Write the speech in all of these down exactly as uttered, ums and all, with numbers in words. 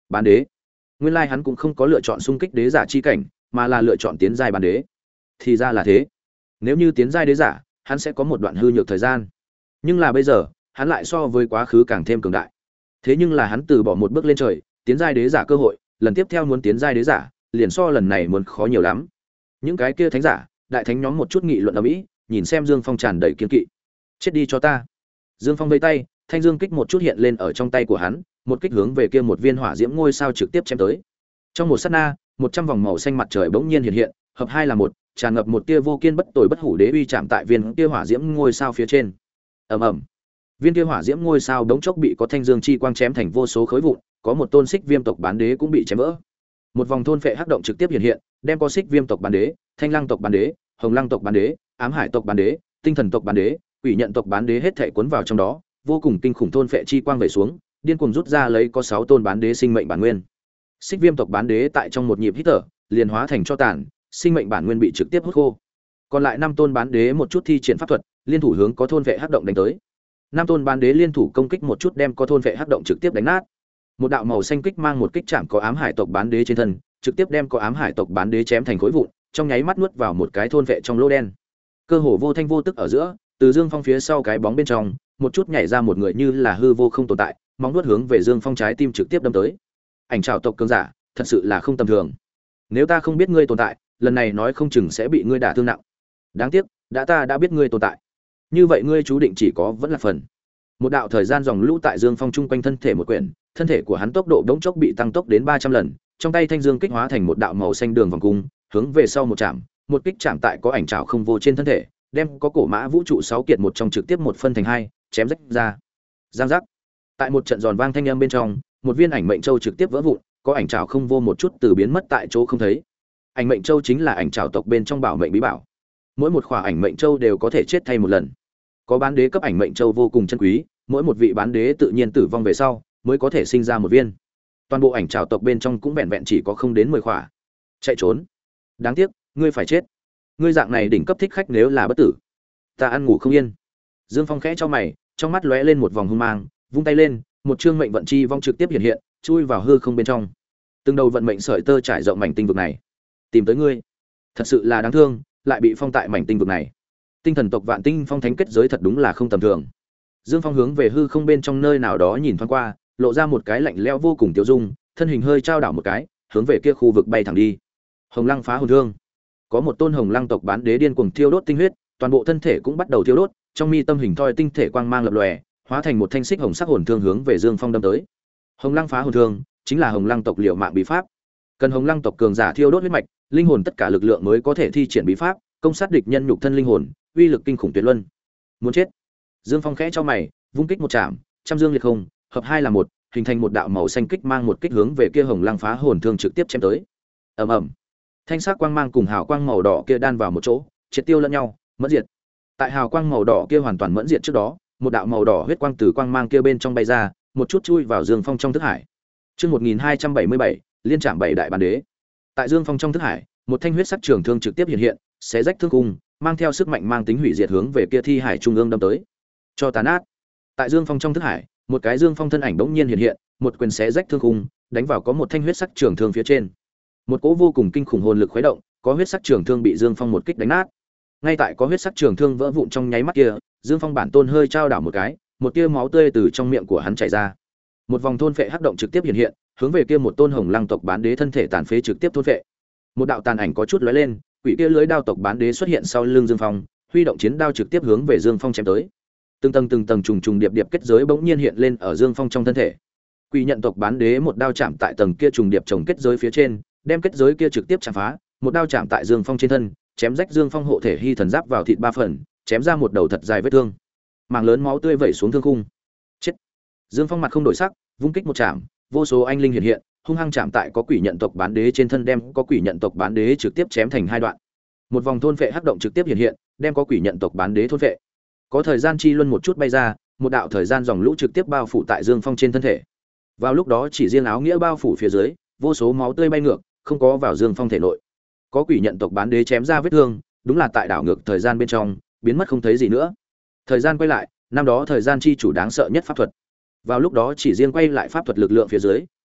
Bán đế. Nguyên lai hắn cũng không có lựa chọn xung kích đế giả chi cảnh, mà là lựa chọn tiến giai bán đế. Thì ra là thế. Nếu như tiến giai đế giả, hắn sẽ có một đoạn hư nhược thời gian. Nhưng là bây giờ, hắn lại so với quá khứ càng thêm cường đại. Thế nhưng là hắn từ bỏ một bước lên trời, tiến giai đế giả cơ hội, lần tiếp theo muốn tiến giai đế giả, liền so lần này muốn khó nhiều lắm. Những cái kia thánh giả, đại thánh nhóm một chút nghị luận ầm ĩ, nhìn xem Dương Phong tràn đầy kiên kỵ. Chết đi cho ta. Dương Phong vẫy tay, thanh dương kích một chút hiện lên ở trong tay của hắn, một kích hướng về kia một viên hỏa diễm ngôi sao trực tiếp chém tới. Trong một sát na, một trăm vòng màu xanh mặt trời bỗng nhiên hiện hiện, hợp hai là một, tràn ngập một tia vô kiên bất tồi bất hủ đế uy chạm tại viên kia hỏa diễm ngôi sao phía trên. Ầm ầm. Viên kia hỏa diễm ngôi sao đống chốc bị có thanh dương chi quang chém thành vô số khối vụn, có một tôn xích viêm tộc bán đế cũng bị chém vỡ. Một vòng thôn phệ hắc động trực tiếp hiện hiện, đem có xích viêm tộc bán đế, thanh lăng tộc bán đế, hồng lăng tộc bán đế, ám hải tộc bán đế, tinh thần tộc bán đế, quỷ nhận tộc bán đế hết thảy cuốn vào trong đó, vô cùng kinh khủng thôn phệ chi quang về xuống, điên cuồng rút ra lấy có sáu tôn bán đế sinh mệnh bản nguyên. Xích viêm tộc bán đế tại trong một nhịp hít thở, liền hóa thành cho tàn, sinh mệnh bản nguyên bị trực tiếp hút khô. Còn lại năm tôn bán đế một chút thi triển pháp thuật, liên thủ hướng có thôn vệ hắc động đánh tới. Năm tôn bán đế liên thủ công kích một chút đem có thôn vệ hắc động trực tiếp đánh nát. Một đạo màu xanh kích mang một kích chạm có ám hải tộc bán đế trên thân, trực tiếp đem có ám hải tộc bán đế chém thành khối vụn, trong nháy mắt nuốt vào một cái thôn vệ trong lỗ đen. Cơ hồ vô thanh vô tức ở giữa, từ Dương Phong phía sau cái bóng bên trong, một chút nhảy ra một người như là hư vô không tồn tại, móng vuốt hướng về Dương Phong trái tim trực tiếp đâm tới. Ảnh trảo tộc cường giả, thật sự là không tầm thường. Nếu ta không biết ngươi tồn tại, lần này nói không chừng sẽ bị ngươi đả thương nặng. Đáng tiếc, đã ta đã biết ngươi tồn tại. Như vậy ngươi chú định chỉ có vẫn là phần. Một đạo thời gian dòng lũ tại Dương Phong trung quanh thân thể một quyển, thân thể của hắn tốc độ đống chốc bị tăng tốc đến ba trăm lần, trong tay thanh dương kích hóa thành một đạo màu xanh đường vòng cung, hướng về sau một chạm, một kích chạm tại có ảnh trảo không vô trên thân thể, đem có cổ mã vũ trụ sáu kiệt một trong trực tiếp một phân thành hai, chém rách ra. Giang giác. Tại một trận giòn vang thanh âm bên trong, một viên ảnh mệnh châu trực tiếp vỡ vụn, có ảnh trảo không vô một chút từ biến mất tại chỗ không thấy. Ảnh mệnh châu chính là ảnh trảo tộc bên trong bảo mệnh bí bảo. Mỗi một khỏa ảnh mệnh châu đều có thể chết thay một lần. Có bán đế cấp ảnh mệnh châu vô cùng chân quý, mỗi một vị bán đế tự nhiên tử vong về sau mới có thể sinh ra một viên. Toàn bộ ảnh trảo tộc bên trong cũng vẹn vẹn chỉ có không đến mười khỏa. Chạy trốn. Đáng tiếc, ngươi phải chết. Ngươi dạng này đỉnh cấp thích khách nếu là bất tử, ta ăn ngủ không yên. Dương Phong khẽ cho mày, trong mắt lóe lên một vòng hung mang, vung tay lên, một chương mệnh vận chi vong trực tiếp hiện hiện, chui vào hư không bên trong. Từng đầu vận mệnh sợi tơ trải rộng mảnh tinh vực này. Tìm tới ngươi, thật sự là đáng thương, lại bị phong tại mảnh tinh vực này. Tinh thần tộc Vạn Tinh Phong thánh kết giới thật đúng là không tầm thường. Dương Phong hướng về hư không bên trong nơi nào đó nhìn thoáng qua, lộ ra một cái lạnh lẽo vô cùng tiêu dung, thân hình hơi trao đảo một cái, hướng về kia khu vực bay thẳng đi. Hồng Lăng phá hồn thương. Có một tôn Hồng Lăng tộc bán đế điên cuồng thiêu đốt tinh huyết, toàn bộ thân thể cũng bắt đầu thiêu đốt, trong mi tâm hình thoi tinh thể quang mang lập lòe, hóa thành một thanh xích hồng sắc hồn thương hướng về Dương Phong đâm tới. Hồng Lăng phá hồn thương chính là Hồng Lăng tộc liệu mạng bí pháp. Cần Hồng Lăng tộc cường giả thiêu đốt huyết mạch, linh hồn tất cả lực lượng mới có thể thi triển bí pháp, công sát địch nhân nhục thân linh hồn, uy lực kinh khủng tuyệt luân. Muốn chết. Dương Phong khẽ cho mày, vung kích một chạm, trăm dương liệt không, hợp hai là một, hình thành một đạo màu xanh kích mang một kích hướng về kia Hồng Lăng phá hồn thương trực tiếp chém tới. Ầm ầm. Thanh sắc quang mang cùng hào quang màu đỏ kia đan vào một chỗ, triệt tiêu lẫn nhau, mẫn diệt. Tại hào quang màu đỏ kia hoàn toàn mẫn diệt trước đó, một đạo màu đỏ huyết quang từ quang mang kia bên trong bay ra, một chút chui vào Dương Phong trong thức hải. Chương một nghìn hai trăm bảy mươi bảy, liên trảm bảy đại bán đế. Tại Dương Phong trong thức hải, một thanh huyết sắc trường thương trực tiếp hiện hiện, xé rách thương cung, mang theo sức mạnh mang tính hủy diệt hướng về kia thi hải trung ương đâm tới. Cho tàn ác. Tại Dương Phong trong thức hải, một cái Dương Phong thân ảnh bỗng nhiên hiện hiện, một quyền xé rách thương cung, đánh vào có một thanh huyết sắc trường thương phía trên. Một cỗ vô cùng kinh khủng hồn lực khuấy động, có huyết sắc trường thương bị Dương Phong một kích đánh nát. Ngay tại có huyết sắc trường thương vỡ vụn trong nháy mắt kia, Dương Phong bản tôn hơi trao đảo một cái, một tia máu tươi từ trong miệng của hắn chảy ra. Một vòng thôn phệ hắc động trực tiếp hiện hiện, hướng về kia một tôn Hồng Lăng tộc bán đế thân thể tàn phế trực tiếp thôn phệ. Một đạo tàn ảnh có chút lóe lên, quỷ kia lưới đao tộc bán đế xuất hiện sau lưng Dương Phong, huy động chiến đao trực tiếp hướng về Dương Phong chém tới. Từng tầng từng tầng trùng trùng điệp điệp kết giới bỗng nhiên hiện lên ở Dương Phong trong thân thể. Quỷ nhận tộc bán đế một đao chạm tại tầng kia trùng điệp chồng kết giới phía trên, đem kết giới kia trực tiếp chạm phá, một đao chạm tại Dương Phong trên thân, chém rách Dương Phong hộ thể hy thần giáp vào thịt ba phần, chém ra một đầu thật dài vết thương. Mảng lớn máu tươi vẩy xuống thương khung. Chết. Dương Phong mặt không đổi sắc, vung kích một chạm, vô số anh linh hiện hiện, hung hăng chạm tại có quỷ nhận tộc bán đế trên thân đem có quỷ nhận tộc bán đế trực tiếp chém thành hai đoạn. Một vòng thôn phệ hắc động trực tiếp hiện hiện, đem có quỷ nhận tộc bán đế thôn phệ. Có thời gian chi luân một chút bay ra, một đạo thời gian dòng lũ trực tiếp bao phủ tại Dương Phong trên thân thể. Vào lúc đó chỉ riêng áo nghĩa bao phủ phía dưới, vô số máu tươi bay ngược, không có vào Dương Phong thể nội. Có quỷ nhận tộc bán đế chém ra vết thương, đúng là tại đảo ngược thời gian bên trong, biến mất không thấy gì nữa. Thời gian quay lại, năm đó thời gian chi chủ đáng sợ nhất pháp thuật. Vào lúc đó chỉ riêng quay lại pháp thuật lực lượng phía dưới,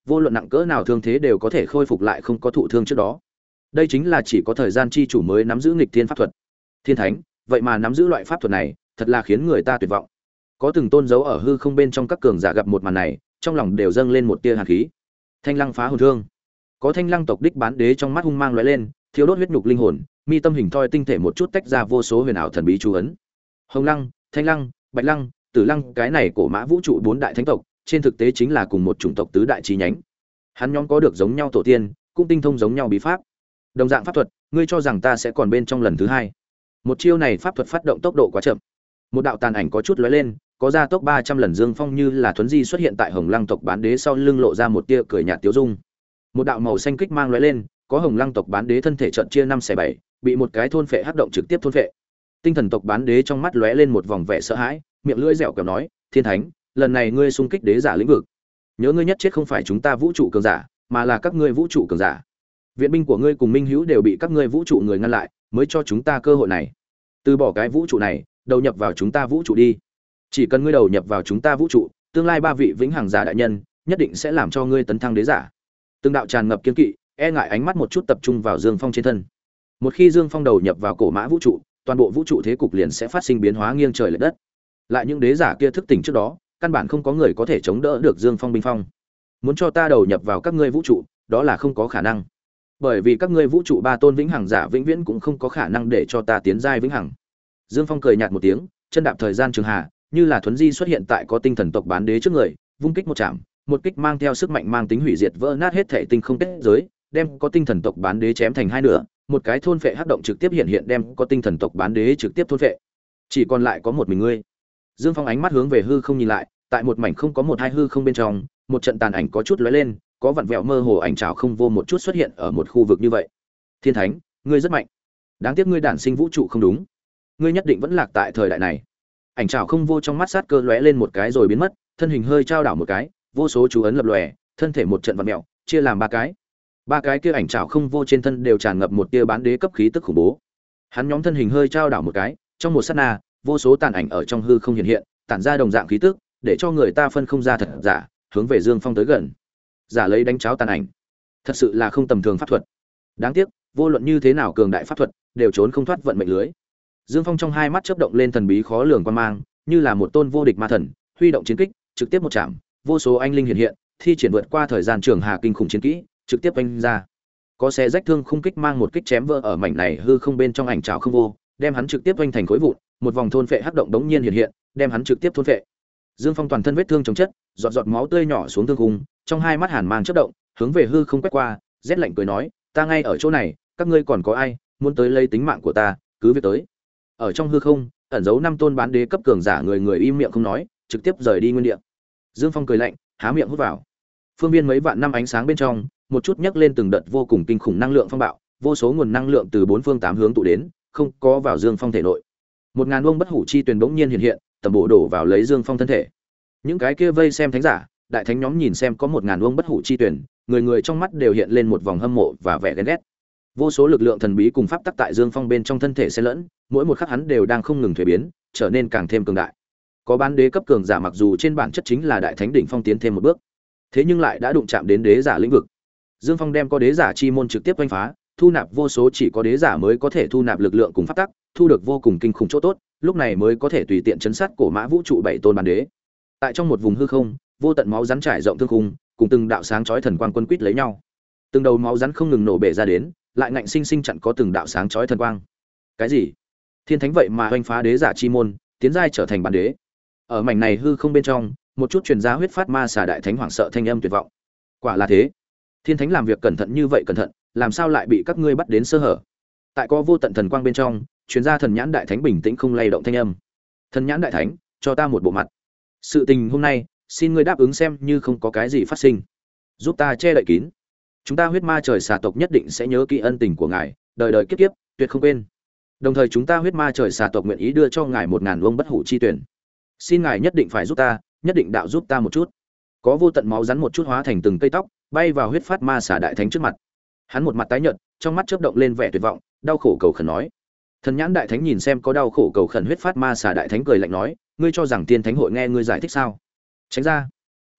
vô luận nặng cỡ nào thương thế đều có thể khôi phục lại không có thụ thương trước đó. Đây chính là chỉ có thời gian chi chủ mới nắm giữ nghịch thiên pháp thuật. Thiên thánh, vậy mà nắm giữ loại pháp thuật này, thật là khiến người ta tuyệt vọng. Có từng tôn dấu ở hư không bên trong các cường giả gặp một màn này, trong lòng đều dâng lên một tia hàn khí. Thanh lăng phá hồn thương. Có thanh lăng tộc đích bán đế trong mắt hung mang lóe lên, thiếu đốt huyết nhục linh hồn, mi tâm hình thoi tinh thể một chút tách ra vô số huyền ảo thần bí chú ấn. Hồng lăng, thanh lăng, bạch lăng, tử lăng, cái này cổ mã vũ trụ bốn đại thánh tộc, trên thực tế chính là cùng một chủng tộc tứ đại chi nhánh. Hắn nhóm có được giống nhau tổ tiên, cũng tinh thông giống nhau bí pháp. Đồng dạng pháp thuật, ngươi cho rằng ta sẽ còn bên trong lần thứ hai? Một chiêu này pháp thuật phát động tốc độ quá chậm. Một đạo tàn ảnh có chút lóe lên, có ra tốc ba trăm lần Dương Phong như là thuấn di xuất hiện tại Hồng Lăng tộc bán đế sau lưng lộ ra một tia cười nhạt tiếu dung. Một đạo màu xanh kích mang lóe lên, có Hồng Lăng tộc bán đế thân thể trận chia năm xẻ bảy, bị một cái thôn phệ hắc động trực tiếp thôn phệ. Tinh thần tộc bán đế trong mắt lóe lên một vòng vẻ sợ hãi, miệng lưỡi dẻo kẹo nói: "Thiên thánh, lần này ngươi xung kích đế giả lĩnh vực, nhớ ngươi nhất chết không phải chúng ta vũ trụ cường giả, mà là các ngươi vũ trụ cường giả. Viện binh của ngươi cùng minh hữu đều bị các ngươi vũ trụ người ngăn lại, mới cho chúng ta cơ hội này. Từ bỏ cái vũ trụ này, đầu nhập vào chúng ta vũ trụ đi. Chỉ cần ngươi đầu nhập vào chúng ta vũ trụ, tương lai ba vị vĩnh hằng giả đại nhân nhất định sẽ làm cho ngươi tấn thăng đế giả." Từng đạo tràn ngập kiên kỵ, e ngại ánh mắt một chút tập trung vào Dương Phong trên thân. Một khi Dương Phong đầu nhập vào cổ mã vũ trụ, toàn bộ vũ trụ thế cục liền sẽ phát sinh biến hóa nghiêng trời lệch đất. Lại những đế giả kia thức tỉnh trước đó, căn bản không có người có thể chống đỡ được Dương Phong binh phong. Muốn cho ta đầu nhập vào các ngươi vũ trụ, đó là không có khả năng. Bởi vì các ngươi vũ trụ ba tôn vĩnh hằng giả vĩnh viễn cũng không có khả năng để cho ta tiến giai vĩnh hằng. Dương Phong cười nhạt một tiếng, chân đạp thời gian trường hà, như là thuấn di xuất hiện tại có tinh thần tộc bán đế trước người, vung kích một chạm, một kích mang theo sức mạnh mang tính hủy diệt vỡ nát hết thể tinh không kết giới, đem có tinh thần tộc bán đế chém thành hai nửa, một cái thôn phệ hắc động trực tiếp hiện hiện đem có tinh thần tộc bán đế trực tiếp thôn phệ. Chỉ còn lại có một mình ngươi. Dương Phong ánh mắt hướng về hư không nhìn lại, tại một mảnh không có một hai hư không bên trong, một trận tàn ảnh có chút lóe lên, có vặn vẹo mơ hồ ảnh trảo không vô một chút xuất hiện ở một khu vực như vậy. Thiên thánh, ngươi rất mạnh. Đáng tiếc ngươi đản sinh vũ trụ không đúng. Ngươi nhất định vẫn lạc tại thời đại này. Ảnh trảo không vô trong mắt sát cơ lóe lên một cái rồi biến mất, thân hình hơi trao đảo một cái, vô số chú ấn lập lòe, thân thể một trận vặn vẹo, chia làm ba cái. Ba cái kia ảnh trảo không vô trên thân đều tràn ngập một tia bán đế cấp khí tức khủng bố. Hắn nhóm thân hình hơi trao đảo một cái, trong một sát na, vô số tàn ảnh ở trong hư không hiện hiện, tản ra đồng dạng khí tức, để cho người ta phân không ra thật giả, hướng về Dương Phong tới gần. Giả lấy đánh cháo tàn ảnh, thật sự là không tầm thường pháp thuật. Đáng tiếc, vô luận như thế nào cường đại pháp thuật, đều trốn không thoát vận mệnh lưới. Dương Phong trong hai mắt chớp động lên thần bí khó lường quan mang, như là một tôn vô địch ma thần, huy động chiến kích, trực tiếp một chạm, vô số anh linh hiện hiện, thi triển vượt qua thời gian trường hà kinh khủng chiến kỹ, trực tiếp vung ra. Có xe rách thương khung kích mang một kích chém vỡ ở mảnh này hư không bên trong ảnh trảo không vô, đem hắn trực tiếp vung thành khối vụn, một vòng thôn phệ hắc động đống nhiên hiện hiện, đem hắn trực tiếp thôn phệ. Dương Phong toàn thân vết thương chồng chất, giọt giọt máu tươi nhỏ xuống thương khung, trong hai mắt hàn mang chớp động, hướng về hư không quét qua, rét lạnh cười nói, ta ngay ở chỗ này, các ngươi còn có ai muốn tới lấy tính mạng của ta, cứ việc tới. Ở trong hư không, ẩn giấu năm tôn bán đế cấp cường giả người người im miệng không nói, trực tiếp rời đi nguyên địa. Dương Phong cười lạnh, há miệng hút vào. Phương viên mấy vạn năm ánh sáng bên trong, một chút nhấc lên từng đợt vô cùng kinh khủng năng lượng phong bạo, vô số nguồn năng lượng từ bốn phương tám hướng tụ đến, không có vào Dương Phong thể nội. Một ngàn ông bất hủ chi tuyền bỗng nhiên hiện hiện, tầm bộ đổ vào lấy Dương Phong thân thể. Những cái kia vây xem thánh giả, đại thánh nhóm nhìn xem có một ngàn ông bất hủ chi tuyền, người người trong mắt đều hiện lên một vòng hâm mộ và vẻ ghen ghét. Vô số lực lượng thần bí cùng pháp tắc tại Dương Phong bên trong thân thể xen lẫn, mỗi một khắc hắn đều đang không ngừng thay biến, trở nên càng thêm cường đại. Có bán đế cấp cường giả mặc dù trên bản chất chính là đại thánh đỉnh phong tiến thêm một bước, thế nhưng lại đã đụng chạm đến đế giả lĩnh vực. Dương Phong đem có đế giả chi môn trực tiếp đánh phá, thu nạp vô số chỉ có đế giả mới có thể thu nạp lực lượng cùng pháp tắc, thu được vô cùng kinh khủng chỗ tốt, lúc này mới có thể tùy tiện chấn sát cổ mã vũ trụ bảy tôn bán đế. Tại trong một vùng hư không, vô tận máu rắn trải rộng thương khung, cùng từng đạo sáng chói thần quang quân quýt lấy nhau. Từng đầu máu rắn không ngừng nổ bể ra đến, lại ngạnh sinh sinh chặn có từng đạo sáng chói thần quang. Cái gì? Thiên thánh vậy mà hoành phá đế giả chi môn, tiến giai trở thành bán đế. Ở mảnh này hư không bên trong, một chút truyền ra huyết phát ma xà đại thánh hoảng sợ thanh âm tuyệt vọng. Quả là thế. Thiên thánh làm việc cẩn thận như vậy cẩn thận, làm sao lại bị các ngươi bắt đến sơ hở? Tại có vô tận thần quang bên trong, truyền ra thần nhãn đại thánh bình tĩnh không lay động thanh âm. Thần nhãn đại thánh, cho ta một bộ mặt. Sự tình hôm nay, xin ngươi đáp ứng xem như không có cái gì phát sinh, giúp ta che đậy kín. Chúng ta huyết ma trời xà tộc nhất định sẽ nhớ kỹ ân tình của ngài, đời đời kiếp kiếp, tuyệt không quên. Đồng thời chúng ta huyết ma trời xà tộc nguyện ý đưa cho ngài một ngàn vương bất hủ chi tuyển. Xin ngài nhất định phải giúp ta, nhất định đạo giúp ta một chút. Có vô tận máu rắn một chút hóa thành từng cây tóc, bay vào huyết phát ma xà đại thánh trước mặt. Hắn một mặt tái nhợt, trong mắt chớp động lên vẻ tuyệt vọng, đau khổ cầu khẩn nói. Thần nhãn đại thánh nhìn xem có đau khổ cầu khẩn huyết phát ma xà đại thánh cười lạnh nói, ngươi cho rằng tiên thánh hội nghe ngươi giải thích sao? Tránh ra.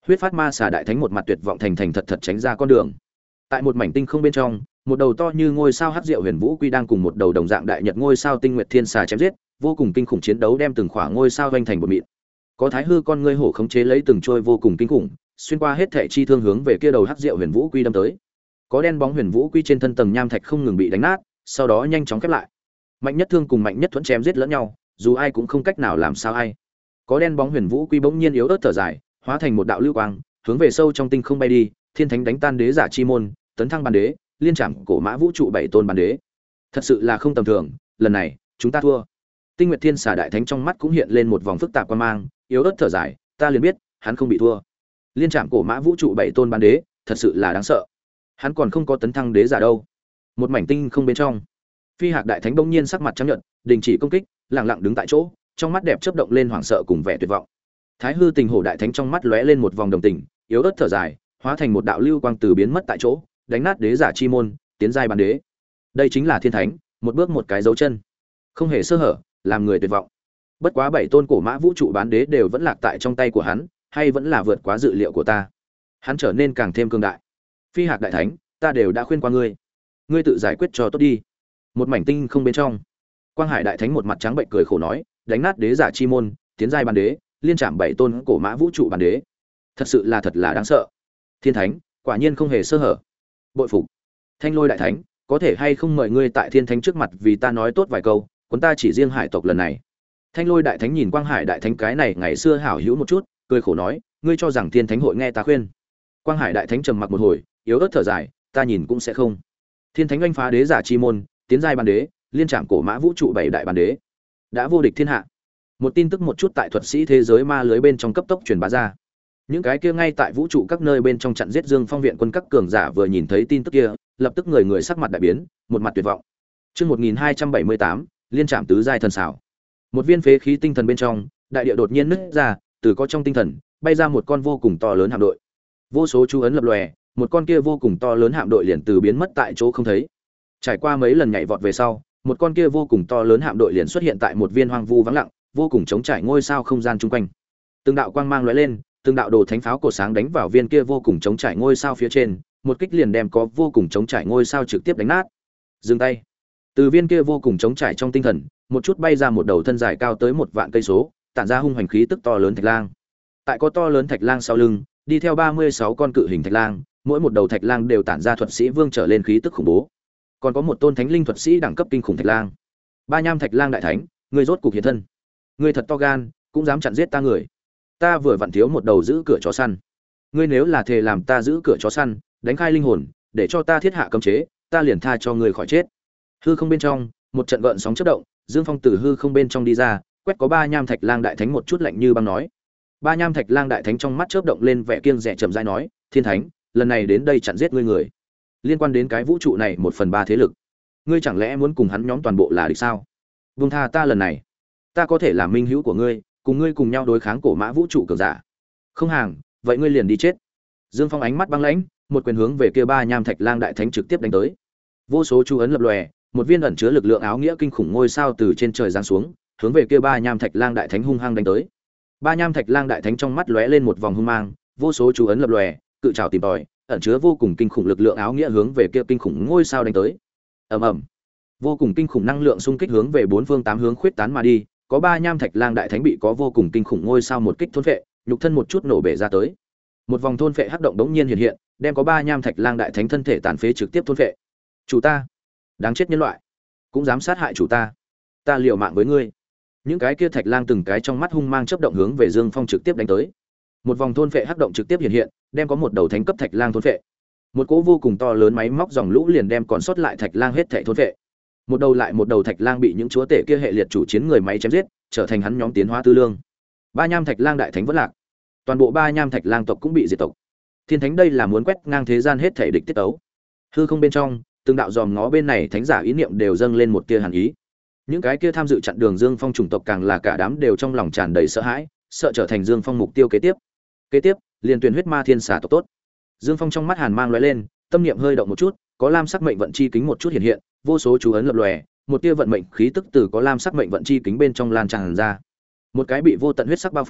Huyết Phát Ma Xà Đại Thánh một mặt tuyệt vọng thành thành thật thật tránh ra con đường. Tại một mảnh tinh không bên trong, một đầu to như ngôi sao hắc diệu huyền vũ quy đang cùng một đầu đồng dạng đại nhật ngôi sao tinh nguyệt thiên xà chém giết, vô cùng kinh khủng chiến đấu đem từng khoảng ngôi sao vênh thành bột mịn. Có thái hư con ngươi hổ khống chế lấy từng trôi vô cùng kinh khủng, xuyên qua hết thể chi thương hướng về kia đầu hắc diệu huyền vũ quy đâm tới. Có đen bóng huyền vũ quy trên thân tầng nham thạch không ngừng bị đánh nát, sau đó nhanh chóng khép lại. Mạnh nhất thương cùng mạnh nhất thuẫn chém giết lẫn nhau, dù ai cũng không cách nào làm sao ai. Có đen bóng huyền vũ quy bỗng nhiên yếu ớt thở dài, hóa thành một đạo lưu quang, hướng về sâu trong tinh không bay đi, thiên thánh đánh tan đế giả chi môn, tấn thăng bản đế, liên trảm cổ mã vũ trụ bảy tôn bản đế. Thật sự là không tầm thường, lần này chúng ta thua. Tinh Nguyệt Thiên Xà Đại Thánh trong mắt cũng hiện lên một vòng phức tạp quan mang, yếu ớt thở dài, ta liền biết, hắn không bị thua. Liên trảm cổ mã vũ trụ bảy tôn bản đế, thật sự là đáng sợ. Hắn còn không có tấn thăng đế giả đâu. Một mảnh tinh không bên trong, Phi Hạc Đại Thánh bỗng nhiên sắc mặt trắng nhợt, đình chỉ công kích, lặng lặng đứng tại chỗ, trong mắt đẹp chớp động lên hoảng sợ cùng vẻ tuyệt vọng. Thái Hư Tình Hổ Đại Thánh trong mắt lóe lên một vòng đồng tình, yếu ớt thở dài, hóa thành một đạo lưu quang từ biến mất tại chỗ, đánh nát đế giả chi môn, tiến giai bản đế. Đây chính là thiên thánh, một bước một cái dấu chân, không hề sơ hở, làm người tuyệt vọng. Bất quá bảy tôn cổ mã vũ trụ bán đế đều vẫn lạc tại trong tay của hắn, hay vẫn là vượt quá dự liệu của ta. Hắn trở nên càng thêm cường đại. Phi Hạc Đại Thánh, ta đều đã khuyên qua ngươi, ngươi tự giải quyết cho tốt đi. Một mảnh tinh không bên trong, Quang Hải Đại Thánh một mặt trắng bệnh cười khổ nói, đánh nát đế giả chi môn, tiến giai bản đế, liên trảm bảy tôn cổ mã vũ trụ bản đế. Thật sự là thật là đáng sợ. Thiên thánh, quả nhiên không hề sơ hở. Bội phục. Thanh Lôi Đại Thánh, có thể hay không mời ngươi tại thiên thánh trước mặt vì ta nói tốt vài câu, quân ta chỉ riêng hải tộc lần này. Thanh Lôi Đại Thánh nhìn Quang Hải Đại Thánh cái này ngày xưa hảo hữu một chút, cười khổ nói, ngươi cho rằng thiên thánh hội nghe ta khuyên? Quang Hải Đại Thánh trầm mặc một hồi, yếu ớt thở dài, ta nhìn cũng sẽ không. Thiên thánh oanh phá đế giả chi môn, tiến giai bản đế, liên trảm cổ mã vũ trụ bảy đại bản đế, đã vô địch thiên hạ. Một tin tức một chút tại thuật sĩ thế giới ma lưới bên trong cấp tốc truyền bá ra. Những cái kia ngay tại vũ trụ các nơi bên trong chặn giết Dương Phong viện quân các cường giả vừa nhìn thấy tin tức kia, lập tức người người sắc mặt đại biến, một mặt tuyệt vọng. Chương một nghìn hai trăm bảy mươi tám, liên trảm tứ giai thần xảo. Một viên phế khí tinh thần bên trong, đại địa đột nhiên nứt ra, từ có trong tinh thần bay ra một con vô cùng to lớn hạm đội. Vô số chú ấn lập lòe, một con kia vô cùng to lớn hạm đội liền từ biến mất tại chỗ không thấy. Trải qua mấy lần nhảy vọt về sau, một con kia vô cùng to lớn hạm đội liền xuất hiện tại một viên hoang vu vắng lặng, vô cùng trống trải ngôi sao không gian chung quanh. Từng đạo quang mang lóe lên, từng đạo đồ thánh pháo cổ sáng đánh vào viên kia vô cùng trống trải ngôi sao phía trên, một kích liền đem có vô cùng trống trải ngôi sao trực tiếp đánh nát. Dừng tay. Từ viên kia vô cùng trống trải trong tinh thần, một chút bay ra một đầu thân dài cao tới một vạn cây số, tản ra hung hoành khí tức to lớn thạch lang. Tại có to lớn thạch lang sau lưng, đi theo ba mươi sáu con cự hình thạch lang, mỗi một đầu thạch lang đều tản ra thuật sĩ vương trở lên khí tức khủng bố. Còn có một tôn thánh linh thuật sĩ đẳng cấp kinh khủng thạch lang. Ba nham thạch lang đại thánh, ngươi rốt cục hiện thân. Ngươi thật to gan, cũng dám chặn giết ta người. Ta vừa vặn thiếu một đầu giữ cửa chó săn. Ngươi nếu là thề làm ta giữ cửa chó săn, đánh khai linh hồn, để cho ta thiết hạ cấm chế, ta liền tha cho ngươi khỏi chết. Hư không bên trong, một trận gợn sóng chớp động, Dương Phong từ hư không bên trong đi ra, quét có ba nham thạch lang đại thánh một chút lạnh như băng nói. Ba nham thạch lang đại thánh trong mắt chớp động lên vẻ kiêng dè chậm rãi nói, thiên thánh, lần này đến đây chặn giết ngươi người, liên quan đến cái vũ trụ này một phần ba thế lực, ngươi chẳng lẽ muốn cùng hắn nhóm toàn bộ là địch sao? Vương tha ta lần này, ta có thể làm minh hữu của ngươi, cùng ngươi cùng nhau đối kháng cổ mã vũ trụ cường giả. Không hàng, vậy ngươi liền đi chết. Dương Phong ánh mắt băng lãnh, một quyền hướng về kia ba nham thạch lang đại thánh trực tiếp đánh tới. Vô số chú ấn lập lòe, một viên ẩn chứa lực lượng áo nghĩa kinh khủng ngôi sao từ trên trời giáng xuống, hướng về kia ba nham thạch lang đại thánh hung hăng đánh tới. Ba nham thạch lang đại thánh trong mắt lóe lên một vòng hung mang, vô số chú ấn lập lòe, cự trảo tìm tòi, ẩn chứa vô cùng kinh khủng lực lượng áo nghĩa hướng về kia kinh khủng ngôi sao đánh tới. Ầm ầm. Vô cùng kinh khủng năng lượng xung kích hướng về bốn phương tám hướng khuyết tán mà đi, có ba nham thạch lang đại thánh bị có vô cùng kinh khủng ngôi sao một kích thôn phệ, nhục thân một chút nổ bể ra tới. Một vòng thôn phệ hắc động đống nhiên hiện hiện, đem có ba nham thạch lang đại thánh thân thể tàn phế trực tiếp thôn phệ. Chủ ta, đáng chết nhân loại, cũng dám sát hại chủ ta, ta liều mạng với ngươi. Những cái kia thạch lang từng cái trong mắt hung mang chớp động hướng về Dương Phong trực tiếp đánh tới. Một vòng thôn phệ hắc động trực tiếp hiện hiện, đem có một đầu thánh cấp thạch lang thôn phệ. Một cỗ vô cùng to lớn máy móc dòng lũ liền đem còn sót lại thạch lang hết thảy thôn phệ. Một đầu lại một đầu thạch lang bị những chúa tể kia hệ liệt chủ chiến người máy chém giết, trở thành hắn nhóm tiến hóa tư lương. Ba nham thạch lang đại thánh vẫn lạc, toàn bộ ba nham thạch lang tộc cũng bị diệt tộc. Thiên thánh đây là muốn quét ngang thế gian hết thảy địch tiết tấu. Hư không bên trong, từng đạo dòm ngó bên này thánh giả ý niệm đều dâng lên một tia hàn ý. Những cái kia tham dự chặn đường Dương Phong chủng tộc càng là cả đám đều trong lòng tràn đầy sợ hãi, sợ trở thành Dương Phong mục tiêu kế tiếp. Kế tiếp, liền tuyển huyết ma thiên xà tộc tốt. Dương Phong trong mắt hàn mang lóe lên, tâm niệm hơi động một chút, có lam sắc mệnh vận chi kính một chút hiện hiện, vô số chú ấn lập lòe, một tia vận mệnh khí tức từ có lam sắc mệnh vận chi kính bên trong lan tràn ra. Một cái bị vô tận huyết sắc bao phủ,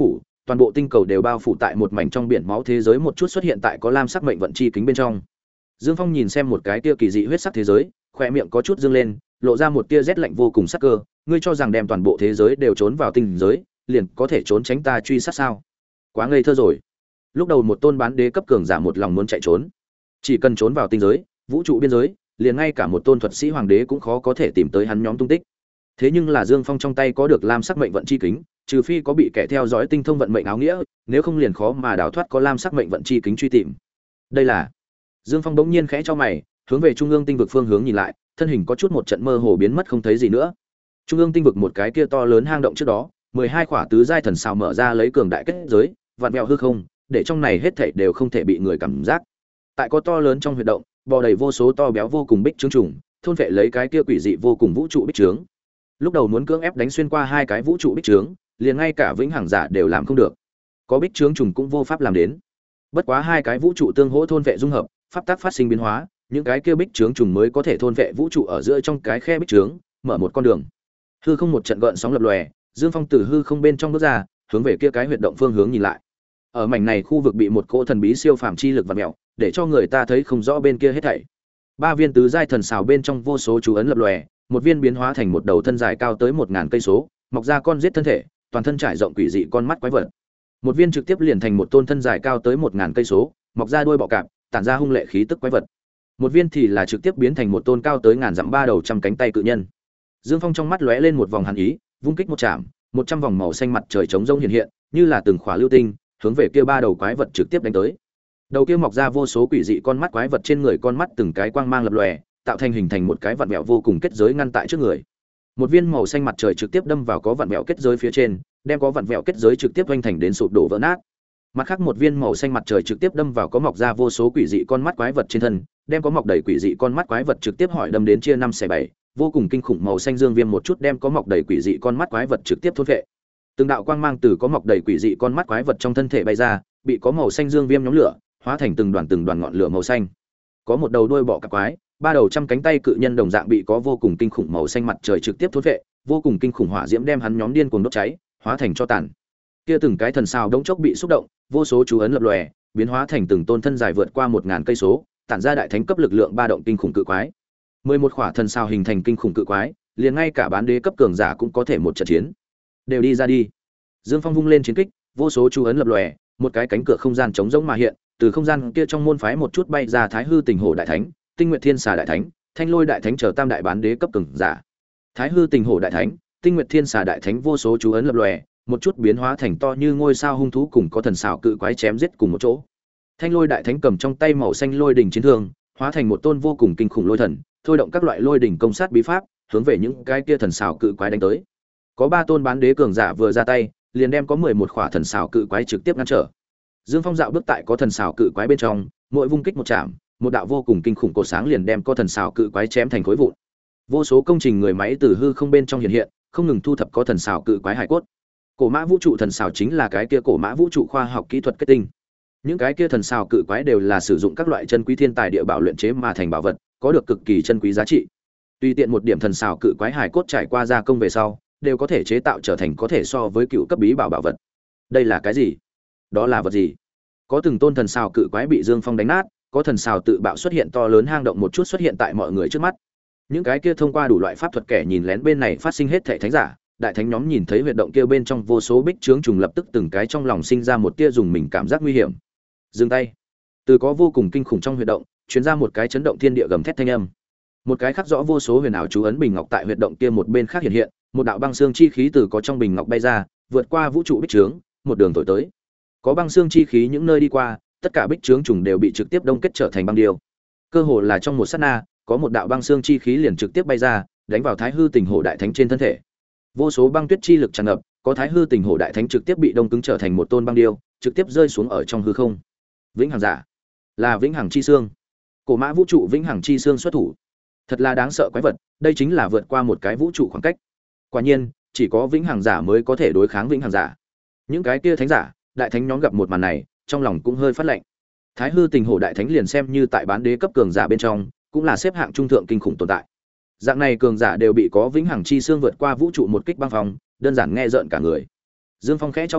toàn bộ tinh cầu đều bao phủ tại một mảnh trong biển máu thế giới một chút xuất hiện tại có lam sắc mệnh vận chi kính bên trong. Dương Phong nhìn xem một cái tia kỳ dị huyết sắc thế giới, khỏe miệng có chút dương lên, lộ ra một tia rét lạnh vô cùng sắc cơ, ngươi cho rằng đem toàn bộ thế giới đều trốn vào tinh giới, liền có thể trốn tránh ta truy sát sao? Quá ngây thơ rồi. Lúc đầu một tôn bán đế cấp cường giả một lòng muốn chạy trốn, chỉ cần trốn vào tinh giới, vũ trụ biên giới, liền ngay cả một tôn thuật sĩ hoàng đế cũng khó có thể tìm tới hắn nhóm tung tích. Thế nhưng là Dương Phong trong tay có được lam sắc mệnh vận chi kính, trừ phi có bị kẻ theo dõi tinh thông vận mệnh áo nghĩa, nếu không liền khó mà đào thoát có lam sắc mệnh vận chi kính truy tìm. Đây là Dương Phong bỗng nhiên khẽ cho mày, hướng về trung ương tinh vực phương hướng nhìn lại, thân hình có chút một trận mơ hồ biến mất không thấy gì nữa. Trung ương tinh vực một cái kia to lớn hang động trước đó, mười hai khỏa tứ giai thần sao mở ra lấy cường đại kết giới, vặn vẹo hư không, để trong này hết thảy đều không thể bị người cảm giác. Tại có to lớn trong huyệt động, bò đầy vô số to béo vô cùng bích trướng trùng, thôn vệ lấy cái kia quỷ dị vô cùng vũ trụ bích trướng. Lúc đầu muốn cưỡng ép đánh xuyên qua hai cái vũ trụ bích trướng, liền ngay cả vĩnh hằng giả đều làm không được. Có bích trướng trùng cũng vô pháp làm đến. Bất quá hai cái vũ trụ tương hỗ thôn vệ dung hợp, pháp tắc phát sinh biến hóa, những cái kia bích trướng trùng mới có thể thôn vệ vũ trụ ở giữa trong cái khe bích trướng, mở một con đường. Hư không một trận gợn sóng lập lòe, Dương Phong từ hư không bên trong bước ra, hướng về kia cái huyệt động phương hướng nhìn lại. Ở mảnh này khu vực bị một cỗ thần bí siêu phàm chi lực vặn mèo, để cho người ta thấy không rõ bên kia hết thảy. Ba viên tứ giai thần xào bên trong vô số chú ấn lập lòe, một viên biến hóa thành một đầu thân dài cao tới một ngàn cây số, mọc ra con giết thân thể, toàn thân trải rộng quỷ dị con mắt quái vật. Một viên trực tiếp liền thành một tôn thân dài cao tới một ngàn cây số, mọc ra đuôi bọ cạp, tản ra hung lệ khí tức quái vật. Một viên thì là trực tiếp biến thành một tôn cao tới ngàn dặm ba đầu trăm cánh tay cự nhân. Dương Phong trong mắt lóe lên một vòng hàn ý, vung kích một chạm, một trăm vòng màu xanh mặt trời trống rỗng hiện hiện, như là từng khỏa lưu tinh, hướng về kia ba đầu quái vật trực tiếp đánh tới. Đầu kia mọc ra vô số quỷ dị con mắt quái vật trên người con mắt từng cái quang mang lập lòe, tạo thành hình thành một cái vặn vẹo vô cùng kết giới ngăn tại trước người. Một viên màu xanh mặt trời trực tiếp đâm vào có vặn vẹo kết giới phía trên, đem có vặn vẹo kết giới trực tiếp vênh thành đến sụp đổ vỡ nát. Mặt khác một viên màu xanh mặt trời trực tiếp đâm vào có mọc ra vô số quỷ dị con mắt quái vật trên thân, đem có mọc đầy quỷ dị con mắt quái vật trực tiếp hỏi đâm đến chia năm xẻ bảy, vô cùng kinh khủng màu xanh dương viêm một chút đem có mọc đầy quỷ dị con mắt quái vật trực tiếp thôn phệ. Từng đạo quang mang từ có mọc đầy quỷ dị con mắt quái vật trong thân thể bay ra, bị có màu xanh dương viêm nhóm lửa, hóa thành từng đoàn từng đoàn ngọn lửa màu xanh. Có một đầu đuôi bọ cạp quái, ba đầu trăm cánh tay cự nhân đồng dạng bị có vô cùng kinh khủng màu xanh mặt trời trực tiếp thôn phệ, vô cùng kinh khủng hỏa diễm đem hắn nhóm điên cuồng đốt cháy, hóa thành tro tàn. Kia từng cái thần sao đống chốc bị xúc động, vô số chú ấn lập lòe, biến hóa thành từng tôn thân dài vượt qua một ngàn cây số, tản ra đại thánh cấp lực lượng ba động kinh khủng cự quái. mười một khỏa thần sao hình thành kinh khủng cự quái, liền ngay cả bán đế cấp cường giả cũng có thể một trận chiến. Đều đi ra đi. Dương Phong vung lên chiến kích, vô số chú ấn lập lòe, một cái cánh cửa không gian trống rỗng mà hiện, từ không gian kia trong môn phái một chút bay ra Thái Hư Tình Hổ đại thánh, Tinh Nguyệt Thiên Xà đại thánh, Thanh Lôi đại thánh chờ tam đại bán đế cấp cường giả. Thái Hư Tình Hổ đại thánh, Tinh Nguyệt Thiên Xà đại thánh vô số chú ấn lập lòe, một chút biến hóa thành to như ngôi sao hung thú cùng có thần xảo cự quái chém giết cùng một chỗ. Thanh Lôi đại thánh cầm trong tay màu xanh lôi đỉnh chiến thương, hóa thành một tôn vô cùng kinh khủng lôi thần, thôi động các loại lôi đỉnh công sát bí pháp, hướng về những cái kia thần xảo cự quái đánh tới. Có ba tôn bán đế cường giả vừa ra tay, liền đem có mười một khỏa thần xảo cự quái trực tiếp ngăn trở. Dương Phong dạo bước tại có thần xảo cự quái bên trong, mỗi vung kích một chạm, một đạo vô cùng kinh khủng cột sáng liền đem có thần xảo cự quái chém thành khối vụn. Vô số công trình người máy từ hư không bên trong hiện hiện, không ngừng thu thập có thần xảo cự quái hải cốt. Cổ mã vũ trụ thần xảo chính là cái kia cổ mã vũ trụ khoa học kỹ thuật kết tinh. Những cái kia thần xảo cự quái đều là sử dụng các loại chân quý thiên tài địa bảo luyện chế mà thành bảo vật, có được cực kỳ chân quý giá trị. Tùy tiện một điểm thần xảo cự quái hải cốt trải qua gia công về sau, đều có thể chế tạo trở thành có thể so với cựu cấp bí bảo bảo vật. Đây là cái gì? Đó là vật gì? Có từng tôn thần xảo cự quái bị Dương Phong đánh nát, có thần xảo tự bạo xuất hiện to lớn hang động một chút xuất hiện tại mọi người trước mắt. Những cái kia thông qua đủ loại pháp thuật kẻ nhìn lén bên này phát sinh hết thảy thánh giả, đại thánh nhóm nhìn thấy huyệt động kia bên trong vô số bích trướng trùng lập tức từng cái trong lòng sinh ra một tia dùng mình cảm giác nguy hiểm. Dừng tay. Từ có vô cùng kinh khủng trong huyệt động, truyền ra một cái chấn động thiên địa gầm thét thanh âm. Một cái khắc rõ vô số huyền ảo chú ấn bình ngọc tại huyệt động kia một bên khác hiện hiện, một đạo băng xương chi khí từ có trong bình ngọc bay ra, vượt qua vũ trụ bích trướng, một đường thổi tới. Có băng xương chi khí những nơi đi qua, tất cả bích trướng trùng đều bị trực tiếp đông kết trở thành băng điêu. Cơ hồ là trong một sát na, có một đạo băng xương chi khí liền trực tiếp bay ra, đánh vào Thái Hư Tình Hổ đại thánh trên thân thể. Vô số băng tuyết chi lực tràn ngập, có Thái Hư Tình Hổ đại thánh trực tiếp bị đông cứng trở thành một tôn băng điêu, trực tiếp rơi xuống ở trong hư không. Vĩnh hằng giả, là vĩnh hằng chi xương. Cổ mã vũ trụ vĩnh hằng chi xương xuất thủ. Thật là đáng sợ quái vật, đây chính là vượt qua một cái vũ trụ khoảng cách. Quả nhiên, chỉ có vĩnh hằng giả mới có thể đối kháng vĩnh hằng giả. Những cái kia thánh giả, đại thánh nhóm gặp một màn này, trong lòng cũng hơi phát lạnh. Thái Hư Tình Hổ đại thánh liền xem như tại bán đế cấp cường giả bên trong, cũng là xếp hạng trung thượng kinh khủng tồn tại. Dạng này cường giả đều bị có vĩnh hằng chi xương vượt qua vũ trụ một kích băng phong, đơn giản nghe rợn cả người. Dương Phong khẽ cho mày,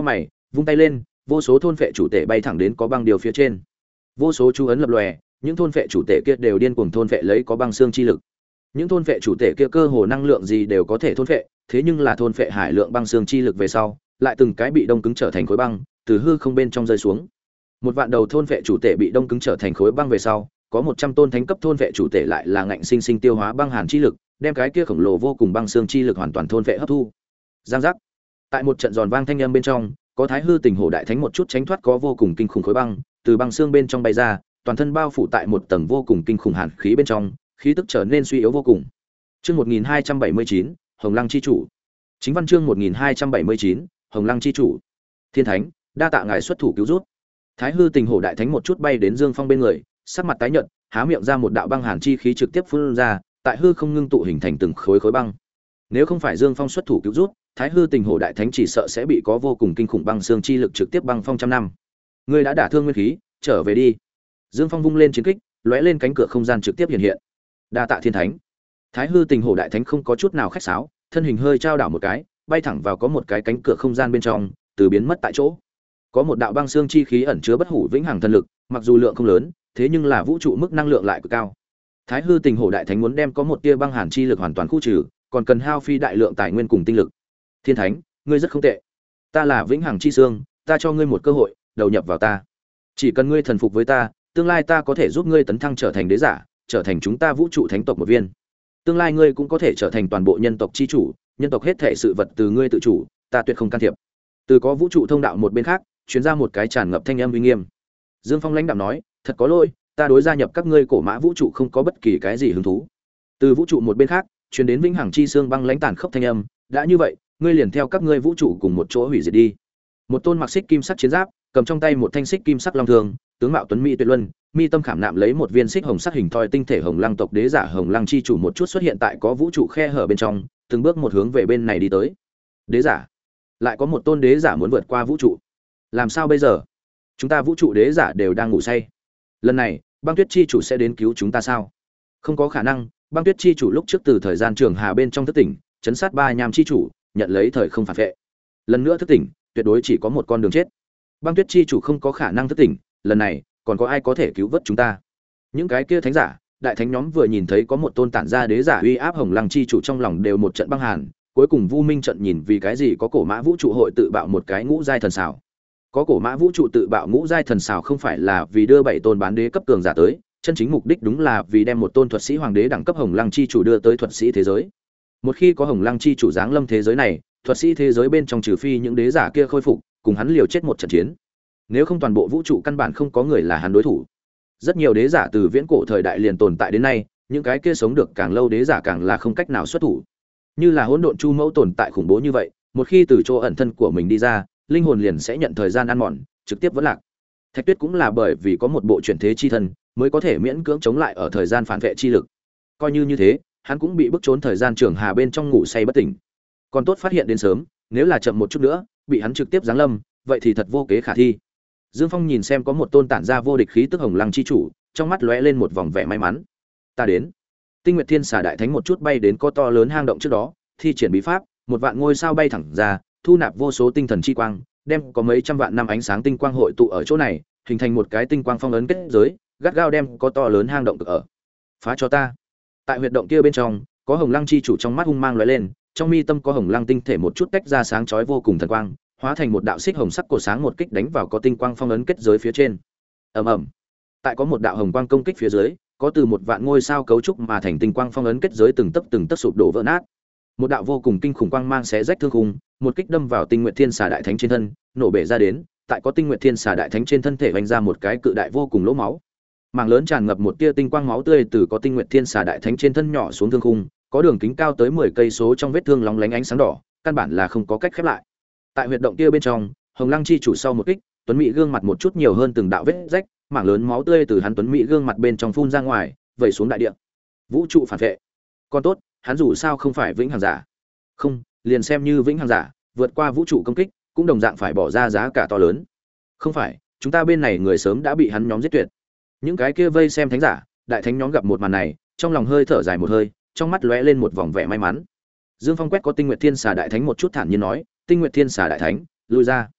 vung tay lên, vô số thôn phệ chủ tể bay thẳng đến có băng điều phía trên. Vô số chú ấn lập lòe, những thôn phệ chủ tể kia đều điên cuồng thôn phệ lấy có băng xương chi lực. Những thôn phệ chủ tể kia cơ hồ năng lượng gì đều có thể thôn phệ, thế nhưng là thôn phệ hải lượng băng xương chi lực về sau, lại từng cái bị đông cứng trở thành khối băng, từ hư không bên trong rơi xuống. Một vạn đầu thôn phệ chủ tể bị đông cứng trở thành khối băng về sau, có một trăm tôn thánh cấp thôn phệ chủ tể lại là ngạnh sinh sinh tiêu hóa băng hàn chi lực, đem cái kia khổng lồ vô cùng băng xương chi lực hoàn toàn thôn phệ hấp thu. Giang giác. Tại một trận giòn vang thanh âm bên trong, có Thái Hư Tình Hổ Đại Thánh một chút tránh thoát có vô cùng kinh khủng khối băng, từ băng xương bên trong bay ra, toàn thân bao phủ tại một tầng vô cùng kinh khủng hàn khí bên trong, khí tức trở nên suy yếu vô cùng. Chương một nghìn hai trăm bảy mươi chín, Hồng Lăng chi chủ. Chính văn chương một nghìn hai trăm bảy mươi chín, Hồng Lăng chi chủ. Thiên Thánh, đa tạ ngài xuất thủ cứu giúp. Thái Hư Tình Hổ Đại Thánh một chút bay đến Dương Phong bên người, sắc mặt tái nhợt, há miệng ra một đạo băng hàn chi khí trực tiếp phun ra, tại hư không ngưng tụ hình thành từng khối khối băng. Nếu không phải Dương Phong xuất thủ cứu giúp, Thái Hư Tình Hổ Đại Thánh chỉ sợ sẽ bị có vô cùng kinh khủng băng xương chi lực trực tiếp băng phong trăm năm. Ngươi đã đả thương nguyên khí, trở về đi. Dương Phong vung lên chiến kích, lóe lên cánh cửa không gian trực tiếp hiện hiện. Đa tạ Thiên Thánh. Thái Hư Tình Hổ Đại Thánh không có chút nào khách sáo, thân hình hơi trao đảo một cái, bay thẳng vào có một cái cánh cửa không gian bên trong, từ biến mất tại chỗ. Có một đạo băng xương chi khí ẩn chứa bất hủ vĩnh hằng thần lực, mặc dù lượng không lớn, thế nhưng là vũ trụ mức năng lượng lại cực cao. Thái Hư Tình Hổ Đại Thánh muốn đem có một tia băng hàn chi lực hoàn toàn khu trừ, còn cần hao phi đại lượng tài nguyên cùng tinh lực. Thiên Thánh, ngươi rất không tệ. Ta là vĩnh hằng chi xương, ta cho ngươi một cơ hội, đầu nhập vào ta. Chỉ cần ngươi thần phục với ta, tương lai ta có thể giúp ngươi tấn thăng trở thành đế giả, trở thành chúng ta vũ trụ thánh tộc một viên. Tương lai ngươi cũng có thể trở thành toàn bộ nhân tộc chi chủ, nhân tộc hết thảy sự vật từ ngươi tự chủ, ta tuyệt không can thiệp. Từ có vũ trụ thông đạo một bên khác, truyền ra một cái tràn ngập thanh âm uy nghiêm. Dương Phong lãnh đạm nói, thật có lỗi, ta đối gia nhập các ngươi cổ mã vũ trụ không có bất kỳ cái gì hứng thú. Từ vũ trụ một bên khác, truyền đến vĩnh hằng chi xương băng lãnh tàn khốc thanh âm, đã như vậy, ngươi liền theo các ngươi vũ trụ cùng một chỗ hủy diệt đi. Một tôn mặc xích kim sắc chiến giáp, cầm trong tay một thanh xích kim sắc long thương, tướng mạo tuấn mỹ tuyệt luân, mi tâm khảm nạm lấy một viên xích hồng sắc hình thoi tinh thể hồng lăng tộc đế giả Hồng Lăng chi chủ một chút xuất hiện tại có vũ trụ khe hở bên trong, từng bước một hướng về bên này đi tới. Đế giả, lại có một tôn đế giả muốn vượt qua vũ trụ. Làm sao bây giờ? Chúng ta vũ trụ đế giả đều đang ngủ say. Lần này, Băng Tuyết chi chủ sẽ đến cứu chúng ta sao? Không có khả năng, Băng Tuyết chi chủ lúc trước từ thời gian trường hà bên trong thức tỉnh, chấn sát ba nham chi chủ, nhận lấy thời không phản vệ. Lần nữa thức tỉnh, tuyệt đối chỉ có một con đường chết. Băng Tuyết chi chủ không có khả năng thức tỉnh, lần này, còn có ai có thể cứu vớt chúng ta? Những cái kia thánh giả, đại thánh nhóm vừa nhìn thấy có một tôn tản ra đế giả uy áp Hồng Lăng chi chủ trong lòng đều một trận băng hàn, cuối cùng Vu Minh trận nhìn vì cái gì có cổ mã vũ trụ hội tự bạo một cái ngũ giai thần xảo. Có cổ mã vũ trụ tự bạo ngũ giai thần xảo không phải là vì đưa bảy tôn bán đế cấp cường giả tới, chân chính mục đích đúng là vì đem một tôn thuật sĩ hoàng đế đẳng cấp Hồng Lăng chi chủ đưa tới thuật sĩ thế giới. Một khi có Hồng Lăng chi chủ giáng lâm thế giới này, thuật sĩ thế giới bên trong trừ phi những đế giả kia khôi phục, cùng hắn liều chết một trận chiến. Nếu không toàn bộ vũ trụ căn bản không có người là hắn đối thủ. Rất nhiều đế giả từ viễn cổ thời đại liền tồn tại đến nay, những cái kia sống được càng lâu đế giả càng là không cách nào xuất thủ. Như là hỗn độn chu mẫu tồn tại khủng bố như vậy, một khi từ chỗ ẩn thân của mình đi ra, linh hồn liền sẽ nhận thời gian ăn mòn, trực tiếp vỡ lạc. Thạch Tuyết cũng là bởi vì có một bộ chuyển thế chi thân, mới có thể miễn cưỡng chống lại ở thời gian phản vệ chi lực. Coi như như thế, hắn cũng bị bức trốn thời gian trường hà bên trong ngủ say bất tỉnh. Còn tốt phát hiện đến sớm, nếu là chậm một chút nữa, bị hắn trực tiếp giáng lâm, vậy thì thật vô kế khả thi. Dương Phong nhìn xem có một tôn tản ra vô địch khí tức Hồng Lăng chi chủ, trong mắt lóe lên một vòng vẻ may mắn. Ta đến. Tinh Nguyệt Thiên Xà đại thánh một chút bay đến có to lớn hang động trước đó, thi triển bí pháp, một vạn ngôi sao bay thẳng ra, thu nạp vô số tinh thần chi quang, đem có mấy trăm vạn năm ánh sáng tinh quang hội tụ ở chỗ này, hình thành một cái tinh quang phong ấn kết giới, gắt gao đem có to lớn hang động cực ở. Phá cho ta. Tại huyệt động kia bên trong, có Hồng Lăng chi chủ trong mắt hung mang lóe lên, trong mi tâm có Hồng Lăng tinh thể một chút tách ra sáng chói vô cùng thần quang, hóa thành một đạo xích hồng sắc cổ sáng một kích đánh vào có tinh quang phong ấn kết giới phía trên. Ầm ầm. Tại có một đạo hồng quang công kích phía dưới, có từ một vạn ngôi sao cấu trúc mà thành tinh quang phong ấn kết giới từng tấc từng tấc sụp đổ vỡ nát. Một đạo vô cùng kinh khủng quang mang xé rách thương khung, một kích đâm vào Tinh Nguyệt Thiên Xà đại thánh trên thân, nổ bể ra đến, tại có Tinh Nguyệt Thiên Xà đại thánh trên thân thể vành ra một cái cự đại vô cùng lỗ máu. Mảng lớn tràn ngập một tia tinh quang máu tươi từ có Tinh Nguyệt Thiên Xà đại thánh trên thân nhỏ xuống thương khung, có đường kính cao tới mười cây số trong vết thương lóng lánh ánh sáng đỏ, căn bản là không có cách khép lại. Tại huyệt động kia bên trong, Hồng Lăng chi chủ sau một kích, tuấn mỹ gương mặt một chút nhiều hơn từng đạo vết rách, mảng lớn máu tươi từ hắn tuấn mỹ gương mặt bên trong phun ra ngoài, vẩy xuống đại địa. Vũ trụ phản vệ. Còn tốt, hắn dù sao không phải vĩnh hằng giả. Không, liền xem như vĩnh hằng giả, vượt qua vũ trụ công kích, cũng đồng dạng phải bỏ ra giá cả to lớn. Không phải, chúng ta bên này người sớm đã bị hắn nhóm giết tuyệt. Những cái kia vây xem thánh giả, đại thánh nhóm gặp một màn này, trong lòng hơi thở dài một hơi, trong mắt lóe lên một vòng vẻ may mắn. Dương Phong quét có Tinh Nguyệt Thiên Xà đại thánh một chút thản nhiên nói, Tinh Nguyệt Thiên Xà đại thánh, lui ra.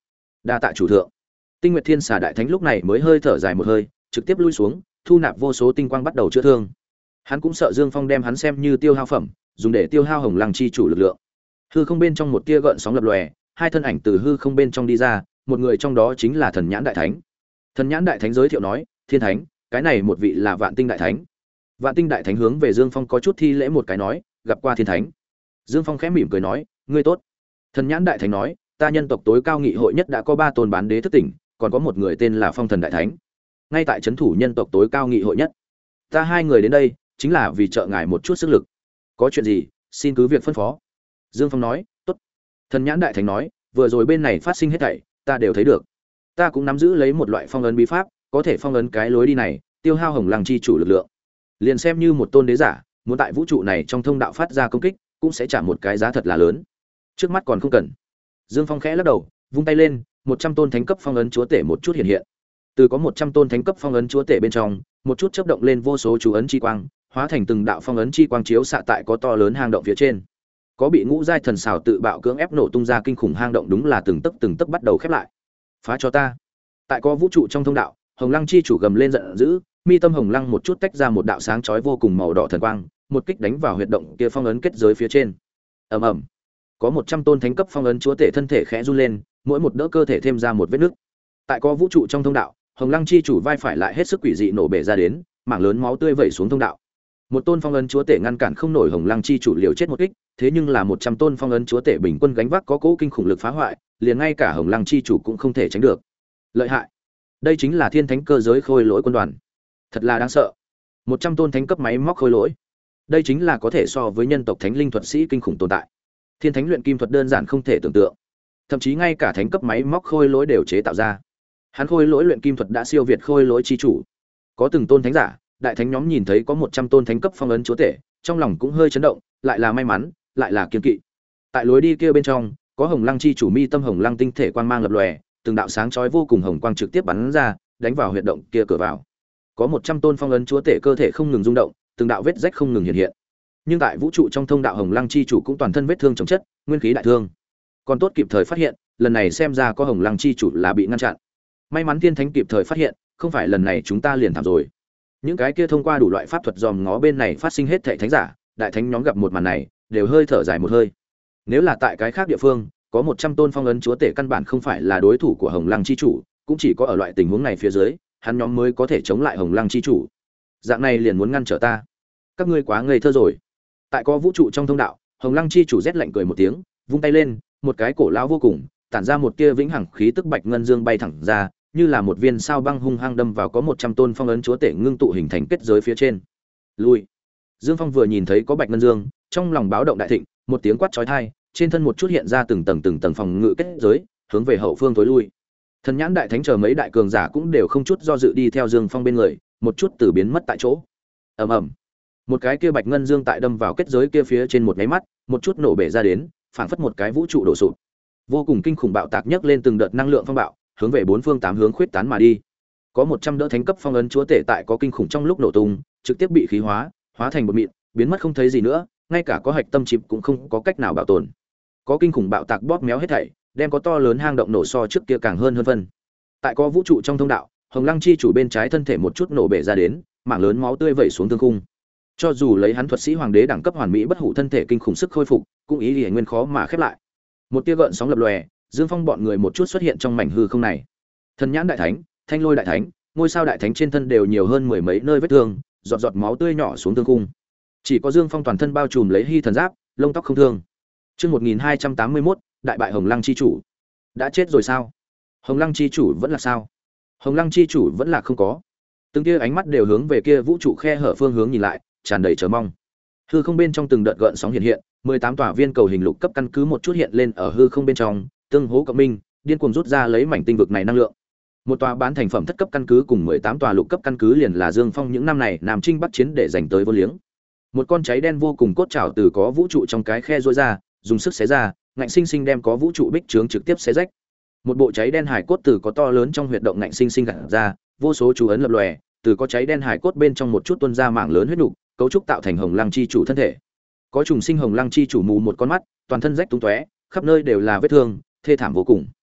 đa tạ chủ thượng. Tinh Nguyệt Thiên Xà đại thánh lúc này mới hơi thở dài một hơi, trực tiếp lui xuống, thu nạp vô số tinh quang bắt đầu chữa thương. Hắn cũng sợ Dương Phong đem hắn xem như tiêu hao phẩm, dùng để tiêu hao Hồng Lăng chi chủ lực lượng. Hư không bên trong một tia gợn sóng lập lòe, hai thân ảnh từ hư không bên trong đi ra, một người trong đó chính là Thần Nhãn đại thánh. Thần Nhãn đại thánh giới thiệu nói, "Thiên thánh, cái này một vị là Vạn Tinh đại thánh." Vạn Tinh đại thánh hướng về Dương Phong có chút thi lễ một cái nói, "Gặp qua Thiên thánh." Dương Phong khẽ mỉm cười nói, "Ngươi tốt." Thần Nhãn đại thánh nói, "Ta nhân tộc tối cao nghị hội nhất đã có ba tôn bán đế thức tỉnh, còn có một người tên là Phong Thần đại thánh, ngay tại trấn thủ nhân tộc tối cao nghị hội nhất. Ta hai người đến đây chính là vì trợ ngài một chút sức lực. Có chuyện gì, xin cứ việc phân phó." Dương Phong nói, "Tốt." Thần Nhãn đại thánh nói, "Vừa rồi bên này phát sinh hết thảy, ta đều thấy được. Ta cũng nắm giữ lấy một loại phong ấn bí pháp, có thể phong ấn cái lối đi này, tiêu hao Hồng Lăng chi chủ lực lượng. Liền xem như một tôn đế giả, muốn tại vũ trụ này trong thông đạo phát ra công kích, cũng sẽ trả một cái giá thật là lớn. Trước mắt còn không cần." Dương Phong khẽ lắc đầu, vung tay lên, một trăm tôn thánh cấp phong ấn chúa tể một chút hiện hiện. Từ có một trăm tôn thánh cấp phong ấn chúa tể bên trong, một chút chớp động lên vô số chú ấn chi quang, hóa thành từng đạo phong ấn chi quang chiếu xạ tại có to lớn hang động phía trên. Có bị ngũ giai thần xào tự bạo cưỡng ép nổ tung ra kinh khủng hang động, đúng là từng tấc từng tấc bắt đầu khép lại. "Phá cho ta!" Tại có vũ trụ trong thông đạo, Hồng Lăng chi chủ gầm lên giận dữ, mi tâm Hồng Lăng một chút tách ra một đạo sáng chói vô cùng màu đỏ thần quang, một kích đánh vào huyệt động kia phong ấn kết giới phía trên. Ầm ầm. Có một trăm tôn thánh cấp phong ấn chúa tể thân thể khẽ run lên, mỗi một đỡ cơ thể thêm ra một vết nứt. Tại có vũ trụ trong thông đạo, Hồng Lăng chi chủ vai phải lại hết sức quỷ dị nổ bể ra đến, mảng lớn máu tươi vẩy xuống thông đạo. Một tôn phong ấn chúa tể ngăn cản không nổi Hồng Lăng chi chủ liều chết một kích, thế nhưng là một trăm tôn phong ấn chúa tể bình quân gánh vác có cỗ kinh khủng lực phá hoại, liền ngay cả Hồng Lăng chi chủ cũng không thể tránh được. Lợi hại. Đây chính là thiên thánh cơ giới khôi lỗi quân đoàn. Thật là đáng sợ. một trăm tôn thánh cấp máy móc khôi lỗi. Đây chính là có thể so với nhân tộc thánh linh thuật sĩ kinh khủng tồn tại. Thiên thánh luyện kim thuật đơn giản không thể tưởng tượng. Thậm chí ngay cả thánh cấp máy móc khôi lỗi đều chế tạo ra. Hắn khôi lỗi luyện kim thuật đã siêu việt khôi lỗi chi chủ. Có từng tôn thánh giả, đại thánh nhóm nhìn thấy có một trăm tôn thánh cấp phong ấn chúa tể, trong lòng cũng hơi chấn động, lại là may mắn, lại là kiên kỵ. Tại lối đi kia bên trong, có Hồng Lăng chi chủ mi tâm Hồng Lăng tinh thể quang mang lập lòe, từng đạo sáng chói vô cùng hồng quang trực tiếp bắn ra, đánh vào huyệt động kia cửa vào. Có một trăm tôn phong ấn chúa tể cơ thể không ngừng rung động, từng đạo vết rách không ngừng hiện hiện. Nhưng tại vũ trụ trong thông đạo Hồng Lăng chi chủ cũng toàn thân vết thương chồng chất, nguyên khí đại thương. Còn tốt kịp thời phát hiện, lần này xem ra có Hồng Lăng chi chủ là bị ngăn chặn. May mắn tiên thánh kịp thời phát hiện, không phải lần này chúng ta liền thảm rồi. Những cái kia thông qua đủ loại pháp thuật dòm ngó bên này phát sinh hết thảy thánh giả, đại thánh nhóm gặp một màn này, đều hơi thở dài một hơi. Nếu là tại cái khác địa phương, có một trăm tôn phong ấn chúa tể căn bản không phải là đối thủ của Hồng Lăng chi chủ, cũng chỉ có ở loại tình huống này phía dưới, hắn nhóm mới có thể chống lại Hồng Lăng chi chủ. Dạng này liền muốn ngăn trở ta, các ngươi quá ngây thơ rồi. Tại có vũ trụ trong thông đạo, Hồng Lăng chi chủ rét lạnh cười một tiếng, vung tay lên, một cái cổ lão vô cùng, tản ra một tia vĩnh hằng khí tức bạch ngân dương bay thẳng ra, như là một viên sao băng hung hăng đâm vào có một trăm tôn phong ấn chúa tể ngưng tụ hình thành kết giới phía trên. Lui. Dương Phong vừa nhìn thấy có bạch ngân dương, trong lòng báo động đại thịnh, một tiếng quát chói tai, trên thân một chút hiện ra từng tầng từng tầng phòng ngự kết giới, hướng về hậu phương tối lui. Thần Nhãn đại thánh chờ mấy đại cường giả cũng đều không chút do dự đi theo Dương Phong bên người, một chút từ biến mất tại chỗ. Ầm ầm. Một cái kia bạch ngân dương tại đâm vào kết giới kia phía trên một cái mắt, một chút nổ bể ra đến, phảng phất một cái vũ trụ đổ sụp. Vô cùng kinh khủng bạo tạc nhấc lên từng đợt năng lượng phong bạo, hướng về bốn phương tám hướng khuyết tán mà đi. Có một trăm đỡ thánh cấp phong ấn chúa tể tại có kinh khủng trong lúc nổ tung, trực tiếp bị khí hóa, hóa thành bột mịn, biến mất không thấy gì nữa, ngay cả có hạch tâm chip cũng không có cách nào bảo tồn. Có kinh khủng bạo tạc bóp méo hết thảy, đem có to lớn hang động nổ so trước kia càng hơn hơn phân. Tại có vũ trụ trong thông đạo, Hồng Lăng chi chủ bên trái thân thể một chút nổ bể ra đến, mảng lớn máu tươi vẩy xuống thương khung. Cho dù lấy hắn thuật sĩ hoàng đế đẳng cấp hoàn mỹ bất hủ thân thể kinh khủng sức khôi phục, cũng ý liễu nguyên khó mà khép lại. Một tia gợn sóng lập lòe, Dương Phong bọn người một chút xuất hiện trong mảnh hư không này. Thần Nhãn đại thánh, Thanh Lôi đại thánh, Ngôi Sao đại thánh trên thân đều nhiều hơn mười mấy nơi vết thương, giọt giọt máu tươi nhỏ xuống thương khung. Chỉ có Dương Phong toàn thân bao trùm lấy hy thần giáp, lông tóc không thương. Chương một nghìn hai trăm tám mươi mốt, đại bại Hồng Lăng chi chủ. Đã chết rồi sao? Hồng Lăng chi chủ vẫn là sao? Hồng Lăng chi chủ vẫn là không có. Từng kia ánh mắt đều hướng về kia vũ trụ khe hở phương hướng nhìn lại, tràn đầy chờ mong. Hư không bên trong từng đợt gợn sóng hiện hiện, mười tám tòa viên cầu hình lục cấp căn cứ một chút hiện lên ở hư không bên trong, tương hố cộng minh, điên cuồng rút ra lấy mảnh tinh vực này năng lượng. Một tòa bán thành phẩm thất cấp căn cứ cùng mười tám tòa lục cấp căn cứ liền là Dương Phong những năm này Nam Trinh Bắc chiến để giành tới vô liếng. Một con cháy đen vô cùng cốt trảo từ có vũ trụ trong cái khe rũa ra, dùng sức xé ra, ngạnh sinh sinh đem có vũ trụ bích trướng trực tiếp xé rách. Một bộ cháy đen hải cốt từ có to lớn trong huyệt động ngạnh sinh sinh gạt ra, vô số chú ấn lập lòe, từ có cháy đen hải cốt bên trong một chút tuôn ra mảng lớn huyết nục, cấu trúc tạo thành Hồng Lăng chi chủ thân thể. Có trùng sinh Hồng Lăng chi chủ mù một con mắt, toàn thân rách tung tóe, khắp nơi đều là vết thương, thê thảm vô cùng.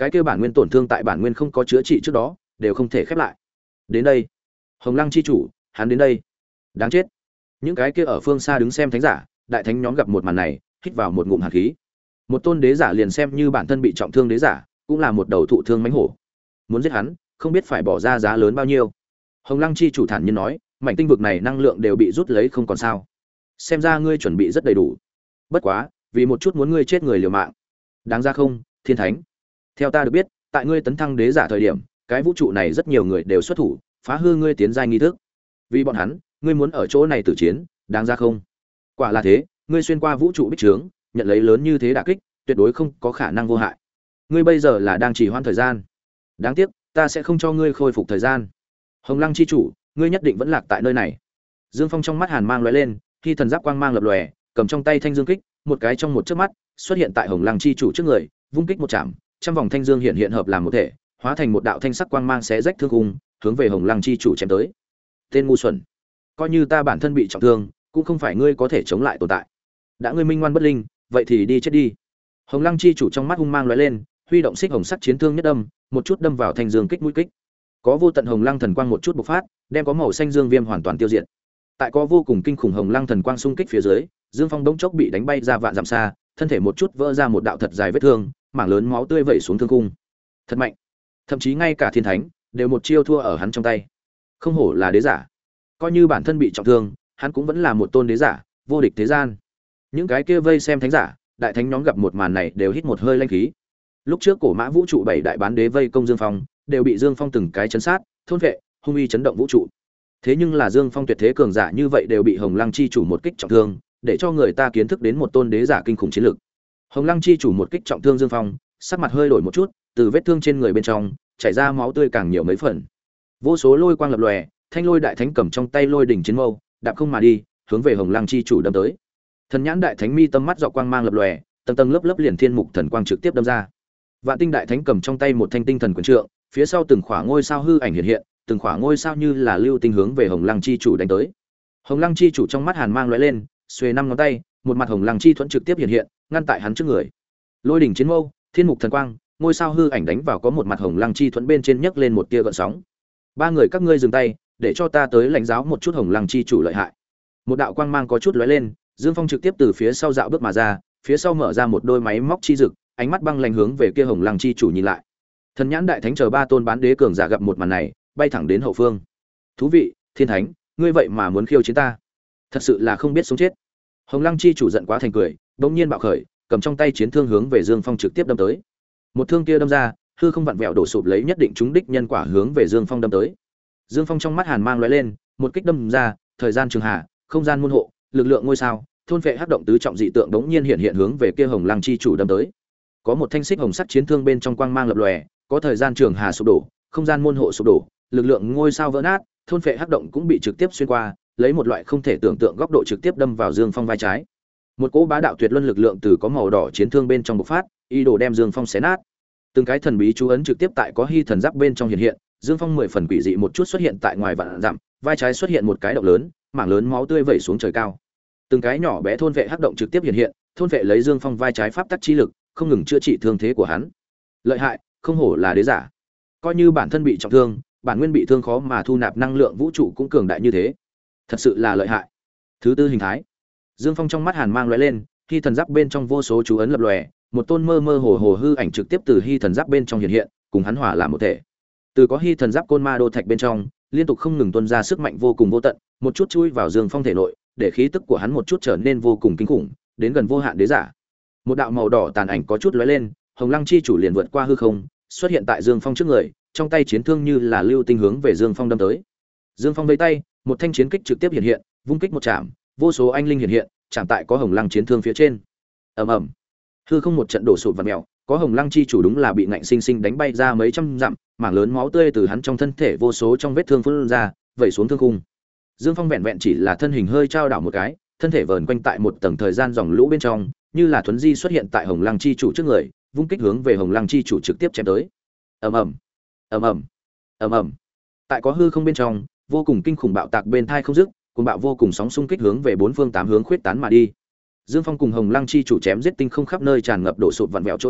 cái kia bản nguyên tổn thương tại bản nguyên không có chữa trị trước đó đều không thể khép lại. Đến đây, Hồng Lăng chi chủ, hắn đến đây. Đáng chết. Những cái kia ở phương xa đứng xem thánh giả, đại thánh nhóm gặp một màn này, hít vào một ngụm hàn khí. Một tôn đế giả liền xem như bản thân bị trọng thương đế giả, cũng là một đầu thụ thương mãnh hổ. Muốn giết hắn, không biết phải bỏ ra giá lớn bao nhiêu. Hồng Lăng chi chủ thản nhiên nói, mảnh tinh vực này năng lượng đều bị rút lấy không còn sao. Xem ra ngươi chuẩn bị rất đầy đủ. Bất quá, vì một chút muốn ngươi chết người liều mạng. Đáng ra không, Thiên Thánh? Theo ta được biết, tại ngươi tấn thăng đế giả thời điểm, cái vũ trụ này rất nhiều người đều xuất thủ, phá hư ngươi tiến giai nghi thức. Vì bọn hắn, ngươi muốn ở chỗ này tử chiến, đáng ra không? Quả là thế, ngươi xuyên qua vũ trụ bích trướng, nhận lấy lớn như thế đả kích, tuyệt đối không có khả năng vô hại. Ngươi bây giờ là đang trì hoãn thời gian. Đáng tiếc, ta sẽ không cho ngươi khôi phục thời gian. Hồng Lăng chi chủ, ngươi nhất định vẫn lạc tại nơi này. Dương Phong trong mắt hàn mang lóe lên, khi thần giáp quang mang lập lòe, cầm trong tay thanh dương kích, một cái trong một chớp mắt, xuất hiện tại Hồng Lăng chi chủ trước người, vung kích một chạm, trăm vòng thanh dương hiện hiện hợp làm một thể, hóa thành một đạo thanh sắc quang mang xé rách thương khung, hướng về Hồng Lăng chi chủ chém tới. Tên ngu xuẩn, coi như ta bản thân bị trọng thương, cũng không phải ngươi có thể chống lại tồn tại. Đã ngươi minh ngoan bất linh, vậy thì đi chết đi. Hồng Lăng chi chủ trong mắt hung mang lóe lên, huy động xích hồng sắc chiến thương nhất đâm, một chút đâm vào thanh dương kích mũi kích. Có vô tận hồng lăng thần quang một chút bộc phát, đem có màu xanh dương viêm hoàn toàn tiêu diệt. Tại có vô cùng kinh khủng hồng lăng thần quang xung kích phía dưới, Dương Phong đống chốc bị đánh bay ra vạn dặm xa, thân thể một chút vỡ ra một đạo thật dài vết thương, mảng lớn máu tươi vẩy xuống thương cung. Thật mạnh, thậm chí ngay cả thiên thánh đều một chiêu thua ở hắn trong tay. Không hổ là đế giả, coi như bản thân bị trọng thương, hắn cũng vẫn là một tôn đế giả, vô địch thế gian. Những cái kia vây xem thánh giả, đại thánh nhóm gặp một màn này đều hít một hơi lanh khí. Lúc trước cổ mã vũ trụ bảy đại bán đế vây công Dương Phong, đều bị Dương Phong từng cái chấn sát, thôn vệ, hung uy chấn động vũ trụ. Thế nhưng là Dương Phong tuyệt thế cường giả như vậy đều bị Hồng Lăng chi chủ một kích trọng thương, để cho người ta kiến thức đến một tôn đế giả kinh khủng chiến lực. Hồng Lăng chi chủ một kích trọng thương Dương Phong, sắc mặt hơi đổi một chút, từ vết thương trên người bên trong chảy ra máu tươi càng nhiều mấy phần. Vô số lôi quang lập lòe, Thanh Lôi đại thánh cầm trong tay lôi đỉnh chiến mâu, đạp không mà đi, hướng về Hồng Lăng chi chủ đâm tới. Thần nhãn đại thánh mi tâm mắt dọc quang mang lập lòe, tầng tầng lớp lớp liền thiên mục thần quang trực tiếp đâm ra. Vạn Tinh đại thánh cầm trong tay một thanh tinh thần quyền trượng, phía sau từng khỏa ngôi sao hư ảnh hiện hiện, từng khỏa ngôi sao như là lưu tinh hướng về Hồng Lăng chi chủ đánh tới. Hồng Lăng chi chủ trong mắt hàn mang lóe lên, xuề năm ngón tay, một mặt Hồng Lăng chi thuẫn trực tiếp hiện hiện, ngăn tại hắn trước người. Lôi đỉnh chiến mâu, thiên mục thần quang, ngôi sao hư ảnh đánh vào có một mặt Hồng Lăng chi thuẫn bên trên nhấc lên một tia gợn sóng. Ba người các ngươi dừng tay, để cho ta tới lãnh giáo một chút Hồng Lăng chi chủ lợi hại. Một đạo quang mang có chút lóe lên, Dương Phong trực tiếp từ phía sau dạo bước mà ra, phía sau mở ra một đôi máy móc chi rực, ánh mắt băng lãnh hướng về kia Hồng Lăng chi chủ nhìn lại. Thần nhãn đại thánh chờ ba tôn bán đế cường giả gặp một màn này, bay thẳng đến hậu phương. Thú vị, Thiên Thánh, ngươi vậy mà muốn khiêu chiến ta, thật sự là không biết sống chết. Hồng Lăng chi chủ giận quá thành cười, bỗng nhiên bạo khởi, cầm trong tay chiến thương hướng về Dương Phong trực tiếp đâm tới. Một thương kia đâm ra, hư không vặn vẹo đổ sụp lấy nhất định trúng đích nhân quả hướng về Dương Phong đâm tới. Dương Phong trong mắt hàn mang lóe lên, một kích đâm ra, thời gian trường hạ, không gian môn hộ, lực lượng ngôi sao, thôn phệ hắc động tứ trọng dị tượng đống nhiên hiện hiện hướng về kia Hồng Lăng chi chủ đâm tới. Có một thanh xích hồng sắc chiến thương bên trong quang mang lập lòe, có thời gian trường hà sụp đổ, không gian môn hộ sụp đổ, lực lượng ngôi sao vỡ nát, thôn phệ hắc động cũng bị trực tiếp xuyên qua, lấy một loại không thể tưởng tượng góc độ trực tiếp đâm vào Dương Phong vai trái. Một cỗ bá đạo tuyệt luân lực lượng từ có màu đỏ chiến thương bên trong bộc phát, ý đồ đem Dương Phong xé nát. Từng cái thần bí chú ấn trực tiếp tại có hy thần giáp bên trong hiện hiện, Dương Phong mười phần quỷ dị một chút xuất hiện tại ngoài vạn dặm, vai trái xuất hiện một cái động lớn, mảng lớn máu tươi vẩy xuống trời cao. Từng cái nhỏ bé thôn vệ hắc động trực tiếp hiện hiện, thôn vệ lấy Dương Phong vai trái pháp tắc chi lực, không ngừng chữa trị thương thế của hắn. Lợi hại, không hổ là đế giả. Coi như bản thân bị trọng thương, bản nguyên bị thương khó mà thu nạp năng lượng vũ trụ cũng cường đại như thế. Thật sự là lợi hại. Thứ tư hình thái. Dương Phong trong mắt hàn mang lóe lên, khi thần giáp bên trong vô số chú ấn lập lòe, một tôn mơ mơ hồ hồ hư ảnh trực tiếp từ hy thần giáp bên trong hiện hiện, cùng hắn hòa làm một thể. Từ có hy thần giáp côn ma đô thạch bên trong, liên tục không ngừng tuôn ra sức mạnh vô cùng vô tận, một chút chui vào Dương Phong thể nội, để khí tức của hắn một chút trở nên vô cùng kinh khủng, đến gần vô hạn đế giả. Một đạo màu đỏ tàn ảnh có chút lóe lên, Hồng Lăng chi chủ liền vượt qua hư không, xuất hiện tại Dương Phong trước người, trong tay chiến thương như là lưu tinh hướng về Dương Phong đâm tới. Dương Phong vẫy tay, một thanh chiến kích trực tiếp hiện hiện, vung kích một chạm, vô số anh linh hiện hiện, chạm tại có Hồng Lăng chiến thương phía trên. Ầm ầm. Hư không một trận đổ sụp vặn mèo, có Hồng Lăng chi chủ đúng là bị ngạnh sinh sinh đánh bay ra mấy trăm dặm, mảng lớn máu tươi từ hắn trong thân thể vô số trong vết thương phun ra, vẩy xuống thương khung. Dương Phong vẹn vẹn chỉ là thân hình hơi trao đảo một cái, thân thể vờn quanh tại một tầng thời gian dòng lũ bên trong, như là thuấn di xuất hiện tại Hồng Lăng chi chủ trước người, vung kích hướng về Hồng Lăng chi chủ trực tiếp chém tới. Ầm ầm, ầm ầm, ầm ầm. Tại có hư không bên trong, vô cùng kinh khủng bạo tạc bên thai không dứt, cuồng bạo vô cùng sóng xung kích hướng về bốn phương tám hướng khuyết tán mà đi. Dương Phong cùng Hồng Lăng chi chủ chém giết tinh không khắp nơi tràn ngập đổ sụp vặn vẹo chỗ trống,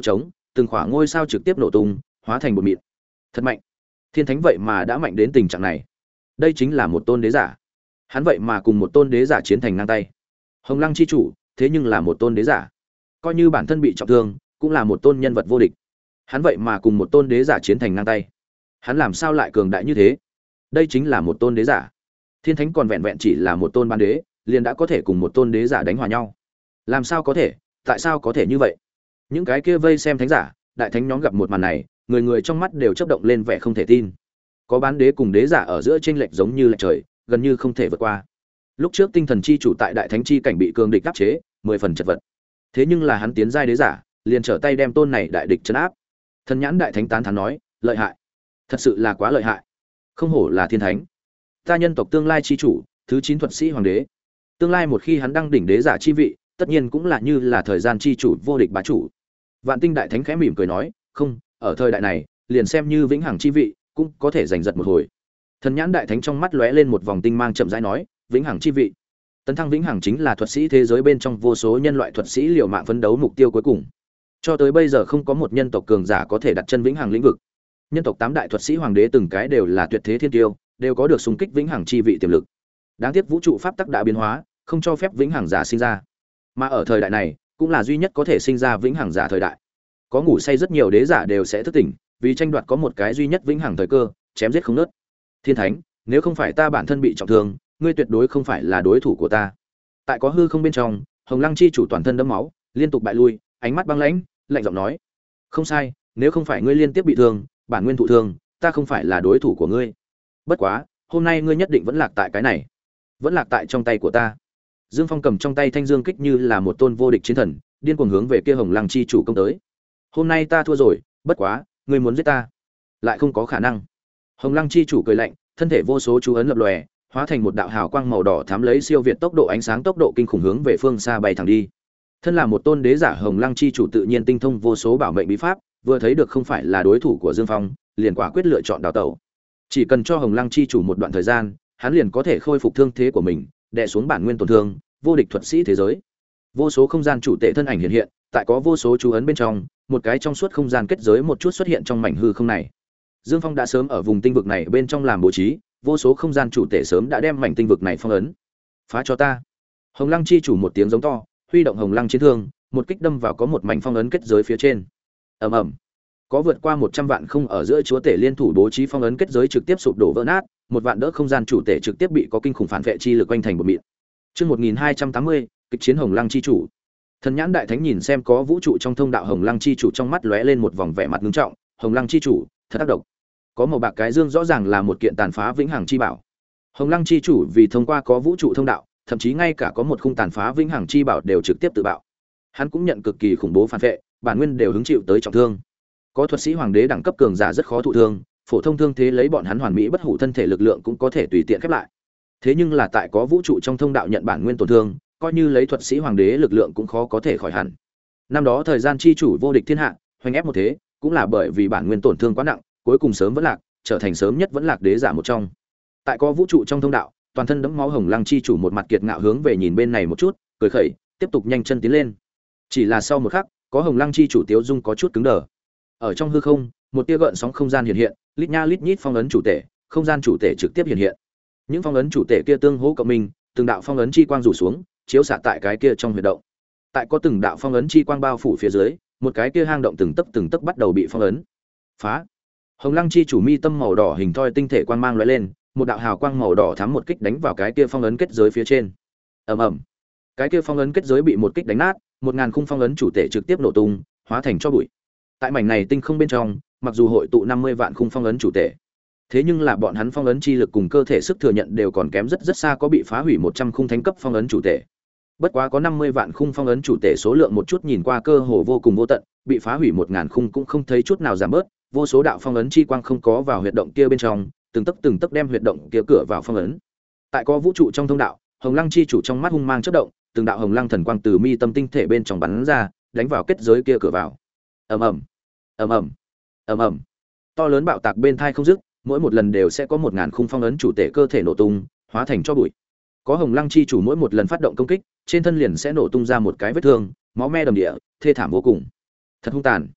từng khỏa ngôi sao trực tiếp nổ tung, hóa thành bột mịn. Thật mạnh. Thiên thánh vậy mà đã mạnh đến tình trạng này. Đây chính là một tôn đế giả. Hắn vậy mà cùng một tôn đế giả chiến thành ngang tay. Hồng Lăng chi chủ, thế nhưng là một tôn đế giả. Coi như bản thân bị trọng thương, cũng là một tôn nhân vật vô địch. Hắn vậy mà cùng một tôn đế giả chiến thành ngang tay. Hắn làm sao lại cường đại như thế? Đây chính là một tôn đế giả. Thiên thánh còn vẹn vẹn chỉ là một tôn ban đế, liền đã có thể cùng một tôn đế giả đánh hòa nhau. Làm sao có thể? Tại sao có thể như vậy? Những cái kia vây xem thánh giả, đại thánh nhóm gặp một màn này, người người trong mắt đều chớp động lên vẻ không thể tin. Có bán đế cùng đế giả ở giữa chênh lệch giống như lệch trời, gần như không thể vượt qua. Lúc trước tinh thần chi chủ tại đại thánh chi cảnh bị cường địch áp chế, mười phần chật vật. Thế nhưng là hắn tiến giai đế giả, liền trở tay đem tôn này đại địch trấn áp. Thần nhãn đại thánh tán thán nói, lợi hại, thật sự là quá lợi hại. Không hổ là thiên thánh. Ta nhân tộc tương lai chi chủ, thứ chín thuật sĩ hoàng đế. Tương lai một khi hắn đăng đỉnh đế giả chi vị, tất nhiên cũng là như là thời gian chi chủ vô địch bá chủ. Vạn Tinh đại thánh khẽ mỉm cười nói, không, ở thời đại này, liền xem như vĩnh hằng chi vị, cũng có thể giành giật một hồi. Thần nhãn đại thánh trong mắt lóe lên một vòng tinh mang chậm rãi nói, vĩnh hằng chi vị. Tấn thăng vĩnh hằng chính là thuật sĩ thế giới bên trong vô số nhân loại thuật sĩ liều mạng phấn đấu mục tiêu cuối cùng. Cho tới bây giờ không có một nhân tộc cường giả có thể đặt chân vĩnh hằng lĩnh vực. Nhân tộc tám đại thuật sĩ hoàng đế từng cái đều là tuyệt thế thiên tiêu, đều có được xung kích vĩnh hằng chi vị tiềm lực. Đáng tiếc vũ trụ pháp tắc đã biến hóa, không cho phép vĩnh hằng giả sinh ra. Mà ở thời đại này, cũng là duy nhất có thể sinh ra vĩnh hằng giả thời đại. Có ngủ say rất nhiều đế giả đều sẽ thức tỉnh, vì tranh đoạt có một cái duy nhất vĩnh hằng thời cơ, chém giết không ngớt. Thiên thánh, nếu không phải ta bản thân bị trọng thương, ngươi tuyệt đối không phải là đối thủ của ta. Tại có hư không bên trong, Hồng Lăng chi chủ toàn thân đẫm máu, liên tục bại lui, ánh mắt băng lãnh, lạnh giọng nói: "Không sai, nếu không phải ngươi liên tiếp bị thương, bản nguyên thụ thương, ta không phải là đối thủ của ngươi. Bất quá, hôm nay ngươi nhất định vẫn lạc tại cái này, vẫn lạc tại trong tay của ta." Dương Phong cầm trong tay thanh dương kích như là một tôn vô địch chiến thần, điên cuồng hướng về kia Hồng Lăng chi chủ công tới. "Hôm nay ta thua rồi, bất quá, ngươi muốn giết ta, lại không có khả năng." Hồng Lăng chi chủ cười lạnh, thân thể vô số chú ấn lập lòe, hóa thành một đạo hào quang màu đỏ thắm lấy siêu việt tốc độ ánh sáng tốc độ kinh khủng hướng về phương xa bay thẳng đi. Thân là một tôn đế giả, Hồng Lăng chi chủ tự nhiên tinh thông vô số bảo mệnh bí pháp, vừa thấy được không phải là đối thủ của Dương Phong, liền quả quyết lựa chọn đào tẩu. Chỉ cần cho Hồng Lăng chi chủ một đoạn thời gian, hắn liền có thể khôi phục thương thế của mình, đè xuống bản nguyên tổn thương, vô địch thuật sĩ thế giới. Vô số không gian chủ tệ thân ảnh hiện hiện, tại có vô số chú ấn bên trong, một cái trong suốt không gian kết giới một chút xuất hiện trong mảnh hư không này. Dương Phong đã sớm ở vùng tinh vực này bên trong làm bố trí, vô số không gian chủ tệ sớm đã đem mảnh tinh vực này phong ấn. "Phá cho ta!" Hồng Lăng chi chủ một tiếng giống to, huy động Hồng Lăng chiến thương, một kích đâm vào có một mảnh phong ấn kết giới phía trên. Ầm ầm. Có vượt qua một trăm vạn không ở giữa chúa tể liên thủ bố trí phong ấn kết giới trực tiếp sụp đổ vỡ nát, một vạn đỡ không gian chủ tể trực tiếp bị có kinh khủng phản vệ chi lực quanh thành một mịn. Chương một nghìn hai trăm tám mươi, kịch chiến Hồng Lăng chi chủ. Thần nhãn đại thánh nhìn xem có vũ trụ trong thông đạo Hồng Lăng chi chủ trong mắt lóe lên một vòng vẻ mặt nghiêm trọng, Hồng Lăng chi chủ, thật ác độc. Có màu bạc cái dương rõ ràng là một kiện tàn phá vĩnh hằng chi bảo. Hồng Lăng chi chủ vì thông qua có vũ trụ thông đạo, thậm chí ngay cả có một khung tàn phá vĩnh hằng chi bảo đều trực tiếp tự bạo. Hắn cũng nhận cực kỳ khủng bố phản vệ, bản nguyên đều hứng chịu tới trọng thương. Có thuật sĩ hoàng đế đẳng cấp cường giả rất khó thụ thương, phổ thông thương thế lấy bọn hắn hoàn mỹ bất hủ thân thể lực lượng cũng có thể tùy tiện khép lại. Thế nhưng là tại có vũ trụ trong thông đạo nhận bản nguyên tổn thương, coi như lấy thuật sĩ hoàng đế lực lượng cũng khó có thể khỏi hẳn. Năm đó thời gian chi chủ vô địch thiên hạ, hoành ép một thế, cũng là bởi vì bản nguyên tổn thương quá nặng, cuối cùng sớm vẫn lạc, trở thành sớm nhất vẫn lạc đế giả một trong. Tại có vũ trụ trong thông đạo, toàn thân đẫm máu Hồng Lăng chi chủ một mặt kiệt ngạo hướng về nhìn bên này một chút, cười khẩy, tiếp tục nhanh chân tiến lên. Chỉ là sau một khắc, có Hồng Lăng chi chủ tiếu dung có chút cứng đờ. Ở trong hư không, một tia gợn sóng không gian hiện hiện, lít nha lít nhít phong ấn chủ tể, không gian chủ tể trực tiếp hiện hiện. Những phong ấn chủ tể kia tương hỗ cộng minh, từng đạo phong ấn chi quang rủ xuống, chiếu xạ tại cái kia trong huyệt động. Tại có từng đạo phong ấn chi quang bao phủ phía dưới, một cái kia hang động từng tấc từng tấc bắt đầu bị phong ấn. Phá! Hồng Lăng chi chủ mi tâm màu đỏ hình thoi tinh thể quang mang lóe lên, một đạo hào quang màu đỏ thắm một kích đánh vào cái kia phong ấn kết giới phía trên. Ầm ầm. Cái kia phong ấn kết giới bị một kích đánh nát, một ngàn khung phong ấn chủ tể trực tiếp nổ tung, hóa thành tro bụi. Tại mảnh này tinh không bên trong, mặc dù hội tụ năm mươi vạn khung phong ấn chủ tể, thế nhưng là bọn hắn phong ấn chi lực cùng cơ thể sức thừa nhận đều còn kém rất rất xa có bị phá hủy một trăm khung thánh cấp phong ấn chủ tể. Bất quá có năm mươi vạn khung phong ấn chủ tể số lượng một chút nhìn qua cơ hồ vô cùng vô tận, bị phá hủy một ngàn khung cũng không thấy chút nào giảm bớt, vô số đạo phong ấn chi quang không có vào huyệt động kia bên trong, từng tấc từng tấc đem huyệt động kia cửa vào phong ấn. Tại có vũ trụ trong thông đạo, Hồng Lăng chi chủ trong mắt hung mang chớp động, từng đạo hồng lăng thần quang từ mi tâm tinh thể bên trong bắn ra, đánh vào kết giới kia cửa vào. Ầm ầm, ầm ầm, ầm ầm. To lớn bạo tạc bên thai không dứt, mỗi một lần đều sẽ có một ngàn khung phong ấn chủ tể cơ thể nổ tung, hóa thành tro bụi. Có Hồng Lăng chi chủ mỗi một lần phát động công kích, trên thân liền sẽ nổ tung ra một cái vết thương, máu me đầm địa, thê thảm vô cùng. Thật hung tàn.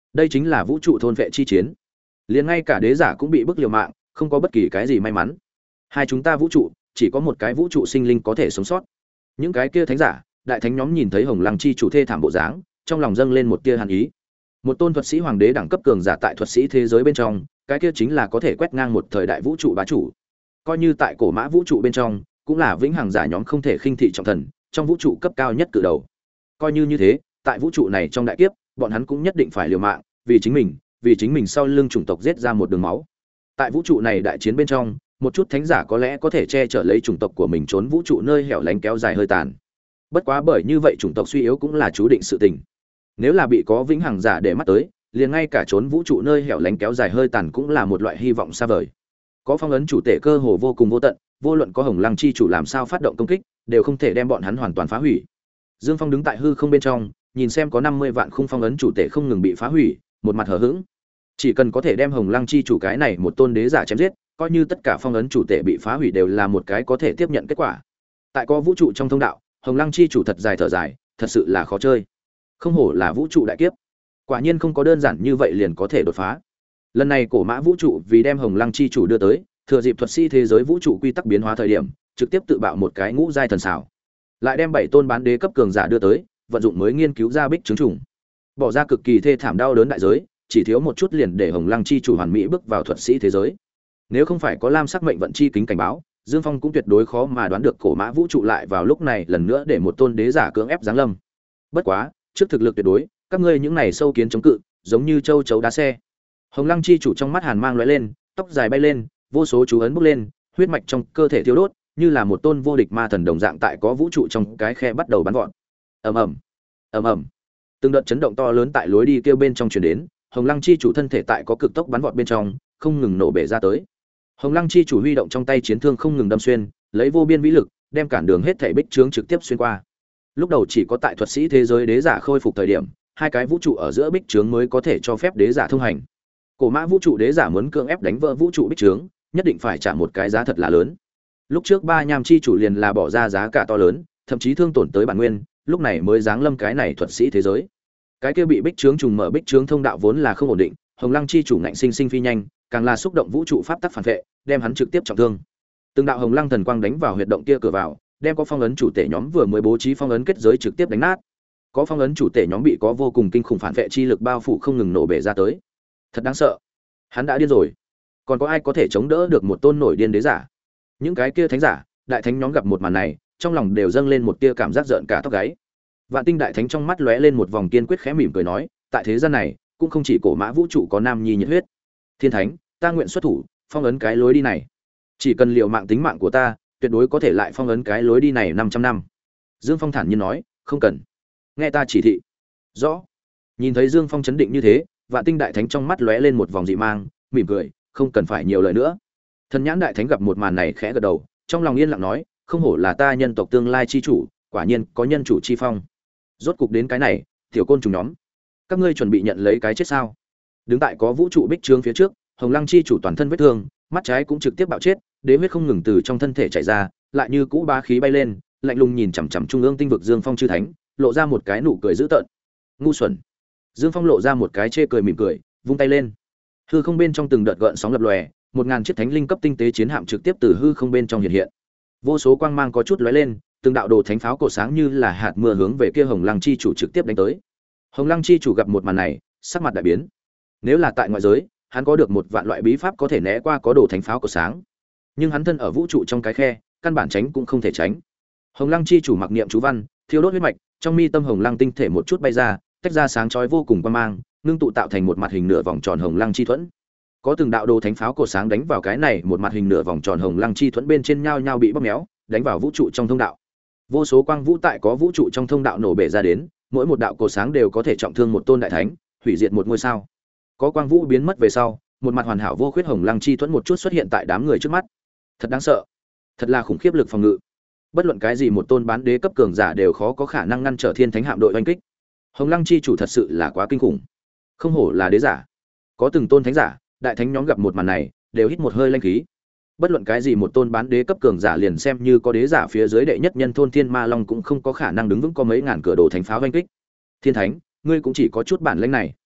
Đây chính là vũ trụ thôn vệ chi chiến. Liền ngay cả đế giả cũng bị bức liều mạng, không có bất kỳ cái gì may mắn. Hai chúng ta vũ trụ, chỉ có một cái vũ trụ sinh linh có thể sống sót. Những cái kia thánh giả, đại thánh nhóm nhìn thấy Hồng Lăng chi chủ thê thảm bộ dáng, trong lòng dâng lên một tia hàn ý. Một tôn thuật sĩ hoàng đế đẳng cấp cường giả tại thuật sĩ thế giới bên trong, cái kia chính là có thể quét ngang một thời đại vũ trụ bá chủ. Coi như tại cổ mã vũ trụ bên trong, cũng là vĩnh hằng giả nhóm không thể khinh thị trọng thần, trong vũ trụ cấp cao nhất cử đầu. Coi như như thế, tại vũ trụ này trong đại kiếp, bọn hắn cũng nhất định phải liều mạng, vì chính mình, vì chính mình sau lưng chủng tộc giết ra một đường máu. Tại vũ trụ này đại chiến bên trong, một chút thánh giả có lẽ có thể che chở lấy chủng tộc của mình trốn vũ trụ nơi hẻo lánh kéo dài hơi tàn. Bất quá bởi như vậy chủng tộc suy yếu cũng là chú định sự tình. Nếu là bị có vĩnh hằng giả để mắt tới, liền ngay cả trốn vũ trụ nơi hẻo lánh kéo dài hơi tàn cũng là một loại hy vọng xa vời. Có phong ấn chủ tể cơ hồ vô cùng vô tận, vô luận có Hồng Lăng chi chủ làm sao phát động công kích, đều không thể đem bọn hắn hoàn toàn phá hủy. Dương Phong đứng tại hư không bên trong, nhìn xem có năm mươi vạn khung phong ấn chủ tể không ngừng bị phá hủy, một mặt hờ hững. Chỉ cần có thể đem Hồng Lăng chi chủ cái này một tôn đế giả chém giết, coi như tất cả phong ấn chủ tể bị phá hủy đều là một cái có thể tiếp nhận kết quả. Tại có vũ trụ trong thông đạo, Hồng Lăng chi chủ thật dài thở dài, thật sự là khó chơi. Không hổ là vũ trụ đại kiếp. Quả nhiên không có đơn giản như vậy liền có thể đột phá. Lần này cổ mã vũ trụ vì đem Hồng Lăng chi chủ đưa tới, thừa dịp thuật sĩ thế giới vũ trụ quy tắc biến hóa thời điểm, trực tiếp tự bạo một cái ngũ giai thần xảo. Lại đem bảy tôn bán đế cấp cường giả đưa tới, vận dụng mới nghiên cứu ra bích trứng trùng. Bỏ ra cực kỳ thê thảm đau đớn đại giới, chỉ thiếu một chút liền để Hồng Lăng chi chủ hoàn mỹ bước vào thuật sĩ thế giới. Nếu không phải có lam sắc mệnh vận chi kính cảnh báo, Dương Phong cũng tuyệt đối khó mà đoán được cổ mã vũ trụ lại vào lúc này lần nữa để một tôn đế giả cưỡng ép giáng lâm. Bất quá, trước thực lực tuyệt đối, các ngươi những này sâu kiến chống cự, giống như châu chấu đá xe. Hồng Lăng chi chủ trong mắt hàn mang lóe lên, tóc dài bay lên, vô số chú ấn bốc lên, huyết mạch trong cơ thể thiêu đốt, như là một tôn vô địch ma thần đồng dạng tại có vũ trụ trong cái khe bắt đầu bắn vọt. Ầm ầm, ầm ầm. Từng đợt chấn động to lớn tại lối đi kêu bên trong truyền đến, Hồng Lăng chi chủ thân thể tại có cực tốc bắn vọt bên trong, không ngừng nổ bể ra tới. Hồng Lăng chi chủ huy động trong tay chiến thương không ngừng đâm xuyên, lấy vô biên vĩ lực, đem cản đường hết thảy bích trướng trực tiếp xuyên qua. Lúc đầu chỉ có tại thuật sĩ thế giới đế giả khôi phục thời điểm, hai cái vũ trụ ở giữa bích trướng mới có thể cho phép đế giả thông hành. Cổ mã vũ trụ đế giả muốn cưỡng ép đánh vỡ vũ trụ bích trướng, nhất định phải trả một cái giá thật là lớn. Lúc trước ba nham chi chủ liền là bỏ ra giá cả to lớn, thậm chí thương tổn tới bản nguyên, lúc này mới giáng lâm cái này thuật sĩ thế giới. Cái kia bị bích trướng trùng mở bích trướng thông đạo vốn là không ổn định, Hồng Lăng chi chủ ngạnh sinh sinh phi nhanh, càng là xúc động vũ trụ pháp tắc phản vệ, đem hắn trực tiếp trọng thương. Từng đạo Hồng Lăng thần quang đánh vào huyệt động kia cửa vào, đem có phong ấn chủ tể nhóm vừa mới bố trí phong ấn kết giới trực tiếp đánh nát. Có phong ấn chủ tể nhóm bị có vô cùng kinh khủng phản vệ chi lực bao phủ không ngừng nổ bể ra tới. Thật đáng sợ. Hắn đã điên rồi. Còn có ai có thể chống đỡ được một tôn nổi điên đế giả? Những cái kia thánh giả, đại thánh nhóm gặp một màn này, trong lòng đều dâng lên một tia cảm giác giận cả tóc gáy. Vạn Tinh đại thánh trong mắt lóe lên một vòng kiên quyết khẽ mỉm cười nói, tại thế gian này, cũng không chỉ cổ mã vũ trụ có nam nhi nhiệt huyết. Thiên thánh, ta nguyện xuất thủ, phong ấn cái lối đi này. Chỉ cần liều mạng tính mạng của ta, tuyệt đối có thể lại phong ấn cái lối đi này 500 năm. Dương Phong thản nhiên nói, không cần. Nghe ta chỉ thị. Rõ. Nhìn thấy Dương Phong chấn định như thế, Vạn Tinh đại thánh trong mắt lóe lên một vòng dị mang, mỉm cười, không cần phải nhiều lời nữa. Thần Nhãn đại thánh gặp một màn này khẽ gật đầu, trong lòng yên lặng nói, không hổ là ta nhân tộc tương lai chi chủ, quả nhiên có nhân chủ chi phong. Rốt cục đến cái này, tiểu côn trùng nhóm, các ngươi chuẩn bị nhận lấy cái chết sao? Đứng tại có vũ trụ bích trướng phía trước, Hồng Lăng chi chủ toàn thân vết thương, mắt trái cũng trực tiếp bạo chết, đế huyết không ngừng từ trong thân thể chảy ra, lại như cũ bá khí bay lên, lạnh lùng nhìn chằm chằm trung ương tinh vực Dương Phong chư thánh, lộ ra một cái nụ cười dữ tợn. Ngu xuẩn. Dương Phong lộ ra một cái chê cười mỉm cười, vung tay lên. Hư không bên trong từng đợt gợn sóng lập lòe, một ngàn chiếc thánh linh cấp tinh tế chiến hạm trực tiếp từ hư không bên trong hiện hiện. Vô số quang mang có chút lóe lên, từng đạo đồ thánh pháo cổ sáng như là hạt mưa hướng về kia Hồng Lăng chi chủ trực tiếp đánh tới. Hồng Lăng chi chủ gặp một màn này, sắc mặt đại biến. Nếu là tại ngoại giới, hắn có được một vạn loại bí pháp có thể né qua có đồ thánh pháo cổ sáng, nhưng hắn thân ở vũ trụ trong cái khe, căn bản tránh cũng không thể tránh. Hồng Lăng chi chủ mặc niệm chú văn, thiêu đốt huyết mạch, trong mi tâm Hồng Lăng tinh thể một chút bay ra, tách ra sáng chói vô cùng quang mang, ngưng tụ tạo thành một mặt hình nửa vòng tròn Hồng Lăng chi thuẫn. Có từng đạo đồ thánh pháo cổ sáng đánh vào cái này một mặt hình nửa vòng tròn Hồng Lăng chi thuẫn bên trên nhau nhau bị bóp méo, đánh vào vũ trụ trong thông đạo. Vô số quang vũ tại có vũ trụ trong thông đạo nổ bể ra đến, mỗi một đạo cổ sáng đều có thể trọng thương một tôn đại thánh, hủy diệt một ngôi sao. Có quang vũ biến mất về sau, một mặt hoàn hảo vô khuyết Hồng Lăng chi thuẫn một chút xuất hiện tại đám người trước mắt. Thật đáng sợ, thật là khủng khiếp lực phòng ngự. Bất luận cái gì một tôn bán đế cấp cường giả đều khó có khả năng ngăn trở thiên thánh hạm đội oanh kích. Hồng Lăng chi chủ thật sự là quá kinh khủng, không hổ là đế giả. Có từng tôn thánh giả, đại thánh nhóm gặp một màn này, đều hít một hơi lanh khí. Bất luận cái gì một tôn bán đế cấp cường giả liền xem như có đế giả phía dưới đệ nhất nhân thôn thiên ma long cũng không có khả năng đứng vững có mấy ngàn cửa đồ thánh pháo oanh kích. Thiên thánh, ngươi cũng chỉ có chút bản lĩnh này.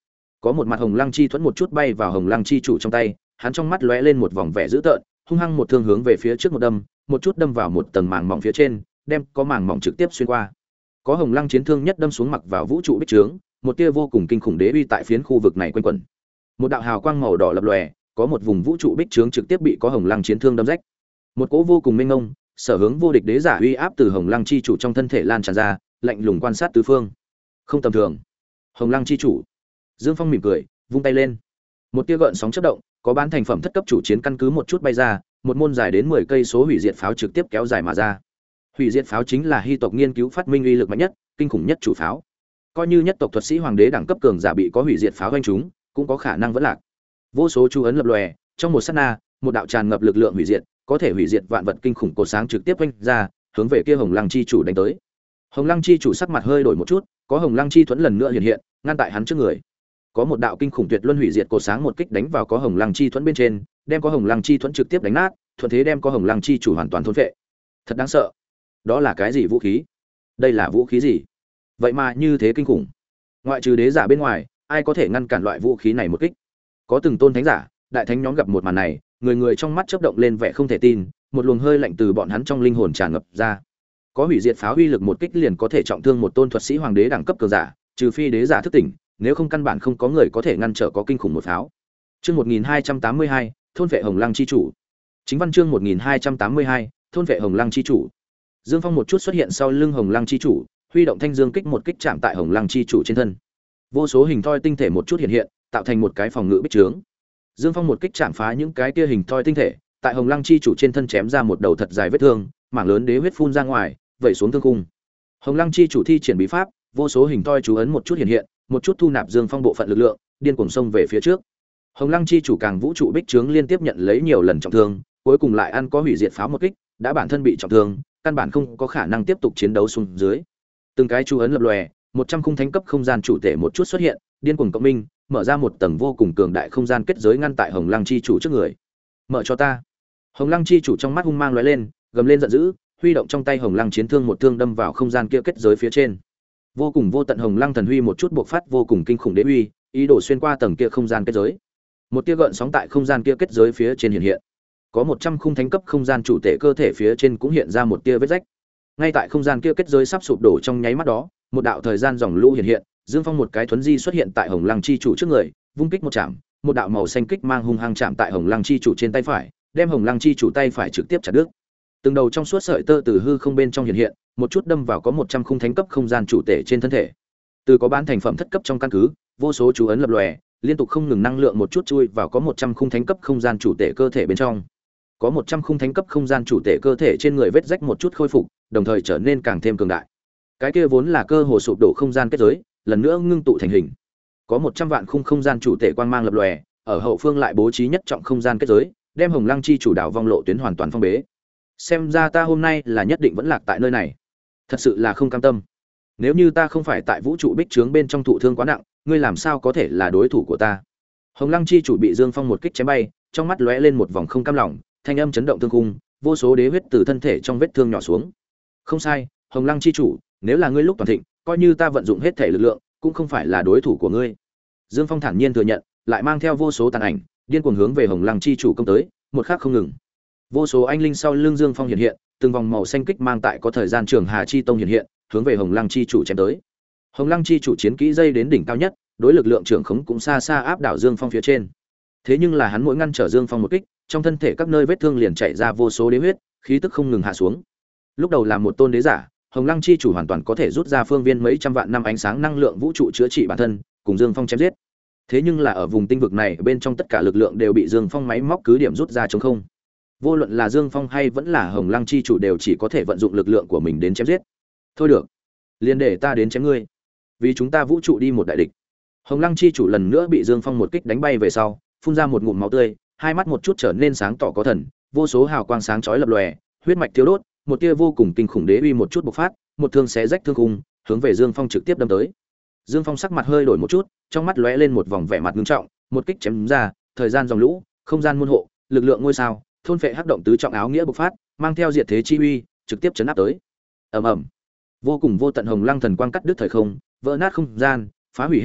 Có một mặt hồng lăng chi thuẫn một chút bay vào hồng lăng chi chủ trong tay, hắn trong mắt lóe lên một vòng vẻ dữ tợn, hung hăng một thương hướng về phía trước một đâm, một chút đâm vào một tầng màng mỏng phía trên, đem có màng mỏng trực tiếp xuyên qua. Có hồng lăng chiến thương nhất đâm xuống mặc vào vũ trụ bích trướng, một tia vô cùng kinh khủng đế uy tại phiến khu vực này quanh quẩn. Một đạo hào quang màu đỏ lập lòe, có một vùng vũ trụ bích trướng trực tiếp bị có hồng lăng chiến thương đâm rách. Một cỗ vô cùng mênh mông, sở hướng vô địch đế giả uy áp từ hồng lăng chi chủ trong thân thể lan tràn ra, lạnh lùng quan sát tứ phương. Không tầm thường. Hồng lăng chi chủ. Dương Phong mỉm cười, vung tay lên. Một tia gợn sóng chớp động, có bán thành phẩm thất cấp chủ chiến căn cứ một chút bay ra, một môn dài đến mười cây số hủy diệt pháo trực tiếp kéo dài mà ra. Hủy diệt pháo chính là hy tộc nghiên cứu phát minh uy lực mạnh nhất, kinh khủng nhất chủ pháo. Coi như nhất tộc thuật sĩ hoàng đế đẳng cấp cường giả bị có hủy diệt pháo vây chúng, cũng có khả năng vẫn lạc. Vô số chú ấn lập lòe, trong một sát na, một đạo tràn ngập lực lượng hủy diệt, có thể hủy diệt vạn vật kinh khủng cột sáng trực tiếp vung ra, hướng về kia Hồng Lăng chi chủ đánh tới. Hồng Lăng chi chủ sắc mặt hơi đổi một chút, có Hồng Lăng chi thuẫn lần nữa hiện hiện, ngăn tại hắn trước người. Có một đạo kinh khủng tuyệt luân hủy diệt cột sáng một kích đánh vào có Hồng Lăng chi thuẫn bên trên, đem có Hồng Lăng chi thuẫn trực tiếp đánh nát, thuận thế đem có Hồng Lăng chi chủ hoàn toàn thôn phệ. Thật đáng sợ. Đó là cái gì vũ khí? Đây là vũ khí gì? Vậy mà như thế kinh khủng. Ngoại trừ đế giả bên ngoài, ai có thể ngăn cản loại vũ khí này một kích? Có từng tôn thánh giả, đại thánh nhóm gặp một màn này, người người trong mắt chớp động lên vẻ không thể tin, một luồng hơi lạnh từ bọn hắn trong linh hồn tràn ngập ra. Có hủy diệt pháo uy lực một kích liền có thể trọng thương một tôn thuật sĩ hoàng đế đẳng cấp cường giả, trừ phi đế giả thức tỉnh, nếu không căn bản không có người có thể ngăn trở có kinh khủng một pháo. Chương một nghìn hai trăm tám mươi hai, thôn vệ Hồng Lăng chi chủ. Chính văn chương một nghìn hai trăm tám mươi hai, thôn vệ Hồng Lăng chi chủ. Dương Phong một chút xuất hiện sau lưng Hồng Lăng chi chủ, huy động thanh dương kích một kích chạm tại Hồng Lăng chi chủ trên thân. Vô số hình thoi tinh thể một chút hiện hiện, tạo thành một cái phòng ngự bích trướng. Dương Phong một kích chạm phá những cái kia hình thoi tinh thể, tại Hồng Lăng chi chủ trên thân chém ra một đầu thật dài vết thương, mảng lớn đế huyết phun ra ngoài, vẩy xuống thương khung. Hồng Lăng chi chủ thi triển bí pháp, vô số hình thoi chú ấn một chút hiện hiện, một chút thu nạp Dương Phong bộ phận lực lượng, điên cuồng xông về phía trước. Hồng Lăng chi chủ càng vũ trụ bích trướng liên tiếp nhận lấy nhiều lần trọng thương, cuối cùng lại ăn có hủy diệt pháo một kích, đã bản thân bị trọng thương, căn bản không có khả năng tiếp tục chiến đấu xuống dưới. Từng cái chú ấn lập lòe, một trăm khung thánh cấp không gian chủ thể một chút xuất hiện, điên cuồng cộng minh, mở ra một tầng vô cùng cường đại không gian kết giới ngăn tại Hồng Lăng chi chủ trước người. "Mở cho ta." Hồng Lăng chi chủ trong mắt hung mang lóe lên, gầm lên giận dữ, huy động trong tay Hồng Lăng chiến thương một thương đâm vào không gian kia kết giới phía trên. Vô cùng vô tận Hồng Lăng thần huy một chút bộc phát vô cùng kinh khủng đế uy, ý đồ xuyên qua tầng kia không gian kết giới. Một tia gợn sóng tại không gian kia kết giới phía trên hiện hiện. Có một trăm khung thánh cấp không gian chủ thể cơ thể phía trên cũng hiện ra một tia vết rách. Ngay tại không gian kia kết giới sắp sụp đổ trong nháy mắt đó, một đạo thời gian dòng lũ hiện hiện, Dương Phong một cái thuấn di xuất hiện tại Hồng Lăng chi chủ trước người, vung kích một chạm, một đạo màu xanh kích mang hung hăng chạm tại Hồng Lăng chi chủ trên tay phải, đem Hồng Lăng chi chủ tay phải trực tiếp chặt đứt. Từng đầu trong suốt sợi tơ từ hư không bên trong hiện hiện, một chút đâm vào có một trăm khung thánh cấp không gian chủ thể trên thân thể. Từ có bán thành phẩm thất cấp trong căn cứ, vô số chú ấn lập lòe, liên tục không ngừng năng lượng một chút chui vào có một trăm khung thánh cấp không gian chủ thể cơ thể bên trong. Có một trăm khung thánh cấp không gian chủ thể cơ thể trên người vết rách một chút khôi phục, đồng thời trở nên càng thêm cường đại. Cái kia vốn là cơ hồ sụp đổ không gian kết giới, lần nữa ngưng tụ thành hình. Có một trăm vạn khung không gian chủ thể quang mang lập lòe, ở hậu phương lại bố trí nhất trọng không gian kết giới, đem Hồng Lăng chi chủ đảo vong lộ tuyến hoàn toàn phong bế. Xem ra ta hôm nay là nhất định vẫn lạc tại nơi này. Thật sự là không cam tâm. Nếu như ta không phải tại vũ trụ bích trướng bên trong thụ thương quá nặng, ngươi làm sao có thể là đối thủ của ta? Hồng Lăng chi chủ bị Dương Phong một kích chém bay, trong mắt lóe lên một vòng không cam lòng, thanh âm chấn động thương khung, vô số đế huyết từ thân thể trong vết thương nhỏ xuống. Không sai, Hồng Lăng chi chủ, nếu là ngươi lúc toàn thịnh, coi như ta vận dụng hết thể lực lượng, cũng không phải là đối thủ của ngươi. Dương Phong thản nhiên thừa nhận, lại mang theo vô số tàn ảnh, điên cuồng hướng về Hồng Lăng chi chủ công tới, một khắc không ngừng. Vô số anh linh sau lưng Dương Phong hiện hiện, từng vòng màu xanh kích mang tại có thời gian trường Hà chi tông hiện hiện, hướng về Hồng Lăng chi chủ chém tới. Hồng Lăng chi chủ chiến kỹ dây đến đỉnh cao nhất, đối lực lượng trưởng khống cũng xa xa áp đảo Dương Phong phía trên. Thế nhưng là hắn mỗi ngăn trở Dương Phong một kích, trong thân thể các nơi vết thương liền chảy ra vô số đế huyết, khí tức không ngừng hạ xuống. Lúc đầu là một tôn đế giả, Hồng Lăng chi chủ hoàn toàn có thể rút ra phương viên mấy trăm vạn năm ánh sáng năng lượng vũ trụ chữa trị bản thân, cùng Dương Phong chém giết. Thế nhưng là ở vùng tinh vực này, bên trong tất cả lực lượng đều bị Dương Phong máy móc cứ điểm rút ra trống không. Vô luận là Dương Phong hay vẫn là Hồng Lăng chi chủ đều chỉ có thể vận dụng lực lượng của mình đến chém giết. Thôi được, liền để ta đến chém ngươi, vì chúng ta vũ trụ đi một đại địch. Hồng Lăng chi chủ lần nữa bị Dương Phong một kích đánh bay về sau, phun ra một ngụm máu tươi, hai mắt một chút trở nên sáng tỏ có thần, vô số hào quang sáng chói lập lòe, huyết mạch thiêu đốt, một tia vô cùng kinh khủng đế uy một chút bộc phát, một thương xé rách thương khung, hướng về Dương Phong trực tiếp đâm tới. Dương Phong sắc mặt hơi đổi một chút, trong mắt lóe lên một vòng vẻ mặt nghiêm trọng, một kích chém ra, thời gian dòng lũ, không gian môn hộ, lực lượng ngôi sao, thôn phệ hắc động tứ trọng áo nghĩa bộc phát, mang theo diệt thế chi uy, trực tiếp chấn áp tới. Ầm ầm. Vô cùng vô tận Hồng Lăng thần quang cắt đứt thời không, vỡ nát không gian, phá hủy hết thảy,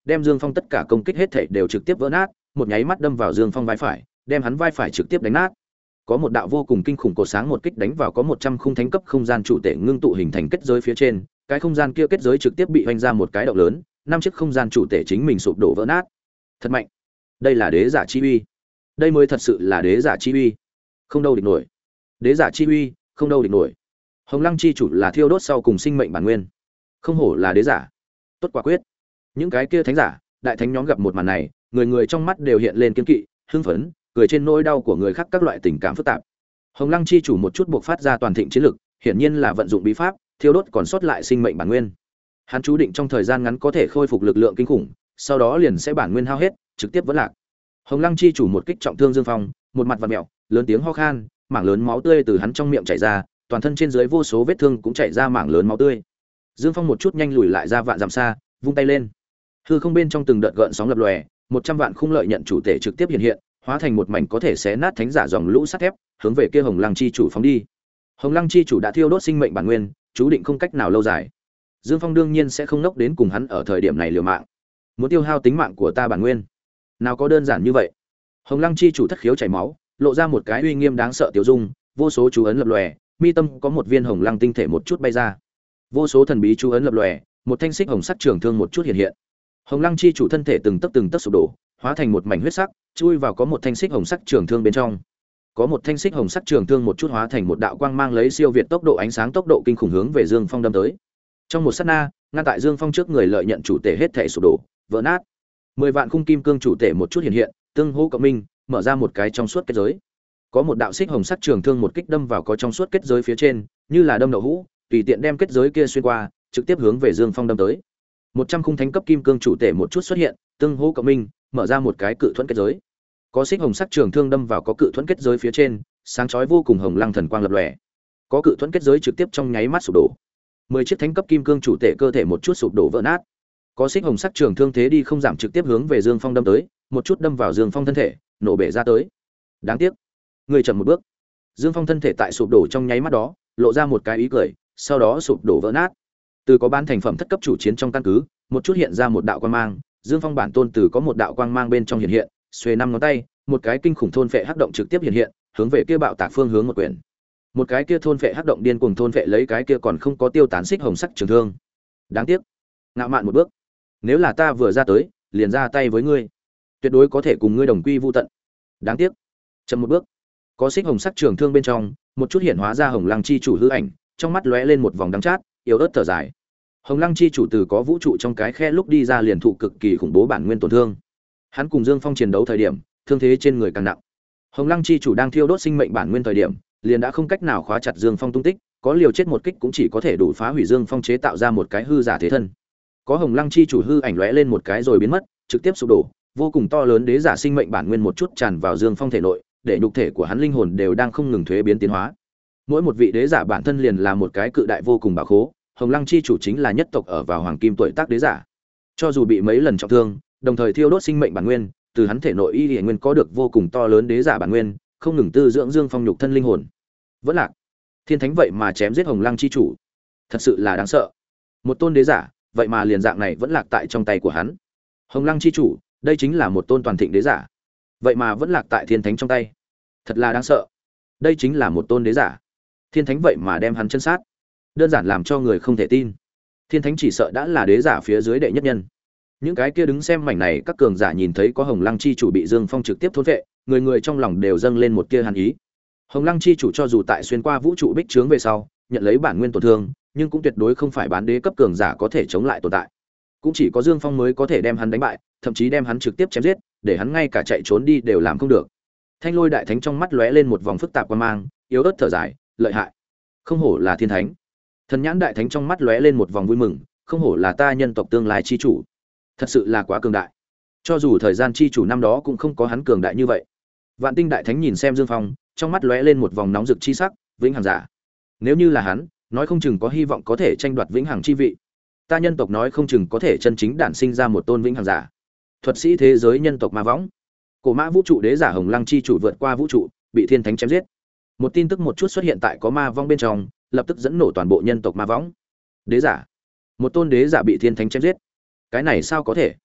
đem Dương Phong tất cả công kích hết thảy đều trực tiếp vỡ nát, một nháy mắt đâm vào Dương Phong vai phải, đem hắn vai phải trực tiếp đánh nát. Có một đạo vô cùng kinh khủng cột sáng một kích đánh vào có một trăm khung thánh cấp không gian trụ tể ngưng tụ hình thành kết giới phía trên, cái không gian kia kết giới trực tiếp bị hoành ra một cái động lớn, năm chiếc không gian trụ tể chính mình sụp đổ vỡ nát. Thật mạnh. Đây là đế giả chi uy. Đây mới thật sự là đế giả chi uy. Không đâu địch nổi. Đế giả chi uy, không đâu địch nổi. Hồng Lăng chi chủ là thiêu đốt sau cùng sinh mệnh bản nguyên. Không hổ là đế giả. Tốt quả quyết. Những cái kia thánh giả, đại thánh nhóm gặp một màn này, người người trong mắt đều hiện lên kiên kỵ, hưng phấn, cười trên nỗi đau của người khác các loại tình cảm phức tạp. Hồng Lăng chi chủ một chút buộc phát ra toàn thịnh chiến lực, hiển nhiên là vận dụng bí pháp, thiêu đốt còn sót lại sinh mệnh bản nguyên. Hắn chú định trong thời gian ngắn có thể khôi phục lực lượng kinh khủng, sau đó liền sẽ bản nguyên hao hết, trực tiếp vỡ lạc. Hồng Lăng chi chủ một kích trọng thương Dương Phong, một mặt vặn mèo, lớn tiếng ho khan, mảng lớn máu tươi từ hắn trong miệng chảy ra, toàn thân trên dưới vô số vết thương cũng chảy ra mảng lớn máu tươi. Dương Phong một chút nhanh lùi lại ra vạn dặm xa, vung tay lên. Hư không bên trong từng đợt gợn sóng lập lòe, một trăm vạn khung lợi nhận chủ thể trực tiếp hiện hiện, hóa thành một mảnh có thể xé nát thánh giả dòng lũ sắt thép, hướng về kia Hồng Lăng chi chủ phóng đi. Hồng Lăng chi chủ đã thiêu đốt sinh mệnh bản nguyên, chú định không cách nào lâu dài. Dương Phong đương nhiên sẽ không nốc đến cùng hắn ở thời điểm này liều mạng. Muốn tiêu hao tính mạng của ta bản nguyên, nào có đơn giản như vậy. Hồng Lăng chi chủ thất khiếu chảy máu, lộ ra một cái uy nghiêm đáng sợ tiêu dung, vô số chú ấn lập lòe, mi tâm có một viên hồng lăng tinh thể một chút bay ra. Vô số thần bí chú ấn lập lòe, một thanh xích hồng sắc trường thương một chút hiện hiện. Hồng Lăng chi chủ thân thể từng tấc từng tấc sụp đổ, hóa thành một mảnh huyết sắc, chui vào có một thanh xích hồng sắc trường thương bên trong. Có một thanh xích hồng sắc trường thương một chút hóa thành một đạo quang mang lấy siêu việt tốc độ ánh sáng tốc độ kinh khủng hướng về Dương Phong đâm tới. Trong một sát na, ngăn tại Dương Phong trước người lợi nhận chủ thể hết thể sụp đổ, vỡ nát. Mười vạn khung kim cương chủ thể một chút hiện hiện, tương hỗ cộng minh, mở ra một cái trong suốt kết giới. Có một đạo xích hồng sắc trường thương một kích đâm vào có trong suốt kết giới phía trên, như là đâm đậu hũ, tùy tiện đem kết giới kia xuyên qua, trực tiếp hướng về Dương Phong đâm tới. Một trăm khung thánh cấp kim cương chủ thể một chút xuất hiện, tương hỗ cộng minh, mở ra một cái cự thuẫn kết giới. Có xích hồng sắc trường thương đâm vào có cự thuẫn kết giới phía trên, sáng chói vô cùng hồng lăng thần quang lập lòe. Có cự thuẫn kết giới trực tiếp trong nháy mắt sụp đổ. Mười chiếc thánh cấp kim cương chủ thể cơ thể một chút sụp đổ vỡ nát. Có xích hồng sắc trường thương thế đi không giảm trực tiếp hướng về Dương Phong đâm tới, một chút đâm vào Dương Phong thân thể, nổ bể ra tới. Đáng tiếc, người chậm một bước. Dương Phong thân thể tại sụp đổ trong nháy mắt đó, lộ ra một cái ý cười, sau đó sụp đổ vỡ nát. Từ có bán thành phẩm thất cấp chủ chiến trong căn cứ, một chút hiện ra một đạo quang mang, Dương Phong bản tôn từ có một đạo quang mang bên trong hiện hiện, xuề năm ngón tay, một cái kinh khủng thôn phệ hắc động trực tiếp hiện hiện, hướng về kia bạo tạc phương hướng một quyển. Một cái kia thôn phệ hắc động điên cuồng thôn phệ lấy cái kia còn không có tiêu tán xích hồng sắc trường thương. Đáng tiếc, ngạo mạn một bước. Nếu là ta vừa ra tới, liền ra tay với ngươi, tuyệt đối có thể cùng ngươi đồng quy vu tận. Đáng tiếc, chậm một bước. Có xích hồng sắc trường thương bên trong, một chút hiện hóa ra Hồng Lăng chi chủ hư ảnh, trong mắt lóe lên một vòng đắng chát, yếu ớt thở dài. Hồng Lăng chi chủ từ có vũ trụ trong cái khe lúc đi ra liền thụ cực kỳ khủng bố bản nguyên tổn thương. Hắn cùng Dương Phong chiến đấu thời điểm, thương thế trên người càng nặng. Hồng Lăng chi chủ đang thiêu đốt sinh mệnh bản nguyên thời điểm, liền đã không cách nào khóa chặt Dương Phong tung tích, có liều chết một kích cũng chỉ có thể đủ phá hủy Dương Phong chế tạo ra một cái hư giả thế thân. Có Hồng Lăng chi chủ hư ảnh lóe lên một cái rồi biến mất, trực tiếp sụp đổ, vô cùng to lớn đế giả sinh mệnh bản nguyên một chút tràn vào Dương Phong thể nội, để nhục thể của hắn linh hồn đều đang không ngừng thuế biến tiến hóa. Mỗi một vị đế giả bản thân liền là một cái cự đại vô cùng bảo khố, Hồng Lăng chi chủ chính là nhất tộc ở vào hoàng kim tuổi tác đế giả. Cho dù bị mấy lần trọng thương, đồng thời thiêu đốt sinh mệnh bản nguyên, từ hắn thể nội y liễu nguyên có được vô cùng to lớn đế giả bản nguyên, không ngừng tư dưỡng Dương Phong nhục thân linh hồn. Vẫn lạc, thiên thánh vậy mà chém giết Hồng Lăng chi chủ, thật sự là đáng sợ. Một tôn đế giả, vậy mà liền dạng này vẫn lạc tại trong tay của hắn. Hồng Lăng chi chủ, đây chính là một tôn toàn thịnh đế giả, vậy mà vẫn lạc tại thiên thánh trong tay, thật là đáng sợ. Đây chính là một tôn đế giả, thiên thánh vậy mà đem hắn chân sát, đơn giản làm cho người không thể tin. Thiên thánh chỉ sợ đã là đế giả phía dưới đệ nhất nhân. Những cái kia đứng xem mảnh này các cường giả nhìn thấy có Hồng Lăng chi chủ bị Dương Phong trực tiếp thôn vệ, người người trong lòng đều dâng lên một tia hàn ý. Hồng Lăng chi chủ cho dù tại xuyên qua vũ trụ bích trướng về sau, nhận lấy bản nguyên tổn thương, nhưng cũng tuyệt đối không phải bán đế cấp cường giả có thể chống lại tồn tại. Cũng chỉ có Dương Phong mới có thể đem hắn đánh bại, thậm chí đem hắn trực tiếp chém giết, để hắn ngay cả chạy trốn đi đều làm không được. Thanh Lôi đại thánh trong mắt lóe lên một vòng phức tạp quan mang, yếu ớt thở dài, lợi hại. Không hổ là thiên thánh. Thần Nhãn đại thánh trong mắt lóe lên một vòng vui mừng, không hổ là ta nhân tộc tương lai chi chủ. Thật sự là quá cường đại. Cho dù thời gian chi chủ năm đó cũng không có hắn cường đại như vậy. Vạn Tinh đại thánh nhìn xem Dương Phong, trong mắt lóe lên một vòng nóng rực chi sắc, vĩnh hằng giả. Nếu như là hắn, nói không chừng có hy vọng có thể tranh đoạt vĩnh hằng chi vị. Ta nhân tộc nói không chừng có thể chân chính đản sinh ra một tôn vĩnh hằng giả. Thuật sĩ thế giới nhân tộc ma võng. Cổ Mã vũ trụ đế giả Hồng Lăng chi chủ vượt qua vũ trụ, bị thiên thánh chém giết. Một tin tức một chút xuất hiện tại có ma vong bên trong, lập tức dẫn nổ toàn bộ nhân tộc ma võng. Đế giả, một tôn đế giả bị thiên thánh chém giết. Cái này sao có thể?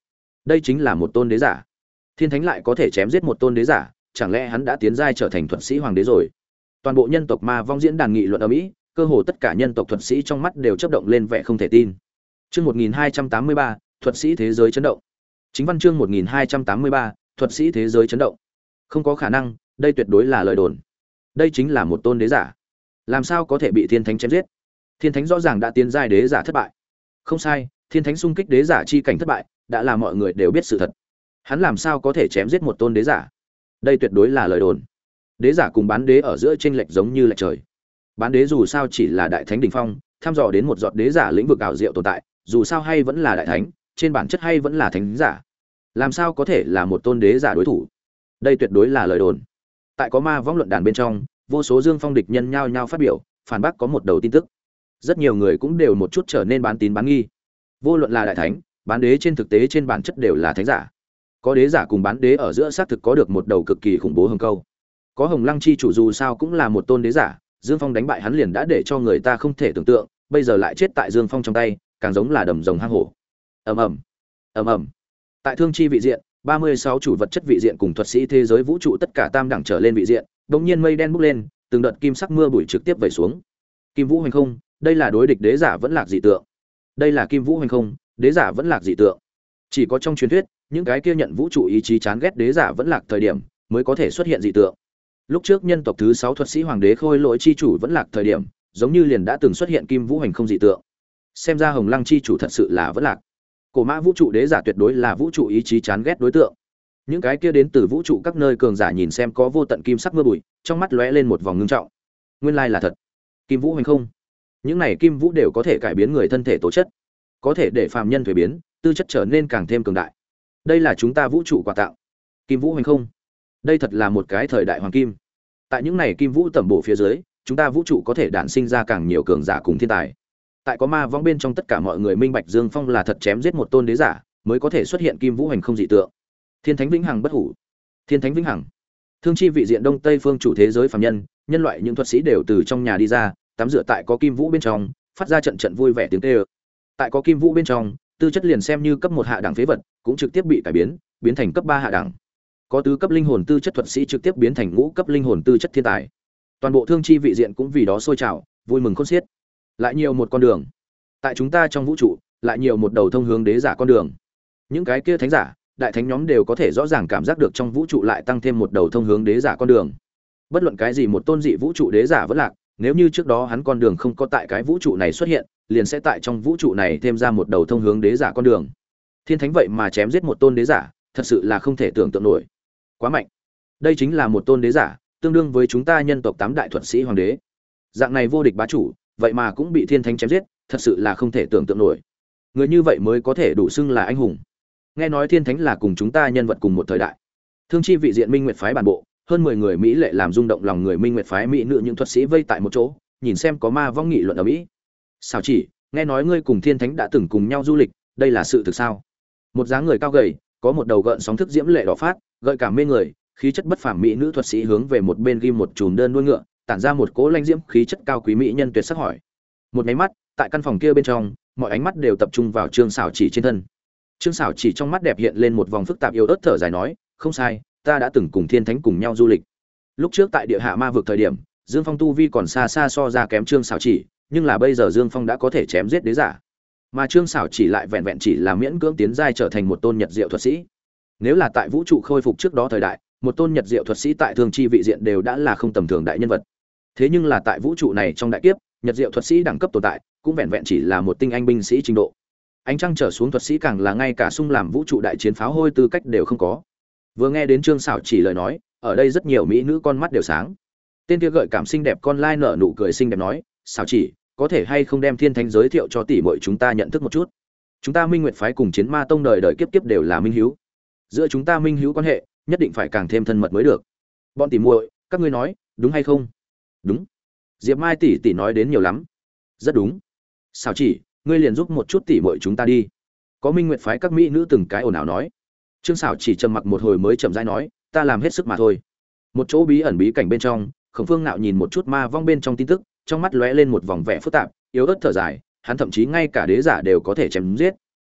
Đây chính là một tôn đế giả. Thiên thánh lại có thể chém giết một tôn đế giả, chẳng lẽ hắn đã tiến giai trở thành thuật sĩ hoàng đế rồi? Toàn bộ nhân tộc Ma Vong diễn đàn nghị luận ở Mỹ, cơ hồ tất cả nhân tộc thuật sĩ trong mắt đều chớp động lên vẻ không thể tin. Chương một nghìn hai trăm tám mươi ba, thuật sĩ thế giới chấn động. Chính văn chương một nghìn hai trăm tám mươi ba, thuật sĩ thế giới chấn động. Không có khả năng, đây tuyệt đối là lời đồn. Đây chính là một tôn đế giả. Làm sao có thể bị thiên thánh chém giết? Thiên thánh rõ ràng đã tiến giai đế giả thất bại. Không sai, thiên thánh xung kích đế giả chi cảnh thất bại, đã là mọi người đều biết sự thật. Hắn làm sao có thể chém giết một tôn đế giả? Đây tuyệt đối là lời đồn. Đế giả cùng bán đế ở giữa chênh lệch giống như lệch trời. Bán đế dù sao chỉ là đại thánh đỉnh phong, thăm dò đến một giọt đế giả lĩnh vực ảo diệu tồn tại, dù sao hay vẫn là đại thánh, trên bản chất hay vẫn là thánh giả. Làm sao có thể là một tôn đế giả đối thủ? Đây tuyệt đối là lời đồn. Tại có Ma Vong luận đàn bên trong, vô số Dương Phong địch nhân nhao nhao phát biểu, phản bác có một đầu tin tức. Rất nhiều người cũng đều một chút trở nên bán tín bán nghi. Vô luận là đại thánh, bán đế trên thực tế trên bản chất đều là thánh giả. Có đế giả cùng bán đế ở giữa xác thực có được một đầu cực kỳ khủng bố hồng câu. Có Hồng Lăng chi chủ dù sao cũng là một tôn đế giả, Dương Phong đánh bại hắn liền đã để cho người ta không thể tưởng tượng, bây giờ lại chết tại Dương Phong trong tay, càng giống là đầm rồng hang hổ. Ầm ầm, ầm ầm. Tại Thương Chi vị diện, ba mươi sáu chủ vật chất vị diện cùng thuật sĩ thế giới vũ trụ tất cả tam đẳng trở lên vị diện, đột nhiên mây đen bốc lên, từng đợt kim sắc mưa bụi trực tiếp vẩy xuống. Kim Vũ Hoành Không, đây là đối địch đế giả vẫn lạc dị tượng. Đây là Kim Vũ Hoành Không, đế giả vẫn lạc dị tượng. Chỉ có trong truyền thuyết, những cái kia nhận vũ trụ ý chí chán ghét đế giả vẫn lạc thời điểm, mới có thể xuất hiện dị tượng. Lúc trước nhân tộc thứ sáu thuật sĩ hoàng đế Khôi Lỗi chi chủ vẫn lạc thời điểm, giống như liền đã từng xuất hiện Kim Vũ Hoành Không dị tượng. Xem ra Hồng Lăng chi chủ thật sự là vẫn lạc. Cổ Mã vũ trụ đế giả tuyệt đối là vũ trụ ý chí chán ghét đối tượng. Những cái kia đến từ vũ trụ các nơi cường giả nhìn xem có vô tận kim sắc mưa bụi, trong mắt lóe lên một vòng ngưng trọng. Nguyên lai là thật. Kim Vũ Hoành Không. Những này kim vũ đều có thể cải biến người thân thể tố chất, có thể để phàm nhân thuế biến, tư chất trở nên càng thêm cường đại. Đây là chúng ta vũ trụ quà tặng. Kim Vũ Hoành Không. Đây thật là một cái thời đại hoàng kim. Tại những này kim vũ tẩm bổ phía dưới, chúng ta vũ trụ có thể đản sinh ra càng nhiều cường giả cùng thiên tài. Tại có Ma Vong bên trong tất cả mọi người minh bạch Dương Phong là thật chém giết một tôn đế giả, mới có thể xuất hiện Kim Vũ Hoành Không dị tượng. Thiên Thánh vĩnh hằng bất hủ. Thiên Thánh vĩnh hằng. Thương chi vị diện đông tây phương chủ thế giới phàm nhân, nhân loại những thuật sĩ đều từ trong nhà đi ra, tắm rửa tại có kim vũ bên trong, phát ra trận trận vui vẻ tiếng kêu. Tại có kim vũ bên trong, tư chất liền xem như cấp một hạ đẳng phế vật, cũng trực tiếp bị cải biến, biến thành cấp ba hạ đẳng. Có tứ cấp linh hồn tư chất thuật sĩ trực tiếp biến thành ngũ cấp linh hồn tư chất thiên tài. Toàn bộ thương chi vị diện cũng vì đó sôi trào, vui mừng khôn xiết. Lại nhiều một con đường. Tại chúng ta trong vũ trụ, lại nhiều một đầu thông hướng đế giả con đường. Những cái kia thánh giả, đại thánh nhóm đều có thể rõ ràng cảm giác được trong vũ trụ lại tăng thêm một đầu thông hướng đế giả con đường. Bất luận cái gì một tôn dị vũ trụ đế giả vẫn lạc, nếu như trước đó hắn con đường không có tại cái vũ trụ này xuất hiện, liền sẽ tại trong vũ trụ này thêm ra một đầu thông hướng đế giả con đường. Thiên thánh vậy mà chém giết một tôn đế giả, thật sự là không thể tưởng tượng nổi. Quá mạnh. Đây chính là một tôn đế giả, tương đương với chúng ta nhân tộc tám đại thuật sĩ hoàng đế. Dạng này vô địch bá chủ, vậy mà cũng bị thiên thánh chém giết, thật sự là không thể tưởng tượng nổi. Người như vậy mới có thể đủ xưng là anh hùng. Nghe nói thiên thánh là cùng chúng ta nhân vật cùng một thời đại. Thương chi vị diện Minh Nguyệt phái bản bộ, hơn mười người mỹ lệ làm rung động lòng người Minh Nguyệt phái mỹ nữ những thuật sĩ vây tại một chỗ, nhìn xem có Ma Vong nghị luận ở Mỹ. Sao chỉ, nghe nói ngươi cùng thiên thánh đã từng cùng nhau du lịch, đây là sự thực sao? Một dáng người cao gầy, có một đầu gợn sóng thức diễm lệ đỏ phát, gợi cảm mê người, khí chất bất phàm mỹ nữ thuật sĩ hướng về một bên ghim một chùm đơn đuôi ngựa, tản ra một cỗ lãnh diễm khí chất cao quý mỹ nhân tuyệt sắc hỏi. Một máy mắt, tại căn phòng kia bên trong, mọi ánh mắt đều tập trung vào Trương Sảo Chỉ trên thân. Trương Sảo Chỉ trong mắt đẹp hiện lên một vòng phức tạp yêu ớt thở dài nói, không sai, ta đã từng cùng thiên thánh cùng nhau du lịch. Lúc trước tại địa hạ ma vực thời điểm, Dương Phong tu vi còn xa xa so ra kém Trương Sảo Chỉ, nhưng là bây giờ Dương Phong đã có thể chém giết đế giả, mà Trương Sảo Chỉ lại vẹn vẹn chỉ là miễn cưỡng tiến giai trở thành một tôn nhật diệu thuật sĩ. Nếu là tại vũ trụ khôi phục trước đó thời đại, một tôn nhật diệu thuật sĩ tại thường chi vị diện đều đã là không tầm thường đại nhân vật. Thế nhưng là tại vũ trụ này trong đại kiếp, nhật diệu thuật sĩ đẳng cấp tồn tại, cũng vẹn vẹn chỉ là một tinh anh binh sĩ trình độ. Ánh trăng trở xuống thuật sĩ càng là ngay cả xung làm vũ trụ đại chiến pháo hôi tư cách đều không có. Vừa nghe đến Trương Sảo Chỉ lời nói, ở đây rất nhiều mỹ nữ con mắt đều sáng. Tên kia gợi cảm xinh đẹp con lai nở nụ cười xinh đẹp nói, "Sảo Chỉ, có thể hay không đem thiên thánh giới thiệu cho tỷ muội chúng ta nhận thức một chút? Chúng ta Minh Nguyệt phái cùng Chiến Ma tông đời đời kiếp kiếp đều là minh hữu. Giữa chúng ta minh hữu quan hệ, nhất định phải càng thêm thân mật mới được. Bọn tỷ muội, các ngươi nói, đúng hay không?" "Đúng." Diệp Mai tỷ tỷ nói đến nhiều lắm. "Rất đúng. Sảo Chỉ, ngươi liền giúp một chút tỷ muội chúng ta đi." Có Minh Nguyệt phái các mỹ nữ từng cái ồn ào nói. Trương Sảo Chỉ trầm mặc một hồi mới chậm rãi nói, "Ta làm hết sức mà thôi." Một chỗ bí ẩn bí cảnh bên trong, Khổng Phương Nạo nhìn một chút Ma Vong bên trong tin tức, trong mắt lóe lên một vòng vẻ phức tạp, yếu ớt thở dài, hắn thậm chí ngay cả đế giả đều có thể chém giết.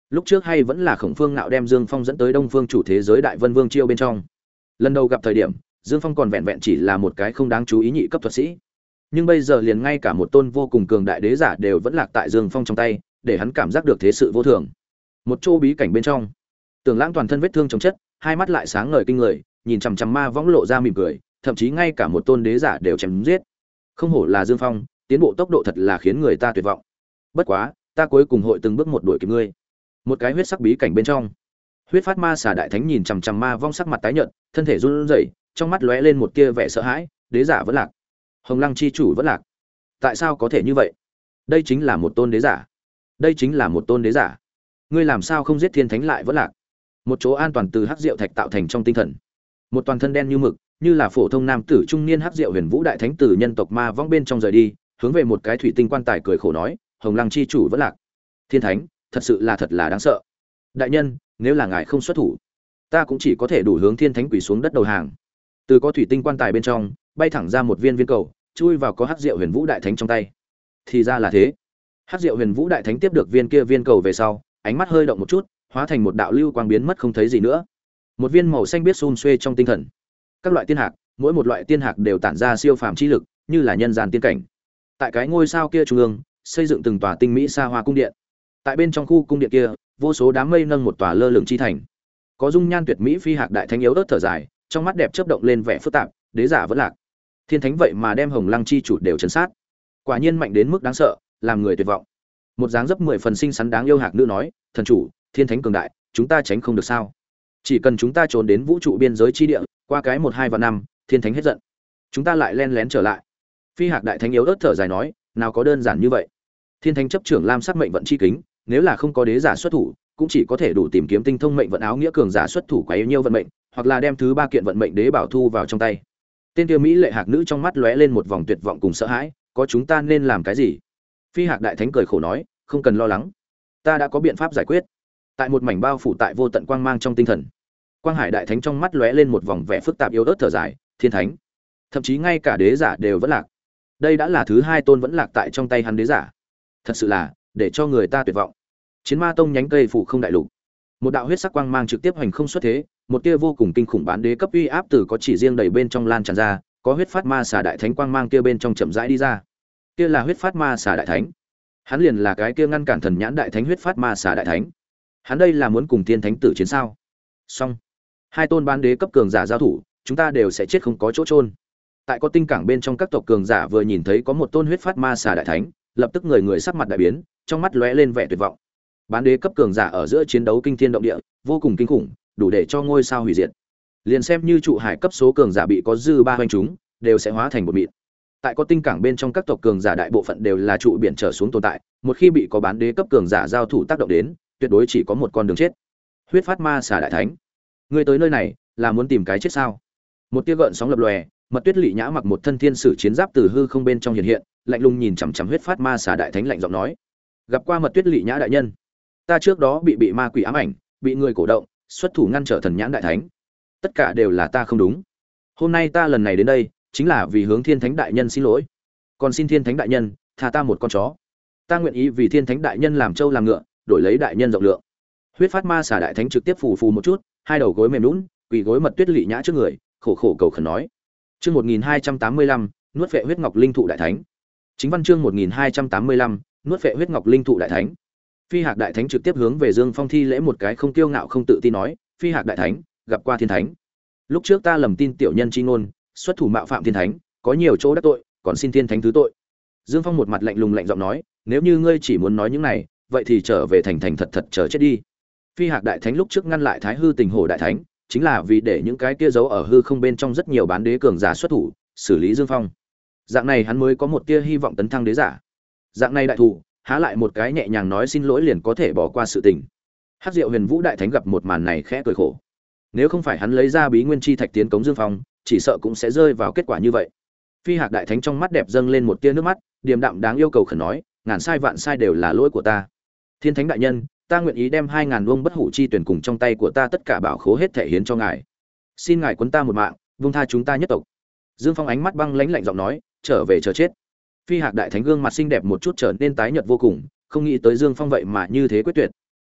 Lúc trước hay vẫn là Khổng Phương Ngạo đem Dương Phong dẫn tới Đông Phương chủ thế giới Đại Vân Vương chiêu bên trong. Lần đầu gặp thời điểm, Dương Phong còn vẹn vẹn chỉ là một cái không đáng chú ý nhị cấp thuật sĩ. Nhưng bây giờ liền ngay cả một tôn vô cùng cường đại đế giả đều vẫn lạc tại Dương Phong trong tay, để hắn cảm giác được thế sự vô thường. Một chỗ bí cảnh bên trong, Tưởng Lãng toàn thân vết thương chồng chất, hai mắt lại sáng ngời kinh người, nhìn chằm chằm ma võng lộ ra mỉm cười, thậm chí ngay cả một tôn đế giả đều chém giết. Không hổ là Dương Phong, tiến bộ tốc độ thật là khiến người ta tuyệt vọng. Bất quá, ta cuối cùng hội từng bước một đuổi kịp ngươi. Một cái huyết sắc bí cảnh bên trong, huyết phát ma xà đại thánh nhìn chằm chằm ma vong sắc mặt tái nhợt, thân thể run rẩy, trong mắt lóe lên một tia vẻ sợ hãi. Đế giả vẫn lạc, Hồng Lăng chi chủ vẫn lạc. Tại sao có thể như vậy? Đây chính là một tôn đế giả. Đây chính là một tôn đế giả. Ngươi làm sao không giết thiên thánh lại vẫn lạc? Một chỗ an toàn từ hắc diệu thạch tạo thành trong tinh thần, một toàn thân đen như mực, như là phổ thông nam tử trung niên hắc diệu huyền vũ đại thánh tử nhân tộc ma vong bên trong rời đi, hướng về một cái thủy tinh quan tài cười khổ nói, Hồng Lăng chi chủ vẫn lạc. Thiên thánh, thật sự là thật là đáng sợ. Đại nhân, nếu là ngài không xuất thủ, ta cũng chỉ có thể đủ hướng thiên thánh quỳ xuống đất đầu hàng. Từ có thủy tinh quan tài bên trong bay thẳng ra một viên viên cầu, chui vào có hắc diệu huyền vũ đại thánh trong tay. Thì ra là thế. Hắc diệu huyền vũ đại thánh tiếp được viên kia viên cầu về sau, ánh mắt hơi động một chút, hóa thành một đạo lưu quang biến mất không thấy gì nữa. Một viên màu xanh biết xun xuê trong tinh thần. Các loại tiên hạc, mỗi một loại tiên hạc đều tản ra siêu phàm chi lực, như là nhân gian tiên cảnh. Tại cái ngôi sao kia trung ương, xây dựng từng tòa tinh mỹ xa hoa cung điện. Tại bên trong khu cung điện kia, vô số đám mây nâng một tòa lơ lửng chi thành. Có dung nhan tuyệt mỹ phi hạc đại thánh yếu ớt thở dài, trong mắt đẹp chớp động lên vẻ phức tạp, đế giả vẫn lạc. Thiên thánh vậy mà đem Hồng Lăng chi chủ đều trấn sát. Quả nhiên mạnh đến mức đáng sợ, làm người tuyệt vọng. Một dáng dấp mười phần xinh xắn đáng yêu hạc nữ nói, thần chủ, thiên thánh cường đại, chúng ta tránh không được sao? Chỉ cần chúng ta trốn đến vũ trụ biên giới chi địa, qua cái một hai và năm, thiên thánh hết giận, chúng ta lại len lén trở lại. Phi hạc đại thánh yếu ớt thở dài nói, nào có đơn giản như vậy. Thiên thánh chấp trưởng lam sắc mệnh vận chi kính, nếu là không có đế giả xuất thủ, cũng chỉ có thể đủ tìm kiếm tinh thông mệnh vận áo nghĩa cường giả xuất thủ quá yếu nhiêu vận mệnh, hoặc là đem thứ ba kiện vận mệnh đế bảo thu vào trong tay. Tên kia mỹ lệ hạc nữ trong mắt lóe lên một vòng tuyệt vọng cùng sợ hãi, có chúng ta nên làm cái gì? Phi hạc đại thánh cười khổ nói, không cần lo lắng, ta đã có biện pháp giải quyết. Tại một mảnh bao phủ tại vô tận quang mang trong tinh thần, Quang Hải đại thánh trong mắt lóe lên một vòng vẻ phức tạp yếu ớt thở dài, thiên thánh, thậm chí ngay cả đế giả đều vẫn lạc. Đây đã là thứ hai tôn vẫn lạc tại trong tay hắn đế giả. Thật sự là để cho người ta tuyệt vọng. Chiến Ma tông nhánh cây phủ không đại lục, một đạo huyết sắc quang mang trực tiếp hành không xuất thế, một tia vô cùng kinh khủng bán đế cấp uy áp từ có chỉ riêng đầy bên trong lan tràn ra, có huyết phát ma xà đại thánh quang mang kia bên trong chậm rãi đi ra. Kia là huyết phát ma xà đại thánh. Hắn liền là cái kia ngăn cản thần nhãn đại thánh huyết phát ma xà đại thánh. Hắn đây là muốn cùng thiên thánh tử chiến sao? Xong, hai tôn bán đế cấp cường giả giao thủ, chúng ta đều sẽ chết không có chỗ trôn. Tại có tinh cảng bên trong các tộc cường giả vừa nhìn thấy có một tôn huyết phát ma xà đại thánh, lập tức người người sắc mặt đại biến, trong mắt lóe lên vẻ tuyệt vọng. Bán đế cấp cường giả ở giữa chiến đấu kinh thiên động địa, vô cùng kinh khủng, đủ để cho ngôi sao hủy diệt. Liền xem như trụ hải cấp số cường giả bị có dư ba hoành chúng, đều sẽ hóa thành một mịn. Tại có tinh cảng bên trong các tộc cường giả đại bộ phận đều là trụ biển trở xuống tồn tại, một khi bị có bán đế cấp cường giả giao thủ tác động đến, tuyệt đối chỉ có một con đường chết. Huyết phát ma xà đại thánh, ngươi tới nơi này là muốn tìm cái chết sao? Một tia gợn sóng lập lòe, Mật Tuyết Lệ Nhã mặc một thân thiên sử chiến giáp từ hư không bên trong hiện hiện, lạnh lùng nhìn chằm chằm huyết phát ma xà đại thánh lạnh giọng nói: "Gặp qua Mật Tuyết Lệ Nhã đại nhân, ta trước đó bị bị ma quỷ ám ảnh, bị người cổ động, xuất thủ ngăn trở thần nhãn đại thánh, tất cả đều là ta không đúng. Hôm nay ta lần này đến đây, chính là vì hướng Thiên Thánh đại nhân xin lỗi. Còn xin Thiên Thánh đại nhân tha ta một con chó. Ta nguyện ý vì Thiên Thánh đại nhân làm trâu làm ngựa, đổi lấy đại nhân rộng lượng." Huyết phát ma xà đại thánh trực tiếp phù phù một chút, hai đầu gối mềm nhũn, quỳ gối Mật Tuyết Lệ Nhã trước người, khổ khổ cầu khẩn nói: Chương một nghìn hai trăm tám mươi lăm, nuốt phệ huyết ngọc linh thụ đại thánh. Chính văn chương một nghìn hai trăm tám mươi lăm, nuốt phệ huyết ngọc linh thụ đại thánh. Phi Hạc đại thánh trực tiếp hướng về Dương Phong thi lễ một cái, không kiêu ngạo không tự tin nói: "Phi Hạc đại thánh, gặp qua thiên thánh. Lúc trước ta lầm tin tiểu nhân chi ngôn, xuất thủ mạo phạm thiên thánh, có nhiều chỗ đắc tội, còn xin thiên thánh thứ tội." Dương Phong một mặt lạnh lùng lạnh giọng nói: "Nếu như ngươi chỉ muốn nói những này, vậy thì trở về thành thành thật thật chờ chết đi." Phi Hạc đại thánh lúc trước ngăn lại Thái Hư Tình Hổ đại thánh, chính là vì để những cái kia giấu ở hư không bên trong rất nhiều bán đế cường giả xuất thủ, xử lý Dương Phong. Dạng này hắn mới có một tia hy vọng tấn thăng đế giả. Dạng này đại thủ, há lại một cái nhẹ nhàng nói xin lỗi liền có thể bỏ qua sự tình. Hắc Diệu Huyền Vũ đại thánh gặp một màn này khẽ cười khổ. Nếu không phải hắn lấy ra Bí Nguyên chi thạch tiến cống Dương Phong, chỉ sợ cũng sẽ rơi vào kết quả như vậy. Phi Hạc đại thánh trong mắt đẹp dâng lên một tia nước mắt, điềm đạm đáng yêu cầu khẩn nói: "Ngàn sai vạn sai đều là lỗi của ta. Thiên Thánh đại nhân, ta nguyện ý đem hai ngàn luông bất hủ chi tuyển cùng trong tay của ta tất cả bảo khố hết thể hiến cho ngài. Xin ngài quấn ta một mạng, vung tha chúng ta nhất tộc." Dương Phong ánh mắt băng lãnh lạnh giọng nói: "Trở về chờ chết." Phi Hạc đại thánh gương mặt xinh đẹp một chút trở nên tái nhợt vô cùng, không nghĩ tới Dương Phong vậy mà như thế quyết tuyệt.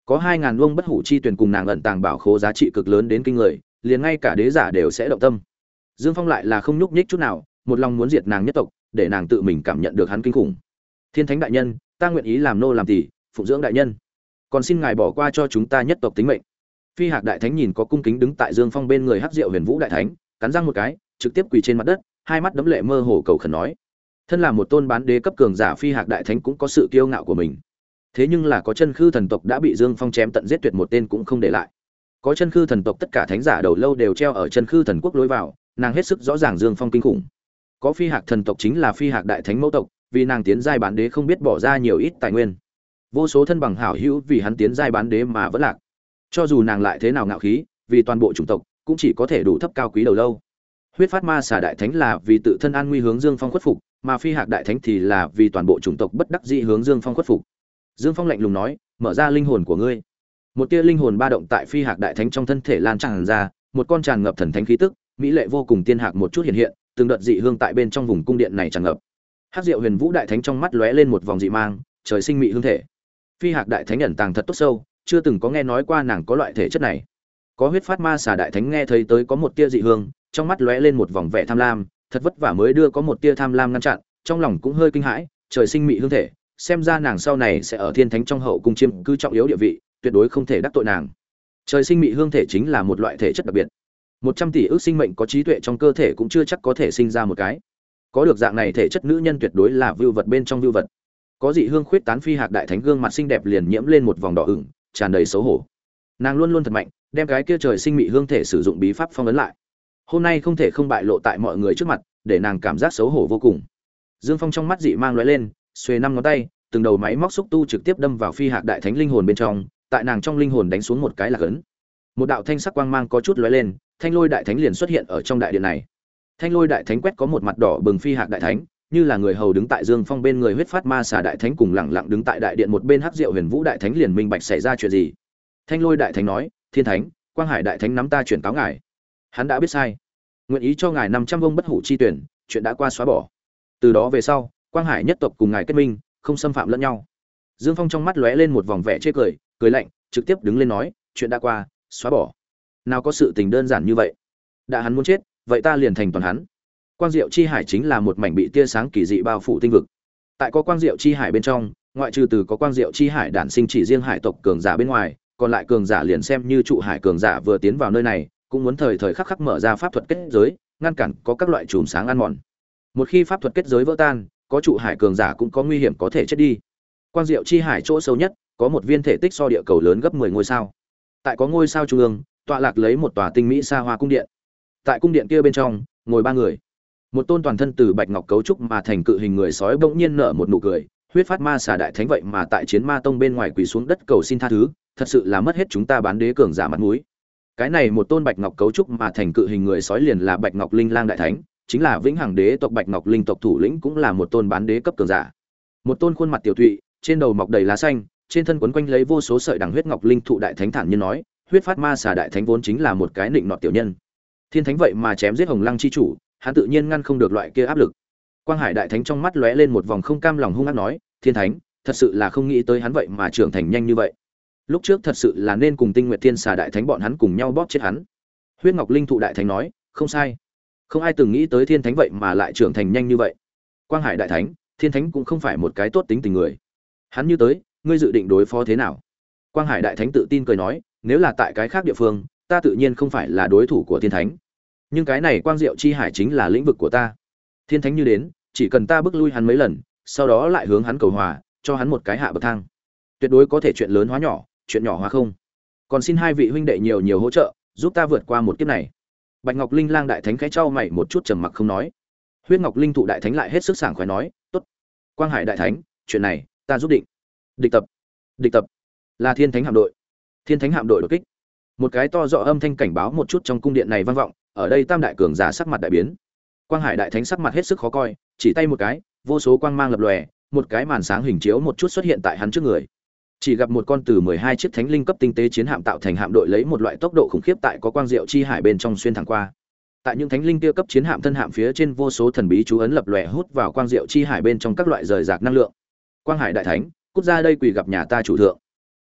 Có hai ngàn luông bất hủ chi tuyển cùng nàng ẩn tàng bảo khố giá trị cực lớn đến kinh người, liền ngay cả đế giả đều sẽ động tâm. Dương Phong lại là không nhúc nhích chút nào, một lòng muốn diệt nàng nhất tộc, để nàng tự mình cảm nhận được hắn kinh khủng. Thiên Thánh đại nhân, ta nguyện ý làm nô làm tỳ, phụng dưỡng đại nhân. Còn xin ngài bỏ qua cho chúng ta nhất tộc tính mệnh. Phi Hạc đại thánh nhìn có cung kính đứng tại Dương Phong bên người Hắc Diệu Huyền Vũ đại thánh, cắn răng một cái, trực tiếp quỳ trên mặt đất, hai mắt đẫm lệ mơ hồ cầu khẩn nói: thân là một tôn bán đế cấp cường giả, Phi Hạc đại thánh cũng có sự kiêu ngạo của mình. Thế nhưng là có chân khư thần tộc đã bị Dương Phong chém tận giết tuyệt, một tên cũng không để lại. Có chân khư thần tộc tất cả thánh giả đầu lâu đều treo ở chân khư thần quốc lối vào, nàng hết sức rõ ràng Dương Phong kinh khủng. Có Phi Hạc thần tộc chính là Phi Hạc đại thánh mẫu tộc, vì nàng tiến giai bán đế không biết bỏ ra nhiều ít tài nguyên. Vô số thân bằng hảo hữu vì hắn tiến giai bán đế mà vẫn lạc. Cho dù nàng lại thế nào ngạo khí, vì toàn bộ chủng tộc cũng chỉ có thể đủ thấp cao quý đầu lâu. Huyết Phát Ma Xà đại thánh là vì tự thân an nguy hướng Dương Phong khuất phục, mà Phi Hạc đại thánh thì là vì toàn bộ chủng tộc bất đắc dĩ hướng Dương Phong khuất phục. Dương Phong lạnh lùng nói: mở ra linh hồn của ngươi. Một tia linh hồn ba động tại Phi Hạc đại thánh trong thân thể lan tràn ra, một con tràn ngập thần thánh khí tức, mỹ lệ vô cùng tiên hạc một chút hiện hiện, từng đợt dị hương tại bên trong vùng cung điện này tràn ngập. Hắc Diệu Huyền Vũ đại thánh trong mắt lóe lên một vòng dị mang, trời sinh mị hương thể. Phi Hạc đại thánh ẩn tàng thật tốt sâu, chưa từng có nghe nói qua nàng có loại thể chất này. Có Huyết Phát Ma Xà đại thánh nghe thấy tới có một tia dị hương, trong mắt lóe lên một vòng vẻ tham lam, thật vất vả mới đưa có một tia tham lam ngăn chặn, trong lòng cũng hơi kinh hãi, trời sinh mị hương thể, xem ra nàng sau này sẽ ở thiên thánh trong hậu cung chiếm cứ trọng yếu địa vị, tuyệt đối không thể đắc tội nàng. Trời sinh mị hương thể chính là một loại thể chất đặc biệt. Một trăm tỷ ước sinh mệnh có trí tuệ trong cơ thể cũng chưa chắc có thể sinh ra một cái. Có được dạng này thể chất nữ nhân tuyệt đối là vưu vật bên trong vưu vật. Có dị hương khuyết tán, Phi Hạc đại thánh gương mặt xinh đẹp liền nhiễm lên một vòng đỏ ửng, tràn đầy xấu hổ. Nàng luôn luôn thật mạnh, đem cái kia trời sinh mị hương thể sử dụng bí pháp phong ấn lại. Hôm nay không thể không bại lộ tại mọi người trước mặt, để nàng cảm giác xấu hổ vô cùng. Dương Phong trong mắt dị mang lóe lên, xuề năm ngón tay, từng đầu máy móc xúc tu trực tiếp đâm vào Phi Hạc đại thánh linh hồn bên trong, tại nàng trong linh hồn đánh xuống một cái lạc ấn. Một đạo thanh sắc quang mang có chút lóe lên, Thanh Lôi đại thánh liền xuất hiện ở trong đại điện này. Thanh Lôi đại thánh quét có một mặt đỏ bừng Phi Hạc đại thánh, như là người hầu đứng tại Dương Phong bên người. Huyết Phát Ma Xà đại thánh cùng lẳng lặng đứng tại đại điện một bên. Hắc Diệu Huyền Vũ đại thánh liền minh bạch xảy ra chuyện gì. Thanh Lôi đại thánh nói: thiên thánh, Quang Hải đại thánh nắm ta chuyển cáo ngài, hắn đã biết sai, nguyện ý cho ngài năm trăm vông bất hủ chi tuyển, chuyện đã qua xóa bỏ. Từ đó về sau, Quang Hải nhất tộc cùng ngài kết minh, không xâm phạm lẫn nhau. Dương Phong trong mắt lóe lên một vòng vẻ chê cười, cười lạnh, trực tiếp đứng lên nói: chuyện đã qua, xóa bỏ. Nào có sự tình đơn giản như vậy. Đã hắn muốn chết, vậy ta liền thành toàn hắn. Quang Diệu chi hải chính là một mảnh bị tia sáng kỳ dị bao phủ tinh vực. Tại có Quang Diệu chi hải bên trong, ngoại trừ từ có Quang Diệu chi hải đản sinh chỉ riêng hải tộc cường giả bên ngoài, còn lại cường giả liền xem như trụ hải cường giả vừa tiến vào nơi này, cũng muốn thời thời khắc khắc mở ra pháp thuật kết giới, ngăn cản có các loại chùm sáng ăn mòn. Một khi pháp thuật kết giới vỡ tan, có trụ hải cường giả cũng có nguy hiểm có thể chết đi. Quang Diệu chi hải chỗ sâu nhất, có một viên thể tích so địa cầu lớn gấp mười ngôi sao. Tại có ngôi sao trung ương, tọa lạc lấy một tòa tinh mỹ xa hoa cung điện. Tại cung điện kia bên trong, ngồi ba người. Một tôn toàn thân từ bạch ngọc cấu trúc mà thành cự hình người sói bỗng nhiên nở một nụ cười. Huyết Phát Ma Xà đại thánh vậy mà tại Chiến Ma tông bên ngoài quỳ xuống đất cầu xin tha thứ, thật sự là mất hết chúng ta bán đế cường giả mặt mũi. Cái này một tôn bạch ngọc cấu trúc mà thành cự hình người sói liền là Bạch Ngọc Linh Lang đại thánh, chính là vĩnh hằng đế tộc Bạch Ngọc Linh tộc thủ lĩnh, cũng là một tôn bán đế cấp cường giả. Một tôn khuôn mặt tiểu thụy, trên đầu mọc đầy lá xanh, trên thân quấn quanh lấy vô số sợi đằng huyết ngọc linh thụ đại thánh thản nhiên nói: Huyết Phát Ma Xà đại thánh vốn chính là một cái nịnh nọt tiểu nhân. Thiên thánh vậy mà chém giết Hồng Lăng chi chủ, hắn tự nhiên ngăn không được loại kia áp lực. Quang Hải đại thánh trong mắt lóe lên một vòng không cam lòng, hung ác nói: Thiên thánh, thật sự là không nghĩ tới hắn vậy mà trưởng thành nhanh như vậy. Lúc trước thật sự là nên cùng Tinh Nguyệt Thiên Xà đại thánh bọn hắn cùng nhau bóp chết hắn. Huyết Ngọc Linh thụ đại thánh nói: không sai, không ai từng nghĩ tới Thiên thánh vậy mà lại trưởng thành nhanh như vậy. Quang Hải đại thánh, Thiên thánh cũng không phải một cái tốt tính tình người. Hắn như tới, ngươi dự định đối phó thế nào? Quang Hải đại thánh tự tin cười nói: nếu là tại cái khác địa phương, ta tự nhiên không phải là đối thủ của Thiên thánh, nhưng cái này Quang Diệu chi hải chính là lĩnh vực của ta. Thiên thánh như đến, chỉ cần ta bước lui hắn mấy lần, sau đó lại hướng hắn cầu hòa, cho hắn một cái hạ bậc thang, tuyệt đối có thể chuyện lớn hóa nhỏ, chuyện nhỏ hóa không. Còn xin hai vị huynh đệ nhiều nhiều hỗ trợ, giúp ta vượt qua một kiếp này. Bạch Ngọc Linh Lang đại thánh khẽ trao mày một chút, trầm mặc không nói. Huyết Ngọc Linh thụ đại thánh lại hết sức sảng khoái nói: tốt. Quang Hải đại thánh, chuyện này ta giúp định. Địch tập, địch tập, là Thiên thánh hạm đội. Thiên thánh hạm đội đột kích. Một cái to rõ âm thanh cảnh báo một chút trong cung điện này vang vọng, ở đây tam đại cường giả sắc mặt đại biến. Quang Hải đại thánh sắc mặt hết sức khó coi, chỉ tay một cái, vô số quang mang lập lòe, một cái màn sáng hình chiếu một chút xuất hiện tại hắn trước người. Chỉ gặp một con từ mười hai chiếc thánh linh cấp tinh tế chiến hạm tạo thành hạm đội lấy một loại tốc độ khủng khiếp tại có Quang Diệu chi hải bên trong xuyên thẳng qua. Tại những thánh linh kia cấp chiến hạm thân hạm phía trên, vô số thần bí chú ấn lập lòe hút vào Quang Diệu chi hải bên trong các loại rời rạc năng lượng. Quang Hải đại thánh, cút ra đây quỳ gặp nhà ta chủ thượng.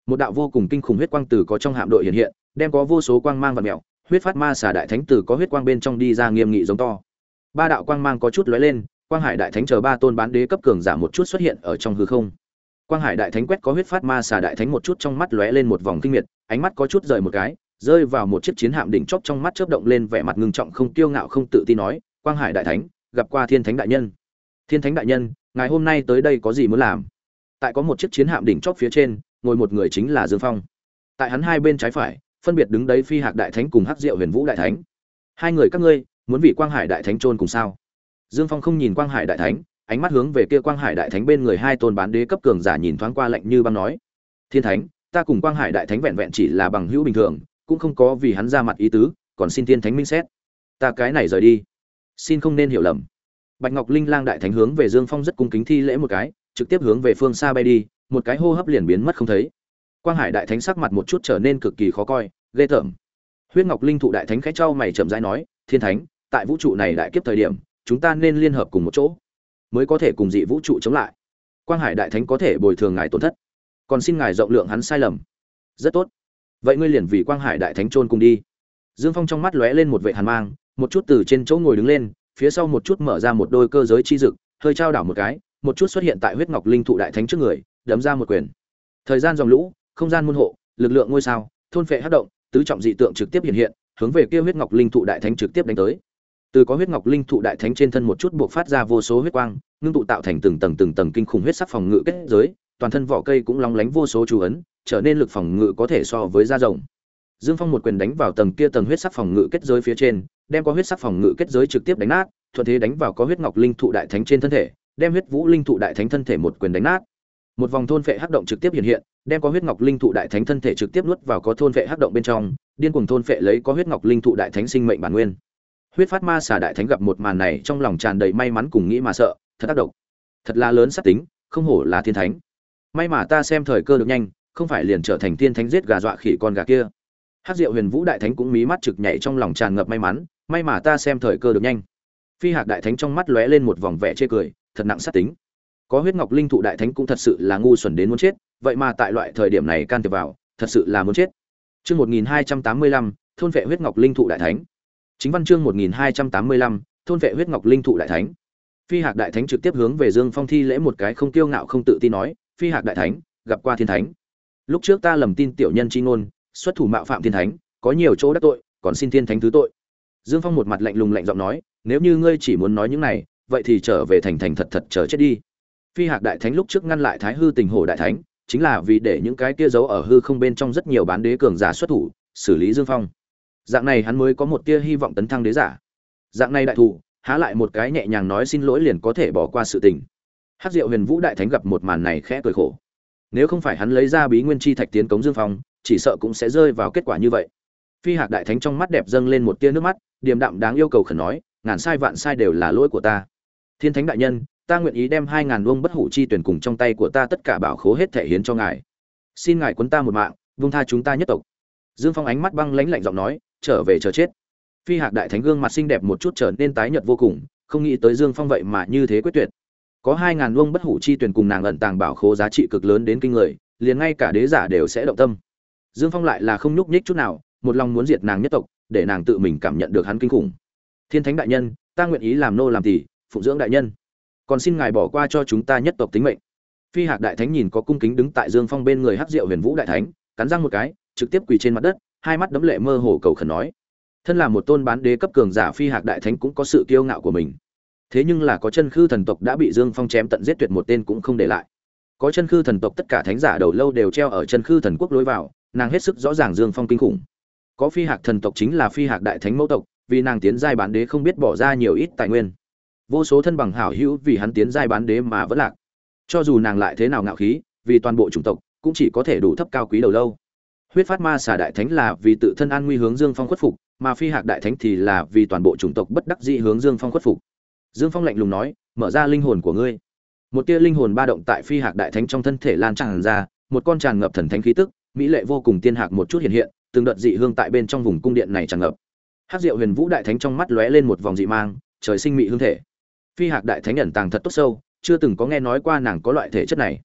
Một đạo vô cùng kinh khủng huyết quang từ có trong hạm đội hiện hiện, đem có vô số quang mang và mèo, huyết phát ma xà đại thánh từ có huyết quang bên trong đi ra nghiêm nghị giống to. Ba đạo quang mang có chút lóe lên, Quang Hải đại thánh chờ ba tôn bán đế cấp cường giả một chút xuất hiện ở trong hư không. Quang Hải đại thánh quét có huyết phát ma xà đại thánh một chút trong mắt lóe lên một vòng kinh miệt, ánh mắt có chút rời một cái, rơi vào một chiếc chiến hạm đỉnh chóp trong mắt chớp động lên vẻ mặt ngưng trọng không kiêu ngạo không tự tin nói, Quang Hải đại thánh, gặp qua Thiên Thánh đại nhân. Thiên Thánh đại nhân, ngài hôm nay tới đây có gì muốn làm? Tại có một chiếc chiến hạm đỉnh chóp phía trên, ngồi một người chính là Dương Phong. Tại hắn hai bên trái phải, phân biệt đứng đấy Phi Hạc đại thánh cùng Hắc Diệu Huyền Vũ đại thánh. Hai người các ngươi, muốn vì Quang Hải đại thánh chôn cùng sao? Dương Phong không nhìn Quang Hải đại thánh, ánh mắt hướng về kia Quang Hải đại thánh bên người hai tôn bán đế cấp cường giả nhìn thoáng qua lạnh như băng nói: "Thiên Thánh, ta cùng Quang Hải đại thánh vẹn vẹn chỉ là bằng hữu bình thường, cũng không có vì hắn ra mặt ý tứ, còn xin Thiên Thánh minh xét. Ta cái này rời đi, xin không nên hiểu lầm." Bạch Ngọc Linh Lang đại thánh hướng về Dương Phong rất cung kính thi lễ một cái, trực tiếp hướng về phương xa bay đi, một cái hô hấp liền biến mất không thấy. Quang Hải đại thánh sắc mặt một chút trở nên cực kỳ khó coi, ghê tởm. Huyết Ngọc Linh thụ đại thánh khẽ trao mày chậm rãi nói: "Thiên Thánh, tại vũ trụ này đại kiếp thời điểm, chúng ta nên liên hợp cùng một chỗ, mới có thể cùng dị vũ trụ chống lại. Quang Hải đại thánh có thể bồi thường ngài tổn thất, còn xin ngài rộng lượng hắn sai lầm." "Rất tốt, vậy ngươi liền vì Quang Hải đại thánh chôn cùng đi." Dương Phong trong mắt lóe lên một vệ hàn mang, một chút từ trên chỗ ngồi đứng lên, phía sau một chút mở ra một đôi cơ giới chi dực, hơi trao đảo một cái, một chút xuất hiện tại Huyết Ngọc Linh thụ đại thánh trước người, đấm ra một quyền. Thời gian dòng lũ, không gian môn hộ, lực lượng ngôi sao, thôn phệ hắc động, tứ trọng dị tượng trực tiếp hiện hiện, hướng về kia Huyết Ngọc Linh thụ đại thánh trực tiếp đánh tới. Từ có Huyết Ngọc Linh thụ đại thánh trên thân một chút buộc phát ra vô số huyết quang, ngưng tụ tạo thành từng tầng từng tầng kinh khủng huyết sắc phòng ngự kết giới, toàn thân vỏ cây cũng long lánh vô số chú ấn, trở nên lực phòng ngự có thể so với da rồng. Dương Phong một quyền đánh vào tầng kia tầng huyết sắc phòng ngự kết giới phía trên, đem có huyết sắc phòng ngự kết giới trực tiếp đánh nát, thuận thế đánh vào có Huyết Ngọc Linh thụ đại thánh trên thân thể, đem Huyết Vũ Linh thụ đại thánh thân thể một quyền đánh nát. Một vòng thôn phệ hắc động trực tiếp hiện hiện, đem có Huyết Ngọc Linh thụ đại thánh thân thể trực tiếp nuốt vào có thôn phệ hắc động bên trong, điên cuồng thôn phệ lấy có Huyết Ngọc Linh thụ đại thánh sinh mệnh bản nguyên. Huyết phát ma xà đại thánh gặp một màn này trong lòng tràn đầy may mắn cùng nghĩ mà sợ, thật tác động, thật là lớn sát tính, không hổ là thiên thánh. May mà ta xem thời cơ được nhanh, không phải liền trở thành thiên thánh giết gà dọa khỉ con gà kia. Hắc Diệu Huyền Vũ đại thánh cũng mí mắt trực nhảy trong lòng tràn ngập may mắn, may mà ta xem thời cơ được nhanh. Phi Hạc đại thánh trong mắt lóe lên một vòng vẻ chê cười, thật nặng sát tính. Có Huyết Ngọc Linh thụ đại thánh cũng thật sự là ngu xuẩn đến muốn chết, vậy mà tại loại thời điểm này can thiệp vào, thật sự là muốn chết. Chương một nghìn hai trăm tám mươi lăm, thôn vệ Huyết Ngọc Linh thụ đại thánh. Chính văn chương một nghìn hai trăm tám mươi lăm, thôn vệ Huyết Ngọc Linh thụ đại thánh. Phi Hạc đại thánh trực tiếp hướng về Dương Phong thi lễ một cái không kiêu ngạo không tự tin nói: "Phi Hạc đại thánh, gặp qua thiên thánh. Lúc trước ta lầm tin tiểu nhân chi ngôn, xuất thủ mạo phạm thiên thánh, có nhiều chỗ đắc tội, còn xin thiên thánh thứ tội." Dương Phong một mặt lạnh lùng lạnh giọng nói: "Nếu như ngươi chỉ muốn nói những này, vậy thì trở về thành thành thật thật chờ chết đi." Phi Hạc đại thánh lúc trước ngăn lại Thái Hư Tình Hổ đại thánh, chính là vì để những cái kia giấu ở hư không bên trong rất nhiều bán đế cường giả xuất thủ, xử lý Dương Phong. Dạng này hắn mới có một tia hy vọng tấn thăng đế giả. Dạng này đại thủ, há lại một cái nhẹ nhàng nói xin lỗi liền có thể bỏ qua sự tình. Hắc Diệu Huyền Vũ đại thánh gặp một màn này khẽ cười khổ. Nếu không phải hắn lấy ra Bí Nguyên chi thạch tiến cống Dương Phong, chỉ sợ cũng sẽ rơi vào kết quả như vậy. Phi Hạc đại thánh trong mắt đẹp dâng lên một tia nước mắt, điềm đạm đáng yêu cầu khẩn nói: "Ngàn sai vạn sai đều là lỗi của ta. Thiên thánh đại nhân, ta nguyện ý đem hai ngàn luông bất hủ chi tuyển cùng trong tay của ta tất cả bảo khố hết thể hiến cho ngài. Xin ngài quấn ta một mạng, vung tha chúng ta nhất tộc." Dương Phong ánh mắt băng lãnh lạnh giọng nói: "Trở về chờ chết." Phi Hạc đại thánh gương mặt xinh đẹp một chút trở nên tái nhợt vô cùng, không nghĩ tới Dương Phong vậy mà như thế quyết tuyệt. Có hai ngàn luông bất hủ chi tuyển cùng nàng ẩn tàng bảo khố giá trị cực lớn đến kinh người, liền ngay cả đế giả đều sẽ động tâm. Dương Phong lại là không nhúc nhích chút nào, một lòng muốn diệt nàng nhất tộc, để nàng tự mình cảm nhận được hắn kinh khủng. "Thiên thánh đại nhân, ta nguyện ý làm nô làm tỳ, phụng dưỡng đại nhân. Còn xin ngài bỏ qua cho chúng ta nhất tộc tính mệnh." Phi Hạc đại thánh nhìn có cung kính đứng tại Dương Phong bên người Hắc Diệu Huyền Vũ đại thánh, cắn răng một cái, trực tiếp quỳ trên mặt đất, hai mắt đẫm lệ mơ hồ cầu khẩn nói: thân là một tôn bán đế cấp cường giả, Phi Hạc đại thánh cũng có sự kiêu ngạo của mình. Thế nhưng là có chân khư thần tộc đã bị Dương Phong chém tận giết tuyệt một tên cũng không để lại. Có chân khư thần tộc tất cả thánh giả đầu lâu đều treo ở chân khư thần quốc lối vào, nàng hết sức rõ ràng Dương Phong kinh khủng. Có Phi Hạc thần tộc chính là Phi Hạc đại thánh mẫu tộc, vì nàng tiến giai bán đế không biết bỏ ra nhiều ít tài nguyên. Vô số thân bằng hảo hữu vì hắn tiến giai bán đế mà vẫn lạc. Cho dù nàng lại thế nào ngạo khí, vì toàn bộ chủng tộc cũng chỉ có thể đủ thấp cao quý đầu lâu. Huyết phát ma xà đại thánh là vì tự thân an nguy hướng Dương Phong khuất phục, mà Phi Hạc đại thánh thì là vì toàn bộ chủng tộc bất đắc dĩ hướng Dương Phong khuất phục. Dương Phong lạnh lùng nói: "Mở ra linh hồn của ngươi." Một tia linh hồn ba động tại Phi Hạc đại thánh trong thân thể lan tràn ra, một con tràn ngập thần thánh khí tức, mỹ lệ vô cùng tiên hạc một chút hiện hiện, từng đợt dị hương tại bên trong vùng cung điện này tràn ngập. Hắc Diệu Huyền Vũ đại thánh trong mắt lóe lên một vòng dị mang, trời sinh mị hương thể. Phi Hạc đại thánh ẩn tàng thật tốt sâu, chưa từng có nghe nói qua nàng có loại thể chất này.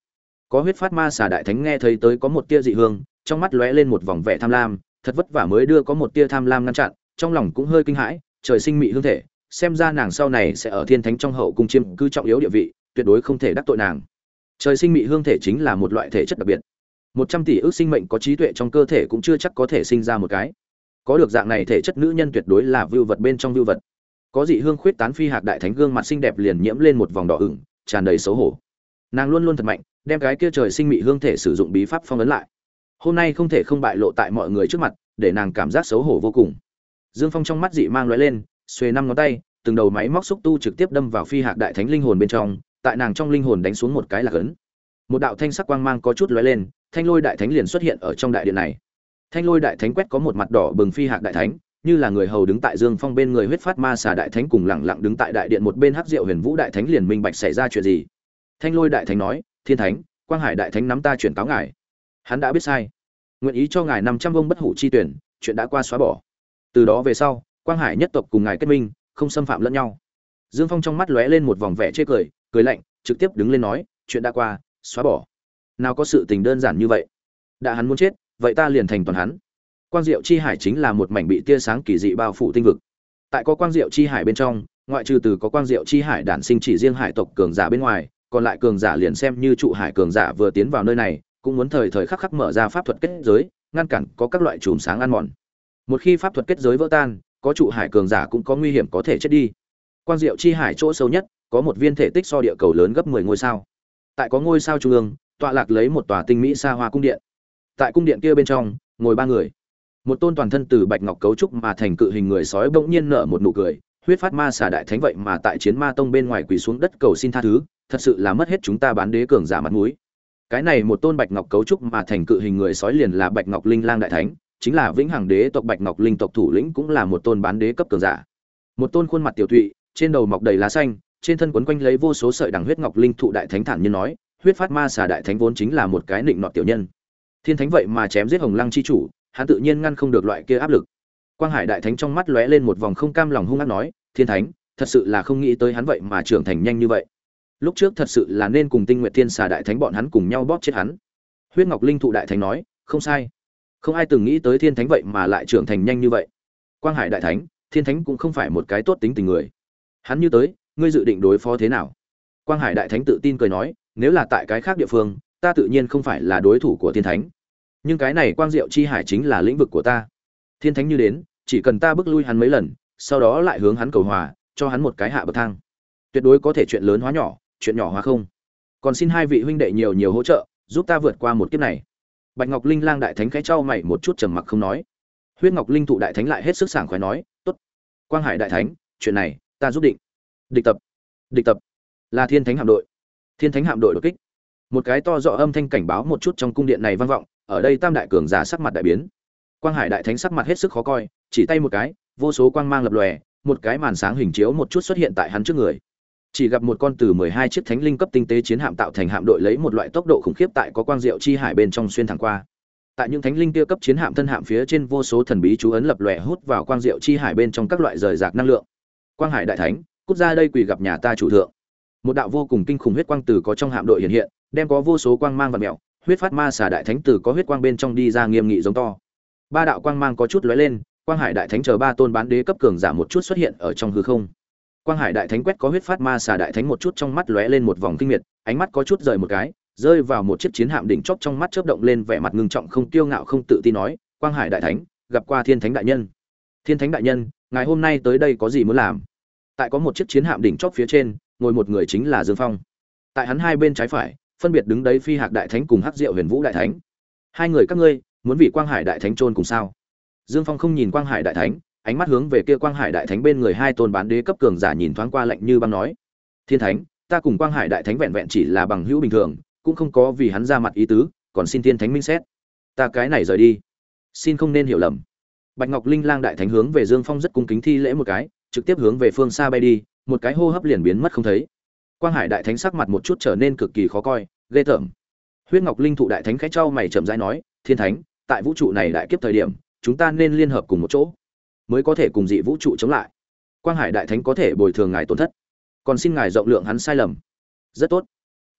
Có huyết phát ma xà đại thánh nghe thấy tới có một tia dị hương, trong mắt lóe lên một vòng vẻ tham lam, thật vất vả mới đưa có một tia tham lam ngăn chặn, trong lòng cũng hơi kinh hãi, trời sinh mị hương thể, xem ra nàng sau này sẽ ở thiên thánh trong hậu cung chiêm cư trọng yếu địa vị, tuyệt đối không thể đắc tội nàng. Trời sinh mị hương thể chính là một loại thể chất đặc biệt. Một trăm tỷ ước sinh mệnh có trí tuệ trong cơ thể cũng chưa chắc có thể sinh ra một cái. Có được dạng này thể chất nữ nhân tuyệt đối là vưu vật bên trong vưu vật. Có dị hương khuyết tán phi hạc đại thánh gương mặt xinh đẹp liền nhiễm lên một vòng đỏ ửng, tràn đầy xấu hổ. Nàng luôn luôn thật mạnh, đem cái kia trời sinh mị hương thể sử dụng bí pháp phong ấn lại. Hôm nay không thể không bại lộ tại mọi người trước mặt, để nàng cảm giác xấu hổ vô cùng. Dương Phong trong mắt dị mang lóe lên, xuề năm ngón tay, từng đầu máy móc xúc tu trực tiếp đâm vào phi hạc đại thánh linh hồn bên trong, tại nàng trong linh hồn đánh xuống một cái là ấn. Một đạo thanh sắc quang mang có chút lóe lên, Thanh Lôi đại thánh liền xuất hiện ở trong đại điện này. Thanh Lôi đại thánh quét có một mặt đỏ bừng phi hạc đại thánh, như là người hầu đứng tại Dương Phong bên người huyết phát ma xà đại thánh cùng lẳng lặng đứng tại đại điện một bên hắc diệu huyền vũ đại thánh liền minh bạch xảy ra chuyện gì. Thanh Lôi đại thánh nói: "Thiên thánh, Quang Hải đại thánh nắm ta chuyển cáo ngài. Hắn đã biết sai, nguyện ý cho ngài năm trăm vông bất hủ chi tuyển, chuyện đã qua xóa bỏ. Từ đó về sau, Quang Hải nhất tộc cùng ngài kết minh, không xâm phạm lẫn nhau." Dương Phong trong mắt lóe lên một vòng vẻ chê cười, cười lạnh, trực tiếp đứng lên nói: "Chuyện đã qua, xóa bỏ. Nào có sự tình đơn giản như vậy. Đã hắn muốn chết, vậy ta liền thành toàn hắn." Quang Diệu chi hải chính là một mảnh bị tia sáng kỳ dị bao phủ tinh vực. Tại có Quang Diệu chi hải bên trong, ngoại trừ từ có Quang Diệu chi hải đản sinh chỉ riêng hải tộc cường giả bên ngoài, còn lại cường giả liền xem như trụ hải cường giả vừa tiến vào nơi này, cũng muốn thời thời khắc khắc mở ra pháp thuật kết giới, ngăn cản có các loại chùm sáng ăn mòn. Một khi pháp thuật kết giới vỡ tan, có trụ hải cường giả cũng có nguy hiểm có thể chết đi. Quang Diệu chi hải chỗ sâu nhất, có một viên thể tích so địa cầu lớn gấp mười ngôi sao. Tại có ngôi sao trung ương, tọa lạc lấy một tòa tinh mỹ xa hoa cung điện. Tại cung điện kia bên trong, ngồi ba người. Một tôn toàn thân từ bạch ngọc cấu trúc mà thành cự hình người sói bỗng nhiên nở một nụ cười, huyết phát ma xà đại thánh vậy mà tại chiến ma tông bên ngoài quỳ xuống đất cầu xin tha thứ, thật sự là mất hết chúng ta bán đế cường giả mặt mũi. Cái này một tôn bạch ngọc cấu trúc mà thành cự hình người sói liền là Bạch Ngọc Linh Lang đại thánh, chính là vĩnh hằng đế tộc Bạch Ngọc Linh tộc thủ lĩnh, cũng là một tôn bán đế cấp cường giả. Một tôn khuôn mặt tiểu thụy, trên đầu mọc đầy lá xanh, trên thân quấn quanh lấy vô số sợi đằng huyết ngọc linh thụ đại thánh thản nhiên nói, huyết phát ma xà đại thánh vốn chính là một cái nịnh nọt tiểu nhân. Thiên thánh vậy mà chém giết Hồng Lăng chi chủ, hắn tự nhiên ngăn không được loại kia áp lực. Quang Hải đại thánh trong mắt lóe lên một vòng không cam lòng hung ác nói, Thiên thánh, thật sự là không nghĩ tới hắn vậy mà trưởng thành nhanh như vậy. Lúc trước thật sự là nên cùng Tinh Nguyệt Thiên xà đại thánh bọn hắn cùng nhau bóp chết hắn. Huyết Ngọc Linh thụ đại thánh nói, không sai. Không ai từng nghĩ tới Thiên thánh vậy mà lại trưởng thành nhanh như vậy. Quang Hải đại thánh, Thiên thánh cũng không phải một cái tốt tính tình người. Hắn như tới, ngươi dự định đối phó thế nào? Quang Hải đại thánh tự tin cười nói, nếu là tại cái khác địa phương, ta tự nhiên không phải là đối thủ của Thiên thánh. Nhưng cái này Quang Diệu chi hải chính là lĩnh vực của ta. Thiên thánh như đến, chỉ cần ta bước lui hắn mấy lần, sau đó lại hướng hắn cầu hòa, cho hắn một cái hạ bậc thang. Tuyệt đối có thể chuyện lớn hóa nhỏ, chuyện nhỏ hóa không. Còn xin hai vị huynh đệ nhiều nhiều hỗ trợ, giúp ta vượt qua một kiếp này. Bạch Ngọc Linh Lang đại thánh khẽ trao mày một chút trầm mặc không nói. Huyết Ngọc Linh thụ đại thánh lại hết sức sảng khoái nói, tốt. Quang Hải đại thánh, chuyện này ta giúp định. Địch tập, địch tập, là Thiên thánh hạm đội. Thiên thánh hạm đội đột kích. Một cái to rõ âm thanh cảnh báo một chút trong cung điện này vang vọng, ở đây tam đại cường giả sắc mặt đại biến. Quang Hải đại thánh sắc mặt hết sức khó coi, chỉ tay một cái, vô số quang mang lập lòe, một cái màn sáng hình chiếu một chút xuất hiện tại hắn trước người. Chỉ gặp một con từ mười hai chiếc thánh linh cấp tinh tế chiến hạm tạo thành hạm đội lấy một loại tốc độ khủng khiếp tại có quang diệu chi hải bên trong xuyên thẳng qua. Tại những thánh linh kia cấp chiến hạm thân hạm phía trên vô số thần bí chú ấn lập lòe hút vào quang diệu chi hải bên trong các loại rời rạc năng lượng. Quang Hải đại thánh, cút ra đây quỳ gặp nhà ta chủ thượng. Một đạo vô cùng kinh khủng huyết quang từ có trong hạm đội hiện hiện, đem có vô số quang mang và mèo, huyết phát ma xà đại thánh từ có huyết quang bên trong đi ra nghiêm nghị giống to. Ba đạo quang mang có chút lóe lên, Quang Hải đại thánh chờ ba tôn bán đế cấp cường giả một chút xuất hiện ở trong hư không. Quang Hải đại thánh quét có huyết phát ma xà đại thánh một chút trong mắt lóe lên một vòng kinh miệt, ánh mắt có chút rời một cái, rơi vào một chiếc chiến hạm đỉnh chóp trong mắt chớp động lên vẻ mặt ngưng trọng không kiêu ngạo không tự tin nói, Quang Hải đại thánh, gặp qua Thiên thánh đại nhân. Thiên thánh đại nhân, ngài hôm nay tới đây có gì muốn làm? Tại có một chiếc chiến hạm đỉnh chóp phía trên, ngồi một người chính là Dương Phong. Tại hắn hai bên trái phải, phân biệt đứng đấy Phi Hạc đại thánh cùng Hắc Diệu Huyền Vũ đại thánh. Hai người các ngươi, muốn vì Quang Hải đại thánh chôn cùng sao? Dương Phong không nhìn Quang Hải đại thánh, ánh mắt hướng về kia Quang Hải đại thánh bên người hai tôn bán đế cấp cường giả nhìn thoáng qua lạnh như băng nói: "Thiên thánh, ta cùng Quang Hải đại thánh vẹn vẹn chỉ là bằng hữu bình thường, cũng không có vì hắn ra mặt ý tứ, còn xin Thiên thánh minh xét. Ta cái này rời đi, xin không nên hiểu lầm." Bạch Ngọc Linh Lang đại thánh hướng về Dương Phong rất cung kính thi lễ một cái, trực tiếp hướng về phương xa bay đi, một cái hô hấp liền biến mất không thấy. Quang Hải đại thánh sắc mặt một chút trở nên cực kỳ khó coi, ghê tởm. Huyết Ngọc Linh thụ đại thánh khẽ trao mày chậm rãi nói: "Thiên thánh, tại vũ trụ này đại kiếp thời điểm, chúng ta nên liên hợp cùng một chỗ, mới có thể cùng dị vũ trụ chống lại. Quang Hải đại thánh có thể bồi thường ngài tổn thất, còn xin ngài rộng lượng hắn sai lầm." "Rất tốt."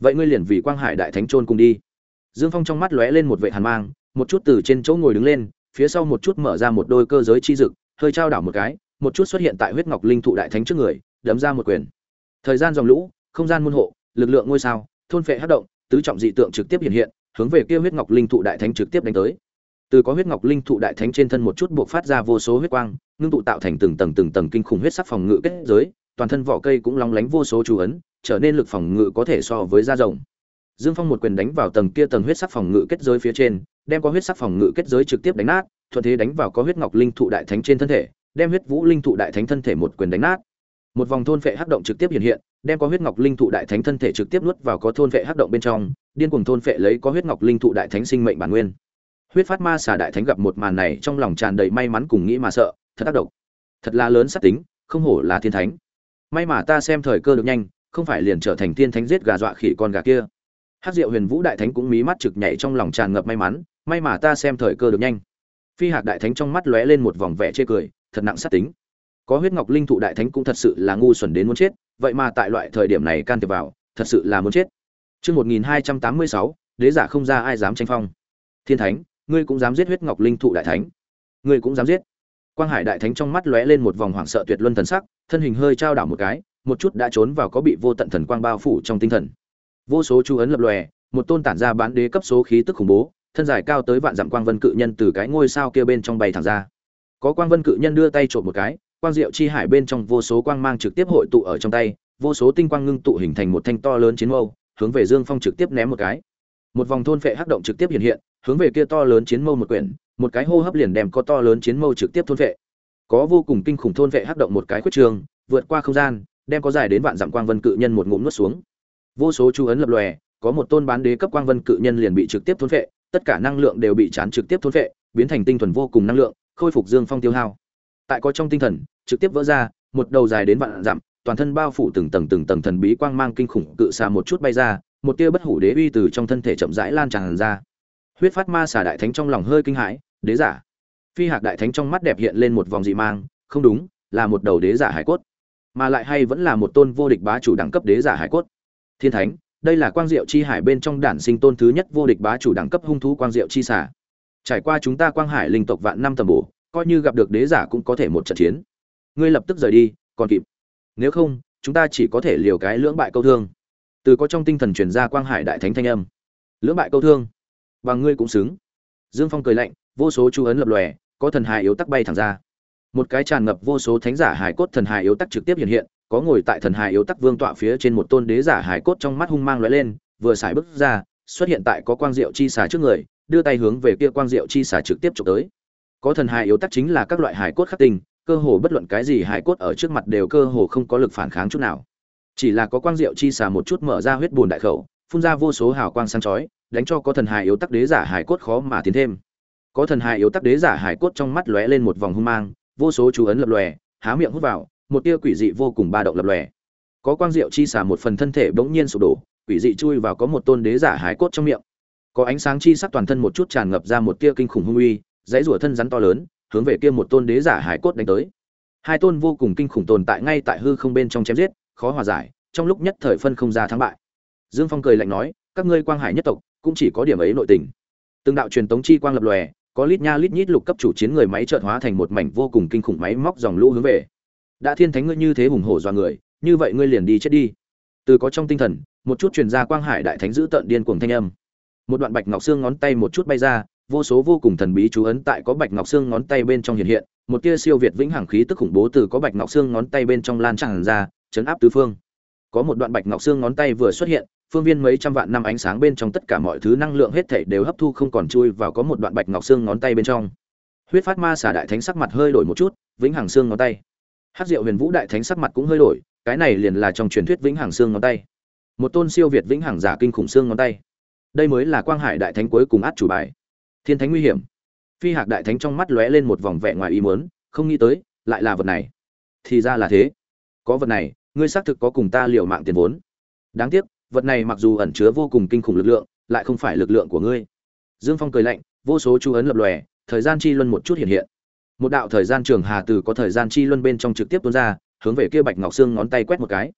vậy ngươi liền vì Quang Hải đại thánh chôn cùng đi. Dương Phong trong mắt lóe lên một vệ hàn mang, một chút từ trên chỗ ngồi đứng lên, phía sau một chút mở ra một đôi cơ giới chi dực, hơi trao đảo một cái, một chút xuất hiện tại huyết ngọc linh thụ đại thánh trước người, đấm ra một quyền. Thời gian dòng lũ, không gian môn hộ, lực lượng ngôi sao, thôn phệ hắc động, tứ trọng dị tượng trực tiếp hiện hiện, hướng về kia huyết ngọc linh thụ đại thánh trực tiếp đánh tới. Từ có huyết ngọc linh thụ đại thánh trên thân một chút buộc phát ra vô số huyết quang, ngưng tụ tạo thành từng tầng từng tầng kinh khủng huyết sắc phòng ngự kết giới, toàn thân vỏ cây cũng long lánh vô số chú ấn, trở nên lực phòng ngự có thể so với da rồng. Dương Phong một quyền đánh vào tầng kia tầng huyết sắc phòng ngự kết giới phía trên, đem có huyết sắc phòng ngự kết giới trực tiếp đánh nát, thuận thế đánh vào có huyết ngọc linh thụ đại thánh trên thân thể, đem huyết vũ linh thụ đại thánh thân thể một quyền đánh nát. Một vòng thôn phệ hắc động trực tiếp hiện hiện, đem có huyết ngọc linh thụ đại thánh thân thể trực tiếp nuốt vào có thôn phệ hắc động bên trong, điên cuồng thôn phệ lấy có huyết ngọc linh thụ đại thánh sinh mệnh bản nguyên. Huyết phát ma xà đại thánh gặp một màn này trong lòng tràn đầy may mắn cùng nghĩ mà sợ, thật tác động, thật là lớn sát tính, không hổ là thiên thánh. May mà ta xem thời cơ được nhanh, không phải liền trở thành thiên thánh giết gà dọa khỉ con gà kia. Hắc Diệu Huyền Vũ đại thánh cũng mí mắt trực nhảy trong lòng tràn ngập may mắn, may mà ta xem thời cơ được nhanh. Phi Hạc đại thánh trong mắt lóe lên một vòng vẻ chê cười, thật nặng sát tính. Có huyết ngọc linh thụ đại thánh cũng thật sự là ngu xuẩn đến muốn chết, vậy mà tại loại thời điểm này can thiệp vào, thật sự là muốn chết. Chương một nghìn hai trăm tám mươi sáu, đế giả không ra ai dám tranh phong. Thiên thánh, ngươi cũng dám giết huyết ngọc linh thụ đại thánh? Ngươi cũng dám giết? Quang Hải đại thánh trong mắt lóe lên một vòng hoảng sợ tuyệt luân thần sắc, thân hình hơi trao đảo một cái, một chút đã trốn vào có bị vô tận thần quang bao phủ trong tinh thần. Vô số chú ấn lập lòe, một tôn tản ra bán đế cấp số khí tức khủng bố, thân dài cao tới vạn dặm quang vân cự nhân từ cái ngôi sao kia bên trong bay thẳng ra. Có quang vân cự nhân đưa tay trộm một cái, quang diệu chi hải bên trong vô số quang mang trực tiếp hội tụ ở trong tay, vô số tinh quang ngưng tụ hình thành một thanh to lớn chiến mâu, hướng về Dương Phong trực tiếp ném một cái. Một vòng thôn phệ hắc động trực tiếp hiện hiện, hướng về kia to lớn chiến mâu một quyển, một cái hô hấp liền đem có to lớn chiến mâu trực tiếp thôn phệ. Có vô cùng kinh khủng thôn phệ hắc động một cái khuyết trường, vượt qua không gian, đem có dài đến vạn dặm quang vân cự nhân một ngụm nuốt xuống. Vô số chú ấn lập lòe, có một tôn bán đế cấp quang vân cự nhân liền bị trực tiếp thôn phệ, tất cả năng lượng đều bị chán trực tiếp thôn phệ, biến thành tinh thuần vô cùng năng lượng, khôi phục Dương Phong tiêu hao. Tại có trong tinh thần, trực tiếp vỡ ra, một đầu dài đến vạn dặm, toàn thân bao phủ từng tầng từng tầng thần bí quang mang kinh khủng cự xà một chút bay ra, một tia bất hủ đế uy từ trong thân thể chậm rãi lan tràn ra. Huyết phát ma xà đại thánh trong lòng hơi kinh hãi, đế giả. Phi Hạc đại thánh trong mắt đẹp hiện lên một vòng dị mang, không đúng, là một đầu đế giả hải cốt, mà lại hay vẫn là một tôn vô địch bá chủ đẳng cấp đế giả hải cốt. Thiên thánh, đây là quang diệu chi hải bên trong đản sinh tôn thứ nhất vô địch bá chủ đẳng cấp hung thú quang diệu chi xà. Trải qua chúng ta Quang Hải linh tộc vạn năm tầm bổ, coi như gặp được đế giả cũng có thể một trận chiến. Ngươi lập tức rời đi, còn kịp. Nếu không, chúng ta chỉ có thể liều cái lưỡng bại câu thương. Từ có trong tinh thần truyền ra Quang Hải đại thánh thanh âm. Lưỡng bại câu thương, bằng ngươi cũng xứng. Dương Phong cười lạnh, vô số chú ấn lập lòe, có thần hài yếu tắc bay thẳng ra. Một cái tràn ngập vô số thánh giả hải cốt thần hài yếu tắc trực tiếp hiện hiện, có ngồi tại thần hài yếu tắc vương tọa phía trên một tôn đế giả hải cốt trong mắt hung mang lóe lên, vừa xài bước ra, xuất hiện tại có quang diệu chi xà trước người, đưa tay hướng về kia quang diệu chi xà trực tiếp chụp tới. Có thần hài yếu tắc chính là các loại hải cốt khắc tinh, cơ hồ bất luận cái gì hải cốt ở trước mặt đều cơ hồ không có lực phản kháng chút nào. Chỉ là có quang diệu chi xà một chút mở ra huyết bùn đại khẩu, phun ra vô số hào quang sáng chói, đánh cho có thần hài yếu tắc đế giả hải cốt khó mà tiến thêm. Có thần hài yếu tắc đế giả hải cốt trong mắt lóe lên một vòng hung mang, vô số chú ấn lập lòe, há miệng hút vào, một tia quỷ dị vô cùng ba động lập lòe. Có quang diệu chi xà một phần thân thể bỗng nhiên sụp đổ, quỷ dị chui vào có một tôn đế giả hải cốt trong miệng. Có ánh sáng chi sắc toàn thân một chút tràn ngập ra một tia kinh khủng hung uy, dãy rủa thân rắn to lớn, hướng về kia một tôn đế giả hải cốt đánh tới. Hai tôn vô cùng kinh khủng tồn tại ngay tại hư không bên trong chém giết, khó hòa giải, trong lúc nhất thời phân không ra thắng bại. Dương Phong cười lạnh nói, các ngươi Quang Hải nhất tộc cũng chỉ có điểm ấy nội tình. Từng đạo truyền tống chi quang lập lòe, có lít nha lít nhít lục cấp chủ chiến người máy chợt hóa thành một mảnh vô cùng kinh khủng máy móc dòng lũ hướng về. Đã thiên thánh ngươi như thế hùng hổ dọa người, như vậy ngươi liền đi chết đi. Từ có trong tinh thần, một chút truyền ra Quang Hải đại thánh giữ tợn điên cuồng thanh âm. Một đoạn bạch ngọc xương ngón tay một chút bay ra, vô số vô cùng thần bí chú ấn tại có bạch ngọc xương ngón tay bên trong hiện hiện, một tia siêu việt vĩnh hằng khí tức khủng bố từ có bạch ngọc xương ngón tay bên trong lan tràn ra, chấn áp tứ phương. Có một đoạn bạch ngọc xương ngón tay vừa xuất hiện, phương viên mấy trăm vạn năm ánh sáng bên trong tất cả mọi thứ năng lượng hết thảy đều hấp thu không còn chui vào có một đoạn bạch ngọc xương ngón tay bên trong. Huyết phát ma xà đại thánh sắc mặt hơi đổi một chút, vĩnh hằng xương ngón tay. Hắc Diệu Huyền Vũ đại thánh sắc mặt cũng hơi đổi, cái này liền là trong truyền thuyết vĩnh hằng xương ngón tay. Một tôn siêu việt vĩnh hằng giả kinh khủng xương ngón tay. Đây mới là Quang Hải đại thánh cuối cùng át chủ bài. Thiên thánh nguy hiểm. Phi Hạc đại thánh trong mắt lóe lên một vòng vẻ ngoài ý muốn, không nghĩ tới, lại là vật này. Thì ra là thế. Có vật này, ngươi xác thực có cùng ta liều mạng tiền vốn. Đáng tiếc, vật này mặc dù ẩn chứa vô cùng kinh khủng lực lượng, lại không phải lực lượng của ngươi. Dương Phong cười lạnh, vô số chú ấn lập lòe, thời gian chi luân một chút hiện hiện. Một đạo thời gian trường hà từ có thời gian chi luân bên trong trực tiếp tuôn ra, hướng về kia bạch ngọc xương ngón tay quét một cái.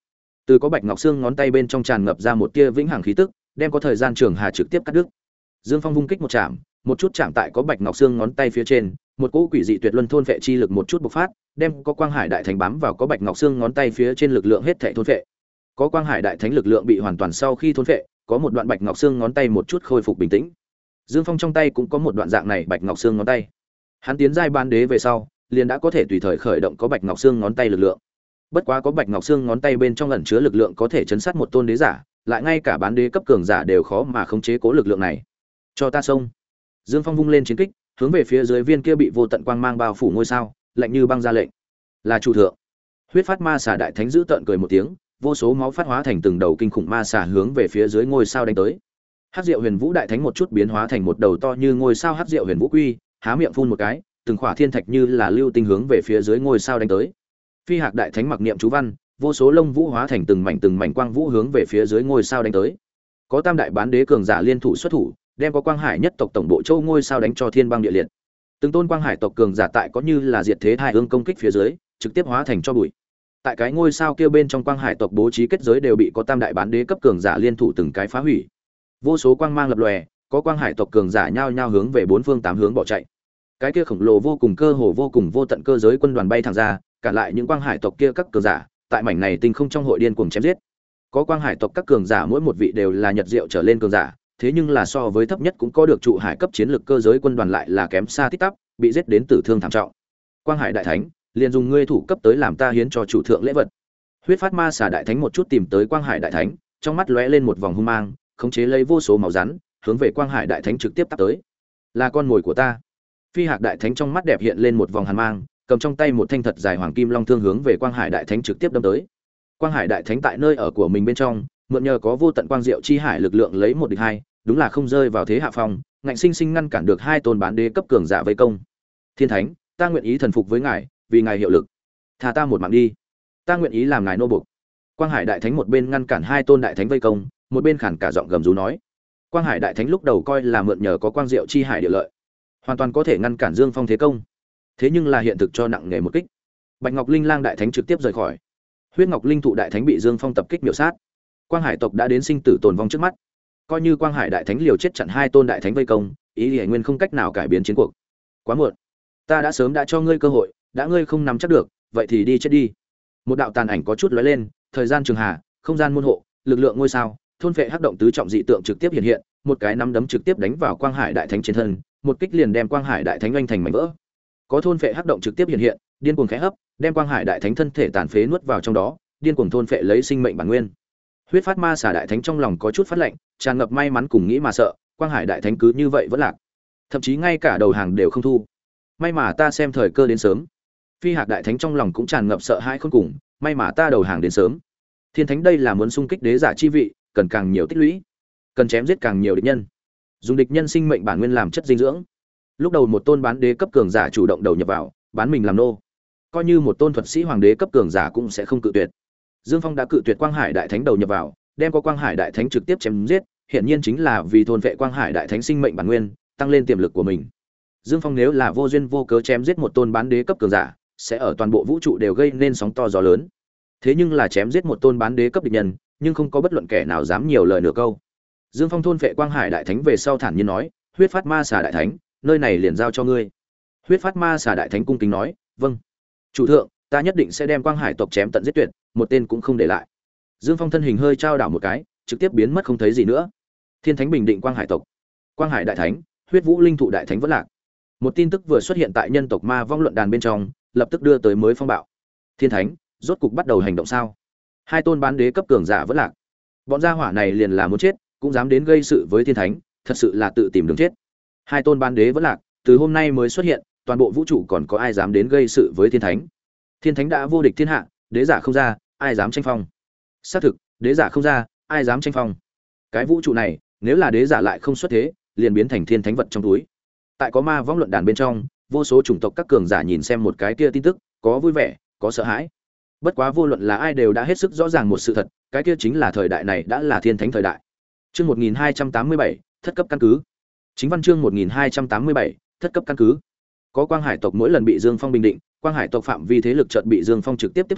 Từ có Bạch Ngọc Xương ngón tay bên trong tràn ngập ra một tia vĩnh hằng khí tức, đem có thời gian trường hà trực tiếp cắt đứt. Dương Phong vung kích một chạm, một chút chạm tại có Bạch Ngọc Xương ngón tay phía trên, một cỗ quỷ dị tuyệt luân thôn phệ chi lực một chút bộc phát, đem có Quang Hải Đại Thánh bám vào có Bạch Ngọc Xương ngón tay phía trên lực lượng hết thảy thôn phệ. Có Quang Hải Đại Thánh lực lượng bị hoàn toàn sau khi thôn phệ, có một đoạn Bạch Ngọc Xương ngón tay một chút khôi phục bình tĩnh. Dương Phong trong tay cũng có một đoạn dạng này Bạch Ngọc Xương ngón tay. Hắn tiến giai bán đế về sau, liền đã có thể tùy thời khởi động có Bạch Ngọc Xương ngón tay lực lượng. Bất quá có Bạch Ngọc Xương ngón tay bên trong ẩn chứa lực lượng có thể chấn sát một tôn đế giả, lại ngay cả bán đế cấp cường giả đều khó mà khống chế cố lực lượng này. Cho ta xông. Dương Phong vung lên chiến kích, hướng về phía dưới viên kia bị vô tận quang mang bao phủ ngôi sao, lạnh như băng ra lệnh. Là chủ thượng. Huyết Phát Ma Xà Đại Thánh giữ tợn cười một tiếng, vô số máu phát hóa thành từng đầu kinh khủng ma xà hướng về phía dưới ngôi sao đánh tới. Hắc Diệu Huyền Vũ Đại Thánh một chút biến hóa thành một đầu to như ngôi sao Hắc Diệu Huyền Vũ Quy, há miệng phun một cái, từng khỏa thiên thạch như là lưu tinh hướng về phía dưới ngôi sao đánh tới. Phi Hạc Đại Thánh mặc niệm chú văn, vô số lông vũ hóa thành từng mảnh từng mảnh quang vũ hướng về phía dưới ngôi sao đánh tới. Có tam đại bán đế cường giả liên thủ xuất thủ, đem có Quang Hải nhất tộc tổng bộ châu ngôi sao đánh cho thiên băng địa liệt. Từng tôn Quang Hải tộc cường giả tại có như là diệt thế thai ương công kích phía dưới, trực tiếp hóa thành cho bụi. Tại cái ngôi sao kia bên trong Quang Hải tộc bố trí kết giới đều bị có tam đại bán đế cấp cường giả liên thủ từng cái phá hủy. Vô số quang mang lập lòe, có Quang Hải tộc cường giả nhao nhao hướng về bốn phương tám hướng bỏ chạy. Cái kia khổng lồ vô cùng cơ hồ vô cùng vô tận cơ giới quân đoàn bay thẳng ra, cản lại những Quang Hải tộc kia các cường giả, tại mảnh này tinh không trong hội điên cuồng chém giết. Có Quang Hải tộc các cường giả mỗi một vị đều là nhật diệu trở lên cường giả, thế nhưng là so với thấp nhất cũng có được trụ hải cấp chiến lực cơ giới quân đoàn lại là kém xa tít tắp, bị giết đến tử thương thảm trọng. Quang Hải Đại Thánh, liền dùng ngươi thủ cấp tới làm ta hiến cho chủ thượng lễ vật. Huyết Phát Ma Xà Đại Thánh một chút tìm tới Quang Hải Đại Thánh, trong mắt lóe lên một vòng hung mang, khống chế lấy vô số máu rắn, hướng về Quang Hải Đại Thánh trực tiếp tắp tới. Là con mồi của ta. Phi Hạc Đại Thánh trong mắt đẹp hiện lên một vòng hàn mang, cầm trong tay một thanh thật dài hoàng kim long thương hướng về Quang Hải Đại Thánh trực tiếp đâm tới. Quang Hải Đại Thánh tại nơi ở của mình bên trong, mượn nhờ có vô tận quang diệu chi hải lực lượng lấy một địch hai, đúng là không rơi vào thế hạ phong, ngạnh sinh sinh ngăn cản được hai tôn bán đế cấp cường giả vây công. Thiên Thánh, ta nguyện ý thần phục với ngài, vì ngài hiệu lực. Tha ta một mạng đi. Ta nguyện ý làm ngài nô bộc. Quang Hải Đại Thánh một bên ngăn cản hai tôn đại thánh vây công, một bên khản cả giọng gầm rú nói. Quang Hải Đại Thánh lúc đầu coi là mượn nhờ có quang diệu chi hải địa lợi, hoàn toàn có thể ngăn cản Dương Phong thế công. Thế nhưng là hiện thực cho nặng nề một kích. Bạch Ngọc Linh Lang Đại Thánh trực tiếp rời khỏi. Huyết Ngọc Linh Thụ Đại Thánh bị Dương Phong tập kích miểu sát. Quang Hải tộc đã đến sinh tử tồn vong trước mắt. Coi như Quang Hải Đại Thánh liều chết chặn hai tôn đại thánh vây công, ý Liễu Nguyên không cách nào cải biến chiến cuộc. Quá muộn. Ta đã sớm đã cho ngươi cơ hội, đã ngươi không nắm chắc được, vậy thì đi chết đi. Một đạo tàn ảnh có chút lóe lên, thời gian trường hà, không gian môn hộ, lực lượng ngôi sao, thôn vệ hắc động tứ trọng dị tượng trực tiếp hiện hiện, một cái nắm đấm trực tiếp đánh vào Quang Hải Đại Thánh trên thân, một kích liền đem Quang Hải Đại Thánh oanh thành mảnh vỡ. Có thôn vệ hắc động trực tiếp hiện hiện, điên cuồng khẽ hấp, đem Quang Hải Đại Thánh thân thể tàn phế nuốt vào trong đó, điên cuồng thôn vệ lấy sinh mệnh bản nguyên. Huyết Phát Ma Xà Đại Thánh trong lòng có chút phát lạnh, tràn ngập may mắn cùng nghĩ mà sợ, Quang Hải Đại Thánh cứ như vậy vẫn lạc, thậm chí ngay cả đầu hàng đều không thu. May mà ta xem thời cơ đến sớm. Phi Hạc Đại Thánh trong lòng cũng tràn ngập sợ hãi khôn cùng, may mà ta đầu hàng đến sớm. Thiên Thánh đây là muốn xung kích đế giả chi vị, cần càng nhiều tích lũy, cần chém giết càng nhiều địch nhân, dùng địch nhân sinh mệnh bản nguyên làm chất dinh dưỡng. Lúc đầu một tôn bán đế cấp cường giả chủ động đầu nhập vào, bán mình làm nô, coi như một tôn thuật sĩ hoàng đế cấp cường giả cũng sẽ không cự tuyệt. Dương Phong đã cự tuyệt Quang Hải Đại Thánh đầu nhập vào, đem có Quang Hải Đại Thánh trực tiếp chém giết, hiện nhiên chính là vì thôn vệ Quang Hải Đại Thánh sinh mệnh bản nguyên, tăng lên tiềm lực của mình. Dương Phong nếu là vô duyên vô cớ chém giết một tôn bán đế cấp cường giả, sẽ ở toàn bộ vũ trụ đều gây nên sóng to gió lớn. Thế nhưng là chém giết một tôn bán đế cấp địch nhân, nhưng không có bất luận kẻ nào dám nhiều lời nửa câu. Dương Phong thôn vệ Quang Hải Đại Thánh về sau thản nhiên nói, Huyết Phát Ma Xà Đại Thánh, nơi này liền giao cho ngươi. Huyết Phát Ma Xà Đại Thánh cung kính nói, vâng. Chủ thượng, ta nhất định sẽ đem Quang Hải tộc chém tận giết tuyệt, một tên cũng không để lại. Dương Phong thân hình hơi trao đảo một cái, trực tiếp biến mất không thấy gì nữa. Thiên Thánh bình định Quang Hải tộc. Quang Hải Đại Thánh, Huyết Vũ Linh Thụ Đại Thánh vẫn lạc. Một tin tức vừa xuất hiện tại nhân tộc Ma Vong luận đàn bên trong, lập tức đưa tới mới phong bạo. Thiên Thánh, rốt cục bắt đầu hành động sao? Hai tôn bán đế cấp cường giả vẫn lạc. Bọn gia hỏa này liền là muốn chết, cũng dám đến gây sự với Thiên Thánh, thật sự là tự tìm đường chết. Hai tôn bán đế vẫn lạc, từ hôm nay mới xuất hiện, toàn bộ vũ trụ còn có ai dám đến gây sự với Thiên Thánh? Thiên Thánh đã vô địch thiên hạ, đế giả không ra, ai dám tranh phong? Xác thực, đế giả không ra, ai dám tranh phong? Cái vũ trụ này, nếu là đế giả lại không xuất thế, liền biến thành Thiên Thánh vật trong túi. Tại có Ma Vong luận đàn bên trong, vô số chủng tộc các cường giả nhìn xem một cái kia tin tức, có vui vẻ, có sợ hãi. Bất quá vô luận là ai đều đã hết sức rõ ràng một sự thật, cái kia chính là thời đại này đã là Thiên Thánh thời đại. Chương một nghìn hai trăm tám mươi bảy, thất cấp căn cứ. Chính văn chương một nghìn hai trăm tám mươi bảy, thất cấp căn cứ. Có Quang Hải tộc mỗi lần bị Dương Phong bình định, Quang Hải tộc phạm vi thế lực chợt bị Dương Phong trực tiếp tiếp thu,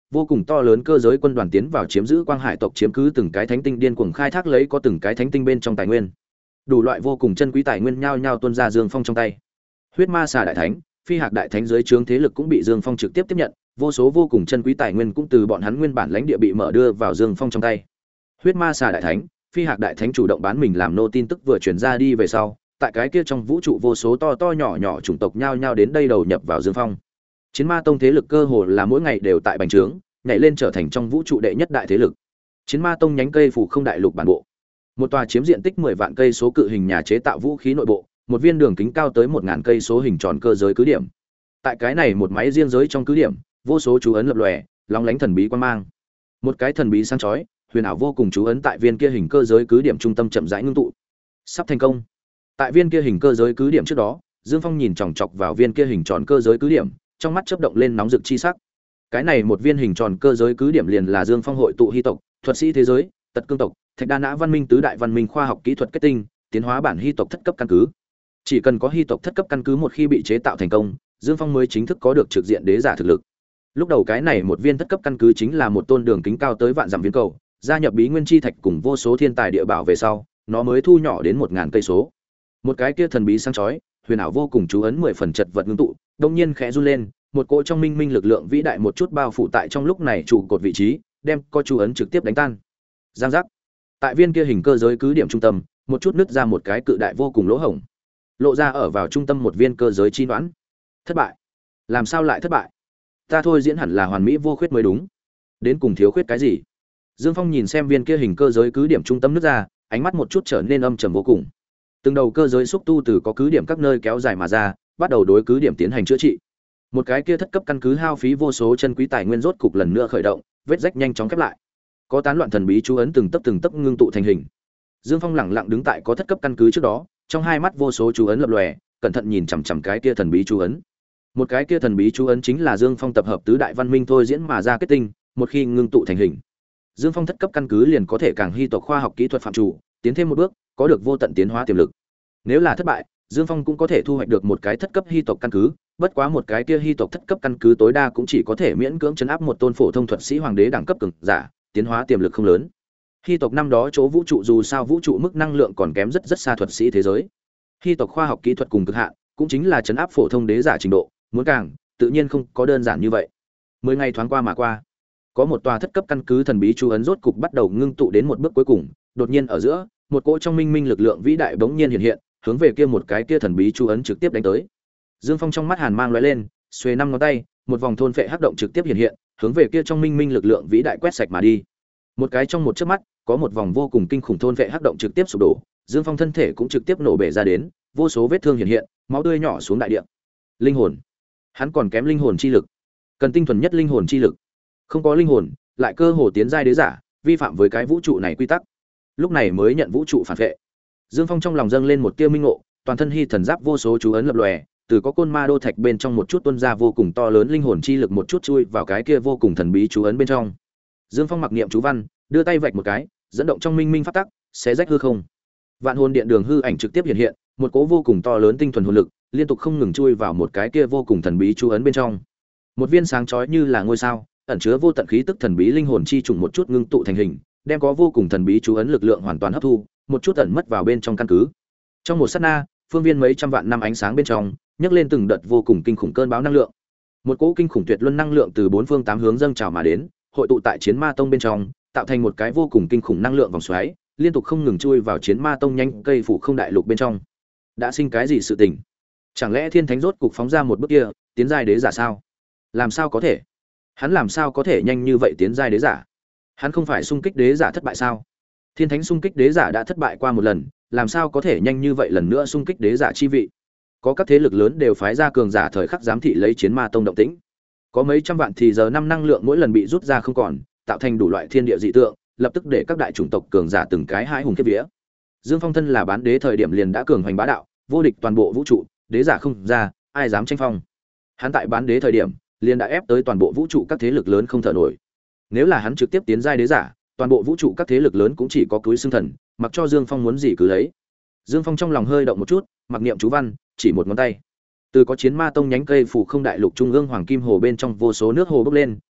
vô cùng to lớn cơ giới quân đoàn tiến vào chiếm giữ Quang Hải tộc, chiếm cứ từng cái thánh tinh, điên cuồng khai thác lấy có từng cái thánh tinh bên trong tài nguyên. Đủ loại vô cùng chân quý tài nguyên nhao nhao tuôn ra Dương Phong trong tay. Huyết Ma Xà đại thánh, Phi Hạc đại thánh dưới trướng thế lực cũng bị Dương Phong trực tiếp tiếp nhận, vô số vô cùng chân quý tài nguyên cũng từ bọn hắn nguyên bản lãnh địa bị mở đưa vào Dương Phong trong tay. Huyết Ma Xà đại thánh, Phi Hạc đại thánh chủ động bán mình làm nô tin tức vừa truyền ra đi về sau, tại cái kia trong vũ trụ vô số to to nhỏ nhỏ chủng tộc nhao nhao đến đây đầu nhập vào Dương Phong. Chiến Ma tông thế lực cơ hồ là mỗi ngày đều tại bành trướng, nhảy lên trở thành trong vũ trụ đệ nhất đại thế lực. Chiến Ma tông nhánh cây phủ không đại lục bản bộ, một tòa chiếm diện tích mười vạn cây số cự hình nhà chế tạo vũ khí nội bộ, một viên đường kính cao tới một ngàn cây số hình tròn cơ giới cứ điểm. Tại cái này một máy riêng giới trong cứ điểm, vô số chú ấn lập lòe, lóng lánh thần bí quan mang. Một cái thần bí sáng chói, huyền ảo vô cùng chú ấn tại viên kia hình cơ giới cứ điểm trung tâm chậm rãi ngưng tụ. Sắp thành công. Tại viên kia hình cơ giới cứ điểm trước đó, Dương Phong nhìn chòng chọc vào viên kia hình tròn cơ giới cứ điểm, trong mắt chớp động lên nóng rực chi sắc. Cái này một viên hình tròn cơ giới cứ điểm liền là Dương Phong hội tụ hy tộc, thuật sĩ thế giới, tật cương tộc, thạch đa nã văn minh tứ đại văn minh khoa học kỹ thuật kết tinh, tiến hóa bản hy tộc thất cấp căn cứ. Chỉ cần có hy tộc thất cấp căn cứ một khi bị chế tạo thành công, Dương Phong mới chính thức có được trực diện đế giả thực lực. Lúc đầu cái này một viên thất cấp căn cứ chính là một tôn đường kính cao tới vạn dặm viên cầu, gia nhập bí nguyên chi thạch cùng vô số thiên tài địa bảo về sau, nó mới thu nhỏ đến một ngàn cây số. Một cái kia thần bí sáng chói, huyền ảo vô cùng chú ấn mười phần chật vật ngưng tụ, đột nhiên khẽ run lên, một cỗ trong minh minh lực lượng vĩ đại một chút bao phủ tại trong lúc này trụ cột vị trí, đem có chú ấn trực tiếp đánh tan. Giang giác. Tại viên kia hình cơ giới cứ điểm trung tâm, một chút nứt ra một cái cự đại vô cùng lỗ hổng, lộ ra ở vào trung tâm một viên cơ giới chi đoán. Thất bại. Làm sao lại thất bại? Ta thôi diễn hẳn là hoàn mỹ vô khuyết mới đúng. Đến cùng thiếu khuyết cái gì? Dương Phong nhìn xem viên kia hình cơ giới cứ điểm trung tâm nứt ra, ánh mắt một chút trở nên âm trầm vô cùng. Từng đầu cơ giới xúc tu từ có cứ điểm các nơi kéo dài mà ra, bắt đầu đối cứ điểm tiến hành chữa trị. Một cái kia thất cấp căn cứ hao phí vô số chân quý tài nguyên rốt cục lần nữa khởi động, vết rách nhanh chóng khép lại. Có tán loạn thần bí chú ấn từng tấc từng tấc ngưng tụ thành hình. Dương Phong lẳng lặng đứng tại có thất cấp căn cứ trước đó, trong hai mắt vô số chú ấn lập lòe, cẩn thận nhìn chằm chằm cái kia thần bí chú ấn. Một cái kia thần bí chú ấn chính là Dương Phong tập hợp tứ đại văn minh thôi diễn mà ra kết tinh, một khi ngưng tụ thành hình, Dương Phong thất cấp căn cứ liền có thể càng hy tộc khoa học kỹ thuật phạm chủ, tiến thêm một bước, có được vô tận tiến hóa tiềm lực. Nếu là thất bại, Dương Phong cũng có thể thu hoạch được một cái thất cấp hy tộc căn cứ, bất quá một cái kia hy tộc thất cấp căn cứ tối đa cũng chỉ có thể miễn cưỡng trấn áp một tôn phổ thông thuật sĩ hoàng đế đẳng cấp cường giả, tiến hóa tiềm lực không lớn. Hy tộc năm đó chỗ vũ trụ dù sao vũ trụ mức năng lượng còn kém rất rất xa thuật sĩ thế giới. Hy tộc khoa học kỹ thuật cùng cực hạn, cũng chính là trấn áp phổ thông đế giả trình độ, muốn càng, tự nhiên không có đơn giản như vậy. Mười ngày thoáng qua mà qua, có một tòa thất cấp căn cứ thần bí chú ấn rốt cục bắt đầu ngưng tụ đến một bước cuối cùng, đột nhiên ở giữa, một cỗ trong minh minh lực lượng vĩ đại bỗng nhiên hiện hiện, hướng về kia một cái kia thần bí chú ấn trực tiếp đánh tới. Dương Phong trong mắt hàn mang lóe lên, xuề năm ngón tay, một vòng thôn phệ hắc động trực tiếp hiện hiện, hướng về kia trong minh minh lực lượng vĩ đại quét sạch mà đi. Một cái trong một chớp mắt, có một vòng vô cùng kinh khủng thôn phệ hắc động trực tiếp sụp đổ, Dương Phong thân thể cũng trực tiếp nổ bể ra đến, vô số vết thương hiện hiện, máu tươi nhỏ xuống đại địa. Linh hồn, hắn còn kém linh hồn chi lực, cần tinh thuần nhất linh hồn chi lực. Không có linh hồn, lại cơ hồ tiến giai đế giả, vi phạm với cái vũ trụ này quy tắc. Lúc này mới nhận vũ trụ phản vệ. Dương Phong trong lòng dâng lên một tia minh ngộ, toàn thân hy thần giáp vô số chú ấn lập lòe, từ có côn ma đô thạch bên trong một chút tuôn ra vô cùng to lớn linh hồn chi lực một chút chui vào cái kia vô cùng thần bí chú ấn bên trong. Dương Phong mặc niệm chú văn, đưa tay vạch một cái, dẫn động trong minh minh pháp tắc, xé rách hư không. Vạn hồn điện đường hư ảnh trực tiếp hiện hiện, một cỗ vô cùng to lớn tinh thuần hồn lực, liên tục không ngừng chui vào một cái kia vô cùng thần bí chú ấn bên trong. Một viên sáng chói như là ngôi sao, ẩn chứa vô tận khí tức thần bí linh hồn chi trùng một chút ngưng tụ thành hình, đem có vô cùng thần bí chú ấn lực lượng hoàn toàn hấp thu, một chút ẩn mất vào bên trong căn cứ. Trong một sát na, phương viên mấy trăm vạn năm ánh sáng bên trong, nhấc lên từng đợt vô cùng kinh khủng cơn bão năng lượng. Một cỗ kinh khủng tuyệt luân năng lượng từ bốn phương tám hướng dâng trào mà đến, hội tụ tại Chiến Ma Tông bên trong, tạo thành một cái vô cùng kinh khủng năng lượng vòng xoáy, liên tục không ngừng chui vào Chiến Ma Tông nhanh cây phủ không đại lục bên trong. Đã sinh cái gì sự tình? Chẳng lẽ Thiên Thánh rốt cục phóng ra một bước kia, tiến giai đế giả sao? Làm sao có thể? Hắn làm sao có thể nhanh như vậy tiến giai đế giả? Hắn không phải xung kích đế giả thất bại sao? Thiên Thánh xung kích đế giả đã thất bại qua một lần, làm sao có thể nhanh như vậy lần nữa xung kích đế giả chi vị? Có các thế lực lớn đều phái ra cường giả thời khắc giám thị lấy Chiến Ma Tông động tĩnh. Có mấy trăm vạn thì giờ năm năng lượng mỗi lần bị rút ra không còn, tạo thành đủ loại thiên địa dị tượng, lập tức để các đại chủng tộc cường giả từng cái hai hùng kiếp vía. Dương Phong thân là bán đế thời điểm liền đã cường hoành bá đạo, vô địch toàn bộ vũ trụ, đế giả không ra, ai dám tranh phong. Hắn tại bán đế thời điểm, liền đã ép tới toàn bộ vũ trụ các thế lực lớn không thở nổi. Nếu là hắn trực tiếp tiến giai đế giả, toàn bộ vũ trụ các thế lực lớn cũng chỉ có cúi xương thần, mặc cho Dương Phong muốn gì cứ lấy. Dương Phong trong lòng hơi động một chút, mặc niệm chú văn, chỉ một ngón tay. Từ có Chiến Ma Tông nhánh cây phủ không đại lục trung ương hoàng kim hồ bên trong vô số nước hồ bốc lên,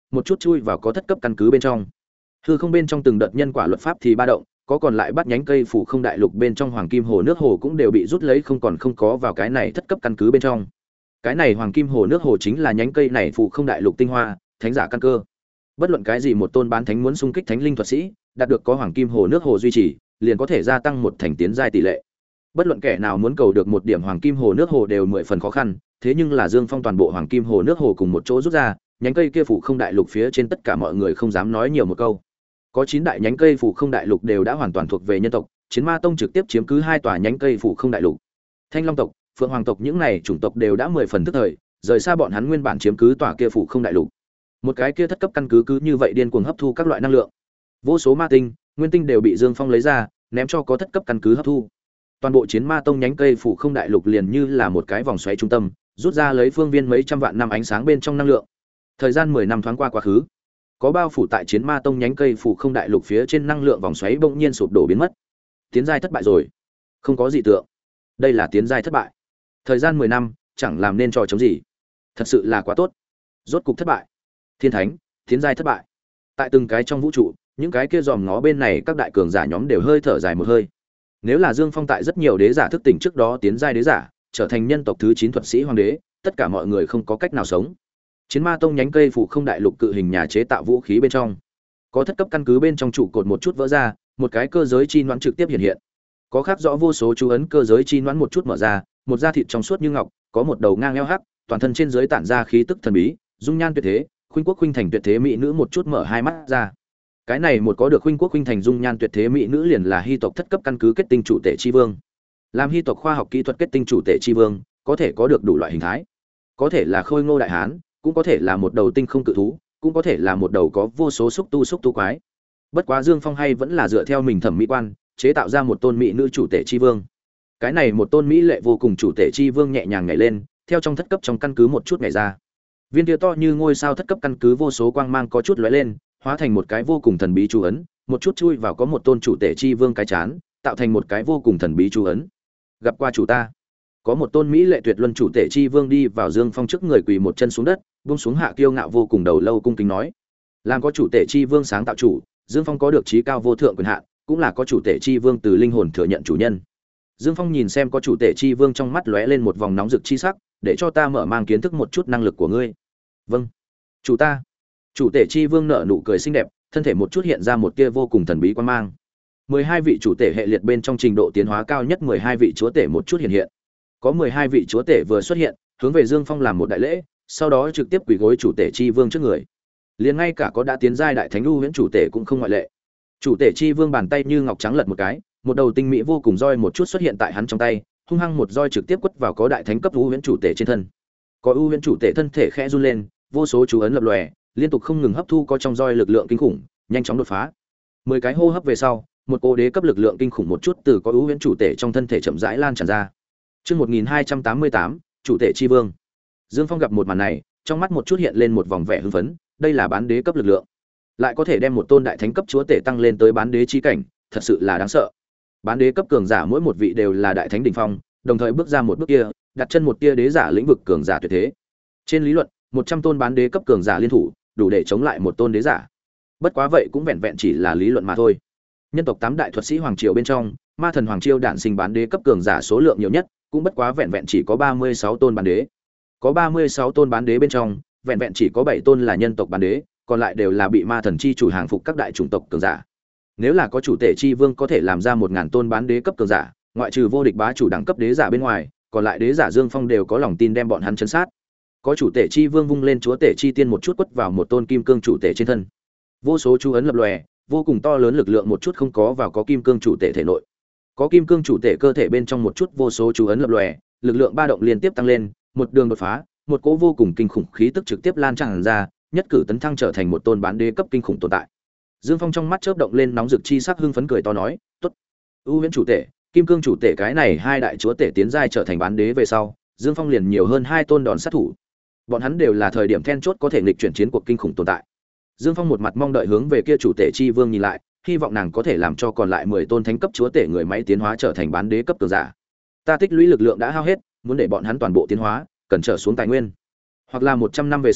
một chút chui vào có thất cấp căn cứ bên trong. Hư không bên trong từng đợt nhân quả luật pháp thì ba động, có còn lại bắt nhánh cây phủ không đại lục bên trong hoàng kim hồ nước hồ cũng đều bị rút lấy không còn không có vào cái này thất cấp căn cứ bên trong. Cái này hoàng kim hồ nước hồ chính là nhánh cây này phủ không đại lục tinh hoa, thánh giả căn cơ. Bất luận cái gì một tôn bán thánh muốn xung kích thánh linh thuật sĩ, đạt được có hoàng kim hồ nước hồ duy trì, liền có thể gia tăng một thành tiến giai tỷ lệ. Bất luận kẻ nào muốn cầu được một điểm hoàng kim hồ nước hồ đều mười phần khó khăn, thế nhưng là Dương Phong toàn bộ hoàng kim hồ nước hồ cùng một chỗ rút ra, nhánh cây kia phủ không đại lục phía trên tất cả mọi người không dám nói nhiều một câu. Có chín đại nhánh cây phủ không đại lục đều đã hoàn toàn thuộc về nhân tộc, Chiến Ma Tông trực tiếp chiếm cứ hai tòa nhánh cây phủ không đại lục. Thanh Long tộc, Phượng Hoàng tộc những này chủng tộc đều đã mười phần tức thời, rời xa bọn hắn nguyên bản chiếm cứ tòa kia phủ không đại lục. Một cái kia thất cấp căn cứ cứ như vậy điên cuồng hấp thu các loại năng lượng. Vô số ma tinh, nguyên tinh đều bị Dương Phong lấy ra, ném cho có thất cấp căn cứ hấp thu. Toàn bộ Chiến Ma Tông nhánh cây phủ không đại lục liền như là một cái vòng xoáy trung tâm, rút ra lấy phương viên mấy trăm vạn năm ánh sáng bên trong năng lượng. Thời gian mười năm thoáng qua quá khứ, có bao phủ tại Chiến Ma Tông nhánh cây phủ không đại lục phía trên năng lượng vòng xoáy bỗng nhiên sụp đổ biến mất. Tiến giai thất bại rồi. Không có gì tượng. Đây là tiến giai thất bại. Thời gian mười năm, chẳng làm nên trò chống gì. Thật sự là quá tốt. Rốt cục thất bại. Thiên thánh, tiến giai thất bại. Tại từng cái trong vũ trụ, những cái kia dòm ngó bên này các đại cường giả nhóm đều hơi thở dài một hơi. Nếu là Dương Phong tại rất nhiều đế giả thức tỉnh trước đó tiến giai đế giả, trở thành nhân tộc thứ chín thuật sĩ hoàng đế, tất cả mọi người không có cách nào sống. Chiến Ma Tông nhánh cây phủ không đại lục cự hình nhà chế tạo vũ khí bên trong, có thất cấp căn cứ bên trong trụ cột một chút vỡ ra, một cái cơ giới chi noãn trực tiếp hiện hiện. Có khắc rõ vô số chú ấn cơ giới chi noãn một chút mở ra, một da thịt trong suốt như ngọc, có một đầu ngang eo hắc, toàn thân trên dưới tản ra khí tức thần bí, dung nhan tuyệt thế, khuynh quốc khuynh thành tuyệt thế mỹ nữ một chút mở hai mắt ra. Cái này một có được khuynh quốc khuynh thành dung nhan tuyệt thế mỹ nữ liền là hy tộc thất cấp căn cứ kết tinh chủ tể chi vương. Làm hy tộc khoa học kỹ thuật kết tinh chủ tể chi vương, có thể có được đủ loại hình thái, có thể là khôi ngô đại hán, cũng có thể là một đầu tinh không cự thú, cũng có thể là một đầu có vô số xúc tu xúc tu quái. Bất quá Dương Phong hay vẫn là dựa theo mình thẩm mỹ quan, chế tạo ra một tôn mỹ nữ chủ tể chi vương. Cái này một tôn mỹ lệ vô cùng chủ tể chi vương nhẹ nhàng nhảy lên, theo trong thất cấp trong căn cứ một chút nhảy ra. Viên kia to như ngôi sao thất cấp căn cứ vô số quang mang có chút lóe lên, hóa thành một cái vô cùng thần bí chú ấn, một chút chui vào có một tôn chủ tể chi vương cái chán, tạo thành một cái vô cùng thần bí chú ấn. Gặp qua chủ ta. Có một tôn mỹ lệ tuyệt luân chủ tể chi vương đi vào Dương Phong trước người, quỳ một chân xuống đất, buông xuống hạ kiêu ngạo vô cùng đầu lâu cung kính nói: làm có chủ tể chi vương sáng tạo chủ, Dương Phong có được trí cao vô thượng quyền hạn, cũng là có chủ tể chi vương từ linh hồn thừa nhận chủ nhân. Dương Phong nhìn xem có chủ tể chi vương trong mắt lóe lên một vòng nóng rực chi sắc, để cho ta mở mang kiến thức một chút năng lực của ngươi. Vâng, chủ ta. Chủ tể chi vương nở nụ cười xinh đẹp, thân thể một chút hiện ra một tia vô cùng thần bí quan mang. mười hai vị chủ tể hệ liệt bên trong trình độ tiến hóa cao nhất mười hai vị chúa tể một chút hiện hiện. Có mười hai vị chúa tể vừa xuất hiện, hướng về Dương Phong làm một đại lễ, sau đó trực tiếp quỳ gối chủ tể chi vương trước người. Liền ngay cả có đã tiến giai đại thánh u huyễn chủ tể cũng không ngoại lệ. Chủ tể chi vương bàn tay như ngọc trắng lật một cái, một đầu tinh mỹ vô cùng roi một chút xuất hiện tại hắn trong tay, hung hăng một roi trực tiếp quất vào có đại thánh cấp u huyễn chủ tể trên thân. Có u huyễn chủ tể thân thể khẽ run lên, vô số chú ấn lập lòe, liên tục không ngừng hấp thu có trong roi lực lượng kinh khủng, nhanh chóng đột phá. Mười cái hô hấp về sau, một cô đế cấp lực lượng kinh khủng một chút từ có u huyễn chủ tể trong thân thể chậm rãi lan tràn ra. Chương một nghìn hai trăm tám mươi tám, chủ tể chi vương. Dương Phong gặp một màn này, trong mắt một chút hiện lên một vòng vẻ hưng phấn, đây là bán đế cấp lực lượng, lại có thể đem một tôn đại thánh cấp chúa tể tăng lên tới bán đế chi cảnh, thật sự là đáng sợ. Bán đế cấp cường giả mỗi một vị đều là đại thánh đỉnh phong, đồng thời bước ra một bước kia, đặt chân một tia đế giả lĩnh vực cường giả tuyệt thế. Trên lý luận, một trăm tôn bán đế cấp cường giả liên thủ, đủ để chống lại một tôn đế giả. Bất quá vậy cũng vẹn vẹn chỉ là lý luận mà thôi. Nhân tộc tám đại thuật sĩ hoàng triều bên trong, ma thần hoàng triều đản sinh bán đế cấp cường giả số lượng nhiều nhất, cũng bất quá vẹn vẹn chỉ có ba mươi sáu tôn bán đế. Có ba mươi sáu tôn bán đế bên trong, vẹn vẹn chỉ có bảy tôn là nhân tộc bán đế, còn lại đều là bị ma thần chi chủ hàng phục các đại chủng tộc cường giả. Nếu là có chủ tể chi vương có thể làm ra một ngàn tôn bán đế cấp cường giả, ngoại trừ vô địch bá chủ đẳng cấp đế giả bên ngoài, còn lại đế giả Dương Phong đều có lòng tin đem bọn hắn chấn sát. Có chủ tể chi vương vung lên chúa tể chi tiên một chút quất vào một tôn kim cương chủ tể trên thân. Vô số chú ấn lập lòe, vô cùng to lớn lực lượng một chút không có vào có kim cương chủ tể thể nội. Có kim cương chủ tể cơ thể bên trong một chút vô số chú ấn lập lòe, lực lượng ba động liên tiếp tăng lên, một đường đột phá, một cỗ vô cùng kinh khủng khí tức trực tiếp lan tràn ra, nhất cử tấn thăng trở thành một tôn bán đế cấp kinh khủng tồn tại. Dương Phong trong mắt chớp động lên nóng rực chi sắc, hưng phấn cười to nói, "Tốt. U Huyễn chủ tể, Kim Cương chủ tể cái này hai đại chúa tể tiến giai trở thành bán đế về sau, Dương Phong liền nhiều hơn hai tôn đòn sát thủ. Bọn hắn đều là thời điểm then chốt có thể nghịch chuyển chiến cuộc kinh khủng tồn tại." Dương Phong một mặt mong đợi hướng về kia chủ tể chi vương nhìn lại, hy vọng nàng có thể làm cho còn lại mười tôn thánh cấp chúa tể người máy tiến hóa trở thành bán đế cấp cường giả. Ta tích lũy lực lượng đã hao hết, muốn để bọn hắn toàn bộ tiến hóa, cần trở xuống tài nguyên. Hoặc là một trăm năm về sau,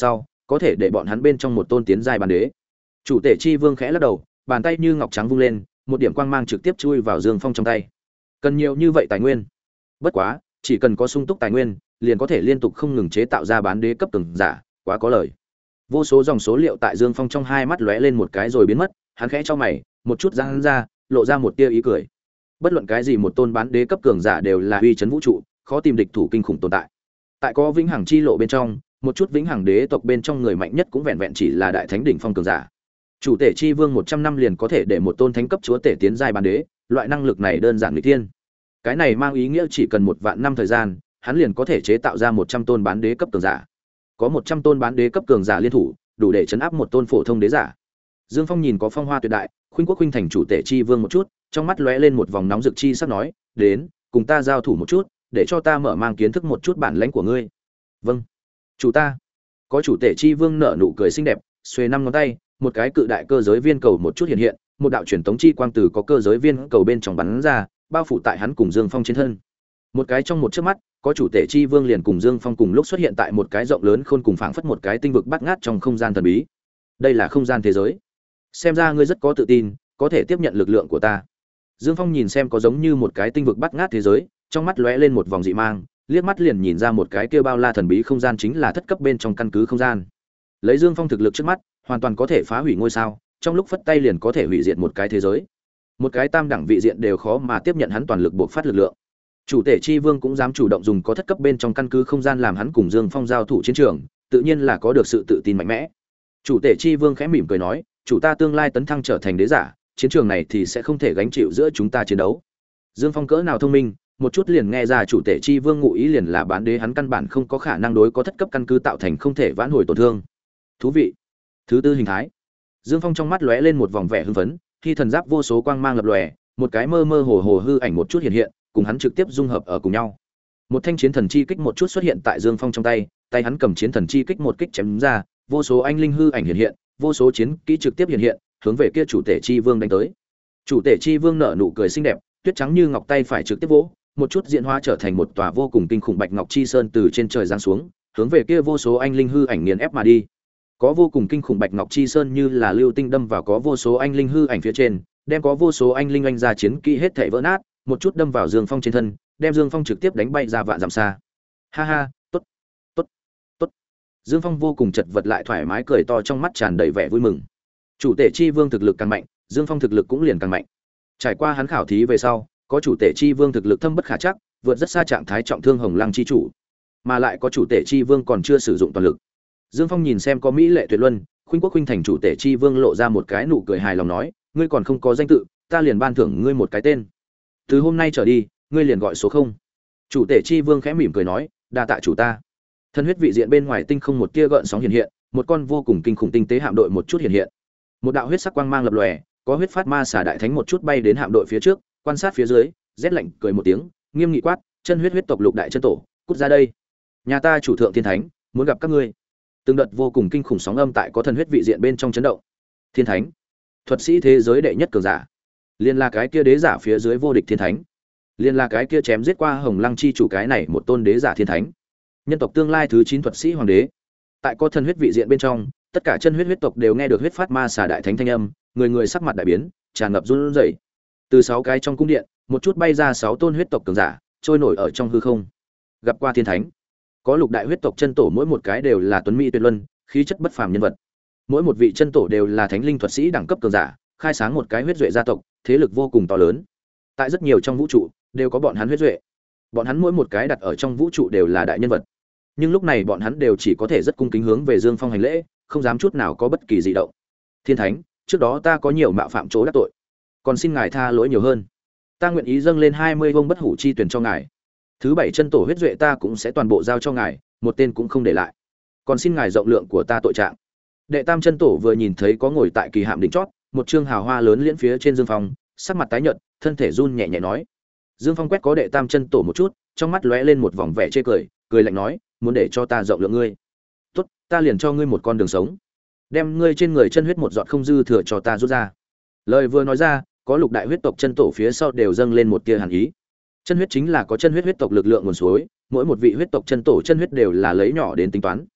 có thể để bọn hắn bên trong một tôn tiến giai bán đế. Chủ tể chi vương khẽ lắc đầu, bàn tay như ngọc trắng vung lên, một điểm quang mang trực tiếp chui vào Dương Phong trong tay. Cần nhiều như vậy tài nguyên? Bất quá, chỉ cần có sung túc tài nguyên, liền có thể liên tục không ngừng chế tạo ra bán đế cấp cường giả, quá có lời. Vô số dòng số liệu tại Dương Phong trong hai mắt lóe lên một cái rồi biến mất, hắn khẽ chau mày, một chút giãn ra, lộ ra một tia ý cười. Bất luận cái gì một tôn bán đế cấp cường giả đều là uy chấn vũ trụ, khó tìm địch thủ kinh khủng tồn tại. Tại có vĩnh hằng chi lộ bên trong, một chút vĩnh hằng đế tộc bên trong người mạnh nhất cũng vẹn vẹn chỉ là đại thánh đỉnh phong cường giả. Chủ tể chi vương một trăm năm liền có thể để một tôn thánh cấp chúa tể tiến giai bán đế, loại năng lực này đơn giản nghịch thiên. Cái này mang ý nghĩa chỉ cần một vạn năm thời gian, hắn liền có thể chế tạo ra một trăm tôn bán đế cấp cường giả. Có một trăm tôn bán đế cấp cường giả liên thủ, đủ để chấn áp một tôn phổ thông đế giả. Dương Phong nhìn có phong hoa tuyệt đại, khuynh quốc khuynh thành chủ tể chi vương một chút, trong mắt lóe lên một vòng nóng rực chi sắc nói, "Đến, cùng ta giao thủ một chút, để cho ta mở mang kiến thức một chút bản lãnh của ngươi." "Vâng, chủ ta." Có chủ tể chi vương nở nụ cười xinh đẹp, xuề năm ngón tay, một cái cự đại cơ giới viên cầu một chút hiện hiện, một đạo truyền tống chi quang từ có cơ giới viên cầu bên trong bắn ra, bao phủ tại hắn cùng Dương Phong trên thân. Một cái trong một chớp mắt, có chủ tể chi vương liền cùng Dương Phong cùng lúc xuất hiện tại một cái rộng lớn khôn cùng phảng phất một cái tinh vực bát ngát trong không gian thần bí. Đây là không gian thế giới. Xem ra ngươi rất có tự tin, có thể tiếp nhận lực lượng của ta. Dương Phong nhìn xem có giống như một cái tinh vực bát ngát thế giới, trong mắt lóe lên một vòng dị mang, liếc mắt liền nhìn ra một cái kia bao la thần bí không gian chính là thất cấp bên trong căn cứ không gian. Lấy Dương Phong thực lực trước mắt, hoàn toàn có thể phá hủy ngôi sao, trong lúc phất tay liền có thể hủy diệt một cái thế giới. Một cái tam đẳng vị diện đều khó mà tiếp nhận hắn toàn lực bộc phát lực lượng. Chủ tể chi vương cũng dám chủ động dùng có thất cấp bên trong căn cứ không gian làm hắn cùng Dương Phong giao thủ chiến trường, tự nhiên là có được sự tự tin mạnh mẽ. Chủ tể chi vương khẽ mỉm cười nói, chủ ta tương lai tấn thăng trở thành đế giả, chiến trường này thì sẽ không thể gánh chịu giữa chúng ta chiến đấu. Dương Phong cỡ nào thông minh, một chút liền nghe ra chủ tể chi vương ngụ ý liền là bán đế hắn căn bản không có khả năng đối có thất cấp căn cứ tạo thành không thể vãn hồi tổn thương. Thú vị. Thứ tư hình thái. Dương Phong trong mắt lóe lên một vòng vẻ hưng phấn, khi thần giáp vô số quang mang lập lòe, một cái mơ mơ hồ hồ hư ảnh một chút hiện hiện, cùng hắn trực tiếp dung hợp ở cùng nhau. Một thanh chiến thần chi kích một chút xuất hiện tại Dương Phong trong tay, tay hắn cầm chiến thần chi kích một kích chém ra, vô số anh linh hư ảnh hiện hiện, vô số chiến kỹ trực tiếp hiện hiện, hướng về kia chủ tể chi vương đánh tới. Chủ tể chi vương nở nụ cười xinh đẹp, tuyết trắng như ngọc tay phải trực tiếp vỗ, một chút diễn hóa trở thành một tòa vô cùng kinh khủng bạch ngọc chi sơn từ trên trời giáng xuống, hướng về kia vô số anh linh hư ảnh nghiền ép mà đi. Có vô cùng kinh khủng bạch ngọc chi sơn như là lưu tinh đâm vào có vô số anh linh hư ảnh phía trên, đem có vô số anh linh anh ra chiến kỹ hết thảy vỡ nát, một chút đâm vào Dương Phong trên thân, đem Dương Phong trực tiếp đánh bay ra vạn dặm xa. Ha ha, tốt, tốt, tốt. Dương Phong vô cùng chật vật lại thoải mái cười to, trong mắt tràn đầy vẻ vui mừng. Chủ tể chi vương thực lực càng mạnh, Dương Phong thực lực cũng liền càng mạnh. Trải qua hắn khảo thí về sau, có chủ tể chi vương thực lực thâm bất khả trắc, vượt rất xa trạng thái trọng thương Hồng Lăng chi chủ, mà lại có chủ tể chi vương còn chưa sử dụng toàn lực. Dương Phong nhìn xem có mỹ lệ tuyệt luân, khuynh quốc khuynh thành chủ tể chi vương lộ ra một cái nụ cười hài lòng nói, ngươi còn không có danh tự, ta liền ban thưởng ngươi một cái tên. Từ hôm nay trở đi, ngươi liền gọi số không. Chủ tể chi vương khẽ mỉm cười nói, đa tạ chủ ta. Thân huyết vị diện bên ngoài tinh không một tia gợn sóng hiện hiện, một con vô cùng kinh khủng tinh tế hạm đội một chút hiện hiện. Một đạo huyết sắc quang mang lập lòe, có huyết phát ma xà đại thánh một chút bay đến hạm đội phía trước, quan sát phía dưới, rét lạnh cười một tiếng, nghiêm nghị quát, chân huyết huyết tộc lục đại chân tổ, cút ra đây. Nhà ta chủ thượng thiên thánh, muốn gặp các ngươi. Từng đợt vô cùng kinh khủng sóng âm tại có thần huyết vị diện bên trong chấn động. Thiên thánh, thuật sĩ thế giới đệ nhất cường giả, liên là cái kia đế giả phía dưới vô địch thiên thánh, liên là cái kia chém giết qua Hồng Lăng chi chủ cái này một tôn đế giả thiên thánh, nhân tộc tương lai thứ chín thuật sĩ hoàng đế. Tại có thần huyết vị diện bên trong, tất cả chân huyết huyết tộc đều nghe được huyết phát ma xà đại thánh thanh âm, người người sắc mặt đại biến, tràn ngập run rẩy. Từ sáu cái trong cung điện, một chút bay ra sáu tôn huyết tộc cường giả, trôi nổi ở trong hư không. Gặp qua thiên thánh, có lục đại huyết tộc chân tổ, mỗi một cái đều là tuấn mỹ tuyệt luân, khí chất bất phàm nhân vật. Mỗi một vị chân tổ đều là thánh linh thuật sĩ đẳng cấp cường giả, khai sáng một cái huyết duệ gia tộc, thế lực vô cùng to lớn. Tại rất nhiều trong vũ trụ đều có bọn hắn huyết duệ. Bọn hắn mỗi một cái đặt ở trong vũ trụ đều là đại nhân vật. Nhưng lúc này bọn hắn đều chỉ có thể rất cung kính hướng về Dương Phong hành lễ, không dám chút nào có bất kỳ dị động. Thiên thánh, trước đó ta có nhiều mạo phạm chỗ đắc tội, còn xin ngài tha lỗi nhiều hơn. Ta nguyện ý dâng lên hai mươi vông bất hủ chi tuyển cho ngài. Thứ bảy chân tổ huyết duệ ta cũng sẽ toàn bộ giao cho ngài, một tên cũng không để lại. Còn xin ngài rộng lượng của ta tội trạng. Đệ tam chân tổ vừa nhìn thấy có ngồi tại kỳ hạm đỉnh chót, một trương hào hoa lớn liễn phía trên Dương Phong, sắc mặt tái nhợt, thân thể run nhẹ nhẹ nói. Dương Phong quét có đệ tam chân tổ một chút, trong mắt lóe lên một vòng vẻ chê cười, cười lạnh nói, muốn để cho ta rộng lượng ngươi. Tốt, ta liền cho ngươi một con đường sống. Đem ngươi trên người chân huyết một giọt không dư thừa cho ta rút ra. Lời vừa nói ra, có lục đại huyết tộc chân tổ phía sau đều dâng lên một tia hàn ý. Chân huyết chính là có chân huyết huyết tộc lực lượng nguồn suối, mỗi một vị huyết tộc chân tổ chân huyết đều là lấy nhỏ đến tính toán.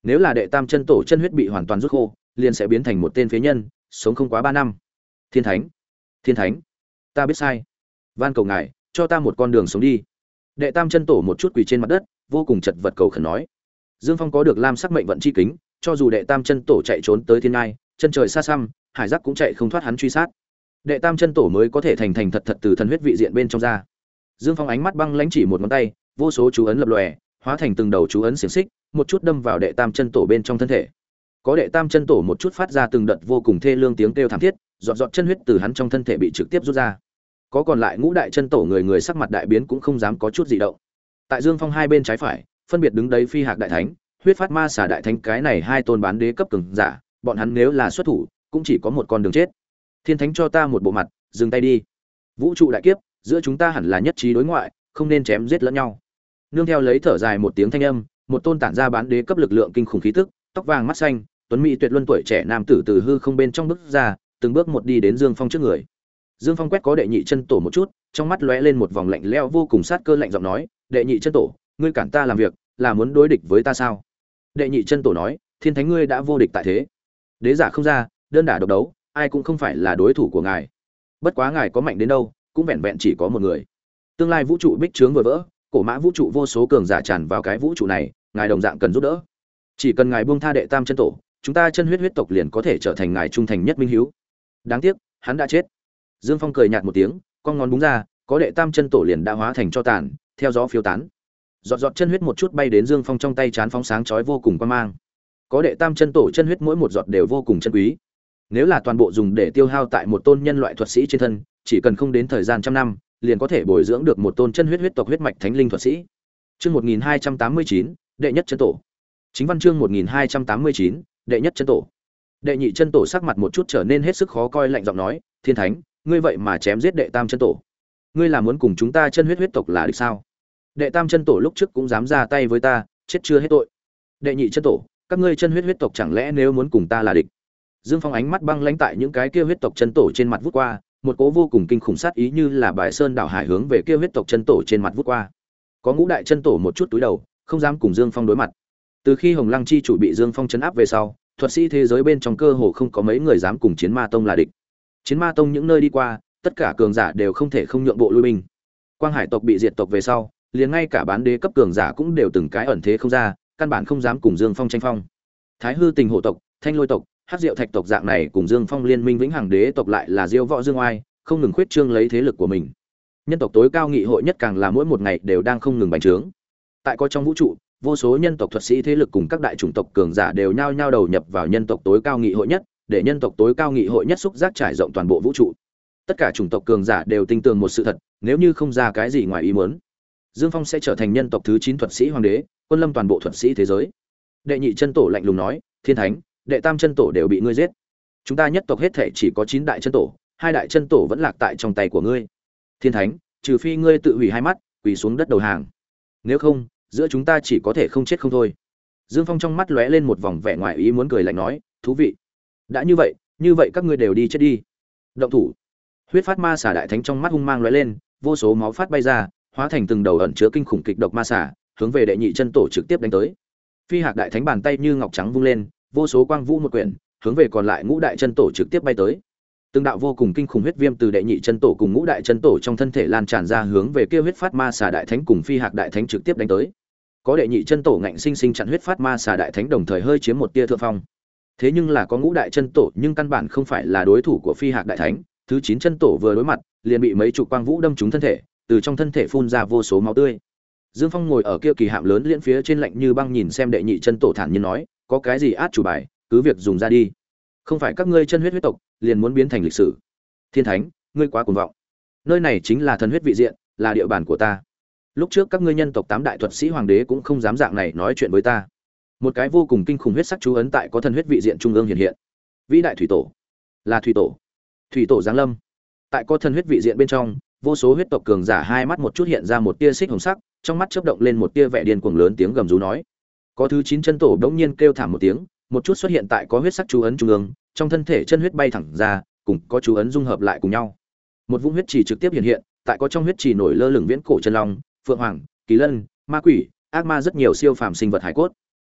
Nếu là đệ tam chân tổ chân huyết bị hoàn toàn rút khô, liền sẽ biến thành một tên phế nhân, sống không quá ba năm. Thiên thánh, thiên thánh, ta biết sai, van cầu ngài cho ta một con đường sống đi. Đệ tam chân tổ một chút quỳ trên mặt đất, vô cùng chật vật cầu khẩn nói. Dương Phong có được lam sắc mệnh vận chi kính, cho dù đệ tam chân tổ chạy trốn tới thiên ngai, chân trời xa xăm, hải giác cũng chạy không thoát hắn truy sát. Đệ tam chân tổ mới có thể thành thành thật thật từ thần huyết vị diện bên trong ra. Dương Phong ánh mắt băng lãnh chỉ một ngón tay, vô số chú ấn lập lòe, hóa thành từng đầu chú ấn xiềng xích, một chút đâm vào đệ tam chân tổ bên trong thân thể. Có đệ tam chân tổ một chút phát ra từng đợt vô cùng thê lương tiếng kêu thảm thiết, giọt giọt chân huyết từ hắn trong thân thể bị trực tiếp rút ra. Có còn lại ngũ đại chân tổ người người sắc mặt đại biến cũng không dám có chút gì động. Tại Dương Phong hai bên trái phải, phân biệt đứng đấy Phi Hạc đại thánh, Huyết Phát Ma Xà đại thánh, cái này hai tôn bán đế cấp cường giả, bọn hắn nếu là xuất thủ, cũng chỉ có một con đường chết. Thiên thánh cho ta một bộ mặt, dừng tay đi. Vũ trụ đại kiếp, giữa chúng ta hẳn là nhất trí đối ngoại, không nên chém giết lẫn nhau. Nương theo lấy thở dài một tiếng thanh âm, một tôn tản ra bán đế cấp lực lượng kinh khủng khí tức, tóc vàng mắt xanh, tuấn mỹ tuyệt luân tuổi trẻ nam tử từ hư không bên trong bước ra, từng bước một đi đến Dương Phong trước người. Dương Phong quét có đệ nhị chân tổ một chút, trong mắt lóe lên một vòng lạnh lẽo vô cùng sát cơ, lạnh giọng nói: "Đệ nhị chân tổ, ngươi cản ta làm việc, là muốn đối địch với ta sao?" Đệ nhị chân tổ nói: "Thiên thánh ngươi đã vô địch tại thế, đế giả không ra, đơn đả độc đấu, ai cũng không phải là đối thủ của ngài. Bất quá ngài có mạnh đến đâu, cũng vẹn vẹn chỉ có một người. Tương lai vũ trụ bích trướng vừa vỡ, cổ mã vũ trụ vô số cường giả tràn vào cái vũ trụ này, ngài đồng dạng cần giúp đỡ. Chỉ cần ngài buông tha đệ tam chân tổ, chúng ta chân huyết huyết tộc liền có thể trở thành ngài trung thành nhất minh hiếu. Đáng tiếc, hắn đã chết." Dương Phong cười nhạt một tiếng, con ngón búng ra, có đệ tam chân tổ liền đã hóa thành cho tàn, theo gió phiêu tán. Giọt giọt chân huyết một chút bay đến Dương Phong trong tay, chán phóng sáng chói vô cùng quang mang. Có đệ tam chân tổ chân huyết mỗi một giọt đều vô cùng chân quý. Nếu là toàn bộ dùng để tiêu hao tại một tôn nhân loại thuật sĩ trên thân, chỉ cần không đến thời gian trăm năm, liền có thể bồi dưỡng được một tôn chân huyết huyết tộc huyết mạch thánh linh thuật sĩ. Chương một nghìn hai trăm tám mươi chín, đệ nhất chân tổ. Chính văn chương một nghìn hai trăm tám mươi chín, đệ nhất chân tổ. Đệ nhị chân tổ sắc mặt một chút trở nên hết sức khó coi, lạnh giọng nói: "Thiên thánh, ngươi vậy mà chém giết đệ tam chân tổ, ngươi là muốn cùng chúng ta chân huyết huyết tộc là địch sao? Đệ tam chân tổ lúc trước cũng dám ra tay với ta, chết chưa hết tội. Đệ nhị chân tổ, các ngươi chân huyết huyết tộc chẳng lẽ nếu muốn cùng ta là địch?" Dương Phong ánh mắt băng lãnh tại những cái kia huyết tộc chân tổ trên mặt vút qua, một cỗ vô cùng kinh khủng sát ý như là bài sơn đảo hải hướng về kia huyết tộc chân tổ trên mặt vút qua. Có ngũ đại chân tổ một chút túi đầu, không dám cùng Dương Phong đối mặt. Từ khi Hồng Lăng chi chủ bị Dương Phong trấn áp về sau, thuật sĩ thế giới bên trong cơ hồ không có mấy người dám cùng Chiến Ma Tông là địch. Chiến Ma Tông những nơi đi qua, tất cả cường giả đều không thể không nhượng bộ lui binh. Quang Hải tộc bị diệt tộc về sau, liền ngay cả bán đế cấp cường giả cũng đều từng cái ẩn thế không ra, căn bản không dám cùng Dương Phong tranh phong. Thái Hư Tình Hổ tộc, Thanh Lôi tộc, Hắc Diệu Thạch tộc dạng này cùng Dương Phong liên minh Vĩnh Hằng Đế tộc lại là diêu võ dương oai, không ngừng khuyết trương lấy thế lực của mình. Nhân tộc tối cao nghị hội nhất càng là mỗi một ngày đều đang không ngừng bành trướng. Tại có trong vũ trụ, vô số nhân tộc thuật sĩ thế lực cùng các đại chủng tộc cường giả đều nhao nhao đầu nhập vào nhân tộc tối cao nghị hội nhất, để nhân tộc tối cao nghị hội nhất xúc giác trải rộng toàn bộ vũ trụ. Tất cả chủng tộc cường giả đều tin tưởng một sự thật, nếu như không ra cái gì ngoài ý muốn, Dương Phong sẽ trở thành nhân tộc thứ chín thuật sĩ hoàng đế, quân lâm toàn bộ thuật sĩ thế giới. Đệ nhị chân tổ lạnh lùng nói: "Thiên thánh, đệ tam chân tổ đều bị ngươi giết. Chúng ta nhất tộc hết thể chỉ có chín đại chân tổ, hai đại chân tổ vẫn lạc tại trong tay của ngươi. Thiên thánh, trừ phi ngươi tự hủy hai mắt, quỳ xuống đất đầu hàng. Nếu không, giữa chúng ta chỉ có thể không chết không thôi." Dương Phong trong mắt lóe lên một vòng vẻ ngoài ý muốn, cười lạnh nói: "Thú vị. Đã như vậy, như vậy các ngươi đều đi chết đi." Động thủ. Huyết Phát Ma Xà đại thánh trong mắt hung mang lóe lên, vô số máu phát bay ra, hóa thành từng đầu ẩn chứa kinh khủng kịch độc ma xà, hướng về đệ nhị chân tổ trực tiếp đánh tới. Phi Hạc đại thánh bàn tay như ngọc trắng vung lên, vô số quang vũ một quyển, hướng về còn lại ngũ đại chân tổ trực tiếp bay tới. Từng đạo vô cùng kinh khủng huyết viêm từ đệ nhị chân tổ cùng ngũ đại chân tổ trong thân thể lan tràn ra, hướng về kia Huyết Phát Ma Xà đại thánh cùng Phi Hạc đại thánh trực tiếp đánh tới. Có đệ nhị chân tổ ngạnh sinh sinh chặn Huyết Phát Ma Xà đại thánh, đồng thời hơi chiếm một tia thượng phong. Thế nhưng là có ngũ đại chân tổ nhưng căn bản không phải là đối thủ của Phi Hạc đại thánh, thứ chín chân tổ vừa đối mặt, liền bị mấy chục quang vũ đâm trúng thân thể, từ trong thân thể phun ra vô số máu tươi. Dương Phong ngồi ở kia kỳ hạm lớn liễn phía trên lạnh như băng, nhìn xem đệ nhị chân tổ thản nhiên nói: "Có cái gì át chủ bài, cứ việc dùng ra đi. Không phải các ngươi chân huyết huyết tộc, liền muốn biến thành lịch sử. Thiên thánh, ngươi quá cuồng vọng. Nơi này chính là thần huyết vị diện, là địa bàn của ta. Lúc trước các ngươi nhân tộc tám đại thuật sĩ hoàng đế cũng không dám dạng này nói chuyện với ta." Một cái vô cùng kinh khủng huyết sắc chú ấn tại có thần huyết vị diện trung ương hiện hiện. Vĩ đại thủy tổ, là thủy tổ. Thủy tổ giáng lâm. Tại có thần huyết vị diện bên trong, vô số huyết tộc cường giả hai mắt một chút hiện ra một tia xích hồng sắc, trong mắt chớp động lên một tia vẻ điên cuồng, lớn tiếng gầm rú nói. Có thứ chín chân tổ đống nhiên kêu thảm một tiếng, một chút xuất hiện tại có huyết sắc chú ấn trung ương, trong thân thể chân huyết bay thẳng ra, cùng có chú ấn dung hợp lại cùng nhau. Một vũng huyết trì trực tiếp hiện hiện, tại có trong huyết trì nổi lơ lửng viễn cổ chân long, phượng hoàng, kỳ lân, ma quỷ, ác ma, rất nhiều siêu phàm sinh vật hải cốt.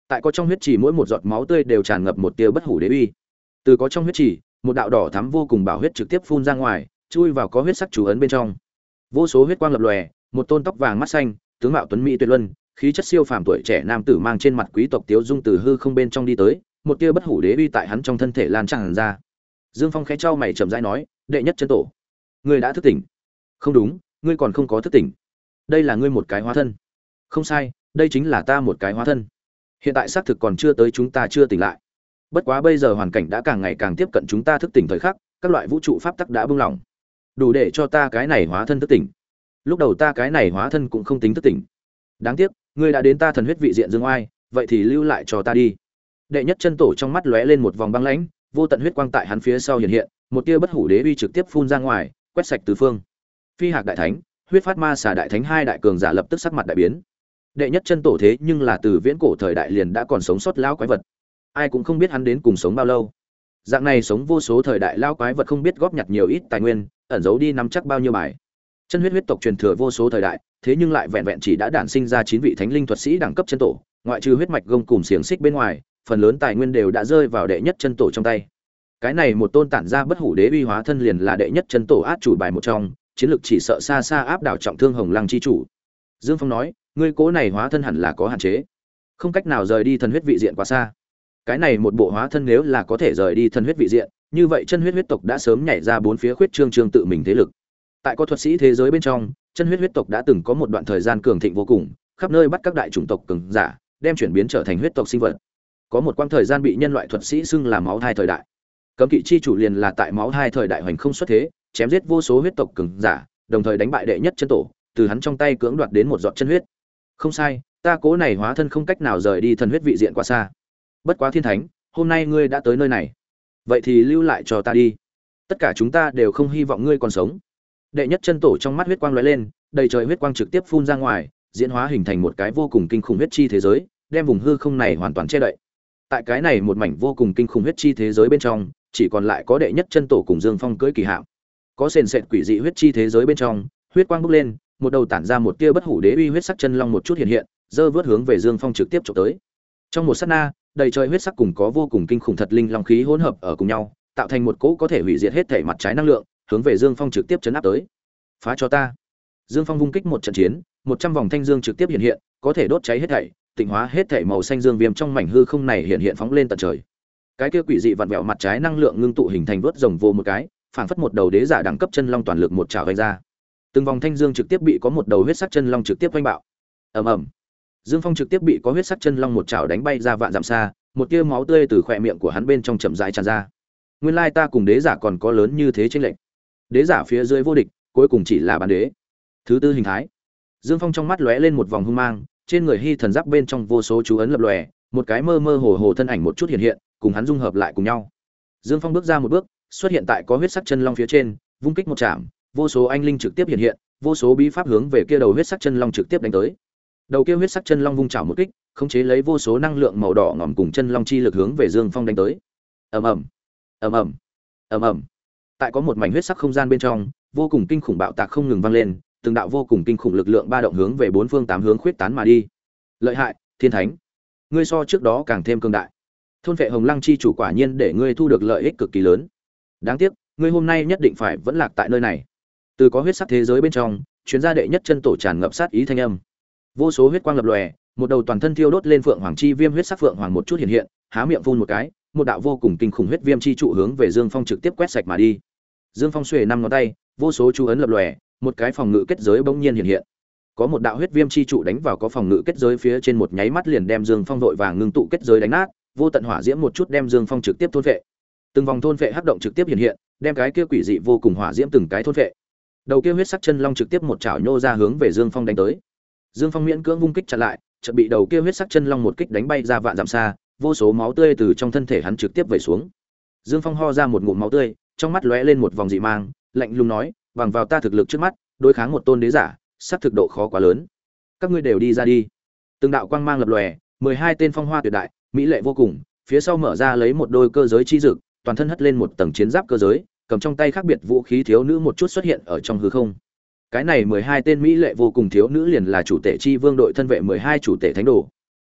Tại có trong huyết trì mỗi một giọt máu tươi đều tràn ngập một tia bất hủ đế uy. Từ có trong huyết trì, một đạo đỏ thắm vô cùng bảo huyết trực tiếp phun ra ngoài, chui vào có huyết sắc chú ấn bên trong. Vô số huyết quang lập lòe, một tôn tóc vàng mắt xanh, tướng mạo tuấn mỹ tuyệt luân, khí chất siêu phàm tuổi trẻ nam tử mang trên mặt quý tộc tiếu dung từ hư không bên trong đi tới, một tia bất hủ đế uy tại hắn trong thân thể lan tràn ra. Dương Phong khẽ chau mày chậm rãi nói, "Đệ nhất chân tổ, ngươi đã thức tỉnh?" "Không đúng, ngươi còn không có thức tỉnh. Đây là ngươi một cái hóa thân." "Không sai, đây chính là ta một cái hóa thân. Hiện tại xác thực còn chưa tới chúng ta chưa tỉnh lại. Bất quá bây giờ hoàn cảnh đã càng ngày càng tiếp cận chúng ta thức tỉnh thời khắc, các loại vũ trụ pháp tắc đã buông lỏng, đủ để cho ta cái này hóa thân thức tỉnh. Lúc đầu ta cái này hóa thân cũng không tính thức tỉnh. Đáng tiếc, ngươi đã đến ta thần huyết vị diện dương oai, vậy thì lưu lại cho ta đi." Đệ nhất chân tổ trong mắt lóe lên một vòng băng lãnh, vô tận huyết quang tại hắn phía sau hiện hiện, một tia bất hủ đế uy trực tiếp phun ra ngoài, quét sạch tứ phương. Phi Hạc đại thánh, Huyết Phát Ma Xà đại thánh hai đại cường giả lập tức sắc mặt đại biến. Đệ nhất chân tổ thế nhưng là từ viễn cổ thời đại liền đã còn sống sót lão quái vật, ai cũng không biết hắn đến cùng sống bao lâu. Dạng này sống vô số thời đại lão quái vật không biết góp nhặt nhiều ít tài nguyên, ẩn giấu đi nắm chắc bao nhiêu bài. Chân huyết huyết tộc truyền thừa vô số thời đại, thế nhưng lại vẹn vẹn chỉ đã đản sinh ra chín vị thánh linh thuật sĩ đẳng cấp chân tổ, ngoại trừ huyết mạch gông cùm xiềng xích bên ngoài, phần lớn tài nguyên đều đã rơi vào đệ nhất chân tổ trong tay. Cái này một tôn tản ra bất hủ đế uy hóa thân liền là đệ nhất chân tổ át chủ bài một trong, chiến lược chỉ sợ xa xa áp đảo trọng thương Hồng Lăng chi chủ. Dương Phong nói, ngươi cố này hóa thân hẳn là có hạn chế, không cách nào rời đi thần huyết vị diện quá xa. Cái này một bộ hóa thân nếu là có thể rời đi thần huyết vị diện, như vậy chân huyết huyết tộc đã sớm nhảy ra bốn phía khuyết trương trương tự mình thế lực. Tại có thuật sĩ thế giới bên trong, chân huyết huyết tộc đã từng có một đoạn thời gian cường thịnh vô cùng, khắp nơi bắt các đại chủng tộc cường giả, đem chuyển biến trở thành huyết tộc sinh vật. Có một quãng thời gian bị nhân loại thuật sĩ xưng là máu thai thời đại. Cấm kỵ chi chủ liền là tại máu thai thời đại hoành không xuất thế, chém giết vô số huyết tộc cường giả, đồng thời đánh bại đệ nhất chân tổ, từ hắn trong tay cưỡng đoạt đến một giọt chân huyết. Không sai, ta cố này hóa thân không cách nào rời đi thần huyết vị diện quá xa. Bất quá thiên thánh, hôm nay ngươi đã tới nơi này, vậy thì lưu lại cho ta đi. Tất cả chúng ta đều không hy vọng ngươi còn sống. Đệ nhất chân tổ trong mắt huyết quang lóe lên, đầy trời huyết quang trực tiếp phun ra ngoài, diễn hóa hình thành một cái vô cùng kinh khủng huyết chi thế giới, đem vùng hư không này hoàn toàn che đậy. Tại cái này một mảnh vô cùng kinh khủng huyết chi thế giới bên trong, chỉ còn lại có đệ nhất chân tổ cùng Dương Phong cưỡi kỳ hạm. Có sền sệt quỷ dị huyết chi thế giới bên trong, huyết quang bốc lên, một đầu tản ra một tia bất hủ đế uy huyết sắc chân long một chút hiện hiện, giơ vớt hướng về Dương Phong trực tiếp chụp tới. Trong một sát na, đầy trời huyết sắc cùng có vô cùng kinh khủng thật linh long khí hỗn hợp ở cùng nhau, tạo thành một cỗ có thể hủy diệt hết thể mặt trái năng lượng, hướng về Dương Phong trực tiếp chấn áp tới. Phá cho ta! Dương Phong vung kích một trận chiến, một trăm vòng thanh dương trực tiếp hiện hiện, có thể đốt cháy hết thảy, tịnh hóa hết thảy màu xanh dương viêm trong mảnh hư không này hiện hiện phóng lên tận trời. Cái kia quỷ dị vặn vẹo mặt trái năng lượng ngưng tụ hình thành vớt rồng vô một cái, phảng phất một đầu đế giả đẳng cấp chân long toàn lực một trảo vung ra. Từng vòng thanh dương trực tiếp bị có một đầu huyết sắc chân long trực tiếp vung bạo. Ầm ầm. Dương Phong trực tiếp bị có huyết sắc chân long một trảo đánh bay ra vạn dặm xa, một tia máu tươi từ khóe miệng của hắn bên trong chậm rãi tràn ra. Nguyên lai ta cùng đế giả còn có lớn như thế chênh lệch. Đế giả phía dưới vô địch, cuối cùng chỉ là bán đế. Thứ tư hình thái. Dương Phong trong mắt lóe lên một vòng hung mang, trên người hy thần giáp bên trong vô số chú ấn lập lòe, một cái mơ mơ hồ hồ thân ảnh một chút hiện hiện, cùng hắn dung hợp lại cùng nhau. Dương Phong bước ra một bước, xuất hiện tại có huyết sắc chân long phía trên, vung kích một chạm, vô số anh linh trực tiếp hiện hiện, vô số bí pháp hướng về kia đầu huyết sắc chân long trực tiếp đánh tới. Đầu kia huyết sắc chân long vung chảo một kích, khống chế lấy vô số năng lượng màu đỏ ngòm cùng chân long chi lực hướng về Dương Phong đánh tới. Ầm ầm, ầm ầm, ầm ầm. Tại có một mảnh huyết sắc không gian bên trong, vô cùng kinh khủng bạo tạc không ngừng vang lên, từng đạo vô cùng kinh khủng lực lượng ba động hướng về bốn phương tám hướng khuyết tán mà đi. Lợi hại, thiên thánh, ngươi so trước đó càng thêm cường đại. Thôn vệ Hồng Lăng chi chủ quả nhiên để ngươi thu được lợi ích cực kỳ lớn. Đáng tiếc, ngươi hôm nay nhất định phải vẫn lạc tại nơi này. Từ có huyết sắc thế giới bên trong, chuyến gia đệ nhất chân tổ tràn ngập sát ý thanh âm. Vô số huyết quang lập lòe, một đầu toàn thân thiêu đốt lên phượng hoàng chi viêm huyết sắc phượng hoàng một chút hiện hiện, há miệng phun một cái, một đạo vô cùng kinh khủng huyết viêm chi trụ hướng về Dương Phong trực tiếp quét sạch mà đi. Dương Phong xuề năm ngón tay, vô số chú ấn lập lòe, một cái phòng ngự kết giới bỗng nhiên hiện hiện. Có một đạo huyết viêm chi trụ đánh vào có phòng ngự kết giới phía trên, một nháy mắt liền đem Dương Phong vội vàng ngưng tụ kết giới đánh nát, vô tận hỏa diễm một chút đem Dương Phong trực tiếp thôn phệ. Từng vòng thôn phệ hắc động trực tiếp hiện hiện, đem cái kia quỷ dị vô cùng hỏa diễm từng cái thôn phệ. Đầu kia huyết sắc chân long trực tiếp một chảo nhô ra hướng về Dương Phong đánh tới. Dương Phong miễn cưỡng vung kích chặn lại, chợt bị đầu kia huyết sắc chân long một kích đánh bay ra vạn dặm xa, vô số máu tươi từ trong thân thể hắn trực tiếp vẩy xuống. Dương Phong ho ra một ngụm máu tươi, trong mắt lóe lên một vòng dị mang, lạnh lùng nói, bằng vào ta thực lực trước mắt, đối kháng một tôn đế giả, sắp thực độ khó quá lớn. Các ngươi đều đi ra đi. Từng đạo quang mang lập lòe, mười hai tên phong hoa tuyệt đại, mỹ lệ vô cùng, phía sau mở ra lấy một đôi cơ giới chi dực, toàn thân hất lên một tầng chiến giáp cơ giới, cầm trong tay khác biệt vũ khí thiếu nữ một chút xuất hiện ở trong hư không. Cái này mười hai tên mỹ lệ vô cùng thiếu nữ liền là chủ tể chi vương đội thân vệ mười hai chủ tể thánh đồ.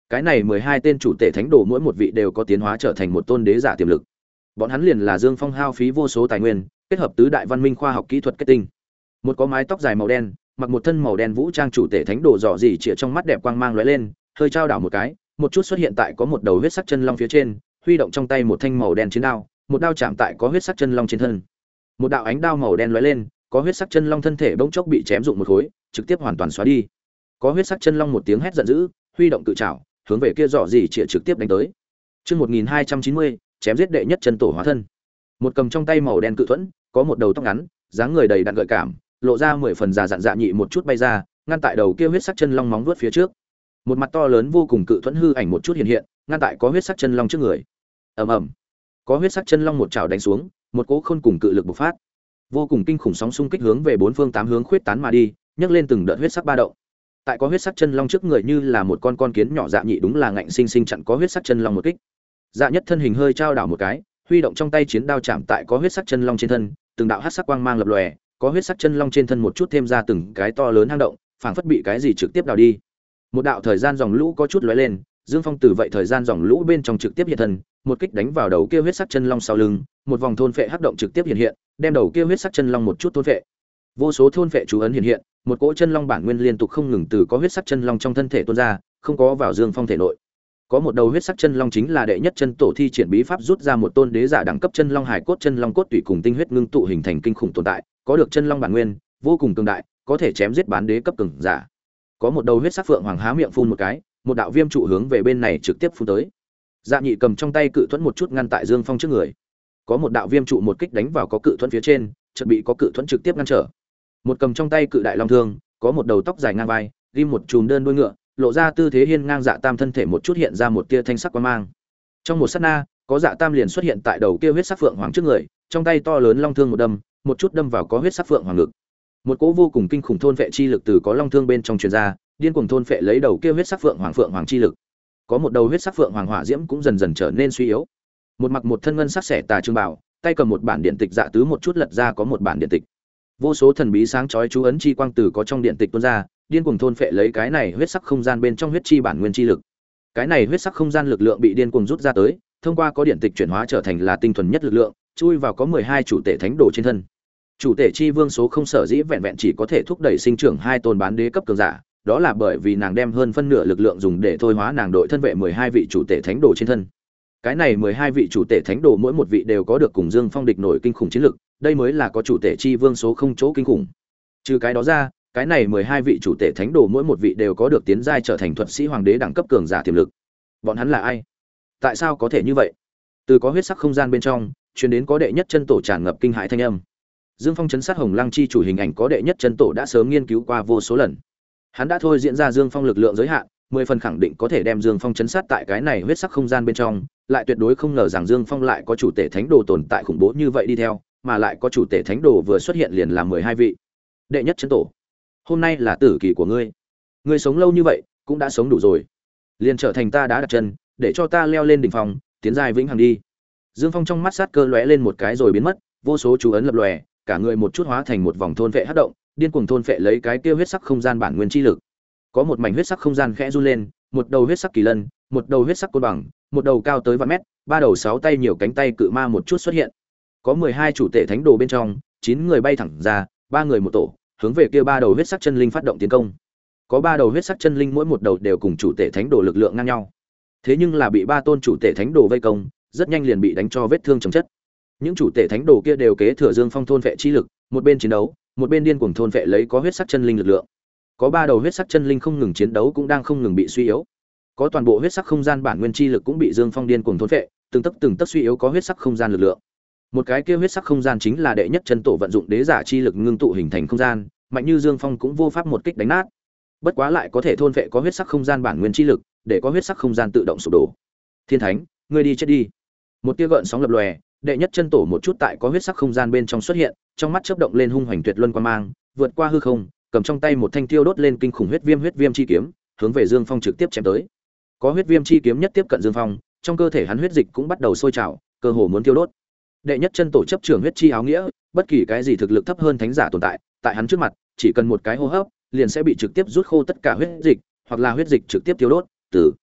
Cái này mười hai tên chủ tể thánh đồ mỗi một vị đều có tiến hóa trở thành một tôn đế giả tiềm lực. Bọn hắn liền là Dương Phong hao phí vô số tài nguyên, kết hợp tứ đại văn minh khoa học kỹ thuật kết tinh. Một có mái tóc dài màu đen, mặc một thân màu đen vũ trang chủ tể thánh đồ dò dỉ chĩa trong mắt đẹp quang mang lóe lên, hơi trao đảo một cái, một chút xuất hiện tại có một đầu huyết sắc chân long phía trên, huy động trong tay một thanh màu đen chiến đao, một đao chạm tại có huyết sắc chân long trên thân. Một đạo ánh đao màu đen lóe lên, có huyết sắc chân long thân thể bỗng chốc bị chém rụng một khối, trực tiếp hoàn toàn xóa đi. Có huyết sắc chân long một tiếng hét giận dữ, huy động cự trảo, hướng về kia dò dỉ chĩa trực tiếp đánh tới. Chương một nghìn hai trăm chín mươi, chém giết đệ nhất chân tổ hóa thân. Một cầm trong tay màu đen cự thuẫn, có một đầu tóc ngắn, dáng người đầy đặn gợi cảm, lộ ra mười phần già dặn dạ nhị một chút bay ra, ngăn tại đầu kia huyết sắc chân long móng vuốt phía trước. Một mặt to lớn vô cùng cự thuẫn hư ảnh một chút hiện hiện, ngăn tại có huyết sắc chân long trước người. Ầm ầm. Có huyết sắc chân long một chảo đánh xuống, một cỗ khôn cùng cự lực bộc phát. Vô cùng kinh khủng sóng xung kích hướng về bốn phương tám hướng khuyết tán mà đi, nhấc lên từng đợt huyết sắc ba động. Tại có huyết sắc chân long trước người như là một con con kiến nhỏ dạ nhị đúng là ngạnh sinh sinh chặn có huyết sắc chân long một kích. Dạ nhất thân hình hơi trao đảo một cái, huy động trong tay chiến đao chạm tại có huyết sắc chân long trên thân, từng đạo hắc sắc quang mang lập lòe, có huyết sắc chân long trên thân một chút thêm ra từng cái to lớn hang động, phảng phất bị cái gì trực tiếp đào đi. Một đạo thời gian dòng lũ có chút lóe lên, Dương Phong từ vậy thời gian dòng lũ bên trong trực tiếp hiện thân, một kích đánh vào đầu kia huyết sắc chân long sau lưng, một vòng thôn phệ hắc động trực tiếp hiện hiện, đem đầu kia huyết sắc chân long một chút thôn phệ. Vô số thôn phệ chú ấn hiện hiện, một cỗ chân long bản nguyên liên tục không ngừng từ có huyết sắc chân long trong thân thể tuôn ra, không có vào Dương Phong thể nội. Có một đầu huyết sắc chân long chính là đệ nhất chân tổ thi triển bí pháp rút ra một tôn đế giả đẳng cấp chân long hải cốt, chân long cốt tủy cùng tinh huyết ngưng tụ hình thành kinh khủng tồn tại, có được chân long bản nguyên, vô cùng cường đại, có thể chém giết bán đế cấp cường giả. Có một đầu huyết sắc phượng hoàng há miệng phun một cái, một đạo viêm trụ hướng về bên này trực tiếp phun tới. Dạ nhị cầm trong tay cự thuẫn một chút ngăn tại Dương Phong trước người. Có một đạo viêm trụ một kích đánh vào có cự thuẫn phía trên, chợt bị có cự thuẫn trực tiếp ngăn trở. Một cầm trong tay cự đại long thương, có một đầu tóc dài ngang vai, ghim một chùm đơn đuôi ngựa, lộ ra tư thế hiên ngang dạ tam thân thể một chút hiện ra một tia thanh sắc quang mang. Trong một sát na, có dạ tam liền xuất hiện tại đầu kia huyết sắc phượng hoàng trước người, trong tay to lớn long thương một đâm, một chút đâm vào có huyết sắc phượng hoàng ngực. Một cỗ vô cùng kinh khủng thôn phệ chi lực từ có long thương bên trong truyền ra, điên cuồng thôn phệ lấy đầu kia huyết sắc phượng hoàng phượng hoàng chi lực. Có một đầu huyết sắc phượng hoàng hỏa diễm cũng dần dần trở nên suy yếu. Một mặc một thân ngân sắc xẻ tà trương bảo, tay cầm một bản điện tịch dạ tứ một chút lật ra có một bản điện tịch. Vô số thần bí sáng chói chú ấn chi quang từ có trong điện tịch tuôn ra, điên cuồng thôn phệ lấy cái này huyết sắc không gian bên trong huyết chi bản nguyên chi lực. Cái này huyết sắc không gian lực lượng bị điên cuồng rút ra tới, thông qua có điện tịch chuyển hóa trở thành là tinh thuần nhất lực lượng, chui vào có mười hai chủ tể thánh đồ trên thân. Chủ tể chi vương số không sở dĩ vẹn vẹn chỉ có thể thúc đẩy sinh trưởng hai tôn bán đế cấp cường giả, đó là bởi vì nàng đem hơn phân nửa lực lượng dùng để thôi hóa nàng đội thân vệ mười hai vị chủ tể thánh đồ trên thân. Cái này mười hai vị chủ tể thánh đồ mỗi một vị đều có được cùng Dương Phong địch nổi kinh khủng chiến lực, đây mới là có chủ tể chi vương số không chỗ kinh khủng. Trừ cái đó ra, cái này mười hai vị chủ tể thánh đồ mỗi một vị đều có được tiến giai trở thành thuật sĩ hoàng đế đẳng cấp cường giả tiềm lực. Bọn hắn là ai? Tại sao có thể như vậy? Từ có huyết sắc không gian bên trong, truyền đến có đệ nhất chân tổ tràn ngập kinh hãi thanh âm. Dương Phong chấn sát Hồng Lăng chi chủ hình ảnh có đệ nhất chân tổ đã sớm nghiên cứu qua vô số lần. Hắn đã thôi diễn ra Dương Phong lực lượng giới hạn, mười phần khẳng định có thể đem Dương Phong chấn sát tại cái này huyết sắc không gian bên trong, lại tuyệt đối không ngờ rằng Dương Phong lại có chủ tể thánh đồ tồn tại khủng bố như vậy đi theo, mà lại có chủ tể thánh đồ vừa xuất hiện liền là mười hai vị. Đệ nhất chân tổ, hôm nay là tử kỳ của ngươi. Ngươi sống lâu như vậy, cũng đã sống đủ rồi. Liền trở thành ta đã đặt chân, để cho ta leo lên đỉnh phong, tiến giai vĩnh hằng đi. Dương Phong trong mắt sát cơ lóe lên một cái rồi biến mất, vô số chú ấn lập lòe, cả người một chút hóa thành một vòng thôn vệ hắc động, điên cuồng thôn vệ lấy cái kia huyết sắc không gian bản nguyên chi lực. Có một mảnh huyết sắc không gian khẽ run lên, một đầu huyết sắc kỳ lân, một đầu huyết sắc côn bằng, một đầu cao tới vạn mét, ba đầu sáu tay nhiều cánh tay cự ma một chút xuất hiện. Có mười hai chủ tể thánh đồ bên trong, chín người bay thẳng ra, ba người một tổ, hướng về kia ba đầu huyết sắc chân linh phát động tiến công. Có ba đầu huyết sắc chân linh mỗi một đầu đều cùng chủ tể thánh đồ lực lượng ngang nhau. Thế nhưng là bị ba tôn chủ tể thánh đồ vây công, rất nhanh liền bị đánh cho vết thương chồng chất. Những chủ tể thánh đồ kia đều kế thừa Dương Phong thôn vệ chi lực, một bên chiến đấu, một bên điên cuồng thôn vệ lấy có huyết sắc chân linh lực lượng. Có ba đầu huyết sắc chân linh không ngừng chiến đấu cũng đang không ngừng bị suy yếu. Có toàn bộ huyết sắc không gian bản nguyên chi lực cũng bị Dương Phong điên cuồng thôn vệ, từng tấc từng tấc suy yếu có huyết sắc không gian lực lượng. Một cái kia huyết sắc không gian chính là đệ nhất chân tổ vận dụng đế giả chi lực ngưng tụ hình thành không gian, mạnh như Dương Phong cũng vô pháp một kích đánh nát. Bất quá lại có thể thôn vệ có huyết sắc không gian bản nguyên chi lực, để có huyết sắc không gian tự động sụp đổ. Thiên Thánh, ngươi đi chết đi. Một tia gợn sóng lập lòe, đệ nhất chân tổ một chút tại có huyết sắc không gian bên trong xuất hiện, trong mắt chớp động lên hung hoành tuyệt luân quang mang, vượt qua hư không, cầm trong tay một thanh tiêu đốt lên kinh khủng huyết viêm huyết viêm chi kiếm, hướng về Dương Phong trực tiếp chém tới. Có huyết viêm chi kiếm nhất tiếp cận Dương Phong, trong cơ thể hắn huyết dịch cũng bắt đầu sôi trào, cơ hồ muốn tiêu đốt. Đệ nhất chân tổ chấp trưởng huyết chi áo nghĩa, bất kỳ cái gì thực lực thấp hơn thánh giả tồn tại, tại hắn trước mặt, chỉ cần một cái hô hấp, liền sẽ bị trực tiếp rút khô tất cả huyết dịch, hoặc là huyết dịch trực tiếp tiêu đốt, tử.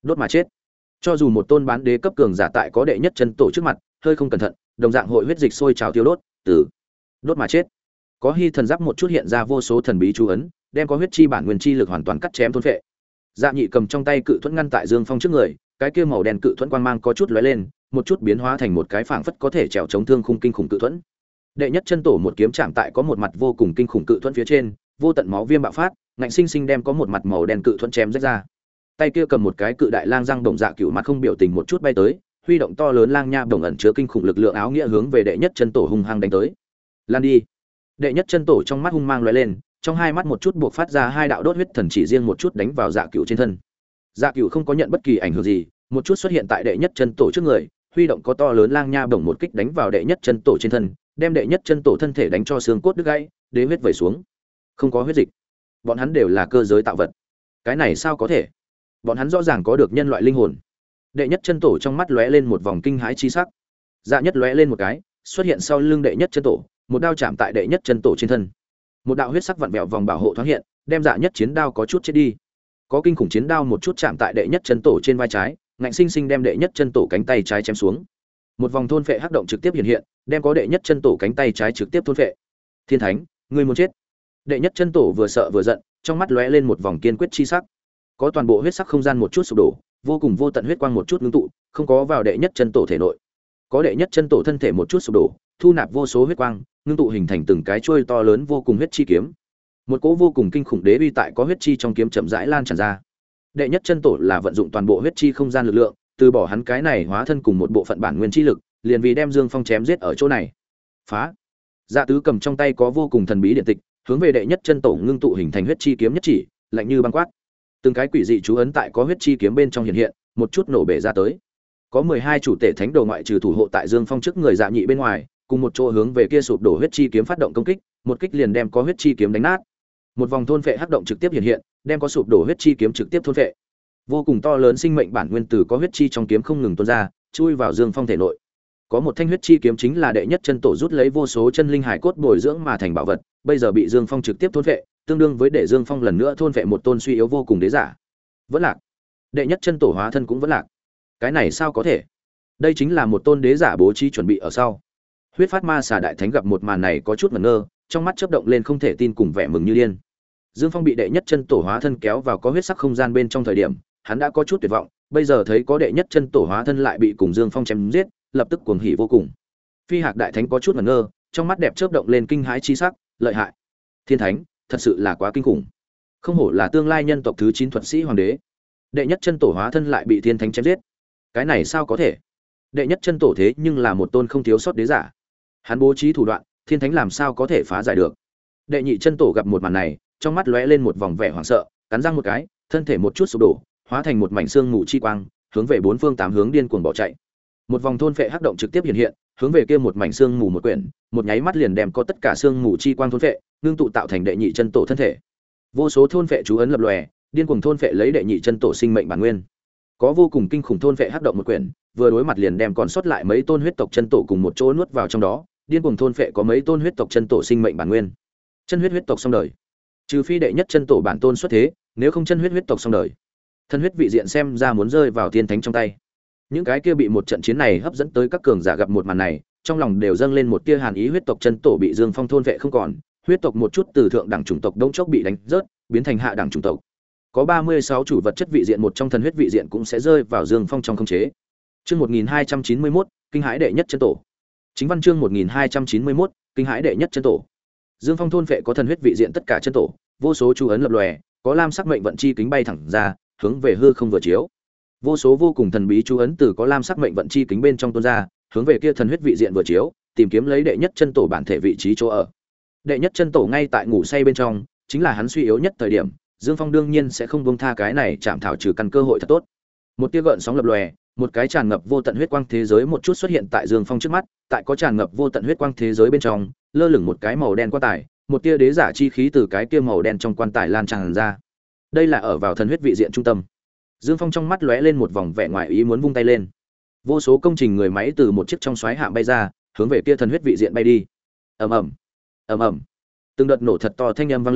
đốt mà chết. Cho dù một tôn bán đế cấp cường giả tại có đệ nhất chân tổ trước mặt, hơi không cẩn thận, đồng dạng hội huyết dịch sôi trào tiêu đốt, tử, đốt mà chết. Có hy thần giáp một chút hiện ra vô số thần bí chú ấn, đem có huyết chi bản nguyên chi lực hoàn toàn cắt chém thôn phệ. Dạ Nhị cầm trong tay cự thuẫn ngăn tại Dương Phong trước người, cái kia màu đen cự thuẫn quang mang có chút lóe lên, một chút biến hóa thành một cái phảng phất có thể trèo chống thương khung kinh khủng cự thuẫn. Đệ nhất chân tổ một kiếm chạm tại có một mặt vô cùng kinh khủng cự thuẫn phía trên, vô tận máu viêm bạo phát, ngạnh sinh sinh đem có một mặt màu đen cự thuẫn chém rách ra. Tay kia cầm một cái cự đại lang răng đồng dạ cửu mặt không biểu tình một chút bay tới, huy động to lớn lang nha đồng ẩn chứa kinh khủng lực lượng áo nghĩa hướng về đệ nhất chân tổ hung hăng đánh tới. Lan đi. Đệ nhất chân tổ trong mắt hung mang lóe lên, trong hai mắt một chút buộc phát ra hai đạo đốt huyết thần chỉ riêng một chút đánh vào dạ cửu trên thân. Dạ cửu không có nhận bất kỳ ảnh hưởng gì, một chút xuất hiện tại đệ nhất chân tổ trước người, huy động có to lớn lang nha đồng một kích đánh vào đệ nhất chân tổ trên thân, đem đệ nhất chân tổ thân thể đánh cho xương cốt đứt gãy, đế huyết vẩy xuống. Không có huyết dịch. Bọn hắn đều là cơ giới tạo vật. Cái này sao có thể? Bọn hắn rõ ràng có được nhân loại linh hồn. Đệ nhất chân tổ trong mắt lóe lên một vòng kinh hãi chi sắc. Dạ nhất lóe lên một cái, xuất hiện sau lưng đệ nhất chân tổ, một đao chạm tại đệ nhất chân tổ trên thân. Một đạo huyết sắc vặn vẹo vòng bảo hộ thoáng hiện, đem dạ nhất chiến đao có chút chết đi. Có kinh khủng chiến đao một chút chạm tại đệ nhất chân tổ trên vai trái, ngạnh sinh sinh đem đệ nhất chân tổ cánh tay trái chém xuống. Một vòng thôn phệ hắc động trực tiếp hiện hiện, đem có đệ nhất chân tổ cánh tay trái trực tiếp thôn phệ. Thiên Thánh, ngươi muốn chết. Đệ nhất chân tổ vừa sợ vừa giận, trong mắt lóe lên một vòng kiên quyết chi sắc. Có toàn bộ huyết sắc không gian một chút sụp đổ, vô cùng vô tận huyết quang một chút ngưng tụ, không có vào đệ nhất chân tổ thể nội. Có đệ nhất chân tổ thân thể một chút sụp đổ, thu nạp vô số huyết quang, ngưng tụ hình thành từng cái chuôi to lớn vô cùng huyết chi kiếm. Một cỗ vô cùng kinh khủng đế uy tại có huyết chi trong kiếm chậm rãi lan tràn ra. Đệ nhất chân tổ là vận dụng toàn bộ huyết chi không gian lực lượng, từ bỏ hắn cái này hóa thân cùng một bộ phận bản nguyên chi lực, liền vì đem Dương Phong chém giết ở chỗ này. Phá! Dạ Tứ cầm trong tay có vô cùng thần bí điện tịch, hướng về đệ nhất chân tổ ngưng tụ hình thành huyết chi kiếm nhất chỉ, lạnh như băng quát. Từng cái quỷ dị chú ấn tại có huyết chi kiếm bên trong hiện hiện, một chút nổ bể ra tới. Có mười hai chủ tể thánh đồ ngoại trừ thủ hộ tại Dương Phong trước người Dạ Nhị bên ngoài, cùng một chỗ hướng về kia sụp đổ huyết chi kiếm phát động công kích, một kích liền đem có huyết chi kiếm đánh nát. Một vòng thôn phệ hắc động trực tiếp hiện hiện, đem có sụp đổ huyết chi kiếm trực tiếp thôn phệ. Vô cùng to lớn sinh mệnh bản nguyên tử có huyết chi trong kiếm không ngừng tuôn ra, chui vào Dương Phong thể nội. Có một thanh huyết chi kiếm chính là đệ nhất chân tổ rút lấy vô số chân linh hải cốt bồi dưỡng mà thành bảo vật, bây giờ bị Dương Phong trực tiếp thôn phệ, tương đương với để Dương Phong lần nữa thôn phệ một tôn suy yếu vô cùng đế giả. Vẫn lạc. Đệ nhất chân tổ hóa thân cũng vẫn lạc. Cái này sao có thể? Đây chính là một tôn đế giả bố trí chuẩn bị ở sau. Huyết Phát Ma Xà đại thánh gặp một màn này có chút ngẩn ngơ, trong mắt chớp động lên không thể tin cùng vẻ mừng như điên. Dương Phong bị đệ nhất chân tổ hóa thân kéo vào có huyết sắc không gian bên trong thời điểm, hắn đã có chút tuyệt vọng, bây giờ thấy có đệ nhất chân tổ hóa thân lại bị cùng Dương Phong chém giết, lập tức cuồng hỉ vô cùng. Phi Hạc đại thánh có chút ngẩn ngơ, trong mắt đẹp chớp động lên kinh hãi chi sắc, lợi hại. Thiên Thánh, thật sự là quá kinh khủng. Không hổ là tương lai nhân tộc thứ chín thuật sĩ hoàng đế. Đệ nhất chân tổ hóa thân lại bị Thiên Thánh chém giết. Cái này sao có thể? Đệ nhất chân tổ thế nhưng là một tôn không thiếu sót đế giả. Hắn bố trí thủ đoạn, Thiên Thánh làm sao có thể phá giải được? Đệ nhị chân tổ gặp một màn này, trong mắt lóe lên một vòng vẻ hoảng sợ, cắn răng một cái, thân thể một chút sụp đổ, hóa thành một mảnh xương mù chi quang, hướng về bốn phương tám hướng điên cuồng bỏ chạy. Một vòng thôn phệ hắc động trực tiếp hiện hiện, hướng về kia một mảnh xương mù một quyển, một nháy mắt liền đem có tất cả xương mù chi quang thôn phệ, ngưng tụ tạo thành đệ nhị chân tổ thân thể. Vô số thôn phệ chú ấn lập lòe, điên cuồng thôn phệ lấy đệ nhị chân tổ sinh mệnh bản nguyên. Có vô cùng kinh khủng thôn phệ hắc động một quyển, vừa đối mặt liền đem còn sót lại mấy tôn huyết tộc chân tổ cùng một chỗ nuốt vào trong đó, điên cuồng thôn phệ có mấy tôn huyết tộc chân tổ sinh mệnh bản nguyên. Chân huyết huyết tộc xong đời. Trừ phi đệ nhất chân tổ bản tôn xuất thế, nếu không chân huyết huyết tộc xong đời. Thân huyết vị diện xem ra muốn rơi vào thiên thánh trong tay. Những cái kia bị một trận chiến này hấp dẫn tới các cường giả gặp một màn này, trong lòng đều dâng lên một tia hàn ý, huyết tộc chân tổ bị Dương Phong thôn vệ không còn, huyết tộc một chút từ thượng đẳng chủng tộc đông chốc bị đánh rớt, biến thành hạ đẳng chủng tộc. Có ba mươi sáu chủ vật chất vị diện một trong thần huyết vị diện cũng sẽ rơi vào Dương Phong trong khống chế. Chương một nghìn hai trăm chín mươi mốt, kinh hãi đệ nhất chân tổ. Chính văn chương một nghìn hai trăm chín mươi mốt, kinh hãi đệ nhất chân tổ. Dương Phong thôn vệ có thần huyết vị diện tất cả chân tổ, vô số chú ấn lập lòe, có lam sắc mệnh vận chi kính bay thẳng ra, hướng về hư không vừa chiếu. Vô số vô cùng thần bí chú ấn từ có lam sắc mệnh vận chi kính bên trong tuôn ra, hướng về kia thần huyết vị diện vừa chiếu, tìm kiếm lấy đệ nhất chân tổ bản thể vị trí chỗ ở. Đệ nhất chân tổ ngay tại ngủ say bên trong, chính là hắn suy yếu nhất thời điểm, Dương Phong đương nhiên sẽ không buông tha cái này chạm thảo trừ căn cơ hội thật tốt. Một tia gợn sóng lập lòe, một cái tràn ngập vô tận huyết quang thế giới một chút xuất hiện tại Dương Phong trước mắt, tại có tràn ngập vô tận huyết quang thế giới bên trong, lơ lửng một cái màu đen quan tài, một tia đế giả chi khí từ cái kia màu đen trong quan tài lan tràn ra. Đây là ở vào thần huyết vị diện trung tâm. Dương Phong trong mắt lóe lên một vòng vẻ ngoài ý muốn vung tay lên. Vô số công trình người máy từ một chiếc trong xoáy hạm bay ra, hướng về kia thần huyết vị diện bay đi. Ầm ầm, ầm ầm. Từng đợt nổ thật to thanh âm vang lên,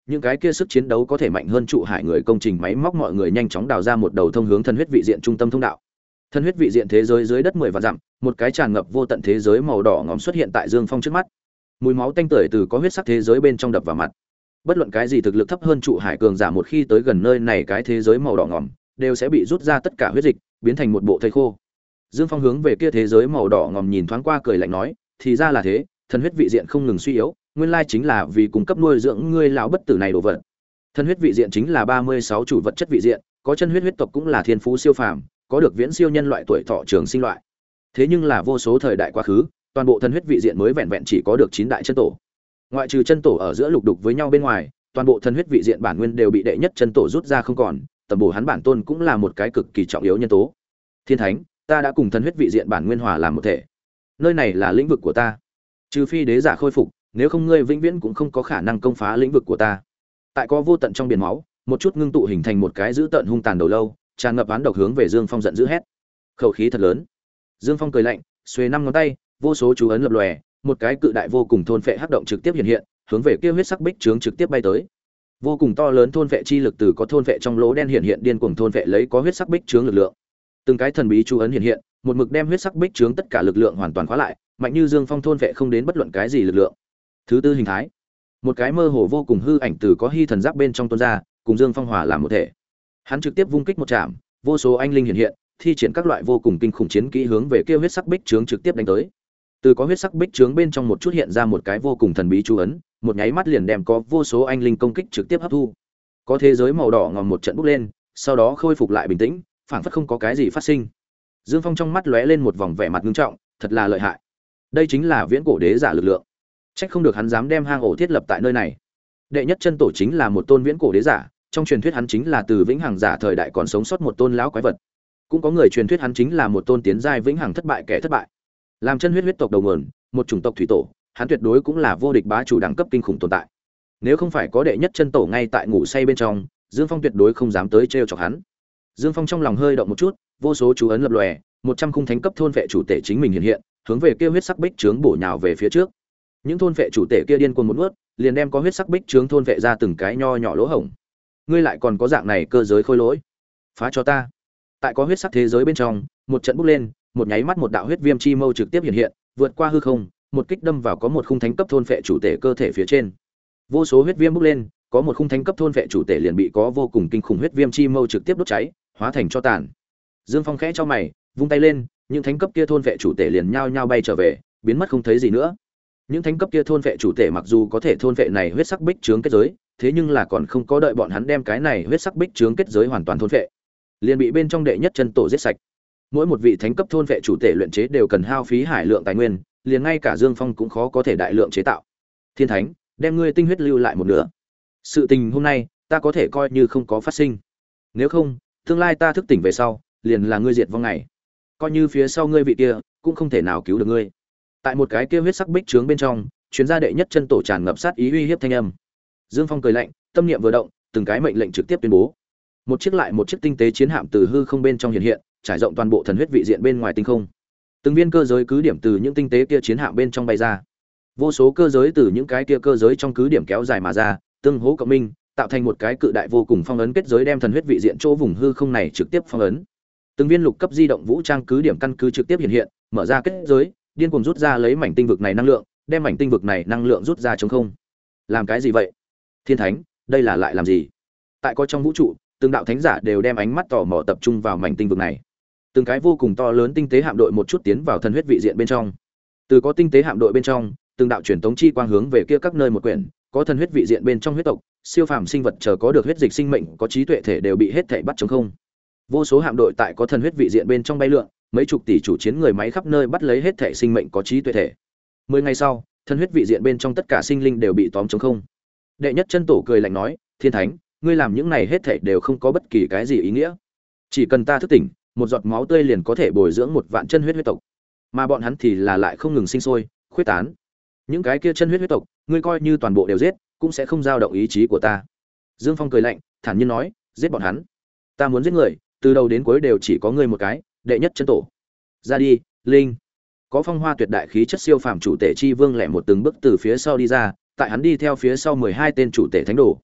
những cái kia sức chiến đấu có thể mạnh hơn trụ hải người công trình máy móc mọi người nhanh chóng đào ra một đầu thông hướng thần huyết vị diện trung tâm thông đạo. Thần huyết vị diện thế giới dưới đất mười vạn dặm, một cái tràn ngập vô tận thế giới màu đỏ ngòm xuất hiện tại Dương Phong trước mắt. Mùi máu tanh tưởi từ có huyết sắc thế giới bên trong đập vào mặt. Bất luận cái gì thực lực thấp hơn trụ hải cường giả một khi tới gần nơi này cái thế giới màu đỏ ngòm, đều sẽ bị rút ra tất cả huyết dịch, biến thành một bộ thây khô. Dương Phong hướng về kia thế giới màu đỏ ngòm nhìn thoáng qua cười lạnh nói, thì ra là thế, thần huyết vị diện không ngừng suy yếu, nguyên lai chính là vì cung cấp nuôi dưỡng ngươi lão bất tử này đồ vật. Thần huyết vị diện chính là ba mươi sáu chủ vật chất vị diện, có chân huyết huyết tộc cũng là thiên phú siêu phàm, có được viễn siêu nhân loại tuổi thọ trường sinh loại. Thế nhưng là vô số thời đại quá khứ, toàn bộ thần huyết vị diện mới vẹn vẹn chỉ có được chín đại chân tổ. Ngoại trừ chân tổ ở giữa lục đục với nhau bên ngoài, toàn bộ thần huyết vị diện bản nguyên đều bị đệ nhất chân tổ rút ra không còn, tầm bổ hắn bản tôn cũng là một cái cực kỳ trọng yếu nhân tố. Thiên Thánh, ta đã cùng thần huyết vị diện bản nguyên hòa làm một thể. Nơi này là lĩnh vực của ta. Trừ phi đế giả khôi phục, nếu không ngươi vĩnh viễn cũng không có khả năng công phá lĩnh vực của ta. Tại có vô tận trong biển máu, một chút ngưng tụ hình thành một cái dữ tợn hung tàn đầu lâu, tràn ngập án độc hướng về Dương Phong giận dữ hét. Khẩu khí thật lớn. Dương Phong cười lạnh, xuề năm ngón tay, vô số chú ấn lập lòe, một cái cự đại vô cùng thôn phệ hắc động trực tiếp hiện hiện, hướng về kia huyết sắc bích trướng trực tiếp bay tới. Vô cùng to lớn thôn phệ chi lực từ có thôn phệ trong lỗ đen hiện hiện điên cuồng thôn phệ lấy có huyết sắc bích trướng lực lượng. Từng cái thần bí chú ấn hiện hiện, một mực đem huyết sắc bích trướng tất cả lực lượng hoàn toàn khóa lại, mạnh như Dương Phong thôn phệ không đến bất luận cái gì lực lượng. Thứ tư hình thái, một cái mơ hồ vô cùng hư ảnh từ có hy thần giáp bên trong tuôn ra, cùng Dương Phong hòa làm một thể. Hắn trực tiếp vung kích một chạm, vô số anh linh hiện hiện, thi triển các loại vô cùng kinh khủng chiến kỹ hướng về kia huyết sắc bích trướng trực tiếp đánh tới. Từ có huyết sắc bích trướng bên trong một chút hiện ra một cái vô cùng thần bí chú ấn, một nháy mắt liền đem có vô số anh linh công kích trực tiếp hấp thu. Có thế giới màu đỏ ngòm một trận bốc lên, sau đó khôi phục lại bình tĩnh, phảng phất không có cái gì phát sinh. Dương Phong trong mắt lóe lên một vòng vẻ mặt nghiêm trọng, thật là lợi hại. Đây chính là viễn cổ đế giả lực lượng. Trách không được hắn dám đem hang ổ thiết lập tại nơi này. Đệ nhất chân tổ chính là một tôn viễn cổ đế giả, trong truyền thuyết hắn chính là từ vĩnh hằng giả thời đại còn sống sót một tôn lão quái vật. Cũng có người truyền thuyết hắn chính là một tôn tiến giai vĩnh hằng thất bại kẻ thất bại. Làm chân huyết huyết tộc đầu nguồn, một chủng tộc thủy tổ, hắn tuyệt đối cũng là vô địch bá chủ đẳng cấp kinh khủng tồn tại. Nếu không phải có đệ nhất chân tổ ngay tại ngủ say bên trong, Dương Phong tuyệt đối không dám tới trêu chọc hắn. Dương Phong trong lòng hơi động một chút, vô số chú ấn lập lòe, một trăm khung thánh cấp thôn vệ chủ tể chính mình hiện hiện, hướng về kia huyết sắc bích trướng bổ nhào về phía trước. Những thôn vệ chủ tể kia điên cuồng một nuốt, liền đem có huyết sắc bích trướng thôn vệ ra từng cái nho nhỏ lỗ hổng. Ngươi lại còn có dạng này cơ giới khôi lỗi, phá cho ta! Tại có huyết sắc thế giới bên trong, một trận bốc lên, một nháy mắt một đạo huyết viêm chi mâu trực tiếp hiện hiện, vượt qua hư không, một kích đâm vào có một khung thánh cấp thôn vệ chủ tể cơ thể phía trên. Vô số huyết viêm bốc lên, có một khung thánh cấp thôn vệ chủ tể liền bị có vô cùng kinh khủng huyết viêm chi mâu trực tiếp đốt cháy, hóa thành tro tàn. Dương Phong khẽ cho mày, vung tay lên, những thánh cấp kia thôn vệ chủ tể liền nhao nhao bay trở về, biến mất không thấy gì nữa. Những thánh cấp kia thôn vệ chủ tể mặc dù có thể thôn vệ này huyết sắc bích trướng kết giới, thế nhưng là còn không có đợi bọn hắn đem cái này huyết sắc bích trướng kết giới hoàn toàn thôn vệ, liền bị bên trong đệ nhất chân tổ giết sạch. Mỗi một vị thánh cấp thôn vệ chủ tể luyện chế đều cần hao phí hải lượng tài nguyên, liền ngay cả Dương Phong cũng khó có thể đại lượng chế tạo. Thiên Thánh, đem ngươi tinh huyết lưu lại một nửa. Sự tình hôm nay, ta có thể coi như không có phát sinh. Nếu không, tương lai ta thức tỉnh về sau, liền là ngươi diệt vong ngày. Coi như phía sau ngươi vị kia, cũng không thể nào cứu được ngươi. Tại một cái kia huyết sắc bích trướng bên trong, chuyến gia đệ nhất chân tổ tràn ngập sát ý uy hiếp thanh âm. Dương Phong cười lạnh, tâm niệm vừa động, từng cái mệnh lệnh trực tiếp tuyên bố. Một chiếc lại một chiếc tinh tế chiến hạm từ hư không bên trong hiện hiện, trải rộng toàn bộ thần huyết vị diện bên ngoài tinh không. Từng viên cơ giới cứ điểm từ những tinh tế kia chiến hạm bên trong bay ra. Vô số cơ giới từ những cái kia cơ giới trong cứ điểm kéo dài mà ra, tương hỗ cộng minh, tạo thành một cái cự đại vô cùng phong ấn kết giới đem thần huyết vị diện chỗ vùng hư không này trực tiếp phong ấn. Từng viên lục cấp di động vũ trang cứ điểm căn cứ trực tiếp hiện hiện, mở ra kết giới, điên cuồng rút ra lấy mảnh tinh vực này năng lượng, đem mảnh tinh vực này năng lượng rút ra trống không. Làm cái gì vậy? Thiên Thánh, đây là lại làm gì? Tại có trong vũ trụ, từng đạo thánh giả đều đem ánh mắt tò mò tập trung vào mảnh tinh vực này. Từng cái vô cùng to lớn tinh tế hạm đội một chút tiến vào thần huyết vị diện bên trong. Từ có tinh tế hạm đội bên trong, từng đạo truyền tống chi quang hướng về kia các nơi một quyển, có thần huyết vị diện bên trong huyết tộc, siêu phàm sinh vật chờ có được huyết dịch sinh mệnh, có trí tuệ thể đều bị hết thảy bắt trống không. Vô số hạm đội tại có thần huyết vị diện bên trong bay lượn, mấy chục tỷ chủ chiến người máy khắp nơi bắt lấy hết thảy sinh mệnh có trí tuệ thể. Mười ngày sau, thần huyết vị diện bên trong tất cả sinh linh đều bị tóm trống không. Đệ nhất chân tổ cười lạnh nói, Thiên Thánh, ngươi làm những này hết thảy đều không có bất kỳ cái gì ý nghĩa. Chỉ cần ta thức tỉnh, một giọt máu tươi liền có thể bồi dưỡng một vạn chân huyết huyết tộc, mà bọn hắn thì là lại không ngừng sinh sôi, khuyết tán. Những cái kia chân huyết huyết tộc, ngươi coi như toàn bộ đều giết, cũng sẽ không dao động ý chí của ta. Dương Phong cười lạnh, thản nhiên nói, giết bọn hắn. Ta muốn giết người, từ đầu đến cuối đều chỉ có ngươi một cái, đệ nhất chân tổ. Ra đi, Linh. Có phong hoa tuyệt đại khí chất siêu phàm chủ tể chi vương lẻ một từng bước từ phía sau đi ra, tại hắn đi theo phía sau mười hai tên chủ tể thánh đồ.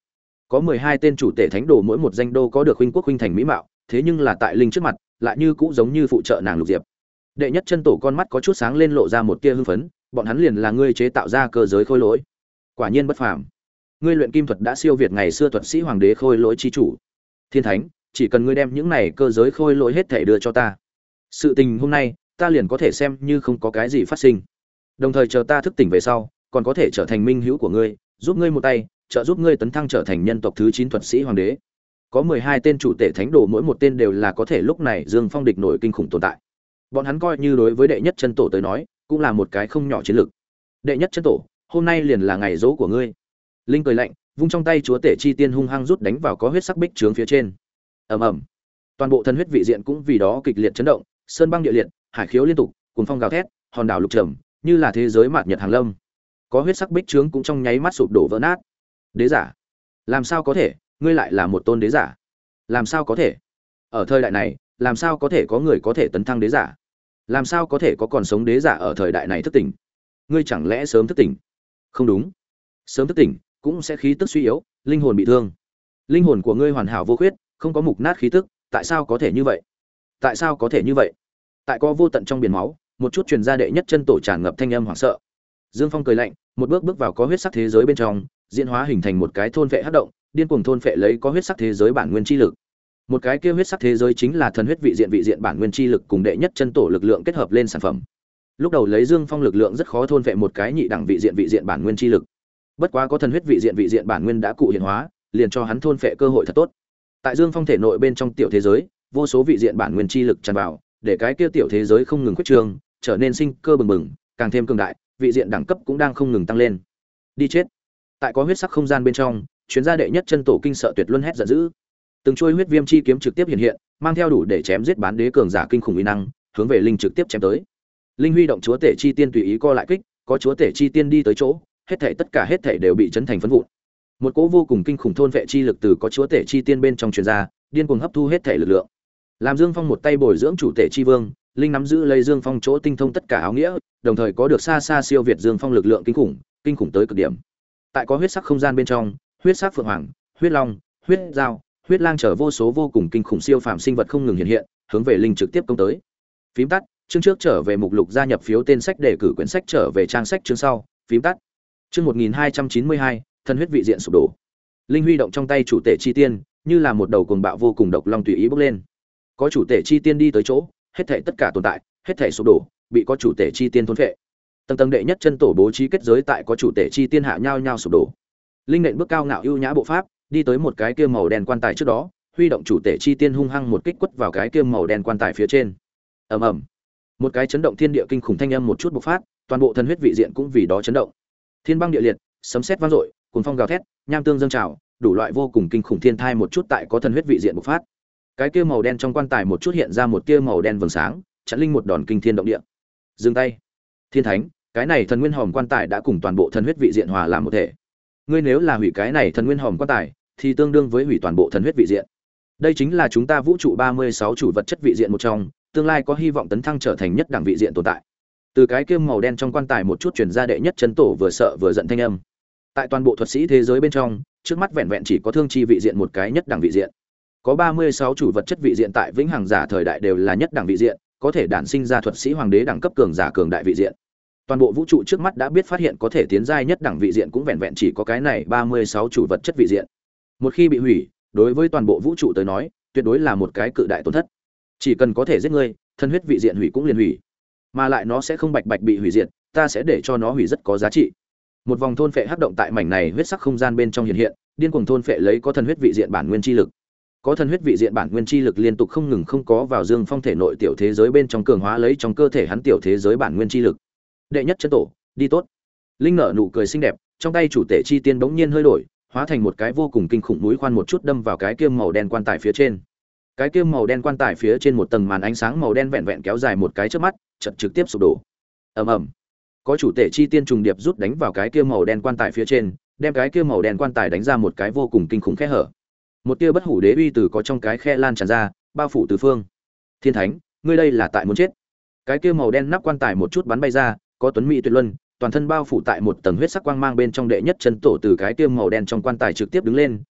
Có mười hai tên chủ tể thánh đồ mỗi một danh đô có được huynh quốc huynh thành mỹ mạo, thế nhưng là tại linh trước mặt, lại như cũ giống như phụ trợ nàng Lục Diệp. Đệ nhất chân tổ con mắt có chút sáng lên lộ ra một tia hưng phấn, bọn hắn liền là ngươi chế tạo ra cơ giới khôi lỗi. Quả nhiên bất phàm. Ngươi luyện kim thuật đã siêu việt ngày xưa thuật sĩ hoàng đế khôi lỗi chi chủ. Thiên Thánh, chỉ cần ngươi đem những này cơ giới khôi lỗi hết thể đưa cho ta. Sự tình hôm nay, ta liền có thể xem như không có cái gì phát sinh. Đồng thời chờ ta thức tỉnh về sau, còn có thể trở thành minh hữu của ngươi, giúp ngươi một tay, trợ giúp ngươi tấn thăng trở thành nhân tộc thứ chín thuật sĩ hoàng đế. Có mười hai tên chủ tể thánh đồ mỗi một tên đều là có thể lúc này Dương Phong địch nổi kinh khủng tồn tại. Bọn hắn coi như đối với đệ nhất chân tổ tới nói, cũng là một cái không nhỏ chiến lực. Đệ nhất chân tổ, hôm nay liền là ngày dỗ của ngươi. Linh cười lạnh, vung trong tay chúa tể chi tiên hung hăng rút đánh vào có huyết sắc bích trướng phía trên. Ầm ầm. Toàn bộ thân huyết vị diện cũng vì đó kịch liệt chấn động, sơn băng địa liệt, hải khiếu liên tục, cuồng phong gào thét, hòn đảo lục trầm, như là thế giới mạt nhật hàng lâm. Có huyết sắc bích trướng cũng trong nháy mắt sụp đổ vỡ nát. Đế giả, làm sao có thể, ngươi lại là một tôn đế giả? Làm sao có thể? Ở thời đại này, làm sao có thể có người có thể tấn thăng đế giả? Làm sao có thể có còn sống đế giả ở thời đại này thức tỉnh? Ngươi chẳng lẽ sớm thức tỉnh? Không đúng. Sớm thức tỉnh cũng sẽ khí tức suy yếu, linh hồn bị thương. Linh hồn của ngươi hoàn hảo vô khuyết, không có mục nát khí tức, tại sao có thể như vậy? Tại sao có thể như vậy? Tại có vô tận trong biển máu, một chút truyền ra đệ nhất chân tổ tràn ngập thanh âm hoảng sợ. Dương Phong cười lạnh, một bước bước vào có huyết sắc thế giới bên trong, diễn hóa hình thành một cái thôn vệ hắc động, điên cuồng thôn vệ lấy có huyết sắc thế giới bản nguyên chi lực. Một cái kia huyết sắc thế giới chính là thần huyết vị diện vị diện bản nguyên chi lực cùng đệ nhất chân tổ lực lượng kết hợp lên sản phẩm. Lúc đầu lấy Dương Phong lực lượng rất khó thôn vệ một cái nhị đẳng vị diện vị diện bản nguyên chi lực. Bất quá có thần huyết vị diện vị diện bản nguyên đã cụ hiện hóa, liền cho hắn thôn vệ cơ hội thật tốt. Tại Dương Phong thể nội bên trong tiểu thế giới, vô số vị diện bản nguyên chi lực tràn vào, để cái kia tiểu thế giới không ngừng khuếch trương, trở nên sinh cơ bừng bừng, càng thêm cường đại, vị diện đẳng cấp cũng đang không ngừng tăng lên. Đi chết. Tại có huyết sắc không gian bên trong, chuyến gia đệ nhất chân tổ kinh sợ tuyệt luân hét giận dữ. Từng chuôi huyết viêm chi kiếm trực tiếp hiện hiện, mang theo đủ để chém giết bán đế cường giả kinh khủng uy năng, hướng về linh trực tiếp chém tới. Linh huy động chúa tể chi tiên tùy ý co lại kích, có chúa tể chi tiên đi tới chỗ, hết thảy tất cả hết thảy đều bị chấn thành phấn vụn. Một cỗ vô cùng kinh khủng thôn vệ chi lực từ có chúa tể chi tiên bên trong truyền ra, điên cuồng hấp thu hết thảy lực lượng. Làm Dương Phong một tay bồi dưỡng chủ tể chi vương, linh nắm giữ lấy Dương Phong chỗ tinh thông tất cả áo nghĩa, đồng thời có được xa xa siêu việt Dương Phong lực lượng kinh khủng, kinh khủng tới cực điểm. Tại có huyết sắc không gian bên trong, huyết sắc phượng hoàng, huyết long, huyết dao, huyết lang trở vô số vô cùng kinh khủng siêu phàm sinh vật không ngừng hiện hiện, hướng về linh trực tiếp công tới. Phím tắt, chương trước trở về mục lục gia nhập phiếu tên sách để cử quyển sách trở về trang sách chương sau, phím tắt. Chương một nghìn hai trăm chín mươi hai, thần huyết vị diện sụp đổ. Linh huy động trong tay chủ tể chi tiên, như là một đầu cuồng bạo vô cùng độc long tùy ý bốc lên. Có chủ tể chi tiên đi tới chỗ, hết thảy tất cả tồn tại, hết thảy sụp đổ, bị có chủ tể chi tiên thôn phệ. Tầng tầng đệ nhất chân tổ bố trí kết giới tại có chủ tể chi tiên hạ nhau nhau sụp đổ. Linh nện bước cao ngạo ưu nhã bộ pháp, đi tới một cái kia màu đen quan tài trước đó, huy động chủ tể chi tiên hung hăng một kích quất vào cái kia màu đen quan tài phía trên. Ầm ầm. Một cái chấn động thiên địa kinh khủng thanh âm một chút bộc phát, toàn bộ thần huyết vị diện cũng vì đó chấn động. Thiên băng địa liệt, sấm sét vang dội, cuồng phong gào thét, nham tương dâng trào, đủ loại vô cùng kinh khủng thiên thai một chút tại có thần huyết vị diện bộc phát. Cái kia màu đen trong quan tài một chút hiện ra một tia màu đen vầng sáng, chặn linh một đòn kinh thiên động địa. Dừng tay. Thiên thánh, cái này thần nguyên hòm quan tài đã cùng toàn bộ thần huyết vị diện hòa làm một thể. Ngươi nếu là hủy cái này thần nguyên hòm quan tài, thì tương đương với hủy toàn bộ thần huyết vị diện. Đây chính là chúng ta vũ trụ ba mươi sáu chủ vật chất vị diện một trong, tương lai có hy vọng tấn thăng trở thành nhất đẳng vị diện tồn tại. Từ cái kia màu đen trong quan tài một chút truyền ra đệ nhất chân tổ vừa sợ vừa giận thanh âm. Tại toàn bộ thuật sĩ thế giới bên trong, trước mắt vẹn vẹn chỉ có thương chi vị diện một cái nhất đẳng vị diện. Có ba mươi sáu chủ vật chất vị diện tại vĩnh hằng giả thời đại đều là nhất đẳng vị diện, có thể đản sinh ra thuật sĩ hoàng đế đẳng cấp cường giả cường đại vị diện. Toàn bộ vũ trụ trước mắt đã biết phát hiện có thể tiến giai nhất đẳng vị diện cũng vẹn vẹn chỉ có cái này ba mươi sáu chủ vật chất vị diện. Một khi bị hủy, đối với toàn bộ vũ trụ tới nói, tuyệt đối là một cái cự đại tổn thất. Chỉ cần có thể giết ngươi, thân huyết vị diện hủy cũng liền hủy. Mà lại nó sẽ không bạch bạch bị hủy diệt, ta sẽ để cho nó hủy rất có giá trị. Một vòng thôn phệ hắc động tại mảnh này huyết sắc không gian bên trong hiện hiện, điên cuồng thôn phệ lấy có thần huyết vị diện bản nguyên chi lực. Có thần huyết vị diện bản nguyên chi lực liên tục không ngừng không có vào Dương Phong thể nội tiểu thế giới bên trong cường hóa lấy trong cơ thể hắn tiểu thế giới bản nguyên chi lực. Đệ nhất chân tổ, đi tốt. Linh nở nụ cười xinh đẹp, trong tay chủ tể chi tiên bỗng nhiên hơi đổi, hóa thành một cái vô cùng kinh khủng núi khoan một chút đâm vào cái kia màu đen quan tài phía trên. Cái kia màu đen quan tài phía trên một tầng màn ánh sáng màu đen vẹn vẹn kéo dài một cái chớp mắt, chợt trực tiếp sụp đổ. Ầm ầm. Có chủ tể chi tiên trùng điệp rút đánh vào cái kia màu đen quan tài phía trên, đem cái kia màu đen quan tài đánh ra một cái vô cùng kinh khủng khe hở. Một tia bất hủ đế uy từ có trong cái khe lan tràn ra, bao phủ tứ phương. Thiên thánh, ngươi đây là tại muốn chết. Cái kia màu đen nắp quan tài một chút bắn bay ra, có tuấn mỹ tuyệt luân, toàn thân bao phủ tại một tầng huyết sắc quang mang bên trong đệ nhất chân tổ từ cái kia màu đen trong quan tài trực tiếp đứng lên,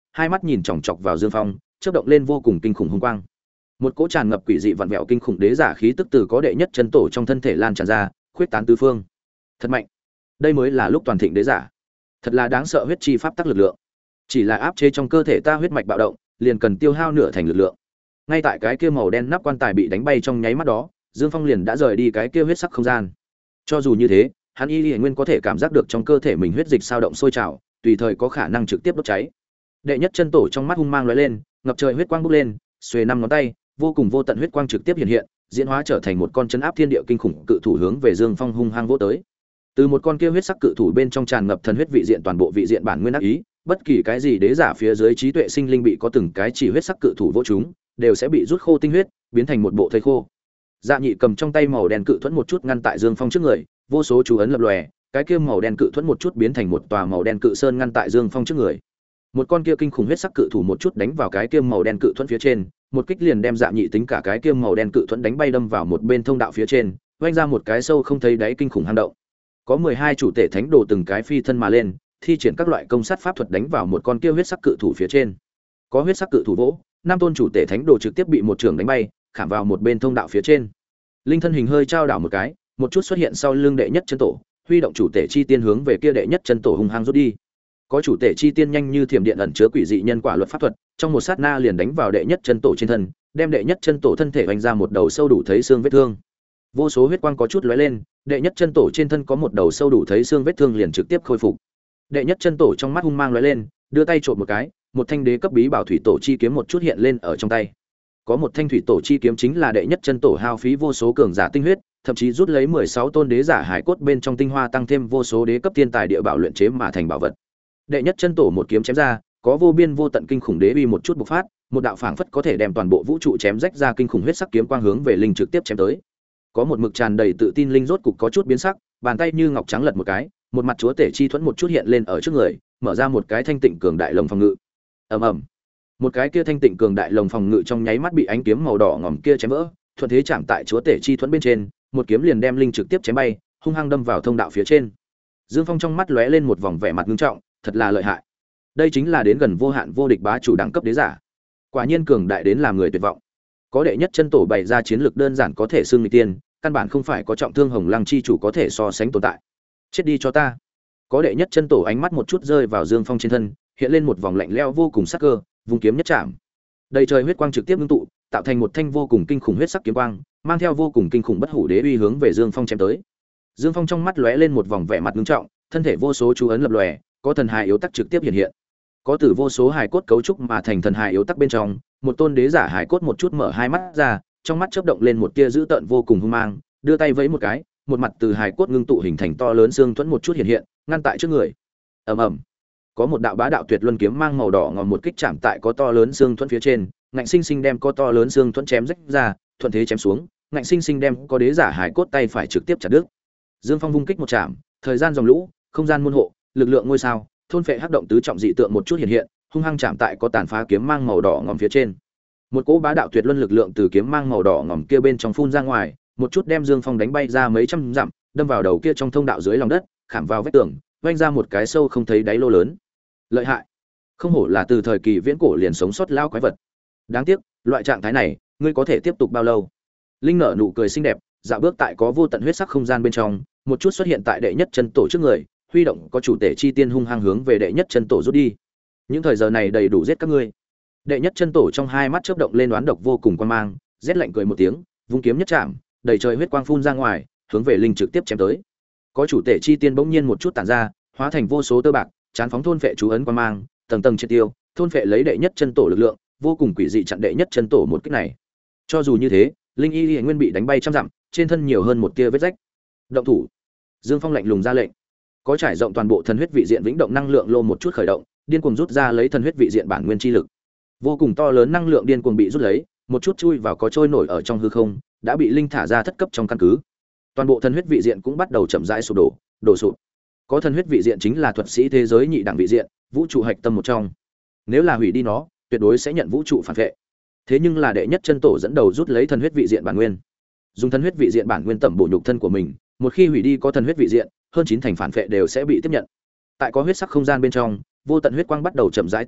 hai mắt nhìn chòng chọc vào Dương Phong, chớp động lên vô cùng kinh khủng hung quang. Một cỗ tràn ngập quỷ dị vặn vẹo kinh khủng đế giả khí tức từ có đệ nhất chân tổ trong thân thể lan tràn ra, khuyết tán tứ phương. Thật mạnh. Đây mới là lúc toàn thịnh đế giả. Thật là đáng sợ huyết chi pháp tắc lực lượng. Chỉ là áp chế trong cơ thể ta huyết mạch bạo động, liền cần tiêu hao nửa thành lực lượng. Ngay tại cái kia màu đen nắp quan tài bị đánh bay trong nháy mắt đó, Dương Phong liền đã rời đi cái kia huyết sắc không gian. Cho dù như thế, hắn y nguyên có thể cảm giác được trong cơ thể mình huyết dịch sao động sôi trào, tùy thời có khả năng trực tiếp đốt cháy. Đệ nhất chân tổ trong mắt hung mang lóe lên, ngập trời huyết quang bốc lên, xuề năm ngón tay, vô cùng vô tận huyết quang trực tiếp hiện hiện, diễn hóa trở thành một con chấn áp thiên địa kinh khủng cự thủ hướng về Dương Phong hung hăng vỗ tới. Từ một con kia huyết sắc cự thủ bên trong tràn ngập thần huyết vị diện toàn bộ vị diện bản nguyên ác ý, bất kỳ cái gì đế giả phía dưới trí tuệ sinh linh bị có từng cái chỉ huyết sắc cự thủ vỗ chúng, đều sẽ bị rút khô tinh huyết, biến thành một bộ thây khô. Dạ Nhị cầm trong tay màu đen cự thuẫn một chút ngăn tại Dương Phong trước người, vô số chú ấn lập lòe, cái kia màu đen cự thuẫn một chút biến thành một tòa màu đen cự sơn ngăn tại Dương Phong trước người. Một con kia kinh khủng huyết sắc cự thủ một chút đánh vào cái kia màu đen cự thuẫn phía trên, một kích liền đem Dạ Nhị tính cả cái kia màu đen cự thuẫn đánh bay đâm vào một bên thông đạo phía trên, vênh ra một cái sâu không thấy đáy kinh khủng hang động. Có mười hai chủ tể thánh đồ từng cái phi thân mà lên, thi triển các loại công sát pháp thuật đánh vào một con kia huyết sắc cự thủ phía trên. Có huyết sắc cự thủ vỗ, năm tôn chủ tể thánh đồ trực tiếp bị một trường đánh bay, khảm vào một bên thông đạo phía trên. Linh thân hình hơi trao đảo một cái, một chút xuất hiện sau lưng đệ nhất chân tổ, huy động chủ tể chi tiên hướng về kia đệ nhất chân tổ hung hăng rút đi. Có chủ tể chi tiên nhanh như thiểm điện ẩn chứa quỷ dị nhân quả luật pháp thuật, trong một sát na liền đánh vào đệ nhất chân tổ trên thân, đem đệ nhất chân tổ thân thể vành ra một đầu sâu đủ thấy xương vết thương. Vô số huyết quang có chút lóe lên, đệ nhất chân tổ trên thân có một đầu sâu đủ thấy xương vết thương liền trực tiếp khôi phục. Đệ nhất chân tổ trong mắt hung mang lóe lên, đưa tay trộm một cái, một thanh đế cấp bí bảo thủy tổ chi kiếm một chút hiện lên ở trong tay. Có một thanh thủy tổ chi kiếm chính là đệ nhất chân tổ hao phí vô số cường giả tinh huyết, thậm chí rút lấy mười sáu tôn đế giả hải cốt bên trong tinh hoa tăng thêm vô số đế cấp thiên tài địa bảo luyện chế mà thành bảo vật. Đệ nhất chân tổ một kiếm chém ra, có vô biên vô tận kinh khủng đế uy một chút bộc phát, một đạo phảng phất có thể đem toàn bộ vũ trụ chém rách ra kinh khủng huyết sắc kiếm quang hướng về linh trực tiếp chém tới. Có một mực tràn đầy tự tin linh rốt cục có chút biến sắc, bàn tay như ngọc trắng lật một cái, một mặt chúa tể chi thuẫn một chút hiện lên ở trước người, mở ra một cái thanh tịnh cường đại lồng phòng ngự. Ầm ầm. Một cái kia thanh tịnh cường đại lồng phòng ngự trong nháy mắt bị ánh kiếm màu đỏ ngòm kia chém vỡ, thuận thế chạm tại chúa tể chi thuẫn bên trên, một kiếm liền đem linh trực tiếp chém bay, hung hăng đâm vào thông đạo phía trên. Dương Phong trong mắt lóe lên một vòng vẻ mặt nghiêm trọng, thật là lợi hại. Đây chính là đến gần vô hạn vô địch bá chủ đẳng cấp đế giả. Quả nhiên cường đại đến làm người tuyệt vọng. Có đệ nhất chân tổ bày ra chiến lược đơn giản có thể xưng nghịch tiên, căn bản không phải có trọng thương Hồng Lăng chi chủ có thể so sánh tồn tại. Chết đi cho ta. Có đệ nhất chân tổ ánh mắt một chút rơi vào Dương Phong trên thân, hiện lên một vòng lạnh lẽo vô cùng sắc cơ, vung kiếm nhất chạm. Đầy trời huyết quang trực tiếp ngưng tụ, tạo thành một thanh vô cùng kinh khủng huyết sắc kiếm quang, mang theo vô cùng kinh khủng bất hủ đế uy hướng về Dương Phong chém tới. Dương Phong trong mắt lóe lên một vòng vẻ mặt nghiêm trọng, thân thể vô số chú ấn lập lòe, có thần hài yếu tắc trực tiếp hiện hiện. Có từ vô số hài cốt cấu trúc mà thành thần hài yếu tắc bên trong, một tôn đế giả hài cốt một chút mở hai mắt ra, trong mắt chớp động lên một tia dữ tợn vô cùng hung mang, đưa tay vẫy một cái, một mặt từ hài cốt ngưng tụ hình thành to lớn xương thuẫn một chút hiện hiện, ngăn tại trước người. Ầm ầm. Có một đạo bá đạo tuyệt luân kiếm mang màu đỏ ngòm một kích chạm tại có to lớn xương thuẫn phía trên, ngạnh sinh sinh đem có to lớn xương thuẫn chém rách ra, thuận thế chém xuống, ngạnh sinh sinh đem có đế giả hài cốt tay phải trực tiếp chặt đứt. Dương Phong vung kích một chạm, thời gian dòng lũ, không gian môn hộ, lực lượng ngôi sao, thôn phệ hắc động tứ trọng dị tượng một chút hiện hiện, hung hăng chạm tại có tàn phá kiếm mang màu đỏ ngòm phía trên. Một cỗ bá đạo tuyệt luân lực lượng từ kiếm mang màu đỏ ngòm kia bên trong phun ra ngoài, một chút đem Dương Phong đánh bay ra mấy trăm dặm, đâm vào đầu kia trong thông đạo dưới lòng đất, khảm vào vách tường, vênh ra một cái sâu không thấy đáy lô lớn. Lợi hại, không hổ là từ thời kỳ viễn cổ liền sống sót lao quái vật. Đáng tiếc, loại trạng thái này, ngươi có thể tiếp tục bao lâu? Linh nở nụ cười xinh đẹp, dạo bước tại có vô tận huyết sắc không gian bên trong, một chút xuất hiện tại đệ nhất chân tổ trước người, huy động có chủ tể chi tiên hung hăng hướng về đệ nhất chân tổ rút đi. Những thời giờ này đầy đủ giết các ngươi. Đệ nhất chân tổ trong hai mắt chớp động lên đoán độc vô cùng quan mang, rét lạnh cười một tiếng, vung kiếm nhất chạm, đầy trời huyết quang phun ra ngoài, hướng về linh trực tiếp chém tới. Có chủ tể chi tiên bỗng nhiên một chút tản ra, hóa thành vô số tơ bạc, chán phóng thôn phệ chú ấn quan mang, tầng tầng triệt tiêu, thôn phệ lấy đệ nhất chân tổ lực lượng, vô cùng quỷ dị chặn đệ nhất chân tổ một kích này. Cho dù như thế, linh y y nguyên bị đánh bay trăm dặm, trên thân nhiều hơn một tia vết rách. Động thủ. Dương Phong lạnh lùng ra lệnh. Có trải rộng toàn bộ thần huyết vị diện vĩnh động năng lượng lô một chút khởi động, điên cuồng rút ra lấy thần huyết vị diện bản nguyên chi lực. Vô cùng to lớn năng lượng điên cuồng bị rút lấy, một chút chui vào có trôi nổi ở trong hư không, đã bị linh thả ra thất cấp trong căn cứ. Toàn bộ thần huyết vị diện cũng bắt đầu chậm rãi sụp đổ, đổ sụp. Có thần huyết vị diện chính là thuật sĩ thế giới nhị đẳng vị diện, vũ trụ hạch tâm một trong. Nếu là hủy đi nó, tuyệt đối sẽ nhận vũ trụ phản vệ. Thế nhưng là đệ nhất chân tổ dẫn đầu rút lấy thần huyết vị diện bản nguyên. Dùng thần huyết vị diện bản nguyên tẩm bổ nhục thân của mình, một khi hủy đi có thần huyết vị diện, hơn chín thành phản vệ đều sẽ bị tiếp nhận. Tại có huyết sắc không gian bên trong, vô tận huyết quang bắt đầu chậm rãi tán loạn,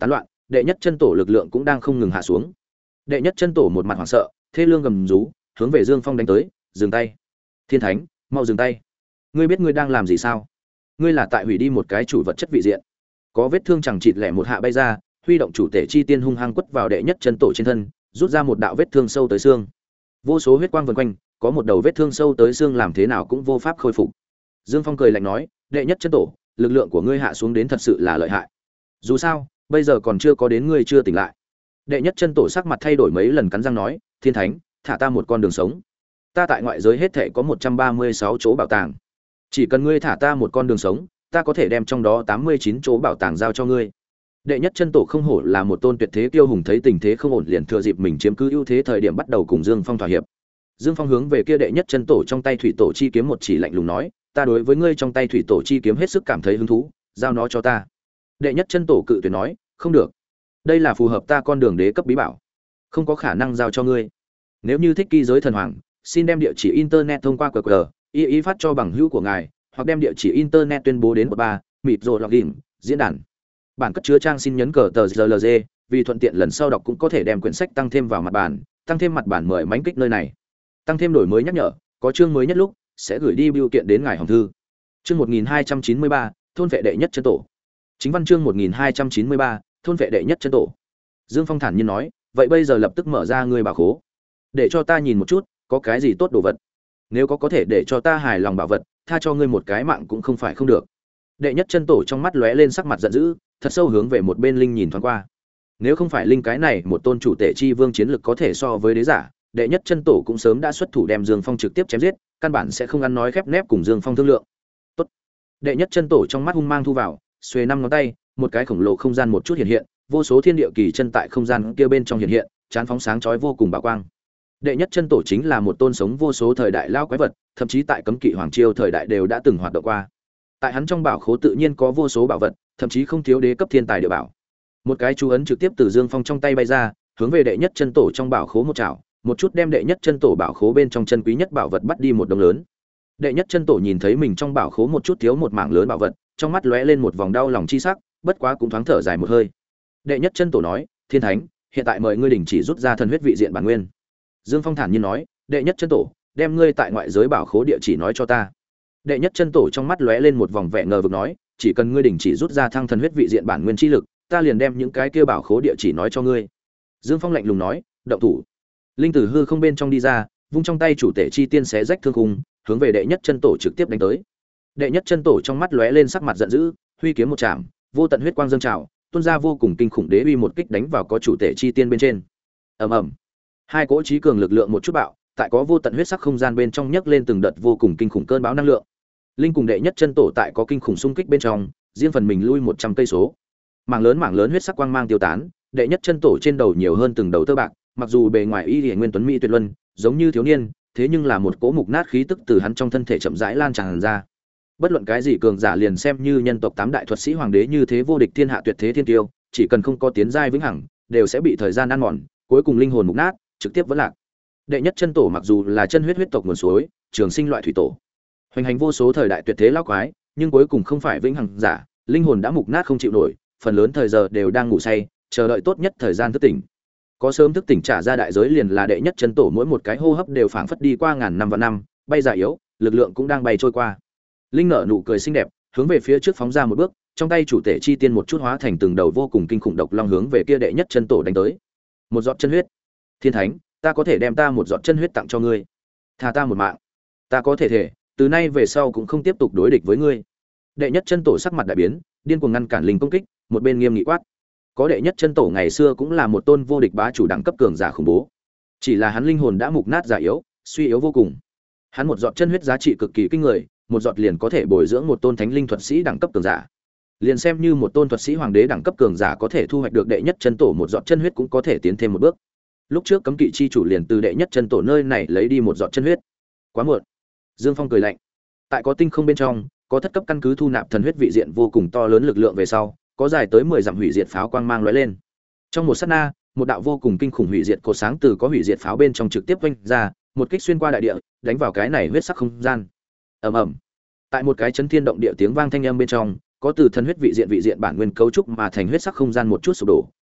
đệ nhất chân tổ lực lượng cũng đang không ngừng hạ xuống. Đệ nhất chân tổ một mặt hoảng sợ, thê lương gầm rú, hướng về Dương Phong đánh tới, dừng tay. Thiên Thánh, mau dừng tay. Ngươi biết ngươi đang làm gì sao? Ngươi là tại hủy đi một cái chủ vật chất vị diện. Có vết thương chẳng chịt lẻ một hạ bay ra, huy động chủ tể chi tiên hung hăng quất vào đệ nhất chân tổ trên thân, rút ra một đạo vết thương sâu tới xương. Vô số huyết quang vần quanh, có một đầu vết thương sâu tới xương làm thế nào cũng vô pháp khôi phục. Dương Phong cười lạnh nói, đệ nhất chân tổ, lực lượng của ngươi hạ xuống đến thật sự là lợi hại. Dù sao, bây giờ còn chưa có đến ngươi chưa tỉnh lại. Đệ nhất chân tổ sắc mặt thay đổi mấy lần, cắn răng nói, Thiên Thánh, thả ta một con đường sống. Ta tại ngoại giới hết thảy có một trăm ba mươi sáu chỗ bảo tàng. Chỉ cần ngươi thả ta một con đường sống, ta có thể đem trong đó tám mươi chín chỗ bảo tàng giao cho ngươi. Đệ nhất chân tổ không hổ là một tôn tuyệt thế kiêu hùng, thấy tình thế không ổn liền thừa dịp mình chiếm cứ ưu thế thời điểm bắt đầu cùng Dương Phong thỏa hiệp. Dương Phong hướng về kia đệ nhất chân tổ trong tay thủy tổ chi kiếm một chỉ lạnh lùng nói, ta đối với ngươi trong tay thủy tổ chi kiếm hết sức cảm thấy hứng thú, giao nó cho ta. Đệ nhất chân tổ cự tuyệt nói, không được. Đây là phù hợp ta con đường đế cấp bí bảo, không có khả năng giao cho ngươi. Nếu như thích ghi giới thần hoàng, xin đem địa chỉ internet thông qua quy rờ y y phát cho bằng hữu của ngài, hoặc đem địa chỉ internet tuyên bố đến một ba mịt rồi login diễn đàn. Bản cất chứa trang xin nhấn cờ tờ rờ lờ giê, vì thuận tiện lần sau đọc cũng có thể đem quyển sách tăng thêm vào mặt bản, tăng thêm mặt bản mời mánh kích nơi này. Tăng thêm đổi mới nhắc nhở, có chương mới nhất lúc sẽ gửi đi bưu kiện đến ngài hòm thư. Chương một nghìn hai trăm chín mươi ba, thôn vệ đệ nhất chân tổ. Chính văn chương một nghìn hai trăm chín mươi ba, thôn vệ đệ nhất chân tổ. Dương Phong thản nhiên nói, vậy bây giờ lập tức mở ra ngươi bảo khố, để cho ta nhìn một chút có cái gì tốt đồ vật. Nếu có có thể để cho ta hài lòng bảo vật, tha cho ngươi một cái mạng cũng không phải không được. Đệ nhất chân tổ trong mắt lóe lên sắc mặt giận dữ, thật sâu hướng về một bên linh nhìn thoáng qua. Nếu không phải linh cái này một tôn chủ tể chi vương chiến lực có thể so với đế giả, đệ nhất chân tổ cũng sớm đã xuất thủ đem Dương Phong trực tiếp chém giết, căn bản sẽ không ăn nói khép nép cùng Dương Phong thương lượng. Tốt. Đệ nhất chân tổ trong mắt hung mang thu vào, xuề năm ngón tay, một cái khổng lồ không gian một chút hiện hiện, vô số thiên địa kỳ chân tại không gian kia bên trong hiện hiện, chán phóng sáng chói vô cùng bảo quang. Đệ nhất chân tổ chính là một tôn sống vô số thời đại lao quái vật, thậm chí tại cấm kỵ hoàng triều thời đại đều đã từng hoạt động qua. Tại hắn trong bảo khố tự nhiên có vô số bảo vật, thậm chí không thiếu đế cấp thiên tài địa bảo. Một cái chú ấn trực tiếp từ Dương Phong trong tay bay ra, hướng về đệ nhất chân tổ trong bảo khố một chảo, một chút đem đệ nhất chân tổ bảo khố bên trong chân quý nhất bảo vật bắt đi một đống lớn. Đệ nhất chân tổ nhìn thấy mình trong bảo khố một chút thiếu một mảng lớn bảo vật, trong mắt lóe lên một vòng đau lòng chi sắc, bất quá cũng thoáng thở dài một hơi. Đệ nhất chân tổ nói, Thiên Thánh, hiện tại mời ngươi đình chỉ rút ra thần huyết vị diện bản nguyên. Dương Phong thản nhiên nói, đệ nhất chân tổ, đem ngươi tại ngoại giới bảo khố địa chỉ nói cho ta. Đệ nhất chân tổ trong mắt lóe lên một vòng vẻ ngờ vực nói, chỉ cần ngươi đình chỉ rút ra thăng thần huyết vị diện bản nguyên chi lực, ta liền đem những cái kia bảo khố địa chỉ nói cho ngươi. Dương Phong lạnh lùng nói, động thủ. Linh tử hư không bên trong đi ra, vung trong tay chủ tể chi tiên xé rách thương khung, hướng về đệ nhất chân tổ trực tiếp đánh tới. Đệ nhất chân tổ trong mắt lóe lên sắc mặt giận dữ, huy kiếm một chạm, vô tận huyết quang dâng trào, tuôn ra vô cùng kinh khủng đế uy một kích đánh vào có chủ tể chi tiên bên trên. Ầm ầm. Hai cỗ trí cường lực lượng một chút bạo, tại có vô tận huyết sắc không gian bên trong nhấc lên từng đợt vô cùng kinh khủng cơn bão năng lượng. Linh cùng đệ nhất chân tổ tại có kinh khủng xung kích bên trong, riêng phần mình lui một trăm cây số. Mảng lớn mảng lớn huyết sắc quang mang tiêu tán, đệ nhất chân tổ trên đầu nhiều hơn từng đầu tơ bạc, mặc dù bề ngoài y liễu nguyên tuấn mỹ tuyệt luân, giống như thiếu niên, thế nhưng là một cỗ mục nát khí tức từ hắn trong thân thể chậm rãi lan tràn ra. Bất luận cái gì cường giả liền xem như nhân tộc tám đại thuật sĩ hoàng đế như thế vô địch thiên hạ tuyệt thế thiên tiêu, chỉ cần không có tiến giai vĩnh hằng, đều sẽ bị thời gian ăn mòn, cuối cùng linh hồn mục nát, trực tiếp vỡ lạc. Đệ nhất chân tổ mặc dù là chân huyết huyết tộc nguồn suối, trường sinh loại thủy tổ, hoành hành vô số thời đại tuyệt thế lão quái, nhưng cuối cùng không phải vĩnh hằng giả, linh hồn đã mục nát không chịu nổi, phần lớn thời giờ đều đang ngủ say, chờ đợi tốt nhất thời gian thức tỉnh. Có sớm thức tỉnh trả ra đại giới liền là đệ nhất chân tổ mỗi một cái hô hấp đều phảng phất đi qua ngàn năm và năm, bay già yếu, lực lượng cũng đang bay trôi qua. Linh nở nụ cười xinh đẹp, hướng về phía trước phóng ra một bước, trong tay chủ tể chi tiên một chút hóa thành từng đầu vô cùng kinh khủng độc long hướng về kia đệ nhất chân tổ đánh tới. Một giọt chân huyết. Thiên Thánh, ta có thể đem ta một giọt chân huyết tặng cho ngươi, tha ta một mạng. Ta có thể thể, từ nay về sau cũng không tiếp tục đối địch với ngươi. Đệ nhất chân tổ sắc mặt đại biến, điên cuồng ngăn cản linh công kích, một bên nghiêm nghị quát. Có đệ nhất chân tổ ngày xưa cũng là một tôn vô địch bá chủ đẳng cấp cường giả khủng bố, chỉ là hắn linh hồn đã mục nát già yếu, suy yếu vô cùng. Hắn một giọt chân huyết giá trị cực kỳ kinh người, một giọt liền có thể bồi dưỡng một tôn thánh linh thuật sĩ đẳng cấp cường giả. Liền xem như một tôn thuật sĩ hoàng đế đẳng cấp cường giả có thể thu hoạch được đệ nhất chân tổ một giọt chân huyết cũng có thể tiến thêm một bước. Lúc trước cấm kỵ chi chủ liền từ đệ nhất chân tổ nơi này lấy đi một giọt chân huyết. Quá muộn. Dương Phong cười lạnh. Tại có tinh không bên trong, có thất cấp căn cứ thu nạp thần huyết vị diện vô cùng to lớn lực lượng về sau, có dài tới mười dặm hủy diệt pháo quang mang lóe lên. Trong một sát na, một đạo vô cùng kinh khủng hủy diệt cột sáng từ có hủy diệt pháo bên trong trực tiếp vênh ra, một kích xuyên qua đại địa, đánh vào cái này huyết sắc không gian. Ầm ầm. Tại một cái chấn thiên động địa tiếng vang thanh âm bên trong, có từ thần huyết vị diện vị diện bản nguyên cấu trúc mà thành huyết sắc không gian một chút sụp đổ,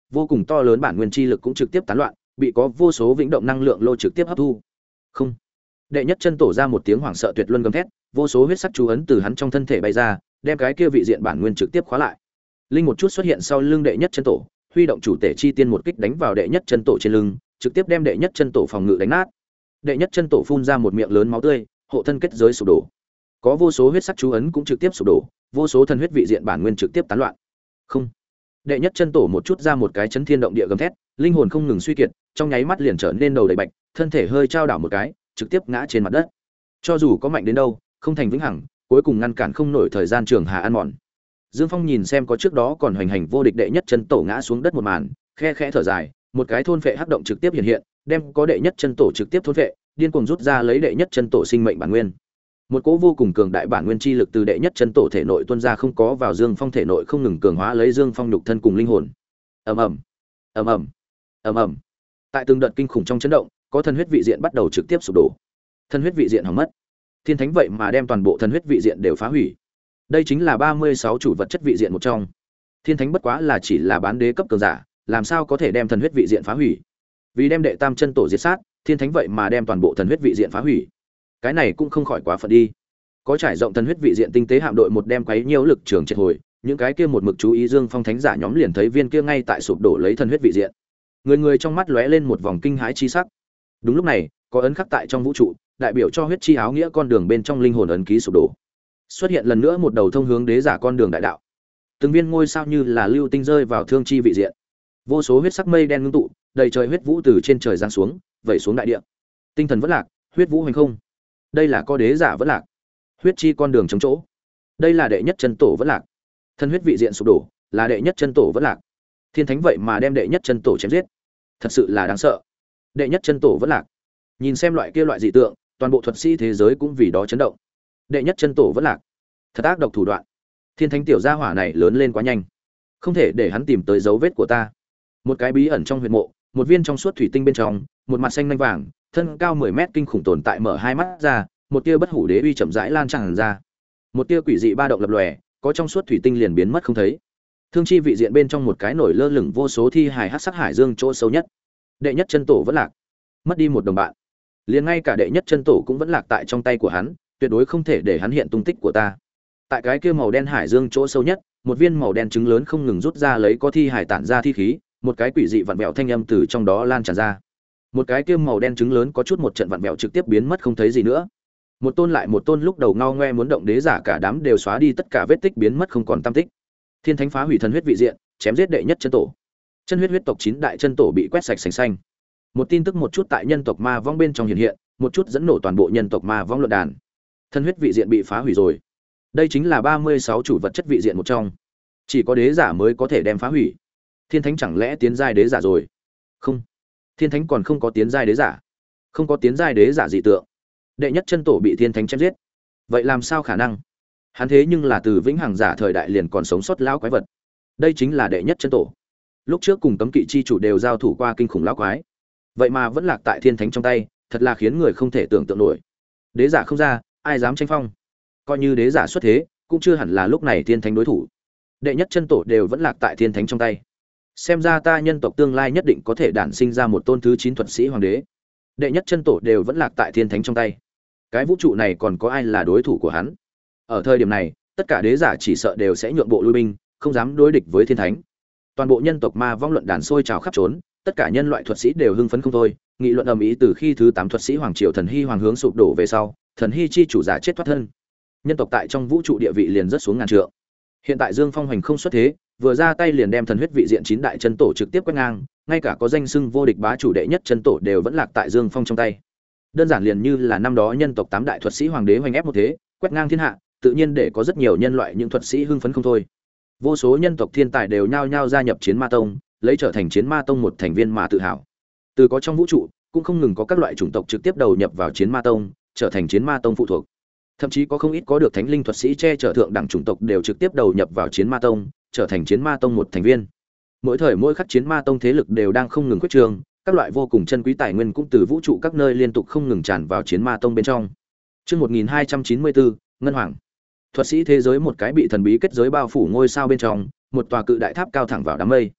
vô cùng to lớn bản nguyên chi lực cũng trực tiếp tán loạn, bị có vô số vĩnh động năng lượng lô trực tiếp hấp thu. Không. Đệ nhất chân tổ ra một tiếng hoảng sợ tuyệt luân gầm thét, vô số huyết sắc chú ấn từ hắn trong thân thể bay ra, đem cái kia vị diện bản nguyên trực tiếp khóa lại. Linh một chút xuất hiện sau lưng đệ nhất chân tổ, huy động chủ tể chi tiên một kích đánh vào đệ nhất chân tổ trên lưng, trực tiếp đem đệ nhất chân tổ phòng ngự đánh nát. Đệ nhất chân tổ phun ra một miệng lớn máu tươi, hộ thân kết giới sụp đổ. Có vô số huyết sắc chú ấn cũng trực tiếp sụp đổ, vô số thần huyết vị diện bản nguyên trực tiếp tán loạn. Không. Đệ nhất chân tổ một chút ra một cái chấn thiên động địa gầm thét, linh hồn không ngừng suy kiệt, trong nháy mắt liền trở nên đầu đầy bạch, thân thể hơi trao đảo một cái, trực tiếp ngã trên mặt đất. Cho dù có mạnh đến đâu, không thành vĩnh hằng, cuối cùng ngăn cản không nổi thời gian trường hà ăn mòn. Dương Phong nhìn xem có trước đó còn hoành hành vô địch đệ nhất chân tổ ngã xuống đất một màn, khe khẽ thở dài, một cái thôn phệ hắc động trực tiếp hiện hiện, đem có đệ nhất chân tổ trực tiếp thôn phệ, điên cuồng rút ra lấy đệ nhất chân tổ sinh mệnh bản nguyên. Một cỗ vô cùng cường đại bản nguyên chi lực từ đệ nhất chân tổ thể nội tuôn ra không có vào Dương Phong thể nội không ngừng cường hóa lấy Dương Phong nhục thân cùng linh hồn. Ầm ầm, ầm ầm, ầm ầm. Tại từng đợt kinh khủng trong chấn động, có thần huyết vị diện bắt đầu trực tiếp sụp đổ. Thần huyết vị diện hỏng mất. Thiên thánh vậy mà đem toàn bộ thần huyết vị diện đều phá hủy. Đây chính là ba mươi sáu chủ vật chất vị diện một trong. Thiên thánh bất quá là chỉ là bán đế cấp cường giả, làm sao có thể đem thần huyết vị diện phá hủy? Vì đem đệ tam chân tổ diệt sát, thiên thánh vậy mà đem toàn bộ thần huyết vị diện phá hủy. Cái này cũng không khỏi quá phận đi. Có trải rộng thần huyết vị diện tinh tế hạm đội một đem quấy nhiều lực trường triệt hồi, những cái kia một mực chú ý Dương Phong thánh giả nhóm liền thấy viên kia ngay tại sụp đổ lấy thần huyết vị diện. Người người trong mắt lóe lên một vòng kinh hãi chi sắc. Đúng lúc này, có ấn khắc tại trong vũ trụ, đại biểu cho huyết chi áo nghĩa con đường bên trong linh hồn ấn ký sụp đổ. Xuất hiện lần nữa một đầu thông hướng đế giả con đường đại đạo. Từng viên ngôi sao như là lưu tinh rơi vào thương chi vị diện. Vô số huyết sắc mây đen ngưng tụ, đầy trời huyết vũ từ trên trời giáng xuống, vẩy xuống đại địa. Tinh thần vẫn lạc, huyết vũ hành không. Đây là có đế giả vẫn lạc. Huyết chi con đường chống chỗ. Đây là đệ nhất chân tổ vẫn lạc. Thân huyết vị diện sụp đổ, là đệ nhất chân tổ vẫn lạc. Thiên thánh vậy mà đem đệ nhất chân tổ chém giết. Thật sự là đáng sợ. Đệ nhất chân tổ vẫn lạc. Nhìn xem loại kia loại dị tượng, toàn bộ thuật sĩ thế giới cũng vì đó chấn động. Đệ nhất chân tổ vẫn lạc. Thật ác độc thủ đoạn. Thiên thánh tiểu gia hỏa này lớn lên quá nhanh, không thể để hắn tìm tới dấu vết của ta. Một cái bí ẩn trong huyệt mộ, một viên trong suốt thủy tinh bên trong, một mặt xanh nhanh vàng, thân cao mười mét kinh khủng tồn tại mở hai mắt ra, một tia bất hủ đế uy chậm rãi lan tràn ra. Một tia quỷ dị ba động lập lòe, có trong suốt thủy tinh liền biến mất không thấy. Thương chi vị diện bên trong một cái nổi lơ lửng vô số thi hài hắc sắc hải dương chỗ sâu nhất. Đệ nhất chân tổ vẫn lạc, mất đi một đồng bạn. Liền ngay cả đệ nhất chân tổ cũng vẫn lạc tại trong tay của hắn, tuyệt đối không thể để hắn hiện tung tích của ta. Tại cái kia màu đen hải dương chỗ sâu nhất, một viên màu đen trứng lớn không ngừng rút ra lấy có thi hải tản ra thi khí, một cái quỷ dị vặn vẹo thanh âm từ trong đó lan tràn ra. Một cái kia màu đen trứng lớn có chút một trận vặn vẹo trực tiếp biến mất không thấy gì nữa. Một tôn lại một tôn lúc đầu ngao ngoe muốn động đế giả cả đám đều xóa đi tất cả vết tích biến mất không còn tăm tích. Thiên thánh phá hủy thần huyết vị diện, chém giết đệ nhất chân tổ. Chân huyết huyết tộc chín đại chân tổ bị quét sạch sành xanh. Một tin tức một chút tại nhân tộc ma vong bên trong hiện hiện, một chút dẫn nổ toàn bộ nhân tộc ma vong luận đàn. Thần huyết vị diện bị phá hủy rồi. Đây chính là ba mươi sáu chủ vật chất vị diện một trong. Chỉ có đế giả mới có thể đem phá hủy. Thiên thánh chẳng lẽ tiến giai đế giả rồi? Không. Thiên thánh còn không có tiến giai đế giả. Không có tiến giai đế giả dị tượng. Đệ nhất chân tổ bị thiên thánh chém giết. Vậy làm sao khả năng? Hắn thế nhưng là từ vĩnh hằng giả thời đại liền còn sống sót lão quái vật. Đây chính là đệ nhất chân tổ. Lúc trước cùng cấm kỵ chi chủ đều giao thủ qua kinh khủng lão quái. Vậy mà vẫn lạc tại thiên thánh trong tay, thật là khiến người không thể tưởng tượng nổi. Đế giả không ra, ai dám tranh phong? Coi như đế giả xuất thế, cũng chưa hẳn là lúc này thiên thánh đối thủ. Đệ nhất chân tổ đều vẫn lạc tại thiên thánh trong tay. Xem ra ta nhân tộc tương lai nhất định có thể đản sinh ra một tôn thứ chín thuật sĩ hoàng đế. Đệ nhất chân tổ đều vẫn lạc tại thiên thánh trong tay. Cái vũ trụ này còn có ai là đối thủ của hắn? Ở thời điểm này, tất cả đế giả chỉ sợ đều sẽ nhượng bộ lui binh, không dám đối địch với thiên thánh. Toàn bộ nhân tộc ma vong luận đàn sôi trào khắp trốn, tất cả nhân loại thuật sĩ đều hưng phấn không thôi, nghị luận ầm ĩ từ khi thứ tám thuật sĩ hoàng triều thần hy hoàng hướng sụp đổ về sau, thần hy chi chủ giả chết thoát thân. Nhân tộc tại trong vũ trụ địa vị liền rất xuống ngàn trượng. Hiện tại Dương Phong hoành không xuất thế, vừa ra tay liền đem thần huyết vị diện chín đại chân tổ trực tiếp quét ngang, ngay cả có danh xưng vô địch bá chủ đệ nhất chân tổ đều vẫn lạc tại Dương Phong trong tay. Đơn giản liền như là năm đó nhân tộc tám đại thuật sĩ hoàng đế hoành ép một thế, quét ngang thiên hạ, tự nhiên để có rất nhiều nhân loại những thuật sĩ hưng phấn không thôi. Vô số nhân tộc thiên tài đều nhao nhao gia nhập Chiến Ma Tông, lấy trở thành Chiến Ma Tông một thành viên mà tự hào. Từ có trong vũ trụ, cũng không ngừng có các loại chủng tộc trực tiếp đầu nhập vào Chiến Ma Tông, trở thành Chiến Ma Tông phụ thuộc. Thậm chí có không ít có được thánh linh thuật sĩ che chở thượng đẳng chủng tộc đều trực tiếp đầu nhập vào Chiến Ma Tông, trở thành Chiến Ma Tông một thành viên. Mỗi thời mỗi khắc Chiến Ma Tông thế lực đều đang không ngừng quyết trường, các loại vô cùng chân quý tài nguyên cũng từ vũ trụ các nơi liên tục không ngừng tràn vào Chiến Ma Tông bên trong. Chương một nghìn hai trăm chín mươi bốn, Ngân Hoàng. Thuật sĩ thế giới một cái bị thần bí kết giới bao phủ ngôi sao bên trong, một tòa cự đại tháp cao thẳng vào đám mây.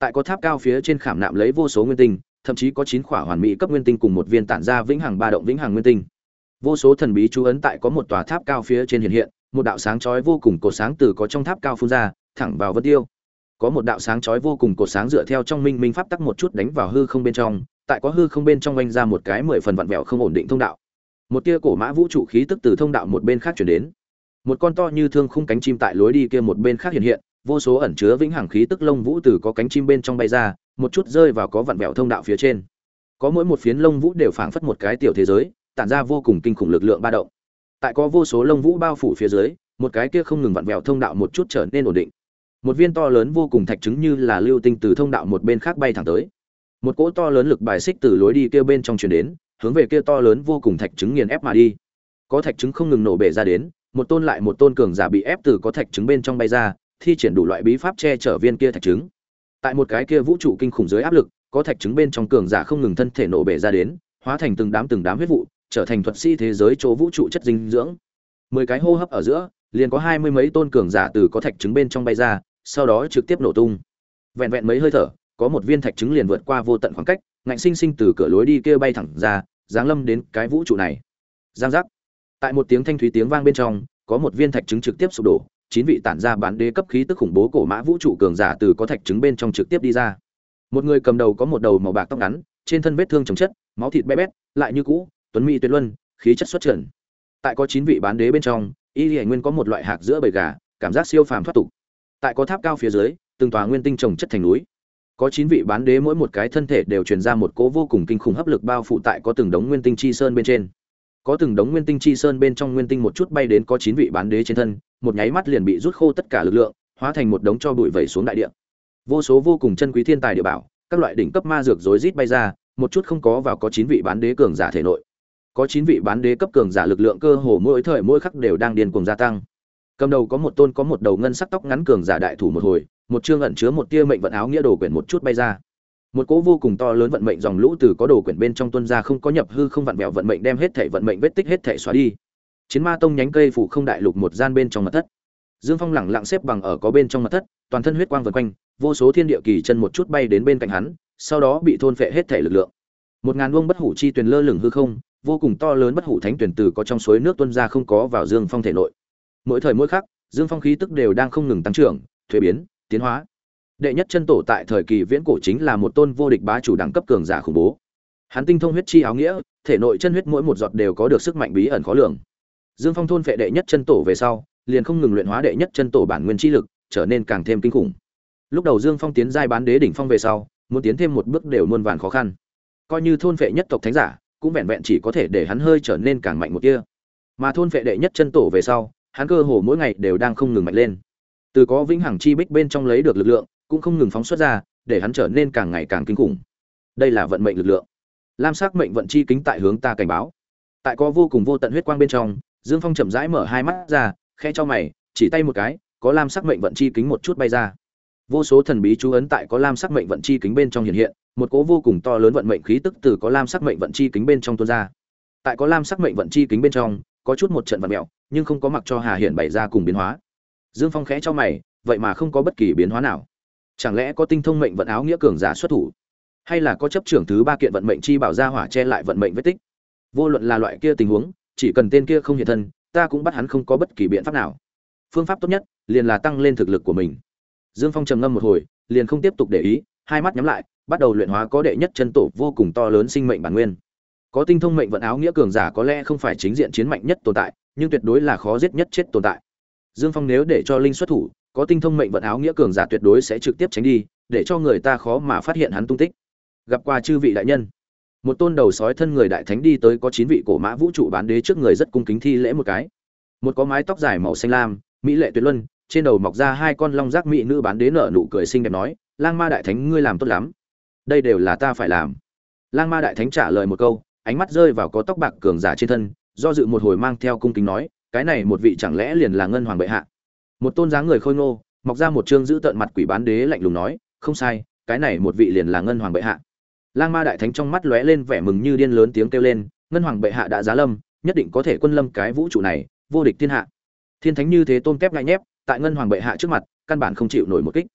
Tại có tháp cao phía trên khảm nạm lấy vô số nguyên tinh, thậm chí có chín khỏa hoàn mỹ cấp nguyên tinh cùng một viên tản ra vĩnh hằng ba động vĩnh hằng nguyên tinh. Vô số thần bí chú ấn tại có một tòa tháp cao phía trên hiện hiện, một đạo sáng chói vô cùng cột sáng từ có trong tháp cao phun ra, thẳng vào Vân Tiêu. Có một đạo sáng chói vô cùng cột sáng dựa theo trong minh minh pháp tắc một chút đánh vào hư không bên trong, tại có hư không bên trong vành ra một cái mười phần vặn vẹo không ổn định thông đạo. Một tia cổ mã vũ trụ khí tức từ thông đạo một bên khác truyền đến. Một con to như thương khung cánh chim tại lối đi kia một bên khác hiện hiện, vô số ẩn chứa vĩnh hằng khí tức lông vũ từ có cánh chim bên trong bay ra, một chút rơi vào có vặn vẹo thông đạo phía trên. Có mỗi một phiến lông vũ đều phảng phất một cái tiểu thế giới, tản ra vô cùng kinh khủng lực lượng ba động. Tại có vô số lông vũ bao phủ phía dưới, một cái kia không ngừng vặn vẹo thông đạo một chút trở nên ổn định. Một viên to lớn vô cùng thạch trứng như là lưu tinh từ thông đạo một bên khác bay thẳng tới. Một cỗ to lớn lực bài xích từ lối đi kia bên trong truyền đến, hướng về kia to lớn vô cùng thạch trứng nghiền ép mà đi. Có thạch trứng không ngừng nổ bể ra đến, một tôn lại một tôn cường giả bị ép từ có thạch trứng bên trong bay ra, thi triển đủ loại bí pháp che chở viên kia thạch trứng. Tại một cái kia vũ trụ kinh khủng dưới áp lực, có thạch trứng bên trong cường giả không ngừng thân thể nổ bể ra đến, hóa thành từng đám từng đám huyết vụ, trở thành thuật sĩ thế giới chỗ vũ trụ chất dinh dưỡng. Mười cái hô hấp ở giữa, liền có hai mươi mấy tôn cường giả từ có thạch trứng bên trong bay ra, sau đó trực tiếp nổ tung. Vẹn vẹn mấy hơi thở, có một viên thạch trứng liền vượt qua vô tận khoảng cách, ngạnh sinh sinh từ cửa lối đi kia bay thẳng ra, giáng lâm đến cái vũ trụ này. Giang giác. Tại một tiếng thanh thúy tiếng vang bên trong, có một viên thạch trứng trực tiếp sụp đổ, chín vị tản ra bán đế cấp khí tức khủng bố cổ mã vũ trụ cường giả từ có thạch trứng bên trong trực tiếp đi ra. Một người cầm đầu có một đầu màu bạc tóc ngắn, trên thân vết thương chồng chất, máu thịt bé bét, lại như cũ, tuấn mỹ tuyệt luân, khí chất xuất trần. Tại có chín vị bán đế bên trong, y Lệ Nguyên có một loại hạc giữa bầy gà, cảm giác siêu phàm thoát tục. Tại có tháp cao phía dưới, từng tòa nguyên tinh chồng chất thành núi. Có chín vị bán đế mỗi một cái thân thể đều truyền ra một cỗ vô cùng kinh khủng hấp lực bao phủ tại có từng đống nguyên tinh chi sơn bên trên. Có từng đống nguyên tinh chi sơn bên trong nguyên tinh một chút bay đến có chín vị bán đế trên thân, một nháy mắt liền bị rút khô tất cả lực lượng, hóa thành một đống cho bụi vẩy xuống đại địa. Vô số vô cùng chân quý thiên tài địa bảo, các loại đỉnh cấp ma dược rối rít bay ra, một chút không có vào có chín vị bán đế cường giả thể nội. Có chín vị bán đế cấp cường giả lực lượng cơ hồ mỗi thời mỗi khắc đều đang điên cuồng gia tăng. Cầm đầu có một tôn có một đầu ngân sắc tóc ngắn cường giả đại thủ một hồi, một chương ẩn chứa một tia mệnh vận áo nghĩa đồ quyển một chút bay ra. Một cỗ vô cùng to lớn vận mệnh dòng lũ từ có đồ quyển bên trong tuôn ra không có nhập hư không vặn vẹo vận mệnh đem hết thảy vận mệnh vết tích hết thảy xóa đi. Chiến ma tông nhánh cây phủ không đại lục một gian bên trong mật thất. Dương Phong lẳng lặng xếp bằng ở có bên trong mật thất, toàn thân huyết quang vần quanh, vô số thiên địa kỳ chân một chút bay đến bên cạnh hắn, sau đó bị thôn phệ hết thảy lực lượng. Một ngàn vuông bất hủ chi tuyền lơ lửng hư không, vô cùng to lớn bất hủ thánh tuyển từ có trong suối nước tuôn ra không có vào Dương Phong thể nội. Mỗi thời mỗi khắc, Dương Phong khí tức đều đang không ngừng tăng trưởng, thuế biến, tiến hóa. Đệ nhất chân tổ tại thời kỳ viễn cổ chính là một tôn vô địch bá chủ đẳng cấp cường giả khủng bố. Hắn tinh thông huyết chi áo nghĩa, thể nội chân huyết mỗi một giọt đều có được sức mạnh bí ẩn khó lường. Dương Phong thôn phệ đệ nhất chân tổ về sau, liền không ngừng luyện hóa đệ nhất chân tổ bản nguyên chi lực, trở nên càng thêm kinh khủng. Lúc đầu Dương Phong tiến giai bán đế đỉnh phong về sau, muốn tiến thêm một bước đều muôn vàn khó khăn. Coi như thôn phệ nhất tộc thánh giả, cũng vẹn vẹn chỉ có thể để hắn hơi trở nên càng mạnh một tia. Mà thôn phệ đệ nhất chân tổ về sau, hắn cơ hồ mỗi ngày đều đang không ngừng mạnh lên. Từ có vĩnh hằng chi bích bên trong lấy được lực lượng, cũng không ngừng phóng xuất ra, để hắn trở nên càng ngày càng kinh khủng. Đây là vận mệnh lực lượng. Lam sắc mệnh vận chi kính tại hướng ta cảnh báo. Tại có vô cùng vô tận huyết quang bên trong, Dương Phong chậm rãi mở hai mắt ra, khẽ cho mày, chỉ tay một cái, có lam sắc mệnh vận chi kính một chút bay ra. Vô số thần bí chú ấn tại có lam sắc mệnh vận chi kính bên trong hiện hiện, một cỗ vô cùng to lớn vận mệnh khí tức từ có lam sắc mệnh vận chi kính bên trong tuôn ra. Tại có lam sắc mệnh vận chi kính bên trong, có chút một trận vận mèo, nhưng không có mặc cho Hà Hiển bày ra cùng biến hóa. Dương Phong khẽ cho mày, vậy mà không có bất kỳ biến hóa nào. Chẳng lẽ có tinh thông mệnh vận áo nghĩa cường giả xuất thủ, hay là có chấp trưởng thứ ba kiện vận mệnh chi bảo ra hỏa che lại vận mệnh vết tích? Vô luận là loại kia tình huống, chỉ cần tên kia không hiện thân, ta cũng bắt hắn không có bất kỳ biện pháp nào. Phương pháp tốt nhất liền là tăng lên thực lực của mình. Dương Phong trầm ngâm một hồi, liền không tiếp tục để ý, hai mắt nhắm lại, bắt đầu luyện hóa có đệ nhất chân tổ vô cùng to lớn sinh mệnh bản nguyên. Có tinh thông mệnh vận áo nghĩa cường giả có lẽ không phải chính diện chiến mạnh nhất tồn tại, nhưng tuyệt đối là khó giết nhất chết tồn tại. Dương Phong nếu để cho linh xuất thủ, có tinh thông mệnh vận áo nghĩa cường giả tuyệt đối sẽ trực tiếp tránh đi, để cho người ta khó mà phát hiện hắn tung tích. Gặp qua chư vị đại nhân. Một tôn đầu sói thân người đại thánh đi tới có chín vị cổ mã vũ trụ bán đế trước người rất cung kính thi lễ một cái. Một có mái tóc dài màu xanh lam, mỹ lệ tuyệt luân, trên đầu mọc ra hai con long giác mỹ nữ bán đế nở nụ cười xinh đẹp nói, Lang Ma đại thánh ngươi làm tốt lắm. Đây đều là ta phải làm. Lang Ma đại thánh trả lời một câu, ánh mắt rơi vào có tóc bạc cường giả trên thân, do dự một hồi mang theo cung kính nói, cái này một vị chẳng lẽ liền là ngân hoàng bệ hạ? Một tôn dáng người khôi ngô, mọc ra một trương giữ tợn mặt quỷ bán đế lạnh lùng nói, không sai, cái này một vị liền là ngân hoàng bệ hạ. Lang Ma đại thánh trong mắt lóe lên vẻ mừng như điên lớn tiếng kêu lên, ngân hoàng bệ hạ đã giá lâm, nhất định có thể quân lâm cái vũ trụ này, vô địch thiên hạ. Thiên thánh như thế tôm kép ngại nhép, tại ngân hoàng bệ hạ trước mặt, căn bản không chịu nổi một kích.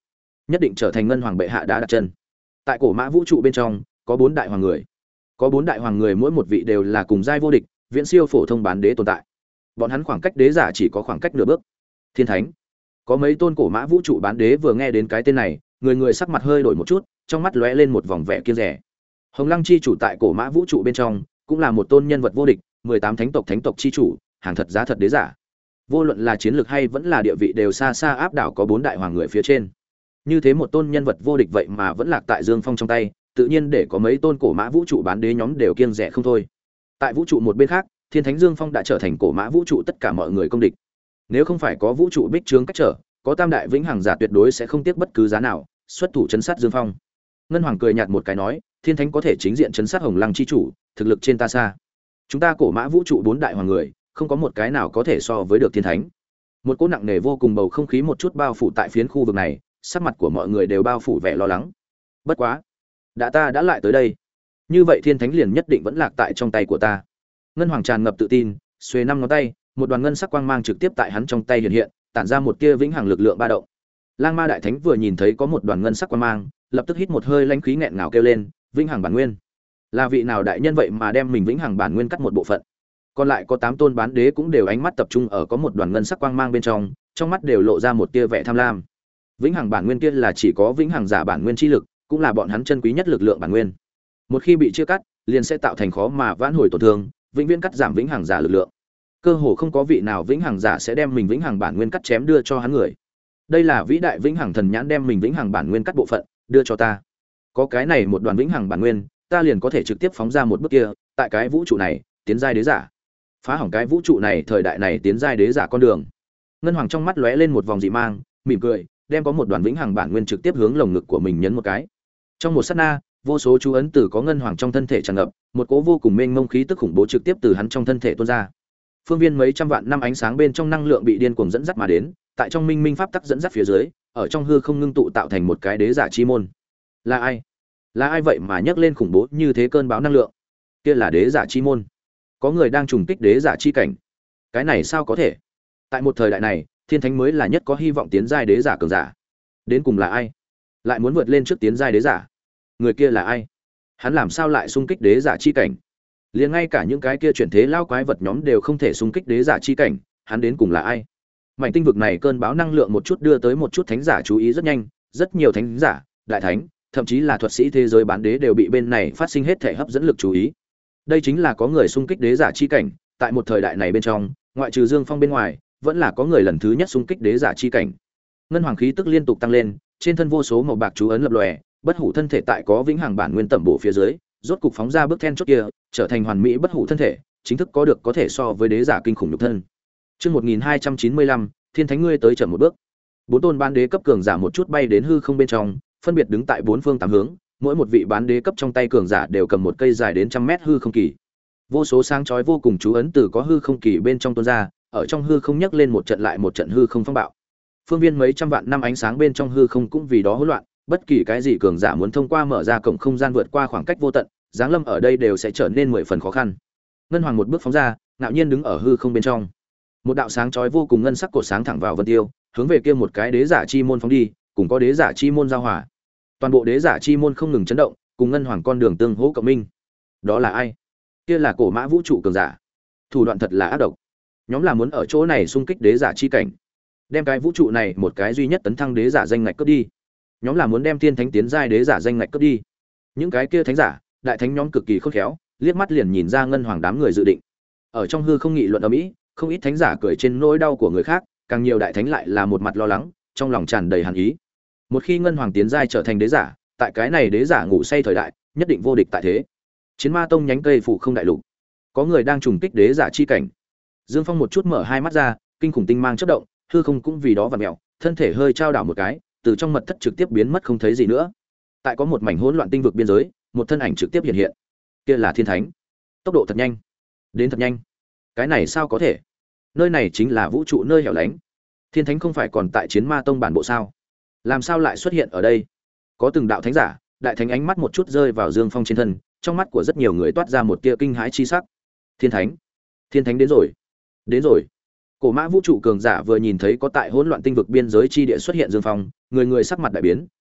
nhất định trở thành ngân hoàng bệ hạ đã đặt chân. Tại cổ mã vũ trụ bên trong có bốn đại hoàng người, có bốn đại hoàng người mỗi một vị đều là cùng giai vô địch, viễn siêu phổ thông bán đế tồn tại. Bọn hắn khoảng cách đế giả chỉ có khoảng cách nửa bước. Thiên thánh, có mấy tôn cổ mã vũ trụ bán đế vừa nghe đến cái tên này, người người sắc mặt hơi đổi một chút, trong mắt lóe lên một vòng vẻ kiêng dè. Hồng Lăng chi chủ tại cổ mã vũ trụ bên trong cũng là một tôn nhân vật vô địch, mười tám thánh tộc thánh tộc chi chủ, hàng thật giá thật đế giả. Vô luận là chiến lược hay vẫn là địa vị đều xa xa áp đảo có bốn đại hoàng người phía trên. Như thế một tôn nhân vật vô địch vậy mà vẫn lạc tại Dương Phong trong tay, tự nhiên để có mấy tôn cổ mã vũ trụ bán đế nhóm đều kiêng dè không thôi. Tại vũ trụ một bên khác, Thiên Thánh Dương Phong đã trở thành cổ mã vũ trụ tất cả mọi người công địch. Nếu không phải có vũ trụ bích trướng cách trở, có tam đại vĩnh hằng giả tuyệt đối sẽ không tiếc bất cứ giá nào xuất thủ chấn sát Dương Phong. Ngân Hoàng cười nhạt một cái nói, Thiên Thánh có thể chính diện chấn sát Hồng Lăng chi chủ, thực lực trên ta xa. Chúng ta cổ mã vũ trụ bốn đại hoàng người, không có một cái nào có thể so với được Thiên Thánh. Một cỗ nặng nề vô cùng bầu không khí một chút bao phủ tại phiến khu vực này, sắc mặt của mọi người đều bao phủ vẻ lo lắng. Bất quá, đã ta đã lại tới đây, như vậy Thiên Thánh liền nhất định vẫn lạc tại trong tay của ta. Ngân Hoàng tràn ngập tự tin, xuề năm ngón tay, một đoàn ngân sắc quang mang trực tiếp tại hắn trong tay hiện hiện, tản ra một tia vĩnh hằng lực lượng ba động. Lang Ma đại thánh vừa nhìn thấy có một đoàn ngân sắc quang mang, lập tức hít một hơi lãnh khí nghẹn ngào kêu lên, vĩnh hằng bản nguyên. Là vị nào đại nhân vậy mà đem mình vĩnh hằng bản nguyên cắt một bộ phận? Còn lại có tám tôn bán đế cũng đều ánh mắt tập trung ở có một đoàn ngân sắc quang mang bên trong, trong mắt đều lộ ra một tia vẻ tham lam. Vĩnh hằng bản nguyên kia là chỉ có vĩnh hằng giả bản nguyên chi lực, cũng là bọn hắn chân quý nhất lực lượng bản nguyên. Một khi bị chia cắt, liền sẽ tạo thành khó mà vãn hồi tổn thương, vĩnh viễn cắt giảm vĩnh hằng giả lực lượng. Cơ hồ không có vị nào vĩnh hằng giả sẽ đem mình vĩnh hằng bản nguyên cắt chém đưa cho hắn người. Đây là vĩ đại vĩnh hằng thần nhãn đem mình vĩnh hằng bản nguyên cắt bộ phận đưa cho ta. Có cái này một đoàn vĩnh hằng bản nguyên, ta liền có thể trực tiếp phóng ra một bước kia, tại cái vũ trụ này, tiến giai đế giả. Phá hỏng cái vũ trụ này, thời đại này tiến giai đế giả con đường. Ngân Hoàng trong mắt lóe lên một vòng dị mang, mỉm cười, đem có một đoàn vĩnh hằng bản nguyên trực tiếp hướng lồng ngực của mình nhấn một cái. Trong một sát na, vô số chú ấn từ có Ngân Hoàng trong thân thể tràn ngập, một cỗ vô cùng mênh mông khí tức khủng bố trực tiếp từ hắn trong thân thể tuôn ra. Phương viên mấy trăm vạn năm ánh sáng bên trong năng lượng bị điên cuồng dẫn dắt mà đến, tại trong minh minh pháp tắc dẫn dắt phía dưới, ở trong hư không ngưng tụ tạo thành một cái đế giả chi môn. Là ai? Là ai vậy mà nhấc lên khủng bố như thế cơn bão năng lượng? Kia là đế giả chi môn. Có người đang trùng kích đế giả chi cảnh. Cái này sao có thể? Tại một thời đại này, Thiên Thánh mới là nhất có hy vọng tiến giai đế giả cường giả. Đến cùng là ai? Lại muốn vượt lên trước tiến giai đế giả? Người kia là ai? Hắn làm sao lại xung kích đế giả chi cảnh? Liền ngay cả những cái kia chuyển thế lao quái vật nhóm đều không thể xung kích đế giả chi cảnh, hắn đến cùng là ai? Mảnh tinh vực này cơn bão năng lượng một chút đưa tới một chút thánh giả chú ý rất nhanh, rất nhiều thánh giả, đại thánh, thậm chí là thuật sĩ thế giới bán đế đều bị bên này phát sinh hết thể hấp dẫn lực chú ý. Đây chính là có người xung kích đế giả chi cảnh, tại một thời đại này bên trong, ngoại trừ Dương Phong bên ngoài, vẫn là có người lần thứ nhất xung kích đế giả chi cảnh. Ngân Hoàng khí tức liên tục tăng lên, trên thân vô số màu bạc chú ấn lập lòe, bất hủ thân thể tại có vĩnh hằng bản nguyên tẩm bổ phía dưới, rốt cục phóng ra bước then chốt kia, trở thành hoàn mỹ bất hủ thân thể, chính thức có được có thể so với đế giả kinh khủng nhục thân. Chương một nghìn hai trăm chín mươi lăm, Thiên Thánh ngươi tới chậm một bước. Bốn tôn bán đế cấp cường giả một chút bay đến hư không bên trong, phân biệt đứng tại bốn phương tám hướng, mỗi một vị bán đế cấp trong tay cường giả đều cầm một cây dài đến trăm mét hư không kỳ. Vô số sáng chói vô cùng chú ấn từ có hư không kỳ bên trong tuôn ra, ở trong hư không nhấc lên một trận lại một trận hư không phong bạo. Phương viên mấy trăm vạn năm ánh sáng bên trong hư không cũng vì đó hỗn loạn, bất kỳ cái gì cường giả muốn thông qua mở ra cổng không gian vượt qua khoảng cách vô tận, giáng lâm ở đây đều sẽ trở nên mười phần khó khăn. Ngân Hoàng một bước phóng ra, ngạo nhiên đứng ở hư không bên trong. Một đạo sáng chói vô cùng ngân sắc cột sáng thẳng vào vân tiêu, hướng về kia một cái đế giả chi môn phóng đi, cùng có đế giả chi môn giao hòa. Toàn bộ đế giả chi môn không ngừng chấn động, cùng Ngân Hoàng con đường tương hỗ cộng minh. Đó là ai? Kia là cổ mã vũ trụ cường giả. Thủ đoạn thật là ác độc. Nhóm là muốn ở chỗ này xung kích đế giả chi cảnh, đem cái vũ trụ này một cái duy nhất tấn thăng đế giả danh ngạch cướp đi. Nhóm là muốn đem Thiên Thánh tiến giai đế giả danh ngạch cướp đi. Những cái kia thánh giả, đại thánh nhóm cực kỳ khôn khéo, liếc mắt liền nhìn ra Ngân Hoàng đám người dự định. Ở trong hư không nghị luận ầm ĩ, không ít thánh giả cười trên nỗi đau của người khác, càng nhiều đại thánh lại là một mặt lo lắng, trong lòng tràn đầy hàn ý. Một khi Ngân Hoàng tiến giai trở thành đế giả, tại cái này đế giả ngủ say thời đại, nhất định vô địch tại thế. Chiến Ma Tông nhánh cây phủ không đại lục, có người đang trùng kích đế giả chi cảnh. Dương Phong một chút mở hai mắt ra, kinh khủng tinh mang chớp động, hư không cũng vì đó vặn mèo, thân thể hơi trao đảo một cái, từ trong mật thất trực tiếp biến mất không thấy gì nữa. Tại có một mảnh hỗn loạn tinh vực biên giới, một thân ảnh trực tiếp hiện hiện. Kia là Thiên Thánh. Tốc độ thật nhanh, đến thật nhanh. Cái này sao có thể? Nơi này chính là vũ trụ nơi hẻo lánh. Thiên Thánh không phải còn tại Chiến Ma Tông bản bộ sao? Làm sao lại xuất hiện ở đây? Có từng đạo thánh giả, đại thánh ánh mắt một chút rơi vào Dương Phong trên thân, trong mắt của rất nhiều người toát ra một tia kinh hãi chi sắc. Thiên Thánh, Thiên Thánh đến rồi, đến rồi. Cổ mã vũ trụ cường giả vừa nhìn thấy có tại hỗn loạn tinh vực biên giới chi địa xuất hiện Dương Phong, người người sắc mặt đại biến,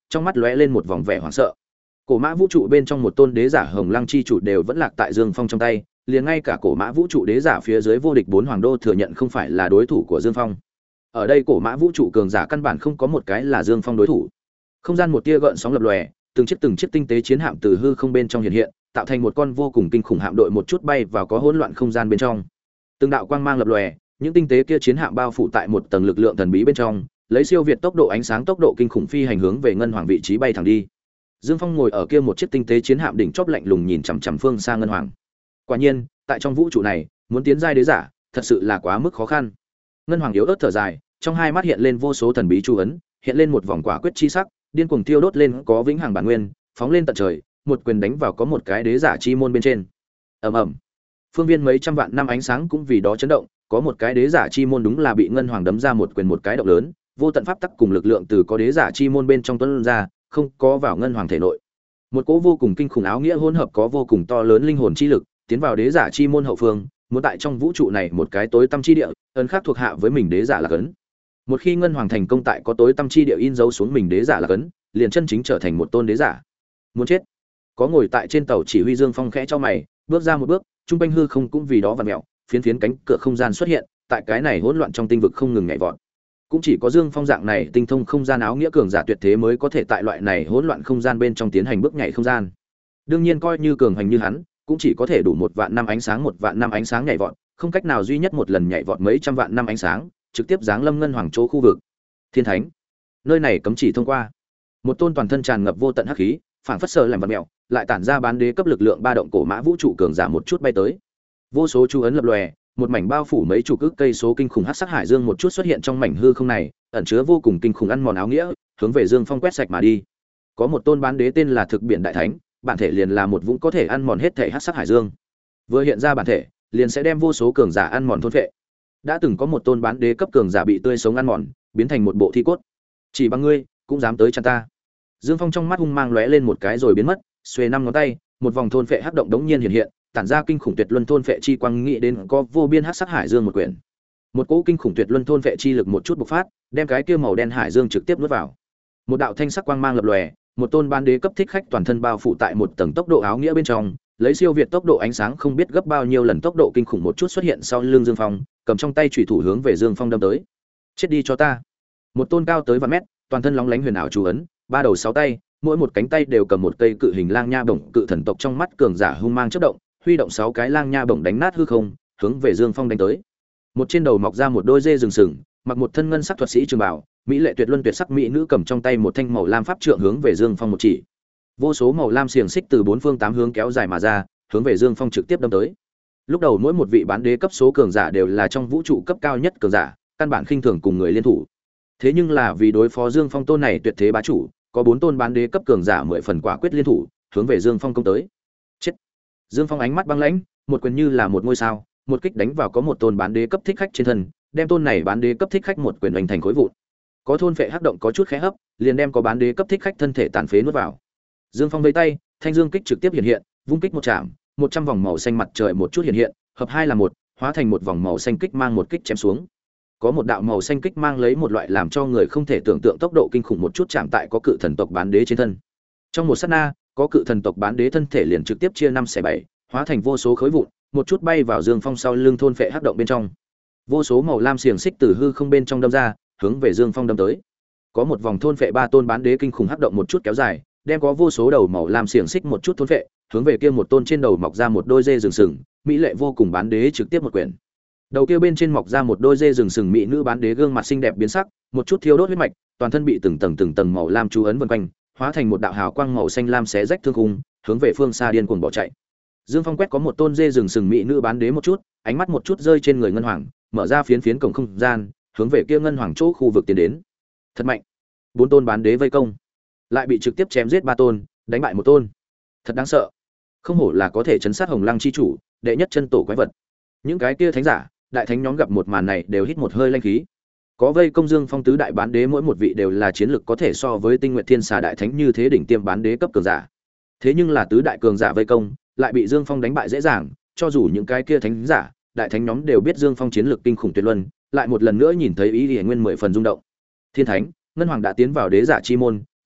trong mắt lóe lên một vòng vẻ hoảng sợ. Cổ mã vũ trụ bên trong một tôn đế giả Hồng Lăng chi chủ đều vẫn lạc tại Dương Phong trong tay, liền ngay cả cổ mã vũ trụ đế giả phía dưới vô địch bốn hoàng đô thừa nhận không phải là đối thủ của Dương Phong. Ở đây cổ mã vũ trụ cường giả căn bản không có một cái là Dương Phong đối thủ. Không gian một tia gợn sóng lập lòe, từng chiếc từng chiếc tinh tế chiến hạm từ hư không bên trong hiện hiện, tạo thành một con vô cùng kinh khủng hạm đội một chút bay vào có hỗn loạn không gian bên trong. Từng đạo quang mang lập lòe, những tinh tế kia chiến hạm bao phủ tại một tầng lực lượng thần bí bên trong, lấy siêu việt tốc độ ánh sáng tốc độ kinh khủng phi hành hướng về ngân hoàng vị trí bay thẳng đi. Dương Phong ngồi ở kia một chiếc tinh tế chiến hạm đỉnh chóp lạnh lùng nhìn chằm chằm phương xa ngân hoàng. Quả nhiên, tại trong vũ trụ này, muốn tiến giai đế giả, thật sự là quá mức khó khăn. Ngân hoàng yếu ớt thở dài, trong hai mắt hiện lên vô số thần bí chu ấn, hiện lên một vòng quả quyết chi sắc, điên cuồng tiêu đốt lên có vĩnh hằng bản nguyên, phóng lên tận trời, một quyền đánh vào có một cái đế giả chi môn bên trên. Ầm ầm. Phương viên mấy trăm vạn năm ánh sáng cũng vì đó chấn động, có một cái đế giả chi môn đúng là bị ngân hoàng đấm ra một quyền một cái động lớn, vô tận pháp tắc cùng lực lượng từ có đế giả chi môn bên trong tuôn ra, không có vào ngân hoàng thể nội. Một cỗ vô cùng kinh khủng áo nghĩa hỗn hợp có vô cùng to lớn linh hồn chi lực, tiến vào đế giả chi môn hậu phương, muốn tại trong vũ trụ này một cái tối tăm chi địa, ấn khác thuộc hạ với mình đế giả là cấn. Một khi ngân hoàng thành công tại có tối tăm chi địa in dấu xuống mình đế giả là cấn, liền chân chính trở thành một tôn đế giả. Muốn chết. Có ngồi tại trên tàu chỉ huy Dương Phong khẽ cho mày, bước ra một bước, trung quanh hư không cũng vì đó vặn mèo, phiến phiến cánh cửa không gian xuất hiện, tại cái này hỗn loạn trong tinh vực không ngừng nhảy vọt. Cũng chỉ có Dương Phong dạng này tinh thông không gian áo nghĩa cường giả tuyệt thế mới có thể tại loại này hỗn loạn không gian bên trong tiến hành bước nhảy không gian. Đương nhiên coi như cường hành như hắn, cũng chỉ có thể đủ một vạn năm ánh sáng một vạn năm ánh sáng nhảy vọt, không cách nào duy nhất một lần nhảy vọt mấy trăm vạn năm ánh sáng, trực tiếp giáng lâm ngân hoàng chỗ khu vực. Thiên Thánh, nơi này cấm chỉ thông qua. Một tôn toàn thân tràn ngập vô tận hắc khí, phảng phất sờ làm vật mèo, lại tản ra bán đế cấp lực lượng ba động cổ mã vũ trụ cường giả một chút bay tới. Vô số chú ấn lập lòe, một mảnh bao phủ mấy chục ức cây số kinh khủng hắc sắc hải dương một chút xuất hiện trong mảnh hư không này, ẩn chứa vô cùng kinh khủng ăn mòn áo nghĩa, hướng về Dương Phong quét sạch mà đi. Có một tôn bán đế tên là Thực Biển Đại Thánh, bản thể liền là một vũng có thể ăn mòn hết thể hắc sắc hải dương. Vừa hiện ra bản thể, liền sẽ đem vô số cường giả ăn mòn thôn phệ. Đã từng có một tôn bán đế cấp cường giả bị tươi sống ăn mòn, biến thành một bộ thi cốt. Chỉ bằng ngươi, cũng dám tới chặn ta. Dương Phong trong mắt hung mang lóe lên một cái rồi biến mất, xuề năm ngón tay, một vòng thôn phệ hắc động đống nhiên hiện hiện, tản ra kinh khủng tuyệt luân thôn phệ chi quang nghĩ đến có vô biên hắc sắc hải dương một quyển. Một cỗ kinh khủng tuyệt luân thôn phệ chi lực một chút bộc phát, đem cái kia màu đen hải dương trực tiếp nuốt vào. Một đạo thanh sắc quang mang lập lòe, một tôn ban đế cấp thích khách toàn thân bao phủ tại một tầng tốc độ áo nghĩa bên trong, lấy siêu việt tốc độ ánh sáng không biết gấp bao nhiêu lần tốc độ kinh khủng một chút xuất hiện sau lưng Dương Phong, cầm trong tay chủy thủ hướng về Dương Phong đâm tới. Chết đi cho ta. Một tôn cao tới vạn mét, toàn thân lóng lánh huyền ảo chú ấn, ba đầu sáu tay, mỗi một cánh tay đều cầm một cây cự hình lang nha bổng, cự thần tộc trong mắt cường giả hung mang chớp động, huy động sáu cái lang nha bổng đánh nát hư không, hướng về Dương Phong đánh tới. Một trên đầu mọc ra một đôi dê rừng sừng, mặc một thân ngân sắc thuật sĩ trường bảo, mỹ lệ tuyệt luân tuyệt sắc mỹ nữ cầm trong tay một thanh màu lam pháp trượng hướng về Dương Phong một chỉ. Vô số màu lam xiềng xích từ bốn phương tám hướng kéo dài mà ra, hướng về Dương Phong trực tiếp đâm tới. Lúc đầu mỗi một vị bán đế cấp số cường giả đều là trong vũ trụ cấp cao nhất cường giả, căn bản khinh thường cùng người liên thủ. Thế nhưng là vì đối phó Dương Phong tôn này tuyệt thế bá chủ, có bốn tôn bán đế cấp cường giả mười phần quả quyết liên thủ, hướng về Dương Phong công tới. Chết. Dương Phong ánh mắt băng lãnh, một quyền như là một ngôi sao, một kích đánh vào có một tôn bán đế cấp thích khách trên thân, đem tôn này bán đế cấp thích khách một quyền đánh thành khối vụn. Có thôn phệ hắc động có chút khẽ hấp, liền đem có bán đế cấp thích khách thân thể tàn phế nuốt vào. Dương Phong vẫy tay, thanh dương kích trực tiếp hiện hiện, vung kích một chạm, một trăm vòng màu xanh mặt trời một chút hiện hiện, hợp hai là một, hóa thành một vòng màu xanh kích mang một kích chém xuống. Có một đạo màu xanh kích mang lấy một loại làm cho người không thể tưởng tượng tốc độ kinh khủng một chút chạm tại có cự thần tộc bán đế trên thân. Trong một sát na, có cự thần tộc bán đế thân thể liền trực tiếp chia năm xẻ bảy, hóa thành vô số khối vụn, một chút bay vào Dương Phong sau lưng thôn phệ hắc động bên trong. Vô số màu lam xiềng xích từ hư không bên trong đâm ra, hướng về Dương Phong đâm tới. Có một vòng thôn phệ ba tôn bán đế kinh khủng hắc động một chút kéo dài, đem có vô số đầu màu lam xiềng xích một chút thôn phệ, hướng về kia một tôn trên đầu mọc ra một đôi dê rừng sừng, mỹ lệ vô cùng bán đế trực tiếp một quyển. Đầu kia bên trên mọc ra một đôi dê rừng sừng mỹ nữ bán đế gương mặt xinh đẹp biến sắc, một chút thiêu đốt huyết mạch, toàn thân bị từng tầng từng tầng màu lam chú ấn vần quanh, hóa thành một đạo hào quang màu xanh lam xé rách thương khung, hướng về phương xa điên cuồng bỏ chạy. Dương Phong quét có một tôn dê rừng sừng mỹ nữ bán đế một chút, ánh mắt một chút rơi trên người ngân hoàng, mở ra phiến phiến cổng không gian, hướng về kia ngân hoàng chỗ khu vực tiến đến. Thật mạnh. Bốn tôn bán đế vây công, lại bị trực tiếp chém giết ba tôn, đánh bại một tôn. Thật đáng sợ. Không hổ là có thể chấn sát Hồng Lăng chi chủ, đệ nhất chân tổ quái vật. Những cái kia thánh giả, đại thánh nhóm gặp một màn này đều hít một hơi lanh khí. Có vây công Dương Phong tứ đại bán đế mỗi một vị đều là chiến lực có thể so với Tinh Nguyệt Thiên Xà đại thánh như thế đỉnh tiêm bán đế cấp cường giả. Thế nhưng là tứ đại cường giả vây công, lại bị Dương Phong đánh bại dễ dàng, cho dù những cái kia thánh giả, đại thánh nhóm đều biết Dương Phong chiến lực kinh khủng tuyệt luân, lại một lần nữa nhìn thấy ý Liễu Nguyên mười phần rung động. Thiên Thánh, Ngân Hoàng đã tiến vào đế giả chi môn,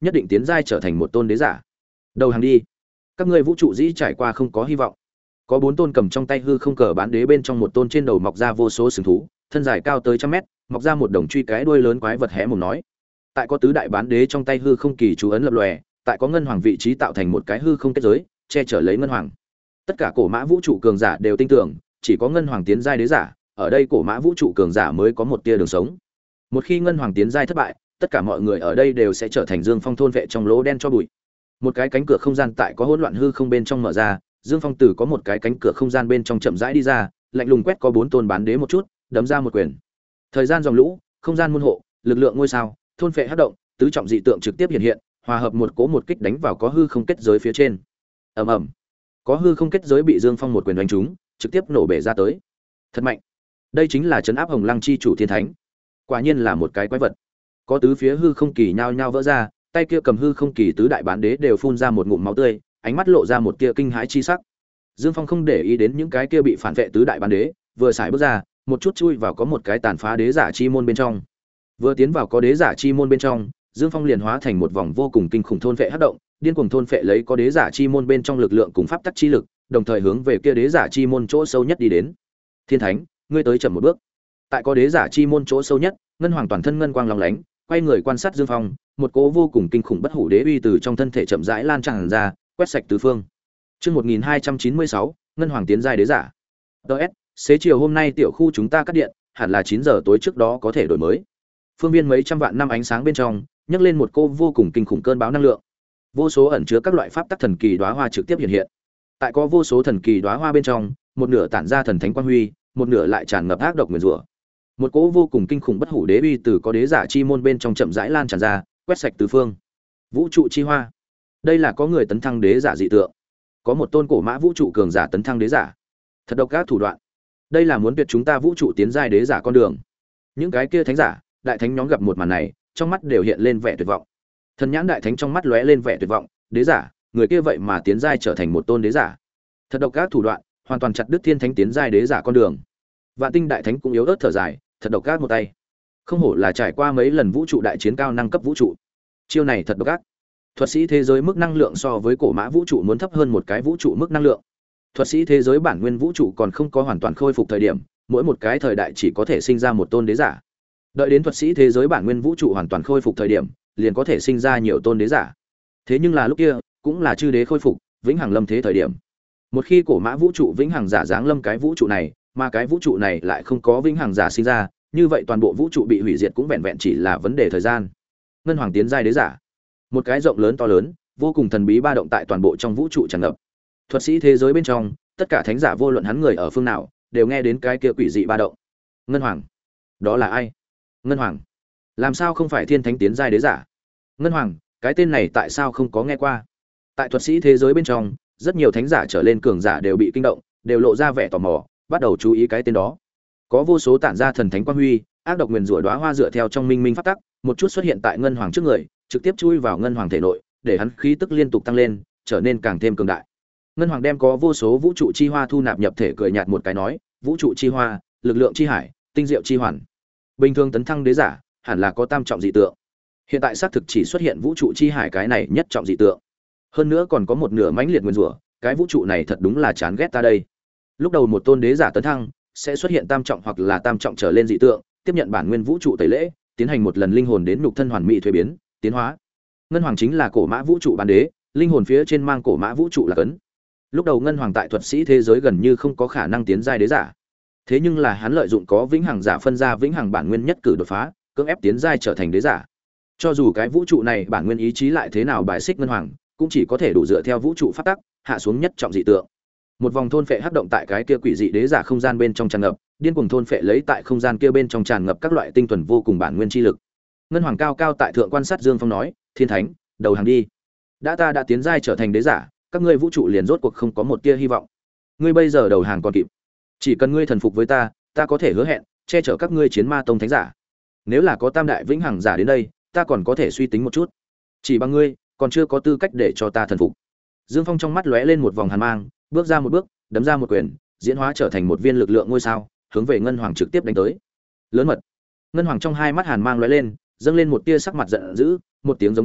nhất định tiến giai trở thành một tôn đế giả. Đầu hàng đi, các ngươi vũ trụ dĩ trải qua không có hy vọng. Có bốn tôn cầm trong tay hư không cờ bán đế, bên trong một tôn trên đầu mọc ra vô số sừng thú, thân dài cao tới trăm mét, mọc ra một đồng truy cái đuôi lớn quái vật hé mồm nói. Tại có tứ đại bán đế trong tay hư không kỳ chú ấn lập lòe, tại có ngân hoàng vị trí tạo thành một cái hư không kết giới, che chở lấy ngân hoàng. Tất cả cổ mã vũ trụ cường giả đều tin tưởng, chỉ có ngân hoàng tiến giai đế giả, ở đây cổ mã vũ trụ cường giả mới có một tia đường sống. Một khi ngân hoàng tiến giai thất bại, tất cả mọi người ở đây đều sẽ trở thành Dương Phong thôn vệ trong lỗ đen cho bụi. Một cái cánh cửa không gian tại có hỗn loạn hư không bên trong mở ra, Dương Phong từ có một cái cánh cửa không gian bên trong chậm rãi đi ra, lạnh lùng quét có bốn tôn bán đế một chút, đấm ra một quyền. Thời gian dòng lũ, không gian môn hộ, lực lượng ngôi sao, thôn phệ hắc động, tứ trọng dị tượng trực tiếp hiện hiện, hòa hợp một cỗ một kích đánh vào có hư không kết giới phía trên. Ầm ầm. Có hư không kết giới bị Dương Phong một quyền đánh trúng, trực tiếp nổ bể ra tới. Thật mạnh. Đây chính là trấn áp Hồng Lăng chi chủ thiên thánh. Quả nhiên là một cái quái vật. Có tứ phía hư không kỳ nhao nhao vỡ ra, tay kia cầm hư không kỳ tứ đại bán đế đều phun ra một ngụm máu tươi, ánh mắt lộ ra một tia kinh hãi chi sắc. Dương Phong không để ý đến những cái kia bị phản vệ tứ đại bán đế, vừa xài bước ra, một chút chui vào có một cái tàn phá đế giả chi môn bên trong. Vừa tiến vào có đế giả chi môn bên trong, Dương Phong liền hóa thành một vòng vô cùng kinh khủng thôn vệ hắc động, điên cuồng thôn phệ lấy có đế giả chi môn bên trong lực lượng cùng pháp tắc chi lực, đồng thời hướng về kia đế giả chi môn chỗ sâu nhất đi đến. Thiên Thánh, ngươi tới chậm một bước. Tại có đế giả chi môn chỗ sâu nhất, ngân hoàng toàn thân ngân quang long lánh, quay người quan sát Dương Phong, một cỗ vô cùng kinh khủng bất hủ đế uy từ trong thân thể chậm rãi lan tràn ra, quét sạch tứ phương. Chương một nghìn hai trăm chín mươi sáu, ngân hoàng tiến giai đế giả. đê ét, xế chiều hôm nay tiểu khu chúng ta cắt điện, hẳn là chín giờ tối trước đó có thể đổi mới. Phương viên mấy trăm vạn năm ánh sáng bên trong, nhấc lên một cô vô cùng kinh khủng cơn bão năng lượng. Vô số ẩn chứa các loại pháp tắc thần kỳ đóa hoa trực tiếp hiện hiện. Tại có vô số thần kỳ đóa hoa bên trong, một nửa tản ra thần thánh quang huy, một nửa lại tràn ngập ác độc nguyền rủa. Một cỗ vô cùng kinh khủng bất hủ đế uy từ có đế giả chi môn bên trong chậm rãi lan tràn ra, quét sạch tứ phương. Vũ trụ chi hoa. Đây là có người tấn thăng đế giả dị tượng. Có một tôn cổ mã vũ trụ cường giả tấn thăng đế giả. Thật độc ác thủ đoạn. Đây là muốn tuyệt chúng ta vũ trụ tiến giai đế giả con đường. Những cái kia thánh giả, đại thánh nhóm gặp một màn này, trong mắt đều hiện lên vẻ tuyệt vọng. Thần nhãn đại thánh trong mắt lóe lên vẻ tuyệt vọng, đế giả, người kia vậy mà tiến giai trở thành một tôn đế giả. Thật độc ác thủ đoạn, hoàn toàn chặt đứt thiên thánh tiến giai đế giả con đường. Vạn Tinh đại thánh cũng yếu ớt thở dài, thật độc ác một tay. Không hổ là trải qua mấy lần vũ trụ đại chiến cao năng cấp vũ trụ. Chiêu này thật độc ác. Thuật sĩ thế giới mức năng lượng so với cổ mã vũ trụ muốn thấp hơn một cái vũ trụ mức năng lượng. Thuật sĩ thế giới bản nguyên vũ trụ còn không có hoàn toàn khôi phục thời điểm, mỗi một cái thời đại chỉ có thể sinh ra một tôn đế giả. Đợi đến thuật sĩ thế giới bản nguyên vũ trụ hoàn toàn khôi phục thời điểm, liền có thể sinh ra nhiều tôn đế giả. Thế nhưng là lúc kia, cũng là chư đế khôi phục, vĩnh hằng lâm thế thời điểm. Một khi cổ mã vũ trụ vĩnh hằng giả giáng lâm cái vũ trụ này, mà cái vũ trụ này lại không có vĩnh hằng giả sinh ra, như vậy toàn bộ vũ trụ bị hủy diệt cũng vẹn vẹn chỉ là vấn đề thời gian. Ngân hoàng tiến giai đế giả, một cái rộng lớn to lớn, vô cùng thần bí ba động tại toàn bộ trong vũ trụ tràn ngập. Thuật sĩ thế giới bên trong, tất cả thánh giả vô luận hắn người ở phương nào, đều nghe đến cái kia quỷ dị ba động. Ngân hoàng, đó là ai? Ngân hoàng, làm sao không phải thiên thánh tiến giai đế giả? Ngân hoàng, cái tên này tại sao không có nghe qua? Tại thuật sĩ thế giới bên trong, rất nhiều thánh giả trở lên cường giả đều bị kinh động, đều lộ ra vẻ tò mò, bắt đầu chú ý cái tên đó. Có vô số tản ra thần thánh quang huy, ác độc nguyền rủa đóa hoa dựa theo trong minh minh pháp tắc, một chút xuất hiện tại ngân hoàng trước người, trực tiếp chui vào ngân hoàng thể nội, để hắn khí tức liên tục tăng lên, trở nên càng thêm cường đại. Ngân hoàng đem có vô số vũ trụ chi hoa thu nạp nhập thể, cười nhạt một cái nói, vũ trụ chi hoa, lực lượng chi hải, tinh diệu chi hoàn. Bình thường tấn thăng đế giả, hẳn là có tam trọng dị tượng. Hiện tại xác thực chỉ xuất hiện vũ trụ chi hải cái này nhất trọng dị tượng. Hơn nữa còn có một nửa mãnh liệt nguyên rủa, cái vũ trụ này thật đúng là chán ghét ta đây. Lúc đầu một tôn đế giả tấn thăng, sẽ xuất hiện tam trọng hoặc là tam trọng trở lên dị tượng, tiếp nhận bản nguyên vũ trụ tẩy lễ, tiến hành một lần linh hồn đến nhục thân hoàn mỹ thuế biến, tiến hóa. Ngân hoàng chính là cổ mã vũ trụ bản đế, linh hồn phía trên mang cổ mã vũ trụ là cấn. Lúc đầu ngân hoàng tại thuật sĩ thế giới gần như không có khả năng tiến giai đế giả. Thế nhưng là hắn lợi dụng có vĩnh hằng giả phân ra vĩnh hằng bản nguyên nhất cử đột phá, cưỡng ép tiến giai trở thành đế giả. Cho dù cái vũ trụ này bản nguyên ý chí lại thế nào bài xích ngân hoàng, cũng chỉ có thể đủ dựa theo vũ trụ pháp tắc, hạ xuống nhất trọng dị tượng. Một vòng thôn phệ hấp động tại cái kia quỷ dị đế giả không gian bên trong tràn ngập, điên cuồng thôn phệ lấy tại không gian kia bên trong tràn ngập các loại tinh thuần vô cùng bản nguyên chi lực. Ngân hoàng cao cao tại thượng quan sát Dương Phong nói, "Thiên thánh, đầu hàng đi. Đã ta đã tiến giai trở thành đế giả, các ngươi vũ trụ liền rốt cuộc không có một tia hy vọng. Ngươi bây giờ đầu hàng còn kịp. Chỉ cần ngươi thần phục với ta, ta có thể hứa hẹn che chở các ngươi chiến ma tông thánh giả. Nếu là có tam đại vĩnh hằng giả đến đây, ta còn có thể suy tính một chút. Chỉ bằng ngươi, còn chưa có tư cách để cho ta thần phục." Dương Phong trong mắt lóe lên một vòng hàn mang, bước ra một bước, đấm ra một quyền, diễn hóa trở thành một viên lực lượng ngôi sao, hướng về ngân hoàng trực tiếp đánh tới. Lớn mật. Ngân hoàng trong hai mắt hàn mang lóe lên, dâng lên một tia sắc mặt giận dữ, một tiếng giống to,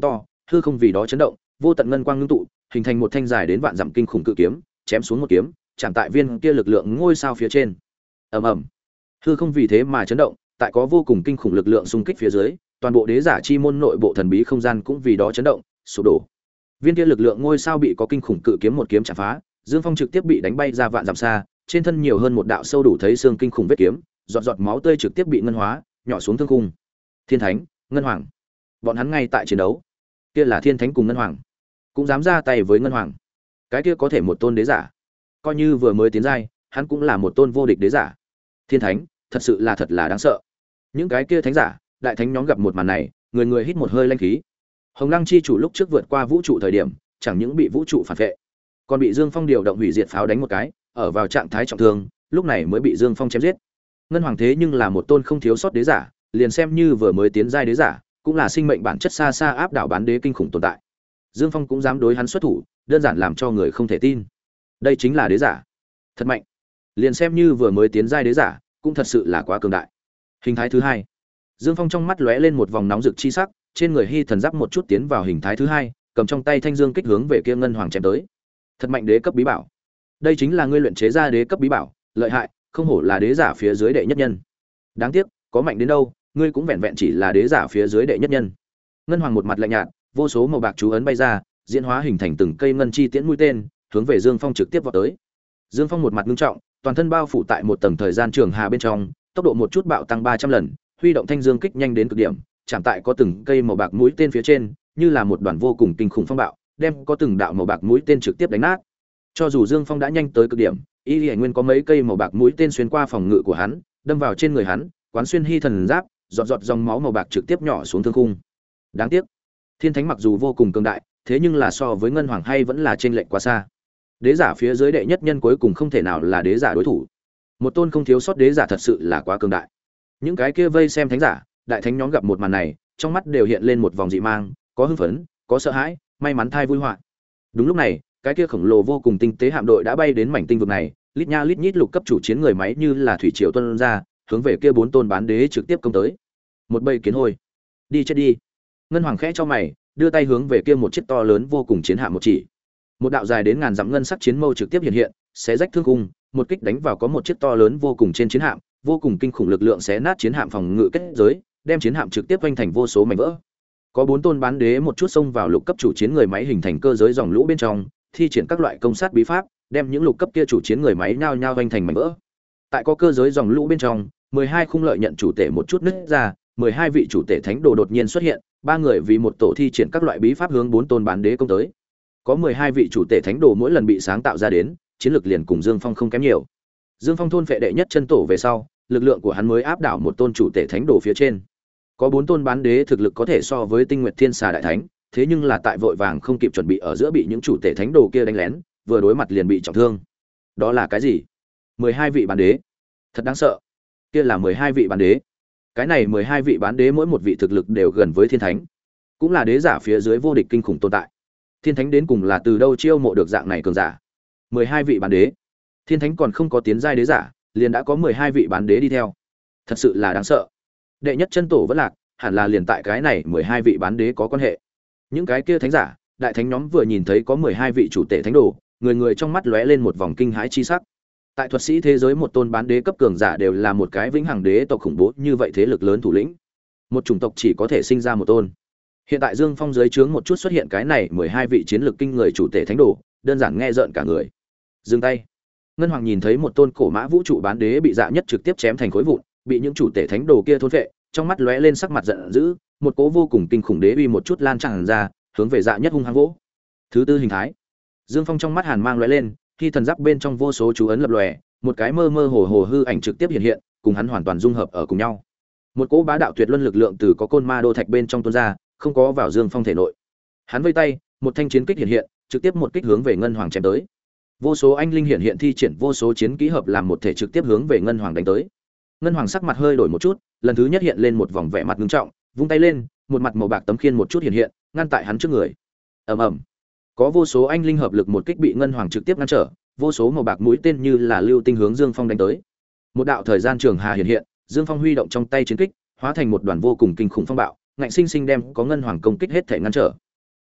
hư không vì đó chấn động, vô tận ngân quang ngưng tụ, hình thành một thanh dài đến vạn dặm kinh khủng cự kiếm, chém xuống một kiếm, chạm tại viên kia lực lượng ngôi sao phía trên. Ầm ầm. Hư không vì thế mà chấn động, tại có vô cùng kinh khủng lực lượng xung kích phía dưới, toàn bộ đế giả chi môn nội bộ thần bí không gian cũng vì đó chấn động, sụp đổ. Viên kia lực lượng ngôi sao bị có kinh khủng cự kiếm một kiếm chạm phá, Dương Phong trực tiếp bị đánh bay ra vạn dặm xa, trên thân nhiều hơn một đạo sâu đủ thấy xương kinh khủng vết kiếm, giọt giọt máu tươi trực tiếp bị ngân hóa, nhỏ xuống thương khung. Thiên Thánh, Ngân Hoàng, bọn hắn ngay tại chiến đấu. Kia là Thiên Thánh cùng Ngân Hoàng, cũng dám ra tay với Ngân Hoàng. Cái kia có thể một tôn đế giả, coi như vừa mới tiến giai, hắn cũng là một tôn vô địch đế giả. Thiên Thánh, thật sự là thật là đáng sợ. Những cái kia thánh giả, đại thánh nhóm gặp một màn này, người người hít một hơi linh khí. Hồng Lăng chi chủ lúc trước vượt qua vũ trụ thời điểm, chẳng những bị vũ trụ phản vệ, còn bị Dương Phong điều động hủy diệt pháo đánh một cái, ở vào trạng thái trọng thương, lúc này mới bị Dương Phong chém giết. Ngân Hoàng thế nhưng là một tôn không thiếu sót đế giả, liền xem như vừa mới tiến giai đế giả, cũng là sinh mệnh bản chất xa xa áp đảo bán đế kinh khủng tồn tại. Dương Phong cũng dám đối hắn xuất thủ, đơn giản làm cho người không thể tin. Đây chính là đế giả, thật mạnh. Liền xem như vừa mới tiến giai đế giả, cũng thật sự là quá cường đại. Hình thái thứ hai, Dương Phong trong mắt lóe lên một vòng nóng rực chi sắc, trên người hy thần giáp một chút tiến vào hình thái thứ hai, cầm trong tay thanh dương kích hướng về kia Ngân Hoàng chém tới. Thật mạnh đế cấp bí bảo. Đây chính là ngươi luyện chế ra đế cấp bí bảo, lợi hại, không hổ là đế giả phía dưới đệ nhất nhân. Đáng tiếc, có mạnh đến đâu, ngươi cũng vẹn vẹn chỉ là đế giả phía dưới đệ nhất nhân. Ngân Hoàng một mặt lạnh nhạt, vô số màu bạc chú ấn bay ra, diễn hóa hình thành từng cây ngân chi tiễn mũi tên, hướng về Dương Phong trực tiếp vọt tới. Dương Phong một mặt nghiêm trọng, toàn thân bao phủ tại một tầng thời gian trường hà bên trong, tốc độ một chút bạo tăng ba trăm lần, huy động thanh dương kích nhanh đến cực điểm, chạm tại có từng cây màu bạc mũi tên phía trên, như là một đoàn vô cùng kinh khủng phong bạo, đem có từng đạo màu bạc mũi tên trực tiếp đánh nát. Cho dù Dương Phong đã nhanh tới cực điểm, y Lệ Nguyên có mấy cây màu bạc mũi tên xuyên qua phòng ngự của hắn, đâm vào trên người hắn, quán xuyên hy thần giáp, giọt giọt dòng máu màu bạc trực tiếp nhỏ xuống thương khung. Đáng tiếc, Thiên Thánh mặc dù vô cùng cường đại, thế nhưng là so với Ngân Hoàng hay vẫn là chênh lệch quá xa. Đế giả phía dưới đệ nhất nhân cuối cùng không thể nào là đế giả đối thủ. Một tôn không thiếu sót đế giả thật sự là quá cường đại. Những cái kia vây xem thánh giả, đại thánh nhóm gặp một màn này, trong mắt đều hiện lên một vòng dị mang, có hưng phấn, có sợ hãi, may mắn thai vui họa. Đúng lúc này, cái kia khổng lồ vô cùng tinh tế hạm đội đã bay đến mảnh tinh vực này, lít nha lít nhít lục cấp chủ chiến người máy như là thủy triều tuôn ra, hướng về kia bốn tôn bán đế trực tiếp công tới. Một bầy kiến hôi, đi chết đi. Ngân Hoàng khẽ cho mày, đưa tay hướng về kia một chiếc to lớn vô cùng chiến hạm một chỉ. Một đạo dài đến ngàn dặm ngân sắc chiến mâu trực tiếp hiện hiện, xé rách thương khung, một kích đánh vào có một chiếc to lớn vô cùng trên chiến hạm, vô cùng kinh khủng lực lượng xé nát chiến hạm phòng ngự kết giới, đem chiến hạm trực tiếp vênh thành vô số mảnh vỡ. Có bốn tôn bán đế một chút xông vào lục cấp chủ chiến người máy hình thành cơ giới dòng lũ bên trong, thi triển các loại công sát bí pháp, đem những lục cấp kia chủ chiến người máy nhao nhao vênh thành mảnh vỡ. Tại có cơ giới dòng lũ bên trong, mười hai khung lợi nhận chủ tể một chút nứt ra, mười hai vị chủ tể thánh đồ đột nhiên xuất hiện, ba người vì một tổ thi triển các loại bí pháp hướng bốn tôn bán đế công tới. Có mười hai vị chủ tể thánh đồ mỗi lần bị sáng tạo ra đến, chiến lược liền cùng Dương Phong không kém nhiều. Dương Phong thôn phệ đệ nhất chân tổ về sau, lực lượng của hắn mới áp đảo một tôn chủ tể thánh đồ phía trên. Có bốn tôn bán đế thực lực có thể so với Tinh Nguyệt Thiên Xà đại thánh, thế nhưng là tại vội vàng không kịp chuẩn bị ở giữa bị những chủ tể thánh đồ kia đánh lén, vừa đối mặt liền bị trọng thương. Đó là cái gì? mười hai vị bán đế. Thật đáng sợ. Kia là mười hai vị bán đế. Cái này mười hai vị bán đế mỗi một vị thực lực đều gần với thiên thánh, cũng là đế giả phía dưới vô địch kinh khủng tồn tại. Thiên thánh đến cùng là từ đâu chiêu mộ được dạng này cường giả? mười hai vị bán đế. Thiên thánh còn không có tiến giai đế giả, liền đã có mười hai vị bán đế đi theo. Thật sự là đáng sợ. Đệ nhất chân tổ vẫn lạc, hẳn là liền tại cái này mười hai vị bán đế có quan hệ. Những cái kia thánh giả, đại thánh nhóm vừa nhìn thấy có mười hai vị chủ tể thánh đồ, người người trong mắt lóe lên một vòng kinh hãi chi sắc. Tại thuật sĩ thế giới một tôn bán đế cấp cường giả đều là một cái vĩnh hằng đế tộc khủng bố như vậy thế lực lớn thủ lĩnh. Một chủng tộc chỉ có thể sinh ra một tôn. Hiện tại Dương Phong dưới trướng một chút xuất hiện cái này mười hai vị chiến lược kinh người chủ tể thánh đồ, đơn giản nghe rợn cả người. Dừng tay. Ngân Hoàng nhìn thấy một tôn cổ mã vũ trụ bán đế bị Dạ Nhất trực tiếp chém thành khối vụn, bị những chủ tể thánh đồ kia thôn phệ, trong mắt lóe lên sắc mặt giận dữ, một cỗ vô cùng kinh khủng đế uy một chút lan tràn ra, hướng về Dạ Nhất hung hăng vỗ. Thứ tư hình thái. Dương Phong trong mắt hàn mang lóe lên, khi thần giáp bên trong vô số chú ấn lập lòe, một cái mơ mơ hồ hồ hư ảnh trực tiếp hiện hiện, cùng hắn hoàn toàn dung hợp ở cùng nhau. Một cỗ bá đạo tuyệt luân lực lượng từ có côn ma đô thạch bên trong tuôn ra, không có vào Dương Phong thể nội. Hắn vây tay, một thanh chiến kích hiện hiện, trực tiếp một kích hướng về Ngân Hoàng chém tới. Vô số anh linh hiện hiện thi triển vô số chiến kỹ hợp làm một thể trực tiếp hướng về Ngân Hoàng đánh tới. Ngân Hoàng sắc mặt hơi đổi một chút, lần thứ nhất hiện lên một vòng vẻ mặt nghiêm trọng, vung tay lên, một mặt màu bạc tấm khiên một chút hiện hiện, ngăn tại hắn trước người. Ầm ầm. Có vô số anh linh hợp lực một kích bị Ngân Hoàng trực tiếp ngăn trở, vô số màu bạc mũi tên như là lưu tinh hướng Dương Phong đánh tới. Một đạo thời gian trường hà hiện hiện, Dương Phong huy động trong tay chiến kích, hóa thành một đoàn vô cùng kinh khủng phong bạo, ngạnh sinh sinh đem có Ngân Hoàng công kích hết thể ngăn trở.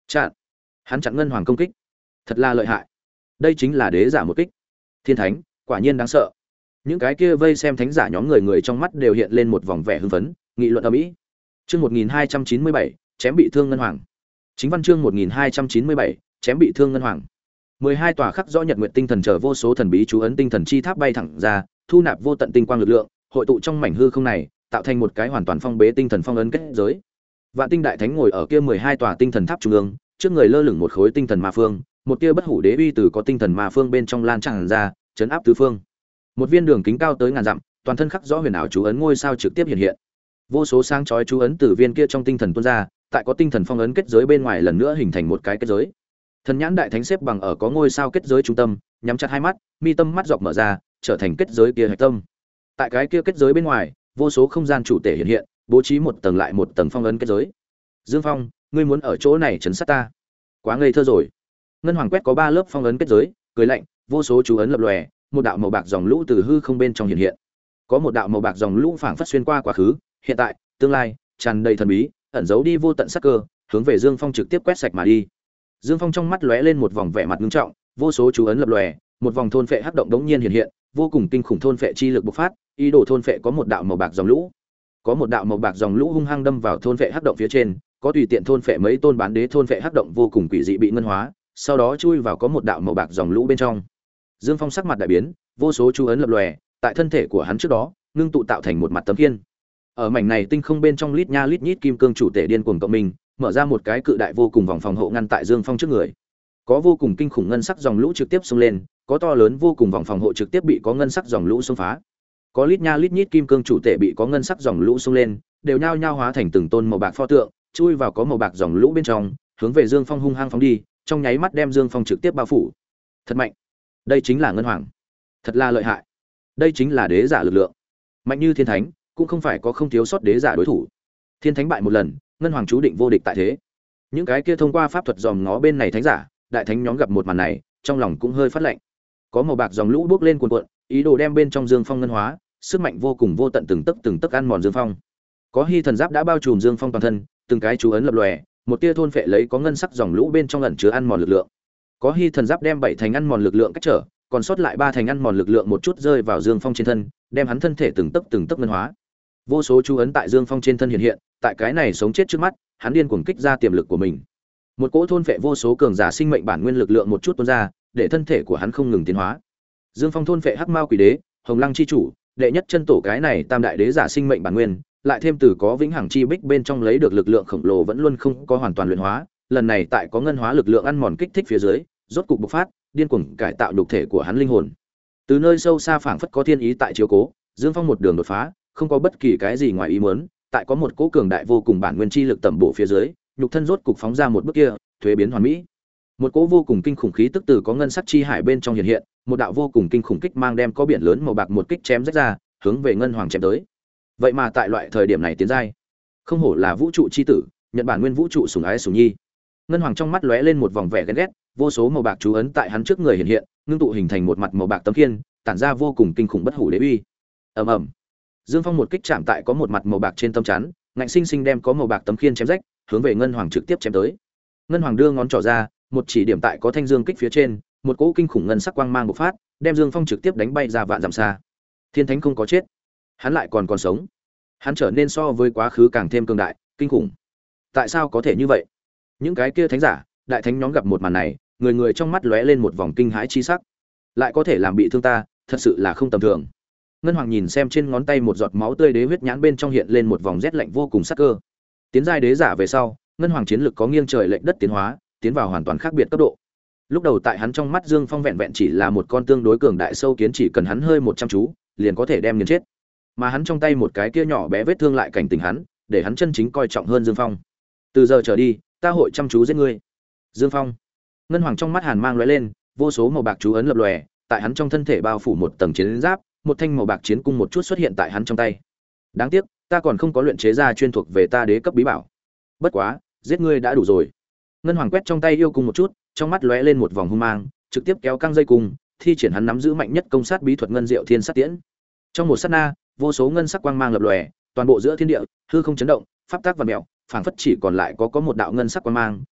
Chặn. Hắn chặn ngân hoàng công kích. Thật là lợi hại. Đây chính là đế giả một kích. Thiên thánh, quả nhiên đáng sợ. Những cái kia vây xem thánh giả nhóm người người trong mắt đều hiện lên một vòng vẻ hưng phấn, nghị luận ầm ĩ. Chương một nghìn hai trăm chín mươi bảy, chém bị thương ngân hoàng. Chính văn chương một nghìn hai trăm chín mươi bảy, chém bị thương ngân hoàng. mười hai tòa khắc rõ nhật nguyệt tinh thần chờ vô số thần bí chú ấn tinh thần chi tháp bay thẳng ra, thu nạp vô tận tinh quang lực lượng, hội tụ trong mảnh hư không này, tạo thành một cái hoàn toàn phong bế tinh thần phong ấn kết giới. Vạn Tinh Đại Thánh ngồi ở kia mười hai tòa tinh thần tháp trung ương, trước người lơ lửng một khối tinh thần ma phương, một tia bất hủ đế uy từ có tinh thần ma phương bên trong lan tràn ra, chấn áp tứ phương. Một viên đường kính cao tới ngàn dặm, toàn thân khắc rõ huyền ảo chú ấn ngôi sao trực tiếp hiện hiện. Vô số sáng chói chú ấn từ viên kia trong tinh thần tuôn ra, tại có tinh thần phong ấn kết giới bên ngoài lần nữa hình thành một cái kết giới. Thần nhãn đại thánh xếp bằng ở có ngôi sao kết giới trung tâm, nhắm chặt hai mắt, mi tâm mắt dọc mở ra, trở thành kết giới kia hạch tâm. Tại cái kia kết giới bên ngoài, vô số không gian chủ thể hiện hiện, bố trí một tầng lại một tầng phong ấn kết giới. Dương Phong, ngươi muốn ở chỗ này trấn sát ta? Quá ngây thơ rồi. Ngân hoàng quét có ba lớp phong ấn kết giới, cười lạnh, vô số chú ấn lập lòe, một đạo màu bạc dòng lũ từ hư không bên trong hiện hiện. Có một đạo màu bạc dòng lũ phảng phất xuyên qua quá khứ, hiện tại, tương lai, tràn đầy thần bí, ẩn giấu đi vô tận sắc cơ, hướng về Dương Phong trực tiếp quét sạch mà đi. Dương Phong trong mắt lóe lên một vòng vẻ mặt nghiêm trọng, vô số chú ấn lập lòe, một vòng thôn phệ hắc động đống nhiên hiện hiện, vô cùng kinh khủng thôn phệ chi lực bộc phát, ý đồ thôn phệ có một đạo màu bạc dòng lũ. Có một đạo màu bạc dòng lũ hung hăng đâm vào thôn phệ hắc động phía trên, có tùy tiện thôn phệ mấy tôn bán đế thôn phệ hắc động vô cùng quỷ dị bị ngân hóa, sau đó chui vào có một đạo màu bạc dòng lũ bên trong. Dương Phong sắc mặt đại biến, vô số chú ấn lập lòe, tại thân thể của hắn trước đó, ngưng tụ tạo thành một mặt tấm khiên. Ở mảnh này tinh không bên trong lít nha lít nhít kim cương chủ thể điên cuồng cộng mình, mở ra một cái cự đại vô cùng vòng phòng hộ ngăn tại Dương Phong trước người. Có vô cùng kinh khủng ngân sắc dòng lũ trực tiếp xông lên, có to lớn vô cùng vòng phòng hộ trực tiếp bị có ngân sắc dòng lũ xông phá. Có lít nha lít nhít kim cương chủ thể bị có ngân sắc dòng lũ xông lên, đều nhao nhao hóa thành từng tôn màu bạc pho tượng, chui vào có màu bạc dòng lũ bên trong, hướng về Dương Phong hung hăng phóng đi, trong nháy mắt đem Dương Phong trực tiếp bao phủ. Thật mạnh. Đây chính là ngân hoàng. Thật là lợi hại. Đây chính là đế giả lực lượng. Mạnh như thiên thánh, cũng không phải có không thiếu sót đế giả đối thủ. Thiên thánh bại một lần, ngân hoàng chú định vô địch tại thế. Những cái kia thông qua pháp thuật dòm ngó bên này thánh giả, đại thánh nhóm gặp một màn này, trong lòng cũng hơi phát lạnh. Có màu bạc dòng lũ bước lên cuồn cuộn, ý đồ đem bên trong Dương Phong ngân hóa, sức mạnh vô cùng vô tận từng tấc từng tấc ăn mòn Dương Phong. Có hy thần giáp đã bao trùm Dương Phong toàn thân, từng cái chú ấn lập lòe, một tia thôn phệ lấy có ngân sắc dòng lũ bên trong ẩn chứa ăn mòn lực lượng. Có hy thần giáp đem bảy thành ăn mòn lực lượng cách trở, còn sót lại ba thành ăn mòn lực lượng một chút rơi vào Dương Phong trên thân, đem hắn thân thể từng tấc từng tấc ngân hóa. Vô số chú ấn tại Dương Phong trên thân hiện hiện, tại cái này sống chết trước mắt, hắn điên cuồng kích ra tiềm lực của mình. Một cỗ thôn phệ vô số cường giả sinh mệnh bản nguyên lực lượng một chút tuôn ra, để thân thể của hắn không ngừng tiến hóa. Dương Phong thôn phệ Hắc Mao Quỷ Đế, Hồng Lăng chi chủ, đệ nhất chân tổ cái này tam đại đế giả sinh mệnh bản nguyên, lại thêm từ có vĩnh hằng chi bích bên trong lấy được lực lượng khổng lồ vẫn luôn không có hoàn toàn luyện hóa, lần này tại có ngân hóa lực lượng ăn mòn kích thích phía dưới, rốt cục bộc phát, điên cuồng cải tạo nhục thể của hắn linh hồn. Từ nơi sâu xa phảng phất có thiên ý tại chiếu cố, Dương Phong một đường đột phá, không có bất kỳ cái gì ngoài ý muốn, tại có một cỗ cường đại vô cùng bản nguyên chi lực tẩm bổ phía dưới, nhục thân rốt cục phóng ra một bước kia, thuế biến hoàn mỹ. Một cỗ vô cùng kinh khủng khí tức từ có ngân sắc chi hải bên trong hiện hiện, một đạo vô cùng kinh khủng kích mang đem có biển lớn màu bạc một kích chém rách ra, hướng về ngân hoàng chém tới. Vậy mà tại loại thời điểm này tiến giai, không hổ là vũ trụ chi tử, nhận bản nguyên vũ trụ sủng ái sủng nhi. Ngân hoàng trong mắt lóe lên một vòng vẻ ghen ghét, vô số màu bạc chú ấn tại hắn trước người hiện hiện, ngưng tụ hình thành một mặt màu bạc tấm khiên, tản ra vô cùng kinh khủng bất hủ đế uy. Ầm ầm. Dương Phong một kích chạm tại có một mặt màu bạc trên tâm chắn, ngạnh sinh sinh đem có màu bạc tấm khiên chém rách, hướng về ngân hoàng trực tiếp chém tới. Ngân hoàng đưa ngón trỏ ra, một chỉ điểm tại có thanh dương kích phía trên, một cỗ kinh khủng ngân sắc quang mang bộc phát, đem Dương Phong trực tiếp đánh bay ra vạn dặm xa. Thiên thánh không có chết, hắn lại còn còn sống. Hắn trở nên so với quá khứ càng thêm cường đại, kinh khủng. Tại sao có thể như vậy? Những cái kia thánh giả, đại thánh nhóm gặp một màn này, người người trong mắt lóe lên một vòng kinh hãi chi sắc. Lại có thể làm bị thương ta, thật sự là không tầm thường. Ngân hoàng nhìn xem trên ngón tay một giọt máu tươi đế huyết nhãn bên trong hiện lên một vòng rét lạnh vô cùng sắc cơ. Tiến giai đế giả về sau, ngân hoàng chiến lực có nghiêng trời lệch đất tiến hóa, tiến vào hoàn toàn khác biệt cấp độ. Lúc đầu tại hắn trong mắt Dương Phong vẹn vẹn chỉ là một con tương đối cường đại sâu kiến, chỉ cần hắn hơi một trăm chú, liền có thể đem nghiền chết. Mà hắn trong tay một cái kia nhỏ bé vết thương lại cảnh tỉnh hắn, để hắn chân chính coi trọng hơn Dương Phong. Từ giờ trở đi, ta hội chăm chú giết ngươi. Dương Phong. Ngân hoàng trong mắt hàn mang lóe lên, vô số màu bạc chú ấn lập lòe, tại hắn trong thân thể bao phủ một tầng chiến giáp, một thanh màu bạc chiến cung một chút xuất hiện tại hắn trong tay. Đáng tiếc, ta còn không có luyện chế ra chuyên thuộc về ta đế cấp bí bảo. Bất quá, giết ngươi đã đủ rồi. Ngân hoàng quét trong tay yêu cung một chút, trong mắt lóe lên một vòng hung mang, trực tiếp kéo căng dây cung, thi triển hắn nắm giữ mạnh nhất công sát bí thuật ngân diệu thiên sát tiễn. Trong một sát na, vô số ngân sắc quang mang lập lòe, toàn bộ giữa thiên địa hư không chấn động, pháp tác vặn mèo, phảng phất chỉ còn lại có có một đạo ngân sắc quang mang,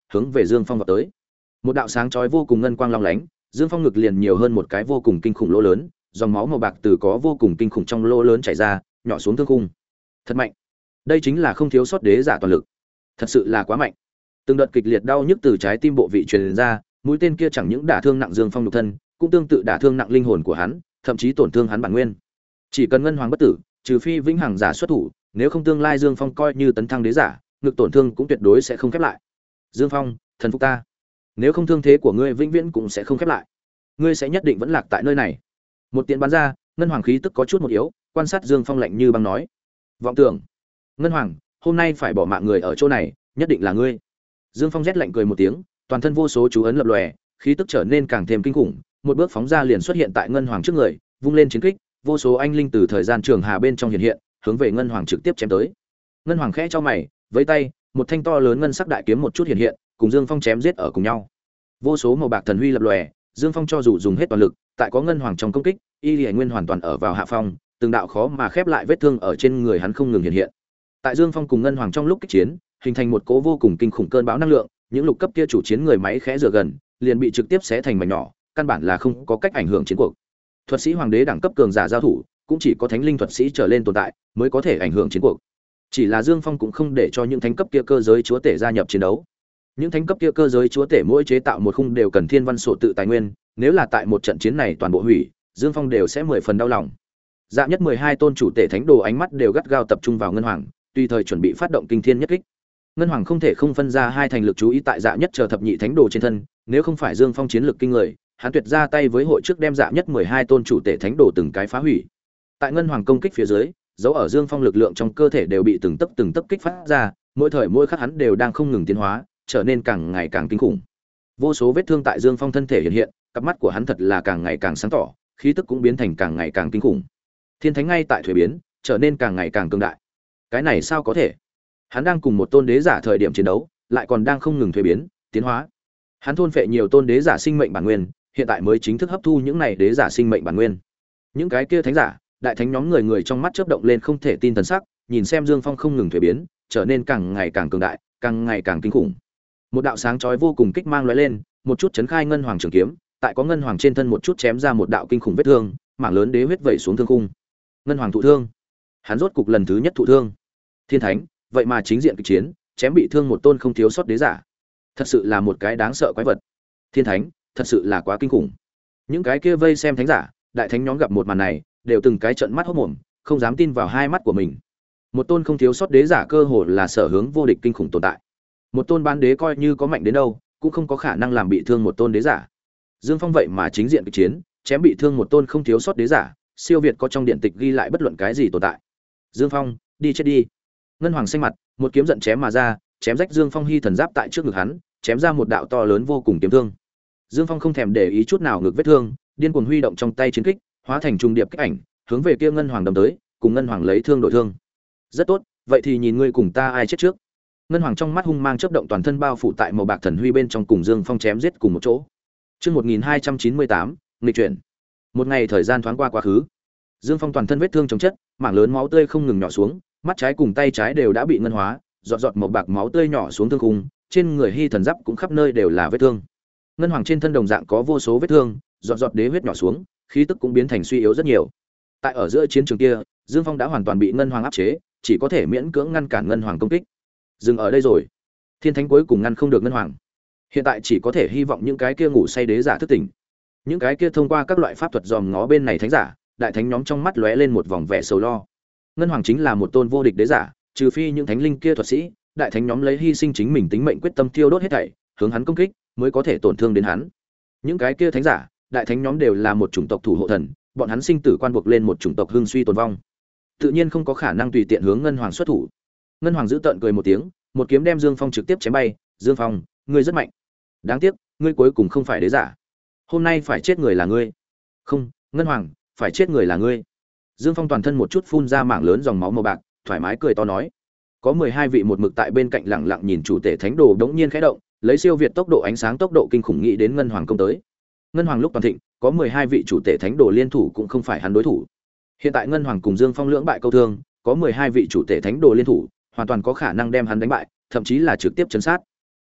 hướng về Dương Phong vọt tới. Một đạo sáng chói vô cùng ngân quang long lánh, Dương Phong ngực liền nhiều hơn một cái vô cùng kinh khủng lỗ lớn, dòng máu màu bạc từ có vô cùng kinh khủng trong lỗ lớn chảy ra, nhỏ xuống thương khung. Thật mạnh. Đây chính là không thiếu sót đế giả toàn lực. Thật sự là quá mạnh. Từng đợt kịch liệt đau nhức từ trái tim bộ vị truyền ra, mũi tên kia chẳng những đả thương nặng Dương Phong nhục thân, cũng tương tự đả thương nặng linh hồn của hắn, thậm chí tổn thương hắn bản nguyên. Chỉ cần ngân hoàng bất tử, trừ phi vĩnh hằng giả xuất thủ, nếu không tương lai Dương Phong coi như tấn thăng đế giả, ngực tổn thương cũng tuyệt đối sẽ không khép lại. Dương Phong, thần phục ta. Nếu không thương thế của ngươi vĩnh viễn cũng sẽ không khép lại. Ngươi sẽ nhất định vẫn lạc tại nơi này. Một tiếng bắn ra, ngân hoàng khí tức có chút một yếu, quan sát Dương Phong lạnh như băng nói: "Vọng tưởng, ngân hoàng, hôm nay phải bỏ mạng người ở chỗ này, nhất định là ngươi." Dương Phong rét lạnh cười một tiếng, toàn thân vô số chú ấn lập lòe, khí tức trở nên càng thêm kinh khủng, một bước phóng ra liền xuất hiện tại ngân hoàng trước người, vung lên chiến kích, vô số anh linh từ thời gian trường hà bên trong hiện hiện, hướng về ngân hoàng trực tiếp chém tới. Ngân hoàng khẽ cho mày, với tay, một thanh to lớn ngân sắc đại kiếm một chút hiện hiện, cùng Dương Phong chém giết ở cùng nhau. Vô số màu bạc thần huy lập lòe, Dương Phong cho dù dùng hết toàn lực, tại có ngân hoàng trong công kích, y liễu nguyên hoàn toàn ở vào hạ phong, từng đạo khó mà khép lại vết thương ở trên người hắn không ngừng hiện hiện. Tại Dương Phong cùng ngân hoàng trong lúc kích chiến, hình thành một cỗ vô cùng kinh khủng cơn bão năng lượng, những lục cấp kia chủ chiến người máy khẽ rửa gần, liền bị trực tiếp xé thành mảnh nhỏ, căn bản là không có cách ảnh hưởng chiến cuộc. Thuật sĩ hoàng đế đẳng cấp cường giả giao thủ, cũng chỉ có thánh linh thuật sĩ trở lên tồn tại mới có thể ảnh hưởng chiến cuộc. Chỉ là Dương Phong cũng không để cho những thánh cấp kia cơ giới chúa tể gia nhập chiến đấu. Những thánh cấp kia cơ giới chúa tể mỗi chế tạo một khung đều cần thiên văn sổ tự tài nguyên, nếu là tại một trận chiến này toàn bộ hủy, Dương Phong đều sẽ mười phần đau lòng. Dạ nhất mười hai tôn chủ tể thánh đồ ánh mắt đều gắt gao tập trung vào ngân hoàng, tùy thời chuẩn bị phát động kinh thiên nhất kích. Ngân hoàng không thể không phân ra hai thành lực chú ý tại dạ nhất chờ thập nhị thánh đồ trên thân, nếu không phải Dương Phong chiến lực kinh người, hắn tuyệt ra tay với hội trước đem dạ nhất mười hai tôn chủ tể thánh đồ từng cái phá hủy. Tại ngân hoàng công kích phía dưới, dấu ở Dương Phong lực lượng trong cơ thể đều bị từng tấc từng tấc kích phát ra, mỗi thời mỗi khắc hắn đều đang không ngừng tiến hóa, trở nên càng ngày càng kinh khủng. Vô số vết thương tại Dương Phong thân thể hiện hiện, cặp mắt của hắn thật là càng ngày càng sáng tỏ, khí tức cũng biến thành càng ngày càng kinh khủng. Thiên thánh ngay tại thuế biến, trở nên càng ngày càng cường đại. Cái này sao có thể? Hắn đang cùng một tôn đế giả thời điểm chiến đấu, lại còn đang không ngừng thuế biến, tiến hóa. Hắn thôn phệ nhiều tôn đế giả sinh mệnh bản nguyên, hiện tại mới chính thức hấp thu những này đế giả sinh mệnh bản nguyên. Những cái kia thánh giả, đại thánh nhóm người người trong mắt chớp động lên không thể tin thần sắc, nhìn xem Dương Phong không ngừng thuế biến, trở nên càng ngày càng cường đại, càng ngày càng kinh khủng. Một đạo sáng chói vô cùng kích mang lóe lên, một chút chấn khai ngân hoàng trường kiếm, tại có ngân hoàng trên thân một chút chém ra một đạo kinh khủng vết thương, mảng lớn đế huyết vẩy xuống thương khung. Ngân hoàng thụ thương. Hắn rốt cục lần thứ nhất thụ thương. Thiên thánh, vậy mà chính diện kịch chiến, chém bị thương một tôn không thiếu sót đế giả. Thật sự là một cái đáng sợ quái vật. Thiên thánh, thật sự là quá kinh khủng. Những cái kia vây xem thánh giả, đại thánh nhóm gặp một màn này, đều từng cái trợn mắt hốt mồm, không dám tin vào hai mắt của mình. Một tôn không thiếu sót đế giả cơ hồ là sở hướng vô địch kinh khủng tồn tại. Một tôn bán đế coi như có mạnh đến đâu, cũng không có khả năng làm bị thương một tôn đế giả. Dương Phong vậy mà chính diện kịch chiến, chém bị thương một tôn không thiếu sót đế giả, siêu việt có trong điện tịch ghi lại bất luận cái gì tồn tại. Dương Phong, đi chết đi. Ngân hoàng xanh mặt, một kiếm giận chém mà ra, chém rách Dương Phong hy thần giáp tại trước ngực hắn, chém ra một đạo to lớn vô cùng kiếm thương. Dương Phong không thèm để ý chút nào ngực vết thương, điên cuồng huy động trong tay chiến kích, hóa thành trung điệp kích ảnh, hướng về kia ngân hoàng đâm tới, cùng ngân hoàng lấy thương đổi thương. Rất tốt, vậy thì nhìn ngươi cùng ta ai chết trước. Ngân hoàng trong mắt hung mang chớp động, toàn thân bao phủ tại màu bạc thần huy bên trong, cùng Dương Phong chém giết cùng một chỗ. Chương một nghìn hai trăm chín mươi tám, nghịch chuyển. Một ngày thời gian thoáng qua quá khứ. Dương Phong toàn thân vết thương chồng chất, mảng lớn máu tươi không ngừng nhỏ xuống, mắt trái cùng tay trái đều đã bị ngân hóa, giọt giọt màu bạc máu tươi nhỏ xuống thương khung, trên người hy thần giáp cũng khắp nơi đều là vết thương. Ngân hoàng trên thân đồng dạng có vô số vết thương, giọt giọt đế huyết nhỏ xuống, khí tức cũng biến thành suy yếu rất nhiều. Tại ở giữa chiến trường kia, Dương Phong đã hoàn toàn bị ngân hoàng áp chế, chỉ có thể miễn cưỡng ngăn cản ngân hoàng công kích. Dừng ở đây rồi. Thiên thánh cuối cùng ngăn không được ngân hoàng. Hiện tại chỉ có thể hy vọng những cái kia ngủ say đế giả thức tỉnh. Những cái kia thông qua các loại pháp thuật dòm ngó bên này thánh giả, đại thánh nhóm trong mắt lóe lên một vòng vẻ sầu lo. Ngân hoàng chính là một tôn vô địch đế giả, trừ phi những thánh linh kia thuật sĩ, đại thánh nhóm lấy hy sinh chính mình tính mệnh quyết tâm tiêu đốt hết thảy, hướng hắn công kích, mới có thể tổn thương đến hắn. Những cái kia thánh giả, đại thánh nhóm đều là một chủng tộc thủ hộ thần, bọn hắn sinh tử quan buộc lên một chủng tộc hưng suy tồn vong, tự nhiên không có khả năng tùy tiện hướng ngân hoàng xuất thủ. Ngân hoàng giữ tợn cười một tiếng, một kiếm đem Dương Phong trực tiếp chém bay. Dương Phong, ngươi rất mạnh, đáng tiếc ngươi cuối cùng không phải đế giả, hôm nay phải chết người là ngươi. Không, Ngân hoàng, phải chết người là ngươi. Dương Phong toàn thân một chút phun ra mảng lớn dòng máu màu bạc, thoải mái cười to nói. Có mười hai vị một mực tại bên cạnh lặng lặng nhìn chủ tể thánh đồ đống nhiên khẽ động, lấy siêu việt tốc độ ánh sáng tốc độ kinh khủng nghĩ đến ngân hoàng công tới. Ngân hoàng lúc toàn thịnh, có mười hai vị chủ tể thánh đồ liên thủ cũng không phải hắn đối thủ. Hiện tại ngân hoàng cùng Dương Phong lưỡng bại câu thương, có mười hai vị chủ tể thánh đồ liên thủ, hoàn toàn có khả năng đem hắn đánh bại, thậm chí là trực tiếp chấn sát.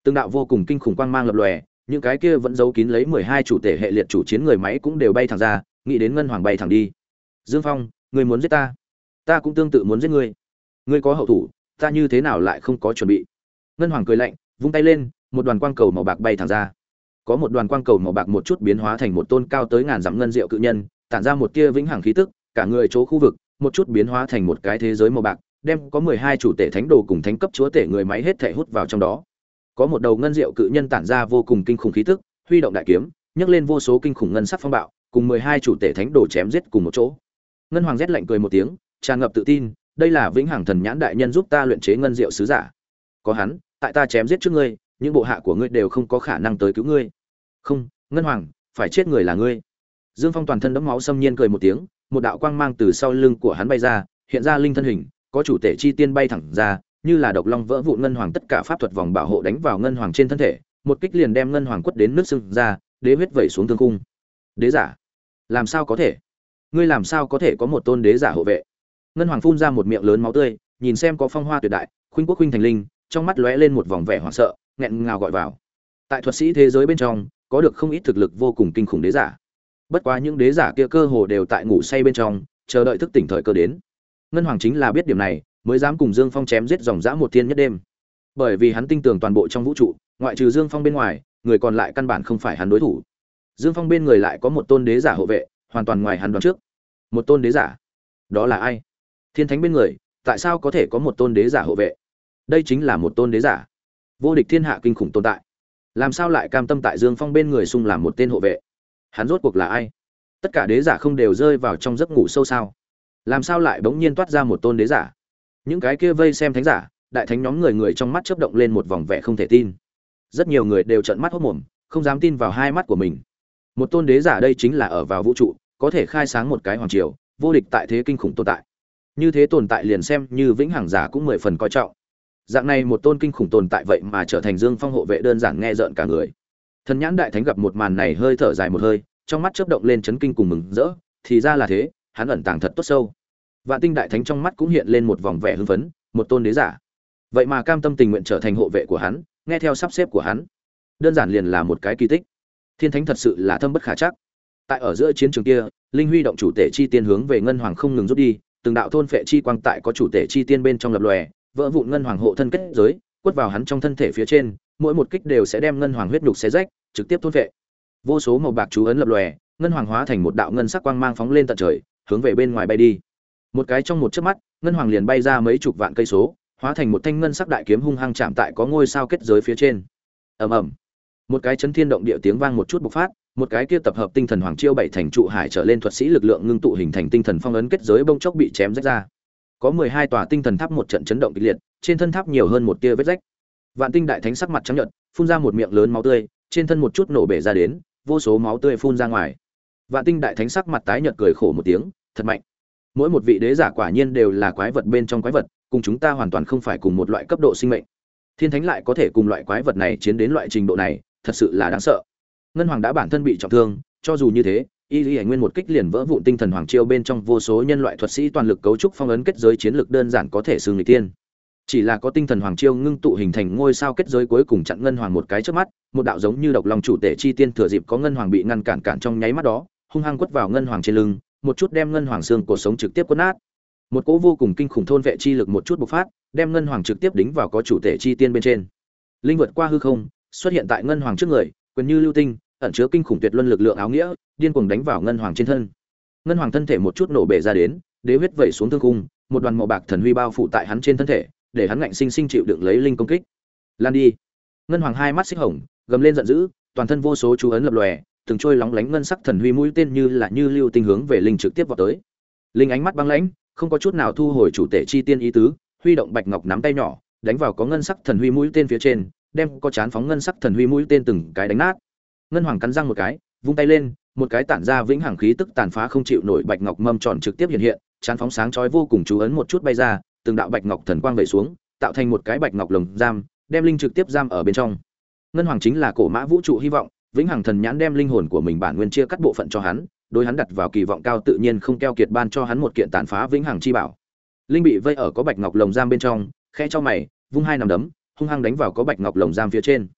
Từng đạo vô cùng kinh khủng quang mang lập lòe, những cái kia vẫn giấu kín lấy mười hai chủ thể hệ liệt chủ chiến người máy cũng đều bay thẳng ra, nghĩ đến ngân hoàng bay thẳng đi. Dương Phong, ngươi muốn giết ta, ta cũng tương tự muốn giết ngươi. Ngươi có hậu thủ, ta như thế nào lại không có chuẩn bị? Ngân hoàng cười lạnh, vung tay lên, một đoàn quang cầu màu bạc bay thẳng ra. Có một đoàn quang cầu màu bạc một chút biến hóa thành một tôn cao tới ngàn dặm ngân diệu cự nhân, tản ra một tia vĩnh hằng khí tức, cả người chỗ khu vực, một chút biến hóa thành một cái thế giới màu bạc, đem có mười hai chủ tể thánh đồ cùng thánh cấp chúa tể người máy hết thảy hút vào trong đó. Có một đầu ngân diệu cự nhân tản ra vô cùng kinh khủng khí tức, huy động đại kiếm, nhấc lên vô số kinh khủng ngân sắc phong bạo, cùng mười hai chủ tể thánh đồ chém giết cùng một chỗ. Ngân hoàng rét lạnh cười một tiếng, tràn ngập tự tin, đây là vĩnh hằng thần nhãn đại nhân giúp ta luyện chế ngân diệu sứ giả. Có hắn, tại ta chém giết trước ngươi, những bộ hạ của ngươi đều không có khả năng tới cứu ngươi. Không, Ngân hoàng, phải chết người là ngươi. Dương Phong toàn thân đẫm máu xâm nhiên cười một tiếng, một đạo quang mang từ sau lưng của hắn bay ra, hiện ra linh thân hình, có chủ tể chi tiên bay thẳng ra, như là độc long vỡ vụn ngân hoàng tất cả pháp thuật vòng bảo hộ đánh vào ngân hoàng trên thân thể, một kích liền đem ngân hoàng quất đến nước sưng ra, đế huyết vẩy xuống thương cung. Đế giả? Làm sao có thể? Ngươi làm sao có thể có một tôn đế giả hộ vệ? Ngân hoàng phun ra một miệng lớn máu tươi, nhìn xem có phong hoa tuyệt đại, khuynh quốc khuynh thành linh, trong mắt lóe lên một vòng vẻ hoảng sợ, nghẹn ngào gọi vào. Tại thuật sĩ thế giới bên trong, có được không ít thực lực vô cùng kinh khủng đế giả. Bất quá những đế giả kia cơ hồ đều tại ngủ say bên trong, chờ đợi thức tỉnh thời cơ đến. Ngân hoàng chính là biết điểm này, mới dám cùng Dương Phong chém giết dòng dã một thiên nhất đêm. Bởi vì hắn tin tưởng toàn bộ trong vũ trụ, ngoại trừ Dương Phong bên ngoài, người còn lại căn bản không phải hắn đối thủ. Dương Phong bên người lại có một tôn đế giả hộ vệ, hoàn toàn ngoài hắn đoán trước. Một tôn đế giả? Đó là ai? Thiên thánh bên người, tại sao có thể có một tôn đế giả hộ vệ? Đây chính là một tôn đế giả, vô địch thiên hạ kinh khủng tồn tại. Làm sao lại cam tâm tại Dương Phong bên người xung làm một tên hộ vệ? Hắn rốt cuộc là ai? Tất cả đế giả không đều rơi vào trong giấc ngủ sâu sao? Làm sao lại bỗng nhiên toát ra một tôn đế giả? Những cái kia vây xem thánh giả, đại thánh nhóm người người trong mắt chớp động lên một vòng vẻ không thể tin. Rất nhiều người đều trợn mắt hốt mồm, không dám tin vào hai mắt của mình. Một tôn đế giả đây chính là ở vào vũ trụ, có thể khai sáng một cái hoàng triều, vô địch tại thế kinh khủng tồn tại. Như thế tồn tại liền xem như vĩnh hằng giả cũng mười phần coi trọng. Dạng này một tôn kinh khủng tồn tại vậy mà trở thành Dương Phong hộ vệ đơn giản nghe rợn cả người. Thần nhãn đại thánh gặp một màn này hơi thở dài một hơi, trong mắt chớp động lên chấn kinh cùng mừng rỡ, thì ra là thế, hắn ẩn tàng thật tốt sâu. Vạn Tinh đại thánh trong mắt cũng hiện lên một vòng vẻ hưng phấn, một tôn đế giả, vậy mà cam tâm tình nguyện trở thành hộ vệ của hắn, nghe theo sắp xếp của hắn, đơn giản liền là một cái kỳ tích. Thiên thánh thật sự là thâm bất khả trắc. Tại ở giữa chiến trường kia, linh huy động chủ tể chi tiên hướng về ngân hoàng không ngừng rút đi, từng đạo thôn phệ chi quang tại có chủ tể chi tiên bên trong lập lòe, vỡ vụn ngân hoàng hộ thân kết giới, quất vào hắn trong thân thể phía trên, mỗi một kích đều sẽ đem ngân hoàng huyết nhục xé rách, trực tiếp thôn phệ. Vô số màu bạc chú ấn lập lòe, ngân hoàng hóa thành một đạo ngân sắc quang mang phóng lên tận trời, hướng về bên ngoài bay đi. Một cái trong một chớp mắt, ngân hoàng liền bay ra mấy chục vạn cây số, hóa thành một thanh ngân sắc đại kiếm hung hăng chạm tại có ngôi sao kết giới phía trên. Ầm ầm. Một cái chấn thiên động địa tiếng vang một chút bộc phát, một cái kia tập hợp tinh thần hoàng chiêu bảy thành trụ hải trở lên thuật sĩ lực lượng ngưng tụ hình thành tinh thần phong ấn kết giới bông chốc bị chém rách ra. Có mười hai tòa tinh thần tháp một trận chấn động kịch liệt, trên thân tháp nhiều hơn một tia vết rách. Vạn Tinh đại thánh sắc mặt trắng nhợt, phun ra một miệng lớn máu tươi, trên thân một chút nổ bể ra đến, vô số máu tươi phun ra ngoài. Vạn Tinh đại thánh sắc mặt tái nhợt cười khổ một tiếng, thật mạnh. Mỗi một vị đế giả quả nhiên đều là quái vật bên trong quái vật, cùng chúng ta hoàn toàn không phải cùng một loại cấp độ sinh mệnh. Thiên thánh lại có thể cùng loại quái vật này chiến đến loại trình độ này, thật sự là đáng sợ. Ngân hoàng đã bản thân bị trọng thương, cho dù như thế, y lý nguyên một kích liền vỡ vụn tinh thần hoàng chiêu bên trong vô số nhân loại thuật sĩ toàn lực cấu trúc phong ấn kết giới chiến lược đơn giản có thể xưng người tiên. Chỉ là có tinh thần hoàng chiêu ngưng tụ hình thành ngôi sao kết giới cuối cùng chặn ngân hoàng một cái trước mắt, một đạo giống như độc long chủ tể chi tiên thừa dịp có ngân hoàng bị ngăn cản cản trong nháy mắt đó, hung hăng quất vào ngân hoàng trên lưng, một chút đem ngân hoàng xương cổ sống trực tiếp quất nát. Một cỗ vô cùng kinh khủng thôn vệ chi lực một chút bộc phát, đem ngân hoàng trực tiếp đính vào có chủ tể chi tiên bên trên. Linh vượt qua hư không, xuất hiện tại ngân hoàng trước người, quyền như lưu tinh, ẩn chứa kinh khủng tuyệt luân lực lượng áo nghĩa, điên cuồng đánh vào ngân hoàng trên thân. Ngân hoàng thân thể một chút nổ bể ra đến, đế huyết vẩy xuống thương cung, một đoàn màu bạc thần huy bao phủ tại hắn trên thân thể, để hắn ngạnh sinh sinh chịu đựng lấy linh công kích. Lan đi! Ngân hoàng hai mắt xích hồng, gầm lên giận dữ, toàn thân vô số chú ấn lập lòe, từng trôi lóng lánh ngân sắc thần huy mũi tên như là như lưu tinh hướng về linh trực tiếp vọt tới. Linh ánh mắt băng lãnh, không có chút nào thu hồi chủ tể chi tiên ý tứ, huy động bạch ngọc nắm tay nhỏ, đánh vào có ngân sắc thần huy mũi tên phía trên, đem có chán phóng ngân sắc thần huy mũi tên từng cái đánh nát. Ngân hoàng cắn răng một cái, vung tay lên, một cái tản ra vĩnh hằng khí tức tàn phá không chịu nổi bạch ngọc mâm tròn trực tiếp hiện hiện, chán phóng sáng chói vô cùng chú ấn một chút bay ra, từng đạo bạch ngọc thần quang vẩy xuống, tạo thành một cái bạch ngọc lồng giam, đem linh trực tiếp giam ở bên trong. Ngân hoàng chính là cổ mã vũ trụ hy vọng, vĩnh hằng thần nhãn đem linh hồn của mình bản nguyên chia cắt bộ phận cho hắn, đối hắn đặt vào kỳ vọng cao tự nhiên không keo kiệt ban cho hắn một kiện tàn phá vĩnh hằng chi bảo. Linh bị vây ở có bạch ngọc lồng giam bên trong, khẽ cho mày, vung hai nắm đấm, hung hăng đánh vào có bạch ngọc lồng giam phía trên.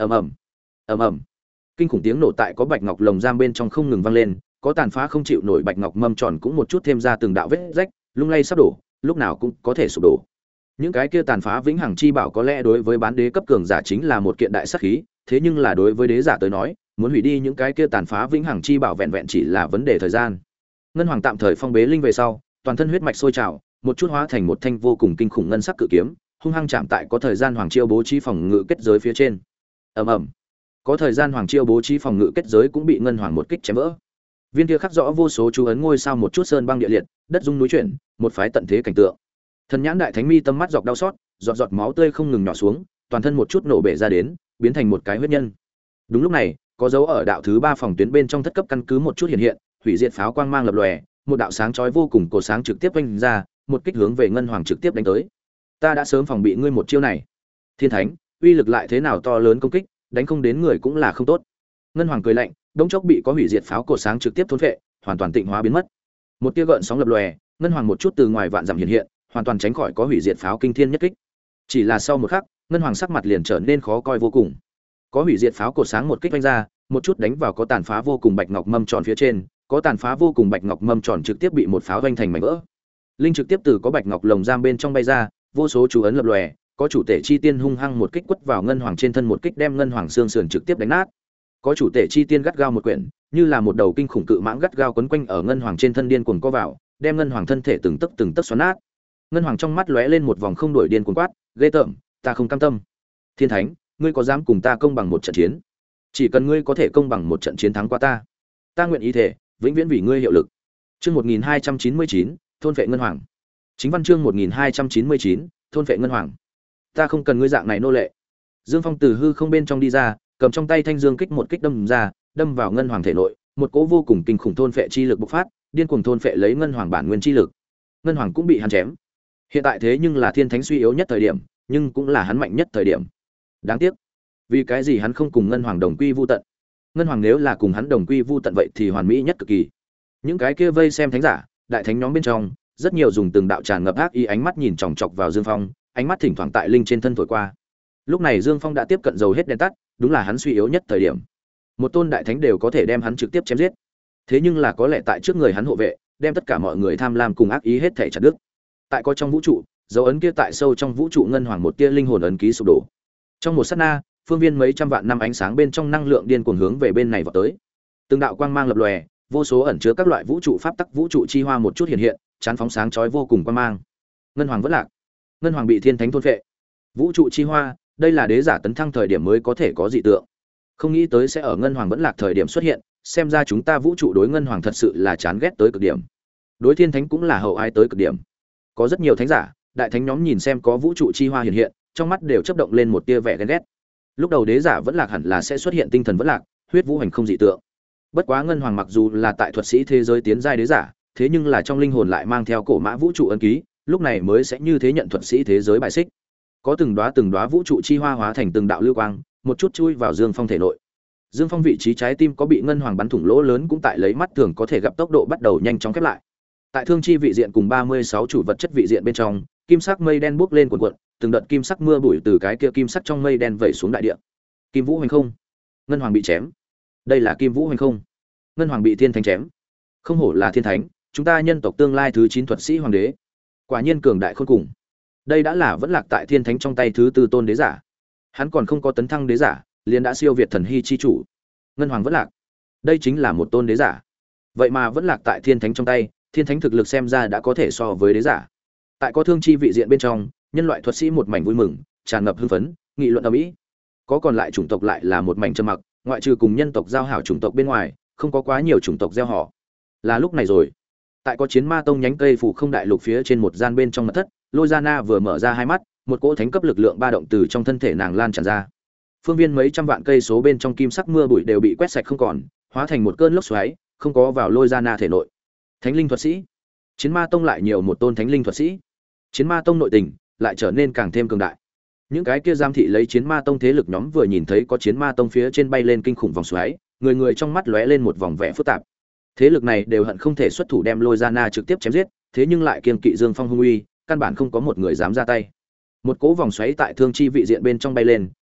ầm ầm ầm ầm kinh khủng tiếng nổ tại có bạch ngọc lồng giam bên trong không ngừng vang lên, có tàn phá không chịu nổi bạch ngọc mâm tròn cũng một chút thêm ra từng đạo vết rách, lung lay sắp đổ, lúc nào cũng có thể sụp đổ. Những cái kia tàn phá vĩnh hằng chi bảo có lẽ đối với bán đế cấp cường giả chính là một kiện đại sát khí, thế nhưng là đối với đế giả tới nói, muốn hủy đi những cái kia tàn phá vĩnh hằng chi bảo vẹn vẹn chỉ là vấn đề thời gian. Ngân Hoàng tạm thời phong bế linh về sau, toàn thân huyết mạch sôi trào, một chút hóa thành một thanh vô cùng kinh khủng ngân sắc cự kiếm, hung hăng chạm tại có thời gian hoàng chiêu bố trí phòng ngự kết giới phía trên. Ầm ầm. Có thời gian hoàng chiêu bố trí phòng ngự kết giới cũng bị Ngân Hoàng một kích chém vỡ. Viên kia khắc rõ vô số chú ấn ngôi sao một chút sơn băng địa liệt, đất rung núi chuyển, một phái tận thế cảnh tượng. Thần nhãn đại thánh mi tâm mắt dọc đau xót, giọt giọt máu tươi không ngừng nhỏ xuống, toàn thân một chút nổ bể ra đến, biến thành một cái huyết nhân. Đúng lúc này, có dấu ở đạo thứ ba phòng tuyến bên trong thất cấp căn cứ một chút hiện hiện, hủy diệt pháo quang mang lập lòe, một đạo sáng chói vô cùng cổ sáng trực tiếp vung ra, một kích hướng về Ngân Hoàng trực tiếp đánh tới. Ta đã sớm phòng bị ngươi một chiêu này. Thiên Thánh, uy lực lại thế nào to lớn công kích, đánh không đến người cũng là không tốt. Ngân Hoàng cười lạnh, đống chốc bị có hủy diệt pháo cổ sáng trực tiếp thôn phệ, hoàn toàn tịnh hóa biến mất. Một tia gợn sóng lập lòe, Ngân Hoàng một chút từ ngoài vạn dặm hiện hiện, hoàn toàn tránh khỏi có hủy diệt pháo kinh thiên nhất kích. Chỉ là sau một khắc, Ngân Hoàng sắc mặt liền trở nên khó coi vô cùng. Có hủy diệt pháo cổ sáng một kích vung ra, một chút đánh vào có tàn phá vô cùng bạch ngọc mâm tròn phía trên, có tàn phá vô cùng bạch ngọc mâm tròn trực tiếp bị một pháo vung thành mảnh vỡ. Linh trực tiếp từ có bạch ngọc lồng giam bên trong bay ra, vô số chú ấn lập lòe, có chủ tể chi tiên hung hăng một kích quất vào Ngân Hoàng trên thân, một kích đem Ngân Hoàng xương sườn trực tiếp đánh nát. Có chủ tể chi tiên gắt gao một quyển, như là một đầu kinh khủng cự mãng gắt gao quấn quanh ở Ngân Hoàng trên thân điên cuồng co vào, đem Ngân Hoàng thân thể từng tấc từng tấc xoắn nát. Ngân Hoàng trong mắt lóe lên một vòng không đổi điên cuồng quát, ghê tởm, ta không cam tâm. Thiên Thánh, ngươi có dám cùng ta công bằng một trận chiến? Chỉ cần ngươi có thể công bằng một trận chiến thắng qua ta, ta nguyện ý thể vĩnh viễn vì ngươi hiệu lực. Chương một nghìn hai trăm chín mươi chín, thôn vệ Ngân Hoàng. Chính văn chương một nghìn hai trăm chín mươi chín, thôn vệ Ngân Hoàng. Ta không cần ngươi dạng này nô lệ. Dương Phong từ hư không bên trong đi ra, cầm trong tay thanh dương kích một kích đâm ra, đâm vào Ngân Hoàng thể nội, một cỗ vô cùng kinh khủng thôn phệ chi lực bộc phát, điên cuồng thôn phệ lấy Ngân Hoàng bản nguyên chi lực. Ngân Hoàng cũng bị hắn chém. Hiện tại thế nhưng là Thiên Thánh suy yếu nhất thời điểm, nhưng cũng là hắn mạnh nhất thời điểm. Đáng tiếc, vì cái gì hắn không cùng Ngân Hoàng đồng quy vu tận? Ngân Hoàng nếu là cùng hắn đồng quy vu tận vậy thì hoàn mỹ nhất cực kỳ. Những cái kia vây xem thánh giả, đại thánh nhóm bên trong, rất nhiều dùng từng đạo tràn ngập ác ý ánh mắt nhìn chòng chọc vào Dương Phong, ánh mắt thỉnh thoảng tại linh trên thân thổi qua. Lúc này Dương Phong đã tiếp cận dầu hết đèn tắt, đúng là hắn suy yếu nhất thời điểm. Một tôn đại thánh đều có thể đem hắn trực tiếp chém giết. Thế nhưng là có lẽ tại trước người hắn hộ vệ, đem tất cả mọi người tham lam cùng ác ý hết thảy chặt đứt. Tại có trong vũ trụ, dấu ấn kia tại sâu trong vũ trụ Ngân Hoàng một tia linh hồn ấn ký sụp đổ. Trong một sát na, phương viên mấy trăm vạn năm ánh sáng bên trong năng lượng điên cuồng hướng về bên này vọt tới. Từng đạo quang mang lập lòe, vô số ẩn chứa các loại vũ trụ pháp tắc vũ trụ chi hoa một chút hiện hiện, chán phóng sáng chói vô cùng quang mang. Ngân Hoàng vẫn lạc. Ngân Hoàng bị Thiên Thánh thôn phệ. Vũ trụ chi hoa, đây là đế giả tấn thăng thời điểm mới có thể có dị tượng. Không nghĩ tới sẽ ở Ngân Hoàng vẫn lạc thời điểm xuất hiện, xem ra chúng ta vũ trụ đối Ngân Hoàng thật sự là chán ghét tới cực điểm. Đối Thiên Thánh cũng là hậu ái tới cực điểm. Có rất nhiều thánh giả, đại thánh nhóm nhìn xem có vũ trụ chi hoa hiện hiện, trong mắt đều chớp động lên một tia vẻ ghen ghét. Lúc đầu đế giả vẫn lạc hẳn là sẽ xuất hiện tinh thần vẫn lạc, huyết vũ hành không dị tượng. Bất quá Ngân Hoàng mặc dù là tại thuật sĩ thế giới tiến giai đế giả, thế nhưng là trong linh hồn lại mang theo cổ mã vũ trụ ấn ký, lúc này mới sẽ như thế nhận thuật sĩ thế giới bài xích. Có từng đóa từng đóa vũ trụ chi hoa hóa thành từng đạo lưu quang, một chút chui vào Dương Phong thể nội. Dương Phong vị trí trái tim có bị Ngân Hoàng bắn thủng lỗ lớn cũng tại lấy mắt thường có thể gặp tốc độ bắt đầu nhanh chóng khép lại. Tại thương chi vị diện cùng ba mươi sáu chủ vật chất vị diện bên trong, kim sắc mây đen bốc lên cuộn cuộn, từng đợt kim sắc mưa bụi từ cái kia kim sắc trong mây đen vẩy xuống đại địa. Kim Vũ hành không, Ngân Hoàng bị chém. Đây là Kim Vũ hành không, Ngân Hoàng bị Thiên Thánh chém. Không hổ là Thiên Thánh, chúng ta nhân tộc tương lai thứ chín thuật sĩ hoàng đế, quả nhiên cường đại khôn cùng. Đây đã là vẫn lạc tại Thiên Thánh trong tay thứ tư tôn đế giả. Hắn còn không có tấn thăng đế giả, liền đã siêu việt thần hy chi chủ. Ngân Hoàng vẫn lạc, đây chính là một tôn đế giả. Vậy mà vẫn lạc tại Thiên Thánh trong tay, Thiên Thánh thực lực xem ra đã có thể so với đế giả. Tại có thương chi vị diện bên trong, nhân loại thuật sĩ một mảnh vui mừng, tràn ngập hưng phấn, nghị luận ầm ĩ. Có còn lại chủng tộc lại là một mảnh trầm mặc, ngoại trừ cùng nhân tộc giao hảo chủng tộc bên ngoài, không có quá nhiều chủng tộc gieo họ. Là lúc này rồi, tại có chiến ma tông nhánh cây phủ không đại lục phía trên một gian bên trong mật thất, Lôi Gia Na vừa mở ra hai mắt, một cỗ thánh cấp lực lượng ba động từ trong thân thể nàng lan tràn ra. Phương viên mấy trăm vạn cây số bên trong kim sắc mưa bụi đều bị quét sạch không còn, hóa thành một cơn lốc xoáy, không có vào Lôi Gia Na thể nội. Thánh linh thuật sĩ, chiến ma tông lại nhiều một tôn thánh linh thuật sĩ. Chiến ma tông nội tình lại trở nên càng thêm cường đại. Những cái kia giam thị lấy chiến ma tông thế lực nhóm vừa nhìn thấy có chiến ma tông phía trên bay lên kinh khủng vòng xoáy, người người trong mắt lóe lên một vòng vẻ phức tạp. Thế lực này đều hận không thể xuất thủ đem Lôi Gia Na trực tiếp chém giết, thế nhưng lại kiêng kỵ Dương Phong hung uy, căn bản không có một người dám ra tay. Một cỗ vòng xoáy tại thương chi vị diện bên trong bay lên,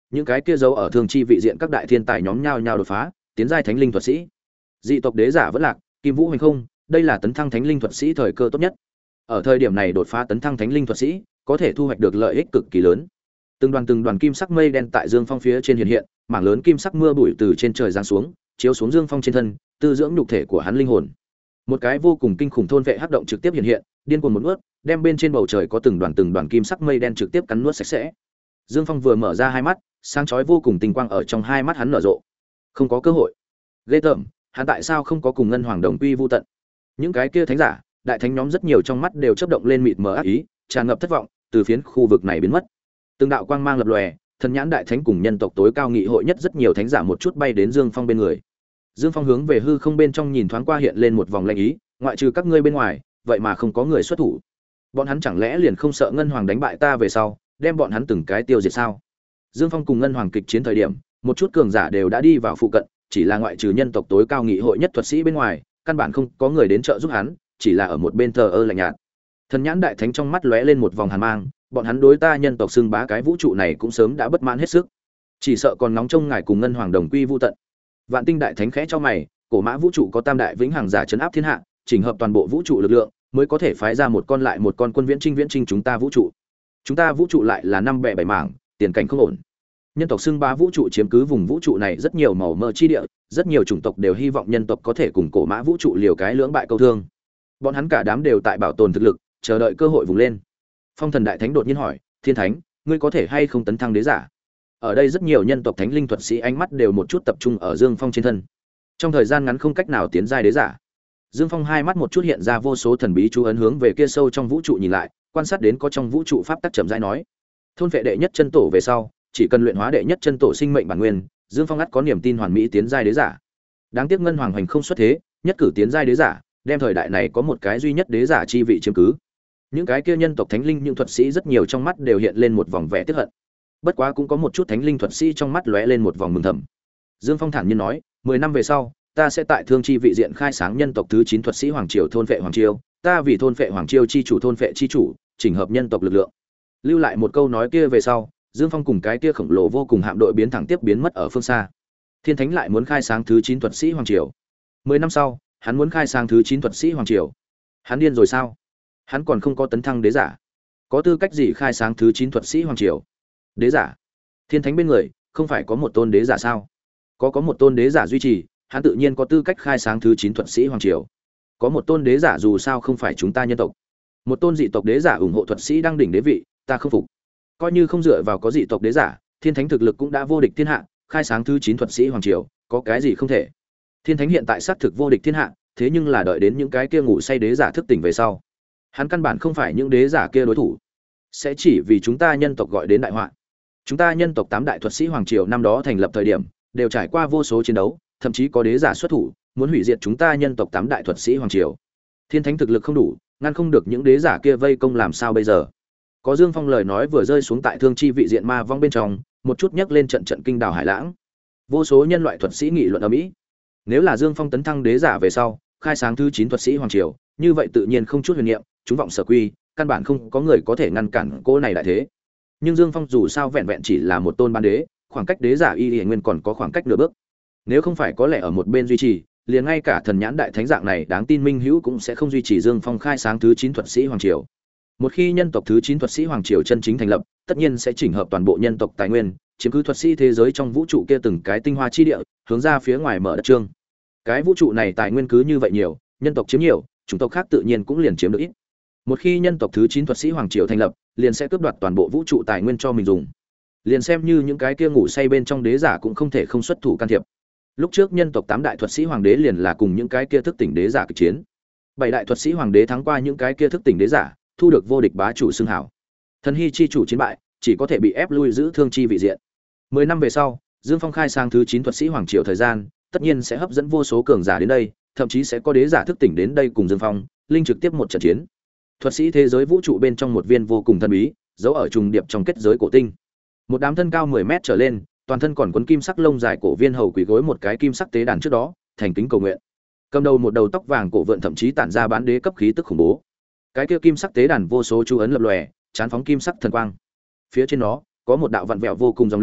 những cái kia giấu ở thương chi vị diện các đại thiên tài nhóm nhau nhau đột phá, tiến giai thánh linh thuật sĩ. Dị tộc đế giả vẫn lạc, kim vũ hành không, đây là tấn thăng thánh linh thuật sĩ thời cơ tốt nhất. Ở thời điểm này đột phá tấn thăng thánh linh thuật sĩ, có thể thu hoạch được lợi ích cực kỳ lớn. Từng đoàn từng đoàn kim sắc mây đen tại Dương Phong phía trên hiện hiện, mảng lớn kim sắc mưa bụi từ trên trời giáng xuống, chiếu xuống Dương Phong trên thân, tư dưỡng nhục thể của hắn linh hồn. Một cái vô cùng kinh khủng thôn vệ hắc động trực tiếp hiện hiện, điên cuồng một nuốt, đem bên trên bầu trời có từng đoàn từng đoàn kim sắc mây đen trực tiếp cắn nuốt sạch sẽ. Dương Phong vừa mở ra hai mắt, sáng chói vô cùng tinh quang ở trong hai mắt hắn nở rộ. Không có cơ hội. Ghê tởm, hắn tại sao không có cùng Ngân Hoàng đồng quy vu tận? Những cái kia thánh giả, đại thánh nhóm rất nhiều trong mắt đều chớp động lên mịt mờ ác ý, tràn ngập thất vọng, từ phiến khu vực này biến mất. Từng đạo quang mang lập lòe, thần nhãn đại thánh cùng nhân tộc tối cao nghị hội nhất rất nhiều thánh giả một chút bay đến Dương Phong bên người. Dương Phong hướng về hư không bên trong nhìn thoáng qua hiện lên một vòng lanh ý, ngoại trừ các ngươi bên ngoài, vậy mà không có người xuất thủ. Bọn hắn chẳng lẽ liền không sợ Ngân Hoàng đánh bại ta về sau, đem bọn hắn từng cái tiêu diệt sao? Dương Phong cùng Ngân Hoàng kịch chiến thời điểm, một chút cường giả đều đã đi vào phụ cận, chỉ là ngoại trừ nhân tộc tối cao nghị hội nhất thuật sĩ bên ngoài, căn bản không có người đến trợ giúp hắn, chỉ là ở một bên thờ ơ lạnh nhạt. Thần nhãn đại thánh trong mắt lóe lên một vòng hàn mang, bọn hắn đối ta nhân tộc xưng bá cái vũ trụ này cũng sớm đã bất mãn hết sức, chỉ sợ còn nóng trông ngài cùng Ngân Hoàng đồng quy vu tận. Vạn Tinh đại thánh khẽ cho mày, cổ mã vũ trụ có tam đại vĩnh hằng giả trấn áp thiên hạ, chỉnh hợp toàn bộ vũ trụ lực lượng, mới có thể phái ra một con lại một con quân viễn trinh viễn trinh chúng ta vũ trụ. Chúng ta vũ trụ lại là năm bè bảy mảng, tiền cảnh không ổn. Nhân tộc xưng bá vũ trụ chiếm cứ vùng vũ trụ này rất nhiều màu mỡ chi địa, rất nhiều chủng tộc đều hy vọng nhân tộc có thể cùng cổ mã vũ trụ liều cái lưỡng bại câu thương. Bọn hắn cả đám đều tại bảo tồn thực lực, chờ đợi cơ hội vùng lên. Phong Thần đại thánh đột nhiên hỏi, "Thiên thánh, ngươi có thể hay không tấn thăng đế giả?" Ở đây rất nhiều nhân tộc thánh linh thuật sĩ ánh mắt đều một chút tập trung ở Dương Phong trên thân. Trong thời gian ngắn không cách nào tiến giai đế giả. Dương Phong hai mắt một chút hiện ra vô số thần bí chú ấn hướng về kia sâu trong vũ trụ nhìn lại, quan sát đến có trong vũ trụ pháp tắc chậm rãi nói. Thôn vệ đệ nhất chân tổ về sau, chỉ cần luyện hóa đệ nhất chân tổ sinh mệnh bản nguyên, Dương Phong ắt có niềm tin hoàn mỹ tiến giai đế giả. Đáng tiếc Ngân Hoàng hành không xuất thế, nhất cử tiến giai đế giả, đem thời đại này có một cái duy nhất đế giả chi vị chiếm cứ. Những cái kia nhân tộc thánh linh những thuật sĩ rất nhiều trong mắt đều hiện lên một vòng vẻ tiếc hận. Bất quá cũng có một chút thánh linh thuật sĩ trong mắt lóe lên một vòng mừng thầm. Dương Phong thản nhiên nói, mười năm về sau, ta sẽ tại Thương Chi vị diện khai sáng nhân tộc thứ chín thuật sĩ Hoàng Triều thôn vệ Hoàng Triều, ta vì thôn vệ Hoàng Triều chi chủ thôn vệ chi chủ, chỉnh hợp nhân tộc lực lượng. Lưu lại một câu nói kia về sau, Dương Phong cùng cái kia khổng lồ vô cùng hạm đội biến thẳng tiếp biến mất ở phương xa. Thiên Thánh lại muốn khai sáng thứ chín thuật sĩ Hoàng Triều. Mười năm sau, hắn muốn khai sáng thứ chín thuật sĩ Hoàng Triều. Hắn điên rồi sao? Hắn còn không có tấn thăng đế giả, có tư cách gì khai sáng thứ chín thuật sĩ Hoàng Triều? Đế giả? Thiên Thánh bên người không phải có một tôn đế giả sao? Có có một tôn đế giả duy trì, hắn tự nhiên có tư cách khai sáng thứ chín thuật sĩ Hoàng Triều. Có một tôn đế giả dù sao không phải chúng ta nhân tộc. Một tôn dị tộc đế giả ủng hộ thuật sĩ đang đỉnh đế vị, ta không phục. Coi như không dựa vào có dị tộc đế giả, Thiên Thánh thực lực cũng đã vô địch thiên hạ, khai sáng thứ chín thuật sĩ Hoàng Triều, có cái gì không thể? Thiên Thánh hiện tại xác thực vô địch thiên hạ, thế nhưng là đợi đến những cái kia ngủ say đế giả thức tỉnh về sau, hắn căn bản không phải những đế giả kia đối thủ, sẽ chỉ vì chúng ta nhân tộc gọi đến đại họa. Chúng ta nhân tộc tám đại thuật sĩ Hoàng Triều năm đó thành lập thời điểm, đều trải qua vô số chiến đấu, thậm chí có đế giả xuất thủ, muốn hủy diệt chúng ta nhân tộc tám đại thuật sĩ Hoàng Triều. Thiên Thánh thực lực không đủ, ngăn không được những đế giả kia vây công, làm sao bây giờ? Có Dương Phong lời nói vừa rơi xuống tại Thương Chi vị diện ma vong bên trong, một chút nhấc lên trận trận kinh đảo hải lãng. Vô số nhân loại thuật sĩ nghị luận ầm ĩ. Nếu là Dương Phong tấn thăng đế giả về sau, khai sáng thứ chín thuật sĩ Hoàng Triều, như vậy tự nhiên không chút huyền niệm, chúng vọng sở quy, căn bản không có người có thể ngăn cản cô này đại thế. Nhưng Dương Phong dù sao vẹn vẹn chỉ là một tôn ban đế, khoảng cách đế giả y y nguyên còn có khoảng cách nửa bước. Nếu không phải có lẽ ở một bên duy trì, liền ngay cả thần nhãn đại thánh dạng này đáng tin minh hữu cũng sẽ không duy trì Dương Phong khai sáng thứ chín thuật sĩ Hoàng Triều. Một khi nhân tộc thứ chín thuật sĩ Hoàng Triều chân chính thành lập, tất nhiên sẽ chỉnh hợp toàn bộ nhân tộc tài nguyên, chiếm cứ thuật sĩ thế giới trong vũ trụ kia từng cái tinh hoa chi địa, hướng ra phía ngoài mở đất trương. Cái vũ trụ này tài nguyên cứ như vậy nhiều, nhân tộc chiếm nhiều, chủng tộc khác tự nhiên cũng liền chiếm được ít. Một khi nhân tộc thứ chín thuật sĩ Hoàng Triều thành lập, liền sẽ cướp đoạt toàn bộ vũ trụ tài nguyên cho mình dùng. Liền xem như những cái kia ngủ say bên trong đế giả cũng không thể không xuất thủ can thiệp. Lúc trước nhân tộc tám đại thuật sĩ hoàng đế liền là cùng những cái kia thức tỉnh đế giả kịch chiến. Bảy đại thuật sĩ hoàng đế thắng qua những cái kia thức tỉnh đế giả, thu được vô địch bá chủ xưng hảo. Thần hy chi chủ chiến bại, chỉ có thể bị ép lui giữ thương chi vị diện. Mười năm về sau, Dương Phong khai sang thứ chín thuật sĩ hoàng triều thời gian, tất nhiên sẽ hấp dẫn vô số cường giả đến đây, thậm chí sẽ có đế giả thức tỉnh đến đây cùng Dương Phong, linh trực tiếp một trận chiến. Thuật sĩ thế giới vũ trụ bên trong một viên vô cùng thần bí, giấu ở trùng điệp trong kết giới cổ tinh. Một đám thân cao mười mét trở lên, toàn thân còn quấn kim sắc lông dài cổ viên hầu quỳ gối một cái kim sắc tế đàn trước đó, thành kính cầu nguyện. Cầm đầu một đầu tóc vàng cổ vượn thậm chí tản ra bán đế cấp khí tức khủng bố. Cái kia kim sắc tế đàn vô số chú ấn lập lòe, chán phóng kim sắc thần quang. Phía trên nó có một đạo vặn vẹo vô cùng dòng lũ,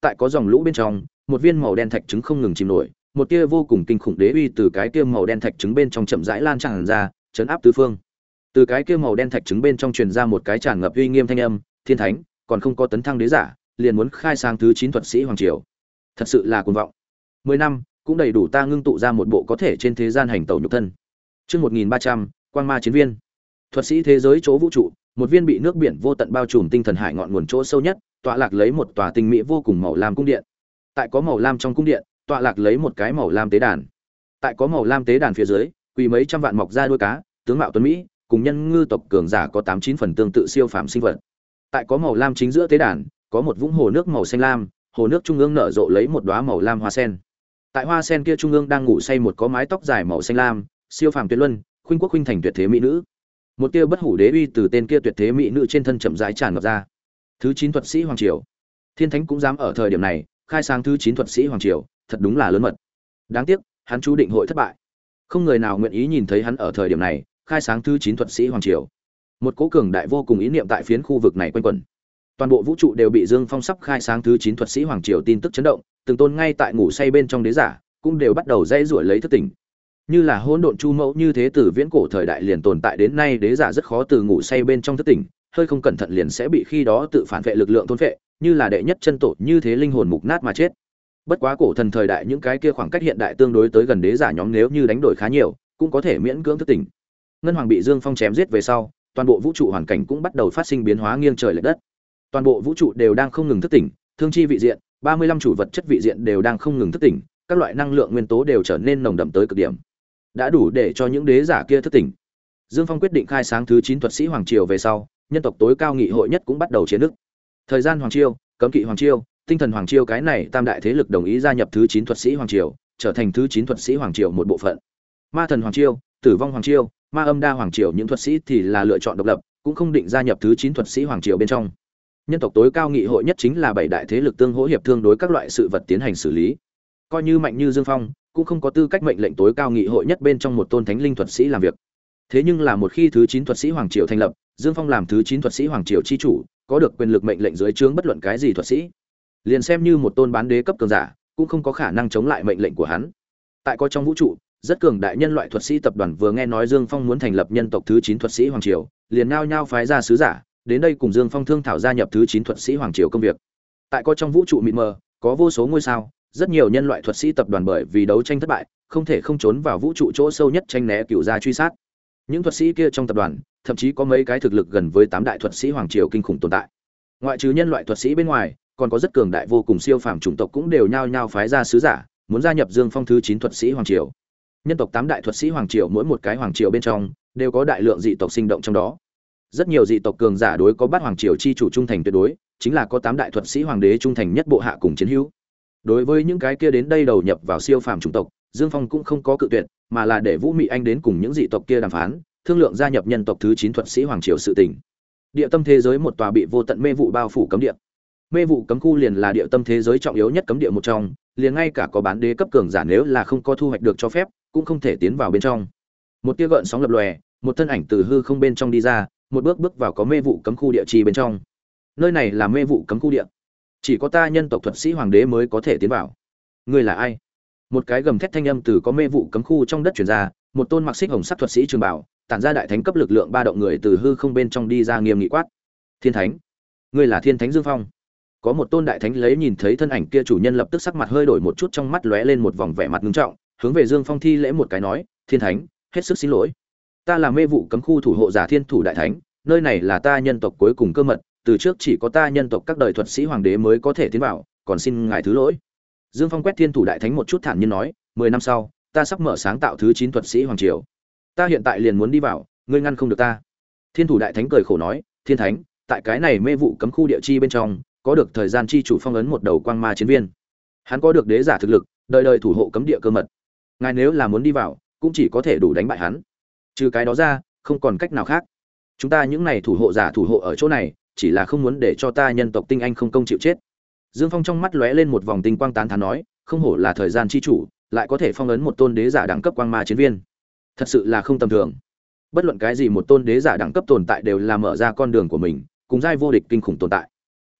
tại có dòng lũ bên trong, một viên màu đen thạch trứng không ngừng chìm nổi, một tia vô cùng kinh khủng đế uy từ cái kia màu đen thạch trứng bên trong chậm rãi lan tràn ra, chấn áp tứ phương. Từ cái kia màu đen thạch trứng bên trong truyền ra một cái tràn ngập uy nghiêm thanh âm, "Thiên thánh, còn không có tấn thăng đế giả, liền muốn khai sáng thứ chín thuật sĩ hoàng triều." Thật sự là cuồng vọng. Mười năm, cũng đầy đủ ta ngưng tụ ra một bộ có thể trên thế gian hành tẩu nhục thân. Chương một nghìn ba trăm, Quang Ma chiến viên. Thuật sĩ thế giới chỗ vũ trụ, một viên bị nước biển vô tận bao trùm tinh thần hải ngọn nguồn chỗ sâu nhất, tọa lạc lấy một tòa tinh mỹ vô cùng màu lam cung điện. Tại có màu lam trong cung điện, tọa lạc lấy một cái màu lam tế đàn. Tại có màu lam tế đàn phía dưới, quỳ mấy trăm vạn mọc ra đuôi cá, tướng mạo tuấn mỹ, cùng nhân ngư tộc cường giả có tám chín phần tương tự siêu phàm sinh vật. Tại có màu lam chính giữa tế đàn, có một vũng hồ nước màu xanh lam, hồ nước trung ương nở rộ lấy một đóa màu lam hoa sen. Tại hoa sen kia trung ương đang ngủ say một có mái tóc dài màu xanh lam, siêu phàm tuyệt luân, khuynh quốc khuynh thành tuyệt thế mỹ nữ. Một tia bất hủ đế uy từ tên kia tuyệt thế mỹ nữ trên thân chậm rãi tràn ngập ra. Thứ chín thuật sĩ hoàng triều. Thiên thánh cũng dám ở thời điểm này khai sáng thứ chín thuật sĩ hoàng triều, thật đúng là lớn mật. Đáng tiếc, hắn chú định hội thất bại. Không người nào nguyện ý nhìn thấy hắn ở thời điểm này khai sáng thứ chín thuật sĩ hoàng triều. Một cố cường đại vô cùng ý niệm tại phiến khu vực này quanh quẩn. Toàn bộ vũ trụ đều bị Dương Phong sắp khai sáng thứ chín thuật sĩ hoàng triều tin tức chấn động, từng tôn ngay tại ngủ say bên trong đế giả, cũng đều bắt đầu dãy rủa lấy thức tỉnh. Như là hỗn độn chu mẫu như thế từ viễn cổ thời đại liền tồn tại đến nay, đế giả rất khó từ ngủ say bên trong thức tỉnh, hơi không cẩn thận liền sẽ bị khi đó tự phản vệ lực lượng thôn phệ, như là đệ nhất chân tổ như thế linh hồn mục nát mà chết. Bất quá cổ thần thời đại những cái kia khoảng cách hiện đại tương đối tới gần đế giả nhóm nếu như đánh đổi khá nhiều, cũng có thể miễn cưỡng thức tỉnh. Ngân Hoàng bị Dương Phong chém giết về sau, toàn bộ vũ trụ hoàn cảnh cũng bắt đầu phát sinh biến hóa nghiêng trời lệch đất. Toàn bộ vũ trụ đều đang không ngừng thức tỉnh, thương chi vị diện, ba mươi lăm chủ vật chất vị diện đều đang không ngừng thức tỉnh, các loại năng lượng nguyên tố đều trở nên nồng đậm tới cực điểm. Đã đủ để cho những đế giả kia thức tỉnh. Dương Phong quyết định khai sáng thứ chín thuật sĩ hoàng triều về sau, nhân tộc tối cao nghị hội nhất cũng bắt đầu chiến nước. Thời gian hoàng triều, cấm kỵ hoàng triều, tinh thần hoàng triều cái này tam đại thế lực đồng ý gia nhập thứ chín thuật sĩ hoàng triều, trở thành thứ chín thuật sĩ hoàng triều một bộ phận. Ma thần hoàng triều, tử vong hoàng triều, ma âm đa hoàng triều những thuật sĩ thì là lựa chọn độc lập, cũng không định gia nhập thứ chín thuật sĩ hoàng triều bên trong. Nhân tộc tối cao nghị hội nhất chính là bảy đại thế lực tương hỗ hiệp thương đối các loại sự vật tiến hành xử lý. Coi như mạnh như Dương Phong, cũng không có tư cách mệnh lệnh tối cao nghị hội nhất bên trong một tôn thánh linh thuật sĩ làm việc. Thế nhưng là một khi thứ chín thuật sĩ hoàng triều thành lập, Dương Phong làm thứ chín thuật sĩ hoàng triều chi chủ, có được quyền lực mệnh lệnh dưới trướng bất luận cái gì thuật sĩ. Liền xem như một tôn bán đế cấp cường giả, cũng không có khả năng chống lại mệnh lệnh của hắn. Tại có trong vũ trụ, rất cường đại nhân loại thuật sĩ tập đoàn vừa nghe nói Dương Phong muốn thành lập nhân tộc thứ chín thuật sĩ hoàng triều, liền nhao nhao phái ra sứ giả, đến đây cùng Dương Phong thương thảo gia nhập thứ chín thuật sĩ hoàng triều công việc. Tại có trong vũ trụ mịt mờ, có vô số ngôi sao, rất nhiều nhân loại thuật sĩ tập đoàn bởi vì đấu tranh thất bại, không thể không trốn vào vũ trụ chỗ sâu nhất tranh né cựu gia truy sát. Những thuật sĩ kia trong tập đoàn, thậm chí có mấy cái thực lực gần với tám đại thuật sĩ hoàng triều kinh khủng tồn tại. Ngoại trừ nhân loại thuật sĩ bên ngoài, còn có rất cường đại vô cùng siêu phàm chủng tộc cũng đều nhao nhao phái ra sứ giả, muốn gia nhập Dương Phong thứ chín thuật sĩ hoàng triều. Nhân tộc tám đại thuật sĩ hoàng triều mỗi một cái hoàng triều bên trong đều có đại lượng dị tộc sinh động trong đó. Rất nhiều dị tộc cường giả đối có bát hoàng triều chi chủ trung thành tuyệt đối, chính là có tám đại thuật sĩ hoàng đế trung thành nhất bộ hạ cùng chiến hữu. Đối với những cái kia đến đây đầu nhập vào siêu phàm chủng tộc, Dương Phong cũng không có cự tuyệt, mà là để Vũ Mị Anh đến cùng những dị tộc kia đàm phán, thương lượng gia nhập nhân tộc thứ chín thuật sĩ hoàng triều sự tình. Địa tâm thế giới một tòa bị vô tận mê vụ bao phủ cấm địa. Mê vụ cấm khu liền là địa tâm thế giới trọng yếu nhất cấm địa một trong, liền ngay cả có bán đế cấp cường giả nếu là không có thu hoạch được cho phép, cũng không thể tiến vào bên trong. Một tia gợn sóng lập lòe, một thân ảnh từ hư không bên trong đi ra, một bước bước vào có mê vụ cấm khu địa chi bên trong. Nơi này là mê vụ cấm khu địa, chỉ có ta nhân tộc thuật sĩ hoàng đế mới có thể tiến vào. Ngươi là ai? Một cái gầm thét thanh âm từ có mê vụ cấm khu trong đất truyền ra, một tôn mặc xích hồng sắc thuật sĩ trường bảo, tản ra đại thánh cấp lực lượng ba động người từ hư không bên trong đi ra nghiêm nghị quát: "Thiên thánh, ngươi là Thiên thánh Dương Phong?" Có một tôn đại thánh lấy nhìn thấy thân ảnh kia chủ nhân lập tức sắc mặt hơi đổi một chút, trong mắt lóe lên một vòng vẻ mặt nghiêm trọng, hướng về Dương Phong thi lễ một cái nói: "Thiên thánh, hết sức xin lỗi. Ta là mê vụ cấm khu thủ hộ giả Thiên thủ đại thánh, nơi này là ta nhân tộc cuối cùng cơ mật, từ trước chỉ có ta nhân tộc các đời thuật sĩ hoàng đế mới có thể tiến vào, còn xin ngài thứ lỗi." Dương Phong quét Thiên thủ đại thánh một chút thản nhiên nói: mười năm sau, ta sắp mở sáng tạo thứ chín thuật sĩ hoàng triều. Ta hiện tại liền muốn đi vào, ngươi ngăn không được ta." Thiên thủ đại thánh cười khổ nói: "Thiên thánh, tại cái này mê vụ cấm khu địa chi bên trong, có được thời gian chi chủ phong ấn một đầu quang ma chiến viên. Hắn có được đế giả thực lực, đời đời thủ hộ cấm địa cơ mật. Ngài nếu là muốn đi vào, cũng chỉ có thể đủ đánh bại hắn. Trừ cái đó ra, không còn cách nào khác. Chúng ta những này thủ hộ giả thủ hộ ở chỗ này, chỉ là không muốn để cho ta nhân tộc tinh anh không công chịu chết." Dương Phong trong mắt lóe lên một vòng tinh quang tán thán nói: "Không hổ là thời gian chi chủ, lại có thể phong ấn một tôn đế giả đẳng cấp quang ma chiến viên. Thật sự là không tầm thường. Bất luận cái gì một tôn đế giả đẳng cấp tồn tại đều là mở ra con đường của mình, cùng giai vô địch kinh khủng tồn tại.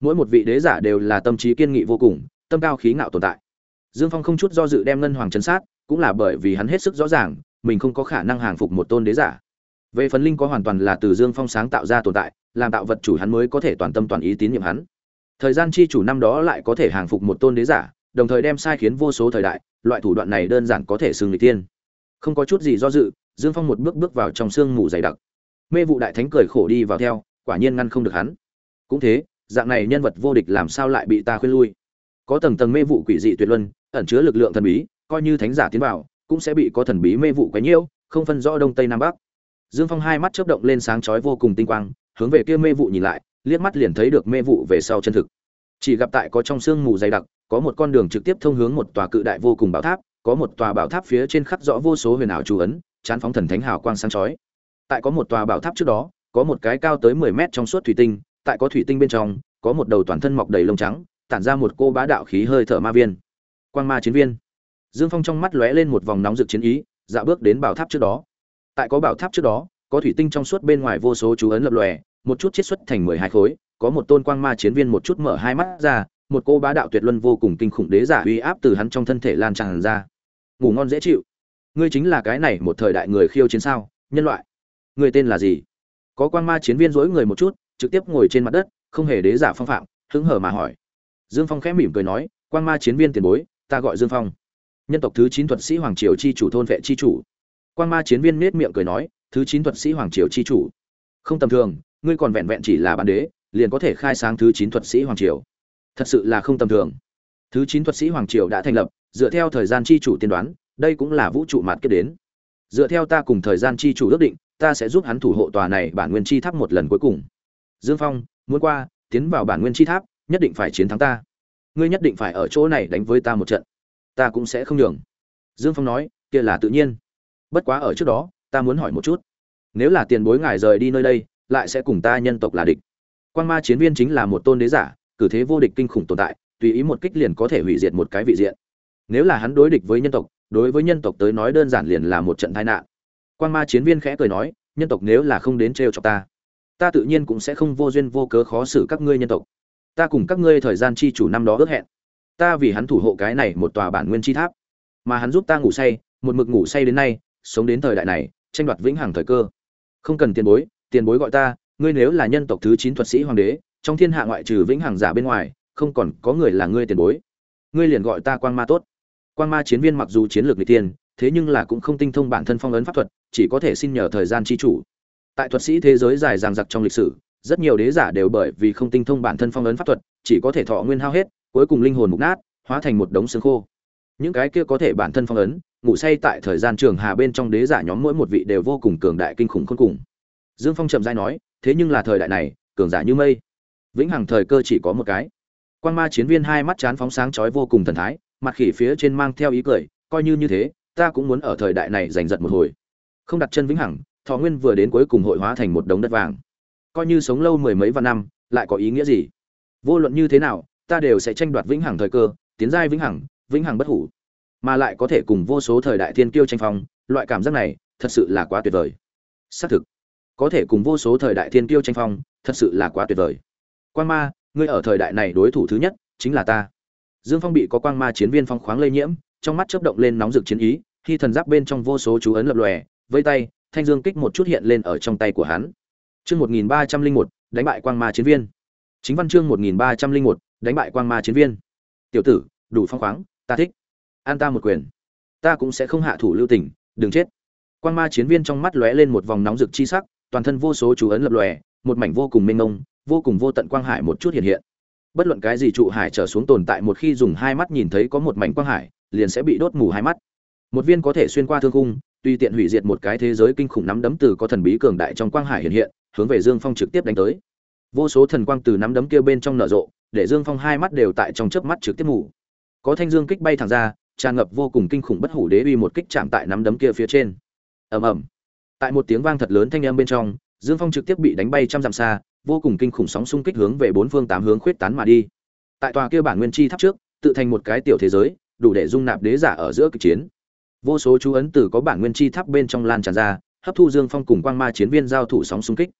Mỗi một vị đế giả đều là tâm trí kiên nghị vô cùng, tâm cao khí ngạo tồn tại. Dương Phong không chút do dự đem ngân hoàng trấn sát, cũng là bởi vì hắn hết sức rõ ràng, mình không có khả năng hàng phục một tôn đế giả. Về phần linh có hoàn toàn là từ Dương Phong sáng tạo ra tồn tại, làm tạo vật chủ hắn mới có thể toàn tâm toàn ý tín nhiệm hắn. Thời gian chi chủ năm đó lại có thể hàng phục một tôn đế giả, đồng thời đem sai khiến vô số thời đại, loại thủ đoạn này đơn giản có thể xưng nghịch tiên. Không có chút gì do dự, Dương Phong một bước bước vào trong sương mù dày đặc. Mê vụ đại thánh cười khổ đi vào theo, quả nhiên ngăn không được hắn. Cũng thế, dạng này nhân vật vô địch làm sao lại bị ta khuyên lui? Có tầng tầng mê vụ quỷ dị tuyệt luân, ẩn chứa lực lượng thần bí, coi như thánh giả tiến vào, cũng sẽ bị có thần bí mê vụ quấy nhiễu, không phân rõ đông tây nam bắc. Dương Phong hai mắt chớp động lên sáng chói vô cùng tinh quang, hướng về kia mê vụ nhìn lại, liếc mắt liền thấy được mê vụ về sau chân thực. Chỉ gặp tại có trong sương mù dày đặc, có một con đường trực tiếp thông hướng một tòa cự đại vô cùng bảo tháp, có một tòa bảo tháp phía trên khắc rõ vô số huyền ảo chú ấn, chán phóng thần thánh hào quang sáng chói. Tại có một tòa bảo tháp trước đó, có một cái cao tới mười mét trong suốt thủy tinh, tại có thủy tinh bên trong, có một đầu toàn thân mọc đầy lông trắng, tản ra một cô bá đạo khí hơi thở ma viên. Quang ma chiến viên. Dương Phong trong mắt lóe lên một vòng nóng rực chiến ý, dạo bước đến bảo tháp trước đó. Tại có bảo tháp trước đó, có thủy tinh trong suốt bên ngoài vô số chú ấn lập lòe, một chút chiết xuất thành mười hai khối, có một tôn quang ma chiến viên một chút mở hai mắt ra, một cô bá đạo tuyệt luân vô cùng kinh khủng đế giả uy áp từ hắn trong thân thể lan tràn ra. Ngủ ngon dễ chịu. Ngươi chính là cái này một thời đại người khiêu chiến sao? Nhân loại. Ngươi tên là gì? Có quang ma chiến viên duỗi người một chút, trực tiếp ngồi trên mặt đất, không hề đế giả phong phạm, hứng hở mà hỏi. Dương Phong khẽ mỉm cười nói, quang ma chiến viên tiền bối, ta gọi Dương Phong, nhân tộc thứ chín thuật sĩ hoàng triều chi chủ thôn vệ chi chủ. Quang ma chiến viên nết miệng cười nói, thứ chín thuật sĩ hoàng triều chi chủ, không tầm thường, ngươi còn vẹn vẹn chỉ là bán đế, liền có thể khai sáng thứ chín thuật sĩ hoàng triều, thật sự là không tầm thường. Thứ chín thuật sĩ hoàng triều đã thành lập, dựa theo thời gian chi chủ tiên đoán, đây cũng là vũ trụ mạt kết đến. Dựa theo ta cùng thời gian chi chủ ước định, ta sẽ giúp hắn thủ hộ tòa này bản nguyên chi tháp một lần cuối cùng. Dương Phong, muốn qua, tiến vào bản nguyên chi tháp, nhất định phải chiến thắng ta. Ngươi nhất định phải ở chỗ này đánh với ta một trận. Ta cũng sẽ không nhường. Dương Phong nói, kia là tự nhiên. Bất quá ở trước đó, ta muốn hỏi một chút. Nếu là tiền bối ngài rời đi nơi đây, lại sẽ cùng ta nhân tộc là địch. Quang ma chiến viên chính là một tôn đế giả, cử thế vô địch kinh khủng tồn tại, tùy ý một kích liền có thể hủy diệt một cái vị diện. Nếu là hắn đối địch với nhân tộc, đối với nhân tộc tới nói đơn giản liền là một trận tai nạn. Quang ma chiến viên khẽ cười nói, nhân tộc nếu là không đến trêu chọc ta, ta tự nhiên cũng sẽ không vô duyên vô cớ khó xử các ngươi nhân tộc. Ta cùng các ngươi thời gian chi chủ năm đó ước hẹn, ta vì hắn thủ hộ cái này một tòa bản nguyên chi tháp, mà hắn giúp ta ngủ say, một mực ngủ say đến nay, sống đến thời đại này, tranh đoạt vĩnh hằng thời cơ. Không cần tiền bối, tiền bối gọi ta, ngươi nếu là nhân tộc thứ chín thuật sĩ hoàng đế, trong thiên hạ ngoại trừ vĩnh hằng giả bên ngoài, không còn có người là ngươi tiền bối. Ngươi liền gọi ta Quang Ma tốt. Quang Ma chiến viên mặc dù chiến lược nghịch tiên, thế nhưng là cũng không tinh thông bản thân phong ấn pháp thuật, chỉ có thể xin nhờ thời gian chi chủ. Tại thuật sĩ thế giới dài dằng dặc trong lịch sử, rất nhiều đế giả đều bởi vì không tinh thông bản thân phong ấn pháp thuật, chỉ có thể thọ nguyên hao hết, cuối cùng linh hồn mục nát, hóa thành một đống xương khô. Những cái kia có thể bản thân phong ấn, ngủ say tại thời gian trường hà bên trong đế giả nhóm mỗi một vị đều vô cùng cường đại kinh khủng khôn cùng. Dương Phong chậm rãi nói, thế nhưng là thời đại này, cường giả như mây, vĩnh hằng thời cơ chỉ có một cái. Quang Ma chiến viên hai mắt chán phóng sáng chói vô cùng thần thái, mặt khỉ phía trên mang theo ý cười, coi như như thế, ta cũng muốn ở thời đại này giành giật một hồi. Không đặt chân vĩnh hằng, thọ nguyên vừa đến cuối cùng hội hóa thành một đống đất vàng. Coi như sống lâu mười mấy vạn năm, lại có ý nghĩa gì? Vô luận như thế nào, ta đều sẽ tranh đoạt vĩnh hằng thời cơ, tiến giai vĩnh hằng, vĩnh hằng bất hủ, mà lại có thể cùng vô số thời đại thiên kiêu tranh phong, loại cảm giác này, thật sự là quá tuyệt vời. Xác thực, có thể cùng vô số thời đại thiên kiêu tranh phong, thật sự là quá tuyệt vời. Quang Ma, ngươi ở thời đại này đối thủ thứ nhất chính là ta. Dương Phong bị có Quang Ma chiến viên phong khoáng lây nhiễm, trong mắt chớp động lên nóng rực chiến ý, khi thần giáp bên trong vô số chú ấn lập lòe, vây tay, thanh dương kích một chút hiện lên ở trong tay của hắn. Chương một nghìn ba trăm lẻ một, đánh bại Quang Ma chiến viên. Chính văn chương một nghìn ba trăm lẻ một, đánh bại Quang Ma chiến viên. Tiểu tử, đủ phong khoáng, ta thích. An ta một quyền, ta cũng sẽ không hạ thủ lưu tình, đừng chết. Quang Ma chiến viên trong mắt lóe lên một vòng nóng rực chi sắc, toàn thân vô số chú ấn lập lòe, một mảnh vô cùng mênh mông, vô cùng vô tận quang hải một chút hiện hiện. Bất luận cái gì trụ hải trở xuống tồn tại một khi dùng hai mắt nhìn thấy có một mảnh quang hải, liền sẽ bị đốt mù hai mắt. Một viên có thể xuyên qua thương khung, tùy tiện hủy diệt một cái thế giới kinh khủng nắm đấm từ có thần bí cường đại trong quang hải hiện hiện, hướng về Dương Phong trực tiếp đánh tới. Vô số thần quang từ nắm đấm kia bên trong nở rộ, để Dương Phong hai mắt đều tại trong chớp mắt trực tiếp mù. Có thanh dương kích bay thẳng ra, tràn ngập vô cùng kinh khủng bất hủ đế uy một kích chạm tại nắm đấm kia phía trên. Ầm ầm. Tại một tiếng vang thật lớn thanh âm bên trong, Dương Phong trực tiếp bị đánh bay trăm dặm xa, vô cùng kinh khủng sóng xung kích hướng về bốn phương tám hướng khuyết tán mà đi. Tại tòa kia bản nguyên chi tháp trước, tự thành một cái tiểu thế giới, đủ để dung nạp đế giả ở giữa kịch chiến. Vô số chú ấn từ có bản nguyên chi tháp bên trong lan tràn ra, hấp thu Dương Phong cùng Quang Ma chiến viên giao thủ sóng xung kích.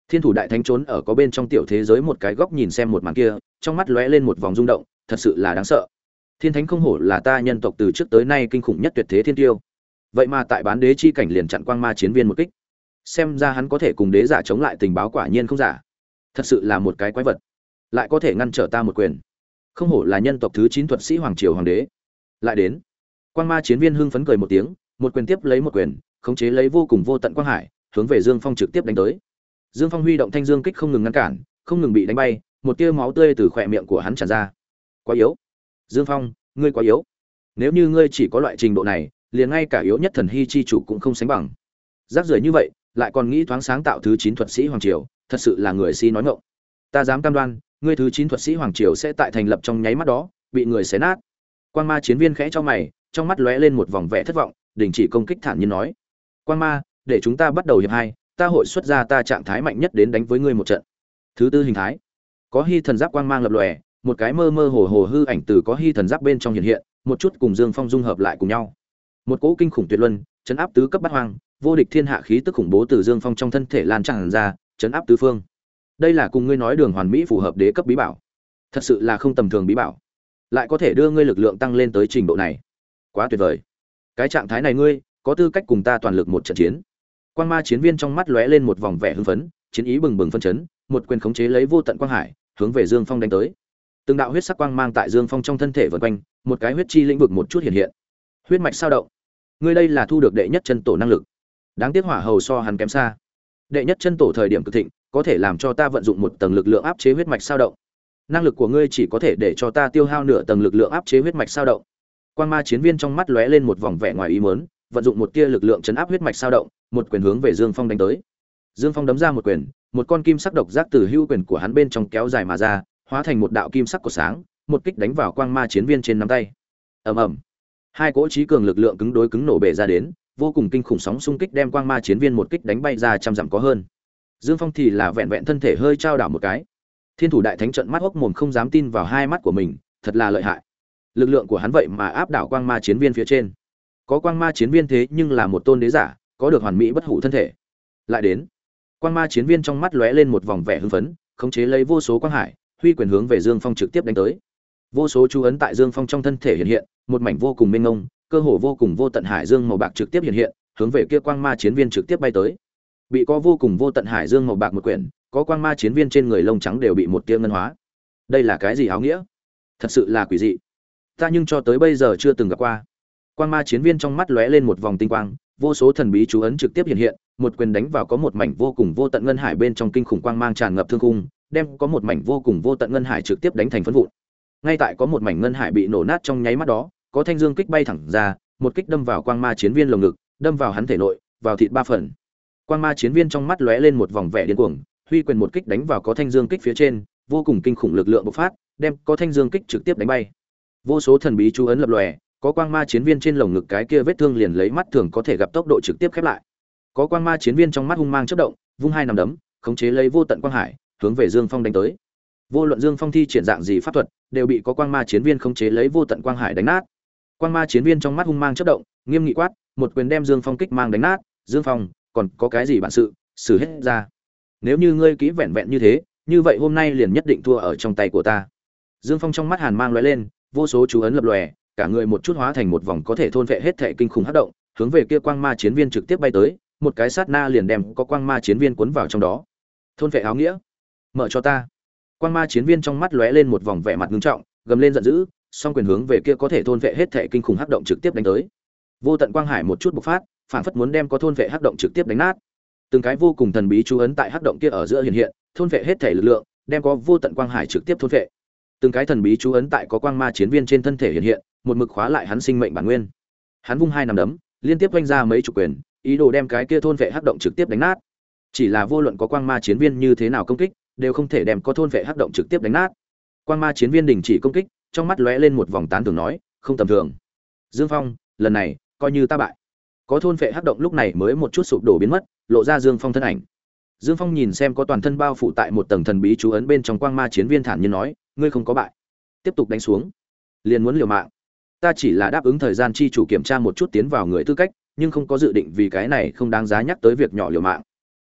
Thiên thủ đại thánh trốn ở có bên trong tiểu thế giới một cái góc nhìn xem một màn kia, trong mắt lóe lên một vòng rung động, thật sự là đáng sợ. Thiên thánh không hổ là ta nhân tộc từ trước tới nay kinh khủng nhất tuyệt thế thiên tiêu. Vậy mà tại bán đế chi cảnh liền chặn quang ma chiến viên một kích. Xem ra hắn có thể cùng đế giả chống lại, tình báo quả nhiên không giả. Thật sự là một cái quái vật, lại có thể ngăn trở ta một quyền. Không hổ là nhân tộc thứ chín thuật sĩ hoàng triều hoàng đế. Lại đến. Quang ma chiến viên hưng phấn cười một tiếng, một quyền tiếp lấy một quyền, khống chế lấy vô cùng vô tận quang hải, hướng về Dương Phong trực tiếp đánh tới. Dương Phong huy động thanh dương kích không ngừng ngăn cản, không ngừng bị đánh bay, một tia máu tươi từ khóe miệng của hắn tràn ra. Quá yếu. Dương Phong, ngươi quá yếu. Nếu như ngươi chỉ có loại trình độ này, liền ngay cả yếu nhất thần hy chi chủ cũng không sánh bằng. Rác rưởi như vậy, lại còn nghĩ thoáng sáng tạo thứ chín thuật sĩ hoàng triều, thật sự là người si nói ngọng. Ta dám cam đoan, ngươi thứ chín thuật sĩ hoàng triều sẽ tại thành lập trong nháy mắt đó, bị người xé nát. Quang ma chiến viên khẽ cho mày, trong mắt lóe lên một vòng vẻ thất vọng, đình chỉ công kích thản nhiên nói: "Quang ma, để chúng ta bắt đầu hiệp hai, ta hội xuất ra ta trạng thái mạnh nhất đến đánh với ngươi một trận." Thứ tư hình thái, có hy thần giáp quang mang lập lòe, một cái mơ mơ hồ hồ hư ảnh từ có hy thần giáp bên trong hiện hiện, một chút cùng Dương Phong dung hợp lại cùng nhau. Một cỗ kinh khủng tuyệt luân, chấn áp tứ cấp bát hoang, vô địch thiên hạ khí tức khủng bố từ Dương Phong trong thân thể lan tràn ra, chấn áp tứ phương. Đây là cùng ngươi nói đường hoàn mỹ phù hợp đế cấp bí bảo. Thật sự là không tầm thường bí bảo, lại có thể đưa ngươi lực lượng tăng lên tới trình độ này. Quá tuyệt vời. Cái trạng thái này ngươi có tư cách cùng ta toàn lực một trận chiến. Quang ma chiến viên trong mắt lóe lên một vòng vẻ hưng phấn, chiến ý bừng bừng phân chấn, một quyền khống chế lấy vô tận quang hải, hướng về Dương Phong đánh tới. Từng đạo huyết sắc quang mang tại Dương Phong trong thân thể vần quanh, một cái huyết chi lĩnh vực một chút hiện hiện. Huyết mạch sao động. Ngươi đây là thu được đệ nhất chân tổ năng lực. Đáng tiếc hỏa hầu so hắn kém xa. Đệ nhất chân tổ thời điểm cực thịnh, có thể làm cho ta vận dụng một tầng lực lượng áp chế huyết mạch sao động. Năng lực của ngươi chỉ có thể để cho ta tiêu hao nửa tầng lực lượng áp chế huyết mạch sao động. Quang ma chiến viên trong mắt lóe lên một vòng vẻ ngoài ý muốn, vận dụng một tia lực lượng chấn áp huyết mạch sao động, một quyền hướng về Dương Phong đánh tới. Dương Phong đấm ra một quyền, một con kim sắc độc giác từ hữu quyền của hắn bên trong kéo dài mà ra, hóa thành một đạo kim sắc của sáng, một kích đánh vào quang ma chiến viên trên nắm tay. Ầm ầm. Hai cỗ trí cường lực lượng cứng đối cứng nổ bể ra đến, vô cùng kinh khủng sóng xung kích đem quang ma chiến viên một kích đánh bay ra trăm dặm có hơn. Dương Phong thì là vẹn vẹn thân thể hơi trao đảo một cái. Thiên thủ đại thánh trợn mắt hốc mồm không dám tin vào hai mắt của mình, thật là lợi hại. Lực lượng của hắn vậy mà áp đảo quang ma chiến viên phía trên. Có quang ma chiến viên thế nhưng là một tôn đế giả, có được hoàn mỹ bất hủ thân thể. Lại đến. Quang ma chiến viên trong mắt lóe lên một vòng vẻ hưng phấn, khống chế lấy vô số quang hải, huy quyền hướng về Dương Phong trực tiếp đánh tới. Vô số chú ấn tại Dương Phong trong thân thể hiện hiện, một mảnh vô cùng mênh mông, cơ hồ vô cùng vô tận hải dương màu bạc trực tiếp hiện hiện, hướng về kia quang ma chiến viên trực tiếp bay tới. Bị có vô cùng vô tận hải dương màu bạc một quyển, có quang ma chiến viên trên người lông trắng đều bị một tia ngân hóa. Đây là cái gì áo nghĩa? Thật sự là quỷ dị. Ta nhưng cho tới bây giờ chưa từng gặp qua. Quang ma chiến viên trong mắt lóe lên một vòng tinh quang, vô số thần bí chú ấn trực tiếp hiện hiện, một quyền đánh vào có một mảnh vô cùng vô tận ngân hải bên trong kinh khủng quang mang tràn ngập thương khung, đem có một mảnh vô cùng vô tận ngân hải trực tiếp đánh thành phấn vụn. Ngay tại có một mảnh ngân hải bị nổ nát trong nháy mắt đó, có thanh dương kích bay thẳng ra, một kích đâm vào quang ma chiến viên lồng ngực, đâm vào hắn thể nội, vào thịt ba phần. Quang ma chiến viên trong mắt lóe lên một vòng vẻ điên cuồng, huy quyền một kích đánh vào có thanh dương kích phía trên, vô cùng kinh khủng lực lượng bộc phát, đem có thanh dương kích trực tiếp đánh bay. Vô số thần bí chú ấn lập lòe, có quang ma chiến viên trên lồng ngực cái kia vết thương liền lấy mắt thường có thể gặp tốc độ trực tiếp khép lại. Có quang ma chiến viên trong mắt hung mang chớp động, vung hai nắm đấm, khống chế lấy vô tận quang hải, hướng về Dương Phong đánh tới. Vô luận Dương Phong thi triển dạng gì pháp thuật, đều bị có quang ma chiến viên khống chế lấy vô tận quang hải đánh nát. Quang ma chiến viên trong mắt hung mang chớp động, nghiêm nghị quát, một quyền đem Dương Phong kích mang đánh nát. Dương Phong, còn có cái gì bản sự, xử hết ra. Nếu như ngươi kỹ vẹn vẹn như thế, như vậy hôm nay liền nhất định thua ở trong tay của ta. Dương Phong trong mắt hàn mang lóe lên, vô số chú ấn lập lòe, cả người một chút hóa thành một vòng có thể thôn vệ hết thể kinh khủng hắc động, hướng về kia quang ma chiến viên trực tiếp bay tới, một cái sát na liền đem có quang ma chiến viên cuốn vào trong đó. Thôn vệ áo nghĩa, mở cho ta. Quang ma chiến viên trong mắt lóe lên một vòng vẻ mặt nghiêm trọng, gầm lên giận dữ, song quyền hướng về kia có thể thôn vệ hết thể kinh khủng hắc động trực tiếp đánh tới. Vô tận quang hải một chút bộc phát, phản phất muốn đem có thôn vệ hắc động trực tiếp đánh nát. Từng cái vô cùng thần bí chú ấn tại hắc động kia ở giữa hiện hiện, thôn vệ hết thể lực lượng, đem có vô tận quang hải trực tiếp thôn vệ. Từng cái thần bí chú ấn tại có quang ma chiến viên trên thân thể hiện hiện, một mực khóa lại hắn sinh mệnh bản nguyên. Hắn vung hai nắm đấm, liên tiếp vung ra mấy chục quyền, ý đồ đem cái kia thôn vệ hắc động trực tiếp đánh nát. Chỉ là vô luận có quang ma chiến viên như thế nào công kích, đều không thể đem có thôn vệ hắc động trực tiếp đánh nát. Quang ma chiến viên đình chỉ công kích, trong mắt lóe lên một vòng tán thưởng nói, không tầm thường. Dương Phong, lần này coi như ta bại. Có thôn vệ hắc động lúc này mới một chút sụp đổ biến mất, lộ ra Dương Phong thân ảnh. Dương Phong nhìn xem có toàn thân bao phủ tại một tầng thần bí chú ấn bên trong quang ma chiến viên thản nhiên nói, ngươi không có bại, tiếp tục đánh xuống. Liền muốn liều mạng. Ta chỉ là đáp ứng thời gian chi chủ kiểm tra một chút tiến vào người tư cách, nhưng không có dự định vì cái này không đáng giá nhắc tới việc nhỏ liều mạng.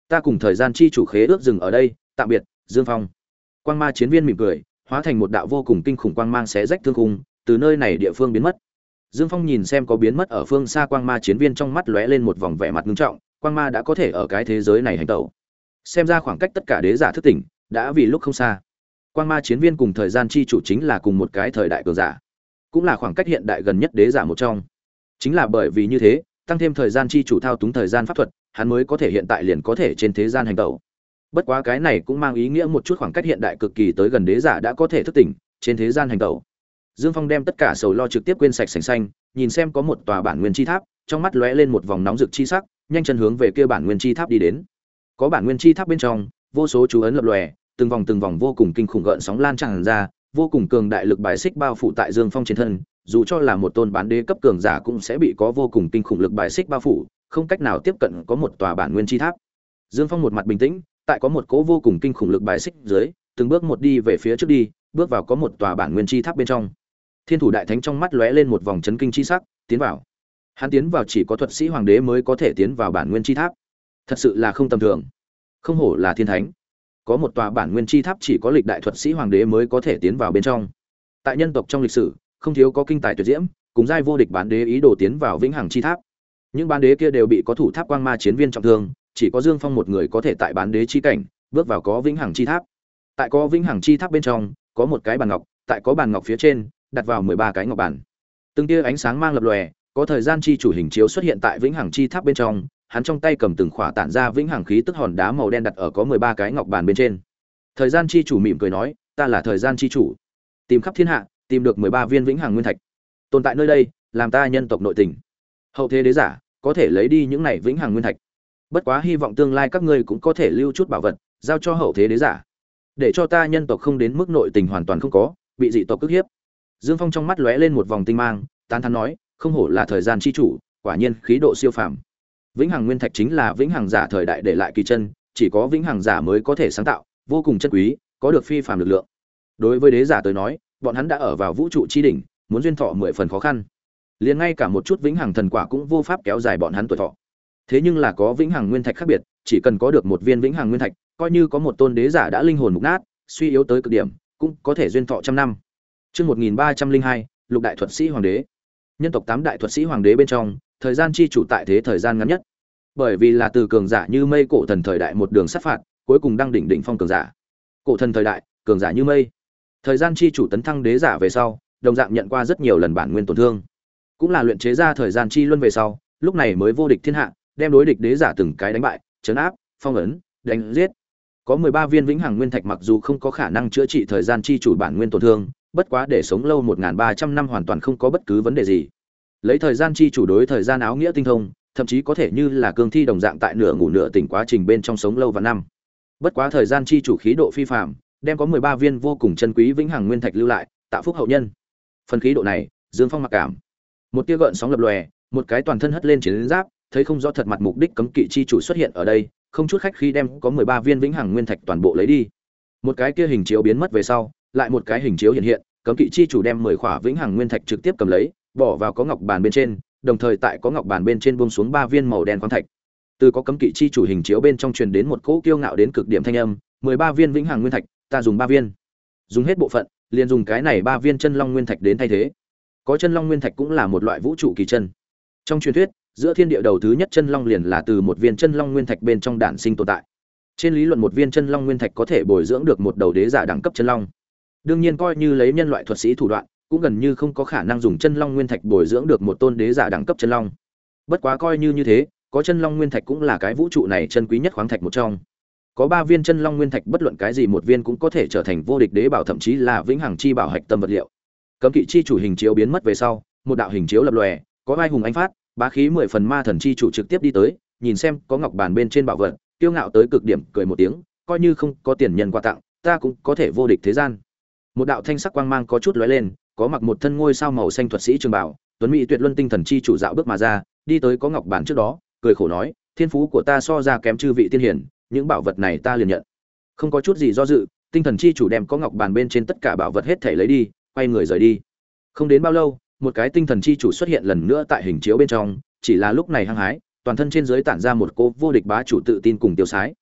Ta cùng thời gian chi chủ khế ước dừng ở đây, tạm biệt, Dương Phong. Quang ma chiến viên mỉm cười, hóa thành một đạo vô cùng kinh khủng quang mang xé rách thương khung, từ nơi này địa phương biến mất. Dương Phong nhìn xem có biến mất ở phương xa quang ma chiến viên, trong mắt lóe lên một vòng vẻ mặt nghiêm trọng, quang ma đã có thể ở cái thế giới này hành tẩu. Xem ra khoảng cách tất cả đế giả thức tỉnh đã vì lúc không xa. Quang ma chiến viên cùng thời gian chi chủ chính là cùng một cái thời đại cường giả, cũng là khoảng cách hiện đại gần nhất đế giả một trong. Chính là bởi vì như thế, tăng thêm thời gian chi chủ thao túng thời gian pháp thuật, hắn mới có thể hiện tại liền có thể trên thế gian hành tẩu. Bất quá cái này cũng mang ý nghĩa một chút khoảng cách hiện đại cực kỳ tới gần đế giả đã có thể thức tỉnh trên thế gian hành tẩu. Dương Phong đem tất cả sầu lo trực tiếp quên sạch sành xanh, nhìn xem có một tòa bản nguyên chi tháp, trong mắt lóe lên một vòng nóng rực chi sắc, nhanh chân hướng về kia bản nguyên chi tháp đi đến. Có bản nguyên chi tháp bên trong, vô số chú ấn lập lòe, từng vòng từng vòng vô cùng kinh khủng gợn sóng lan tràn ra, vô cùng cường đại lực bài xích bao phủ tại Dương Phong trên thân, dù cho là một tôn bán đế cấp cường giả cũng sẽ bị có vô cùng kinh khủng lực bài xích bao phủ, không cách nào tiếp cận có một tòa bản nguyên chi tháp. Dương Phong một mặt bình tĩnh, tại có một cỗ vô cùng kinh khủng lực bài xích dưới, từng bước một đi về phía trước đi, bước vào có một tòa bản nguyên chi tháp bên trong. Thiên thủ đại thánh trong mắt lóe lên một vòng chấn kinh chi sắc, tiến vào. Hắn tiến vào chỉ có thuật sĩ hoàng đế mới có thể tiến vào bản nguyên chi tháp. Thật sự là không tầm thường. Không hổ là thiên thánh. Có một tòa bản nguyên chi tháp chỉ có lịch đại thuật sĩ hoàng đế mới có thể tiến vào bên trong. Tại nhân tộc trong lịch sử, không thiếu có kinh tài tuyệt diễm, cùng giai vô địch bán đế ý đồ tiến vào vĩnh hằng chi tháp. Những bán đế kia đều bị có thủ tháp quang ma chiến viên trọng thương, chỉ có Dương Phong một người có thể tại bán đế chi cảnh bước vào có vĩnh hằng chi tháp. Tại có vĩnh hằng chi tháp bên trong, có một cái bàn ngọc, tại có bàn ngọc phía trên đặt vào mười ba cái ngọc bản. Từng tia ánh sáng mang lập lòe, có thời gian chi chủ hình chiếu xuất hiện tại vĩnh hằng chi tháp bên trong, hắn trong tay cầm từng khỏa tản ra vĩnh hằng khí tức hòn đá màu đen đặt ở có mười ba cái ngọc bàn bên trên. Thời gian chi chủ mỉm cười nói, ta là thời gian chi chủ, tìm khắp thiên hạ, tìm được mười ba viên vĩnh hằng nguyên thạch, tồn tại nơi đây, làm ta nhân tộc nội tình. Hậu thế đế giả có thể lấy đi những này vĩnh hằng nguyên thạch. Bất quá hy vọng tương lai các ngươi cũng có thể lưu chút bảo vật, giao cho hậu thế đế giả, để cho ta nhân tộc không đến mức nội tình hoàn toàn không có, bị dị tộc cưỡng hiếp. Dương Phong trong mắt lóe lên một vòng tinh mang, tán thán nói, không hổ là thời gian chi chủ, quả nhiên khí độ siêu phàm. Vĩnh hằng nguyên thạch chính là vĩnh hằng giả thời đại để lại kỳ chân, chỉ có vĩnh hằng giả mới có thể sáng tạo, vô cùng chân quý, có được phi phàm lực lượng. Đối với đế giả tới nói, bọn hắn đã ở vào vũ trụ chi đỉnh, muốn duyên thọ mười phần khó khăn. Liền ngay cả một chút vĩnh hằng thần quả cũng vô pháp kéo dài bọn hắn tuổi thọ. Thế nhưng là có vĩnh hằng nguyên thạch khác biệt, chỉ cần có được một viên vĩnh hằng nguyên thạch, coi như có một tôn đế giả đã linh hồn mục nát, suy yếu tới cực điểm, cũng có thể duyên thọ trăm năm. Chương một nghìn ba trăm linh hai, lục đại thuật sĩ hoàng đế. Nhân tộc tám đại thuật sĩ hoàng đế bên trong, thời gian chi chủ tại thế thời gian ngắn nhất. Bởi vì là từ cường giả như mây cổ thần thời đại một đường sát phạt, cuối cùng đăng đỉnh đỉnh phong cường giả. Cổ thần thời đại, cường giả như mây. Thời gian chi chủ tấn thăng đế giả về sau, đồng dạng nhận qua rất nhiều lần bản nguyên tổn thương. Cũng là luyện chế ra thời gian chi luân về sau, lúc này mới vô địch thiên hạ, đem đối địch đế giả từng cái đánh bại, trấn áp, phong ấn, đánh giết. Có mười ba viên vĩnh hằng nguyên thạch mặc dù không có khả năng chữa trị thời gian chi chủ bản nguyên tổn thương, bất quá để sống lâu một nghìn ba trăm năm hoàn toàn không có bất cứ vấn đề gì. Lấy thời gian chi chủ đối thời gian áo nghĩa tinh thông, thậm chí có thể như là cương thi đồng dạng tại nửa ngủ nửa tỉnh quá trình bên trong sống lâu và năm. Bất quá thời gian chi chủ khí độ phi phàm, đem có mười ba viên vô cùng chân quý vĩnh hằng nguyên thạch lưu lại, tạo phúc hậu nhân. Phần khí độ này, Dương Phong mặc cảm. Một tia gợn sóng lập lòe, một cái toàn thân hất lên chiến giáp, thấy không rõ thật mặt mục đích cấm kỵ chi chủ xuất hiện ở đây, không chút khách khí đem có mười ba viên vĩnh hằng nguyên thạch toàn bộ lấy đi. Một cái kia hình chiếu biến mất về sau, lại một cái hình chiếu hiện hiện, cấm kỵ chi chủ đem mười khỏa vĩnh hằng nguyên thạch trực tiếp cầm lấy, bỏ vào có ngọc bàn bên trên, đồng thời tại có ngọc bàn bên trên buông xuống ba viên màu đen khoáng thạch. Từ có cấm kỵ chi chủ hình chiếu bên trong truyền đến một cỗ kiêu ngạo đến cực điểm thanh âm, mười ba viên vĩnh hằng nguyên thạch, ta dùng ba viên. Dùng hết bộ phận, liền dùng cái này ba viên chân long nguyên thạch đến thay thế. Có chân long nguyên thạch cũng là một loại vũ trụ kỳ chân. Trong truyền thuyết, giữa thiên địa đầu thứ nhất chân long liền là từ một viên chân long nguyên thạch bên trong đản sinh tồn tại. Trên lý luận một viên chân long nguyên thạch có thể bồi dưỡng được một đầu đế giả đẳng cấp chân long. Đương nhiên coi như lấy nhân loại thuật sĩ thủ đoạn, cũng gần như không có khả năng dùng chân long nguyên thạch bồi dưỡng được một tôn đế giả đẳng cấp chân long. Bất quá coi như như thế, có chân long nguyên thạch cũng là cái vũ trụ này chân quý nhất khoáng thạch một trong. Có ba viên chân long nguyên thạch, bất luận cái gì một viên cũng có thể trở thành vô địch đế bảo, thậm chí là vĩnh hằng chi bảo hạch tâm vật liệu. Cấm kỵ chi chủ hình chiếu biến mất về sau, một đạo hình chiếu lập lòe, có vai hùng anh phát, bá khí mười phần ma thần chi chủ trực tiếp đi tới, nhìn xem có ngọc bàn bên trên bảo vật, kiêu ngạo tới cực điểm, cười một tiếng, coi như không có tiền nhân quà tặng, ta cũng có thể vô địch thế gian. Một đạo thanh sắc quang mang có chút lóe lên, có mặc một thân ngôi sao màu xanh thuật sĩ trường bảo, tuấn mỹ tuyệt luân tinh thần chi chủ dạo bước mà ra, đi tới có ngọc bàn trước đó, cười khổ nói, thiên phú của ta so ra kém chư vị tiên hiển, những bảo vật này ta liền nhận. Không có chút gì do dự, tinh thần chi chủ đem có ngọc bàn bên trên tất cả bảo vật hết thảy lấy đi, quay người rời đi. Không đến bao lâu, một cái tinh thần chi chủ xuất hiện lần nữa tại hình chiếu bên trong, chỉ là lúc này hăng hái, toàn thân trên dưới tản ra một cô vô địch bá chủ tự tin cùng tiêu sái.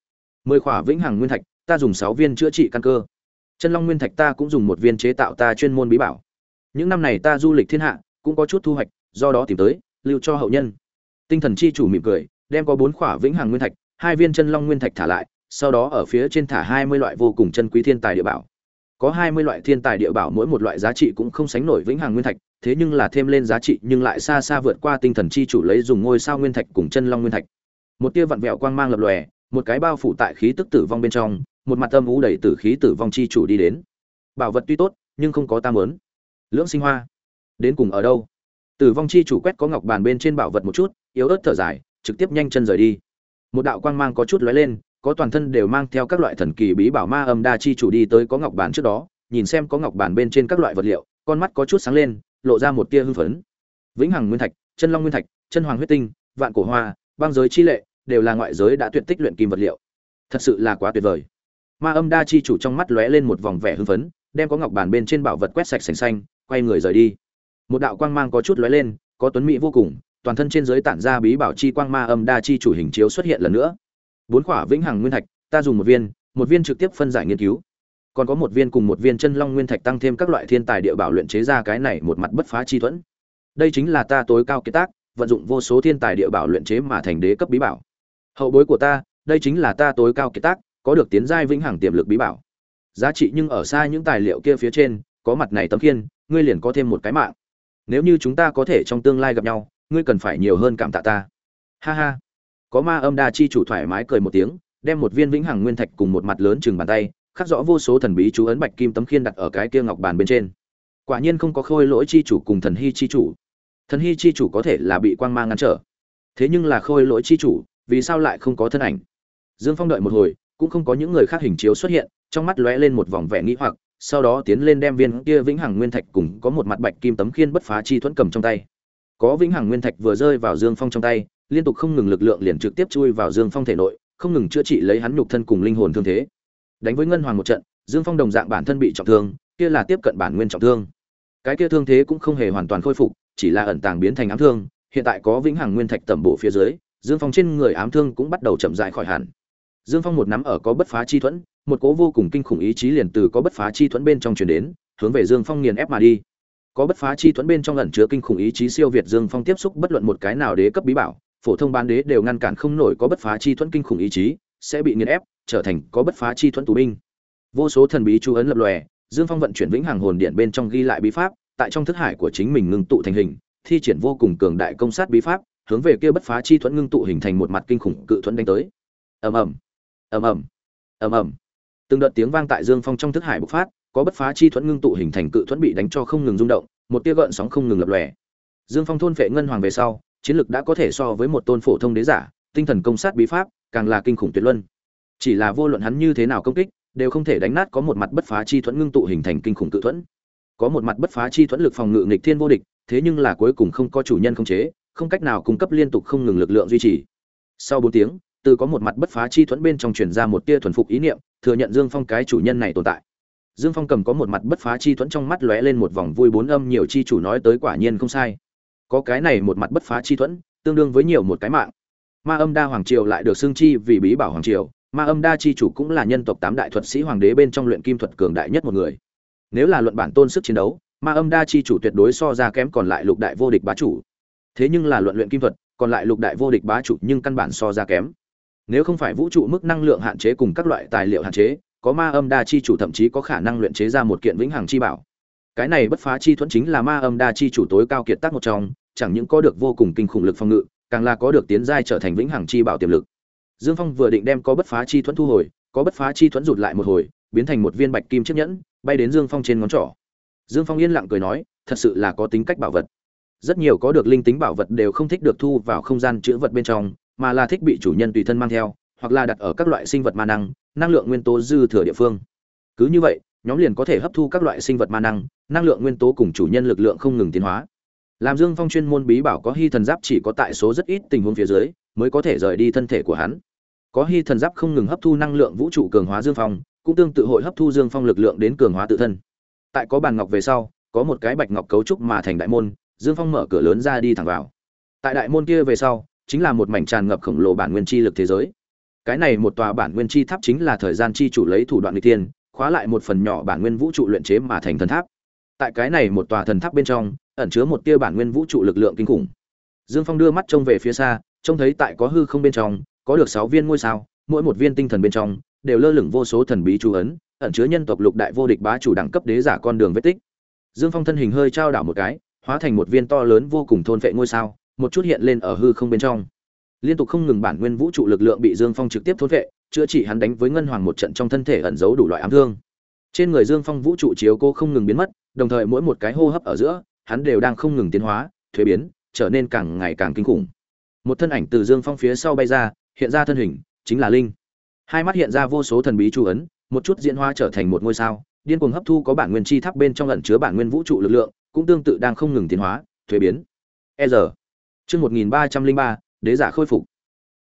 mười khỏa vĩnh hằng nguyên thạch, ta dùng sáu viên chữa trị căn cơ. Chân long nguyên thạch ta cũng dùng một viên chế tạo ta chuyên môn bí bảo. Những năm này ta du lịch thiên hạ, cũng có chút thu hoạch, do đó tìm tới, lưu cho hậu nhân. Tinh thần chi chủ mỉm cười, đem có bốn khỏa vĩnh hằng nguyên thạch, hai viên chân long nguyên thạch thả lại, sau đó ở phía trên thả hai mươi loại vô cùng chân quý thiên tài địa bảo. Có hai mươi loại thiên tài địa bảo, mỗi một loại giá trị cũng không sánh nổi vĩnh hằng nguyên thạch, thế nhưng là thêm lên giá trị nhưng lại xa xa vượt qua tinh thần chi chủ lấy dùng ngôi sao nguyên thạch cùng chân long nguyên thạch. Một tia vặn vẹo quang mang lập lòe, một cái bao phủ tại khí tức tử vong bên trong, một mặt âm u đầy tử khí tử vong chi chủ đi đến. Bảo vật tuy tốt, nhưng không có ta muốn. Lưỡng sinh hoa, đến cùng ở đâu? Tử vong chi chủ quét có ngọc bàn bên trên bảo vật một chút, yếu ớt thở dài, trực tiếp nhanh chân rời đi. Một đạo quang mang có chút lóe lên, có toàn thân đều mang theo các loại thần kỳ bí bảo ma âm đa chi chủ đi tới có ngọc bàn trước đó, nhìn xem có ngọc bàn bên trên các loại vật liệu, con mắt có chút sáng lên, lộ ra một tia hưng phấn. Vĩnh hằng nguyên thạch, chân long nguyên thạch, chân hoàng huyết tinh, vạn cổ hoa, băng giới chi lệ, đều là ngoại giới đã tuyệt tích luyện kim vật liệu. Thật sự là quá tuyệt vời. Ma âm đa chi chủ trong mắt lóe lên một vòng vẻ hưng phấn, đem có ngọc bàn bên trên bảo vật quét sạch sành xanh, quay người rời đi. Một đạo quang mang có chút lóe lên, có tuấn mỹ vô cùng, toàn thân trên dưới tản ra bí bảo chi quang ma âm đa chi chủ hình chiếu xuất hiện lần nữa. Bốn quả vĩnh hằng nguyên thạch, ta dùng một viên, một viên trực tiếp phân giải nghiên cứu. Còn có một viên cùng một viên chân long nguyên thạch tăng thêm các loại thiên tài địa bảo luyện chế ra cái này một mặt bất phá chi thuẫn. Đây chính là ta tối cao kiệt tác, vận dụng vô số thiên tài địa bảo luyện chế mà thành đế cấp bí bảo. Hậu bối của ta, đây chính là ta tối cao kiệt tác, có được tiến giai vĩnh hằng tiềm lực bí bảo. Giá trị nhưng ở xa những tài liệu kia phía trên, có mặt này tấm khiên, ngươi liền có thêm một cái mạng. Nếu như chúng ta có thể trong tương lai gặp nhau, ngươi cần phải nhiều hơn cảm tạ ta. Ha ha. Có ma âm đa chi chủ thoải mái cười một tiếng, đem một viên vĩnh hằng nguyên thạch cùng một mặt lớn chừng bàn tay, khắc rõ vô số thần bí chú ấn bạch kim tấm khiên đặt ở cái kia ngọc bàn bên trên. Quả nhiên không có khôi lỗi chi chủ cùng thần hy chi chủ. Thần hy chi chủ có thể là bị quang mang ngăn trở, thế nhưng là khôi lỗi chi chủ, vì sao lại không có thân ảnh? Dương Phong đợi một hồi, cũng không có những người khác hình chiếu xuất hiện, trong mắt lóe lên một vòng vẻ nghi hoặc, sau đó tiến lên đem viên kia vĩnh hằng nguyên thạch cùng có một mặt bạch kim tấm khiên bất phá chi thuẫn cầm trong tay. Có vĩnh hằng nguyên thạch vừa rơi vào Dương Phong trong tay, liên tục không ngừng lực lượng liền trực tiếp chui vào Dương Phong thể nội, không ngừng chữa trị lấy hắn nhục thân cùng linh hồn thương thế. Đánh với ngân hoàng một trận, Dương Phong đồng dạng bản thân bị trọng thương, kia là tiếp cận bản nguyên trọng thương. Cái kia thương thế cũng không hề hoàn toàn khôi phục, chỉ là ẩn tàng biến thành ám thương, hiện tại có vĩnh hằng nguyên thạch tẩm bổ phía dưới, Dương Phong trên người ám thương cũng bắt đầu chậm rãi khỏi hẳn. Dương Phong một nắm ở có bất phá chi thuẫn, một cỗ vô cùng kinh khủng ý chí liền từ có bất phá chi thuẫn bên trong truyền đến, hướng về Dương Phong nghiền ép mà đi. Có bất phá chi thuẫn bên trong ẩn chứa kinh khủng ý chí siêu việt Dương Phong tiếp xúc bất luận một cái nào đế cấp bí bảo, phổ thông bán đế đều ngăn cản không nổi có bất phá chi thuẫn kinh khủng ý chí, sẽ bị nghiền ép, trở thành có bất phá chi thuẫn tù binh. Vô số thần bí chú ấn lập lòe, Dương Phong vận chuyển vĩnh hằng hồn điện bên trong ghi lại bí pháp, tại trong thức hải của chính mình ngưng tụ thành hình, thi triển vô cùng cường đại công sát bí pháp, hướng về kia bất phá chi thuẫn ngưng tụ hình thành một mặt kinh khủng cự thuẫn đánh tới. Ầm ầm, ầm ầm, ầm ầm. Từng đợt tiếng vang tại Dương Phong trong thức hải bộc phát, có bất phá chi thuẫn ngưng tụ hình thành cự thuẫn bị đánh cho không ngừng rung động, một tia gợn sóng không ngừng lập lòe. Dương Phong thôn phệ ngân hoàng về sau, chiến lực đã có thể so với một tôn phổ thông đế giả, tinh thần công sát bí pháp càng là kinh khủng tuyệt luân. Chỉ là vô luận hắn như thế nào công kích, đều không thể đánh nát có một mặt bất phá chi thuẫn ngưng tụ hình thành kinh khủng cự thuẫn. Có một mặt bất phá chi thuẫn lực phòng ngự nghịch thiên vô địch, thế nhưng là cuối cùng không có chủ nhân khống chế, không cách nào cung cấp liên tục không ngừng lực lượng duy trì. Sau bốn tiếng, từ có một mặt bất phá chi thuẫn bên trong truyền ra một tia thuần phục ý niệm, thừa nhận Dương Phong cái chủ nhân này tồn tại. Dương Phong cầm có một mặt bất phá chi thuẫn trong mắt lóe lên một vòng vui bốn âm nhiều chi chủ nói tới quả nhiên không sai. Có cái này một mặt bất phá chi thuẫn, tương đương với nhiều một cái mạng. Ma Âm Đa hoàng triều lại được xưng chi vì bí bảo hoàng triều, Ma Âm Đa chi chủ cũng là nhân tộc tám đại thuật sĩ hoàng đế bên trong luyện kim thuật cường đại nhất một người. Nếu là luận bản tôn sức chiến đấu, Ma Âm Đa chi chủ tuyệt đối so ra kém còn lại lục đại vô địch bá chủ. Thế nhưng là luận luyện kim thuật, còn lại lục đại vô địch bá chủ nhưng căn bản so ra kém. Nếu không phải vũ trụ mức năng lượng hạn chế cùng các loại tài liệu hạn chế, có Ma Âm Đa chi chủ thậm chí có khả năng luyện chế ra một kiện vĩnh hằng chi bảo. Cái này bất phá chi thuẫn chính là Ma Âm Đa chi chủ tối cao kiệt tác một trong, chẳng những có được vô cùng kinh khủng lực phòng ngự, càng là có được tiến giai trở thành vĩnh hằng chi bảo tiềm lực. Dương Phong vừa định đem có bất phá chi thuẫn thu hồi, có bất phá chi thuẫn rụt lại một hồi, biến thành một viên bạch kim chiếc nhẫn, bay đến Dương Phong trên ngón trỏ. Dương Phong yên lặng cười nói, thật sự là có tính cách bảo vật. Rất nhiều có được linh tính bảo vật đều không thích được thu vào không gian chứa vật bên trong, mà là thích bị chủ nhân tùy thân mang theo, hoặc là đặt ở các loại sinh vật ma năng, năng lượng nguyên tố dư thừa địa phương. Cứ như vậy, nhóm liền có thể hấp thu các loại sinh vật ma năng, năng lượng nguyên tố cùng chủ nhân lực lượng không ngừng tiến hóa. Làm Dương Phong chuyên môn bí bảo có hy thần giáp chỉ có tại số rất ít tình huống phía dưới mới có thể rời đi thân thể của hắn. Có hy thần giáp không ngừng hấp thu năng lượng vũ trụ cường hóa Dương Phong, cũng tương tự hội hấp thu Dương Phong lực lượng đến cường hóa tự thân. Tại có bàn ngọc về sau, có một cái bạch ngọc cấu trúc mà thành đại môn, Dương Phong mở cửa lớn ra đi thẳng vào. Tại đại môn kia về sau, chính là một mảnh tràn ngập khổng lồ bản nguyên chi lực thế giới. Cái này một tòa bản nguyên chi tháp chính là thời gian chi chủ lấy thủ đoạn nghịch tiên, khóa lại một phần nhỏ bản nguyên vũ trụ luyện chế mà thành thần tháp. Tại cái này một tòa thần tháp bên trong, ẩn chứa một tia bản nguyên vũ trụ lực lượng kinh khủng. Dương Phong đưa mắt trông về phía xa, trông thấy tại có hư không bên trong, có được sáu viên ngôi sao, mỗi một viên tinh thần bên trong đều lơ lửng vô số thần bí chú ấn, ẩn chứa nhân tộc lục đại vô địch bá chủ đẳng cấp đế giả con đường vết tích. Dương Phong thân hình hơi trao đảo một cái, hóa thành một viên to lớn vô cùng thôn vệ ngôi sao, một chút hiện lên ở hư không bên trong. Liên tục không ngừng bản nguyên vũ trụ lực lượng bị Dương Phong trực tiếp thôn vệ, chữa trị hắn đánh với ngân hoàng một trận trong thân thể ẩn giấu đủ loại ám thương. Trên người Dương Phong vũ trụ chiếu cố không ngừng biến mất, đồng thời mỗi một cái hô hấp ở giữa, hắn đều đang không ngừng tiến hóa, thuế biến, trở nên càng ngày càng kinh khủng. Một thân ảnh từ Dương Phong phía sau bay ra, hiện ra thân hình, chính là Linh. Hai mắt hiện ra vô số thần bí chú ấn, một chút diễn hóa trở thành một ngôi sao, điên cuồng hấp thu có bản nguyên chi tháp bên trong ẩn chứa bản nguyên vũ trụ lực lượng, cũng tương tự đang không ngừng tiến hóa, thuế biến. E giờ. Chương một nghìn ba trăm linh ba, đế giả khôi phục.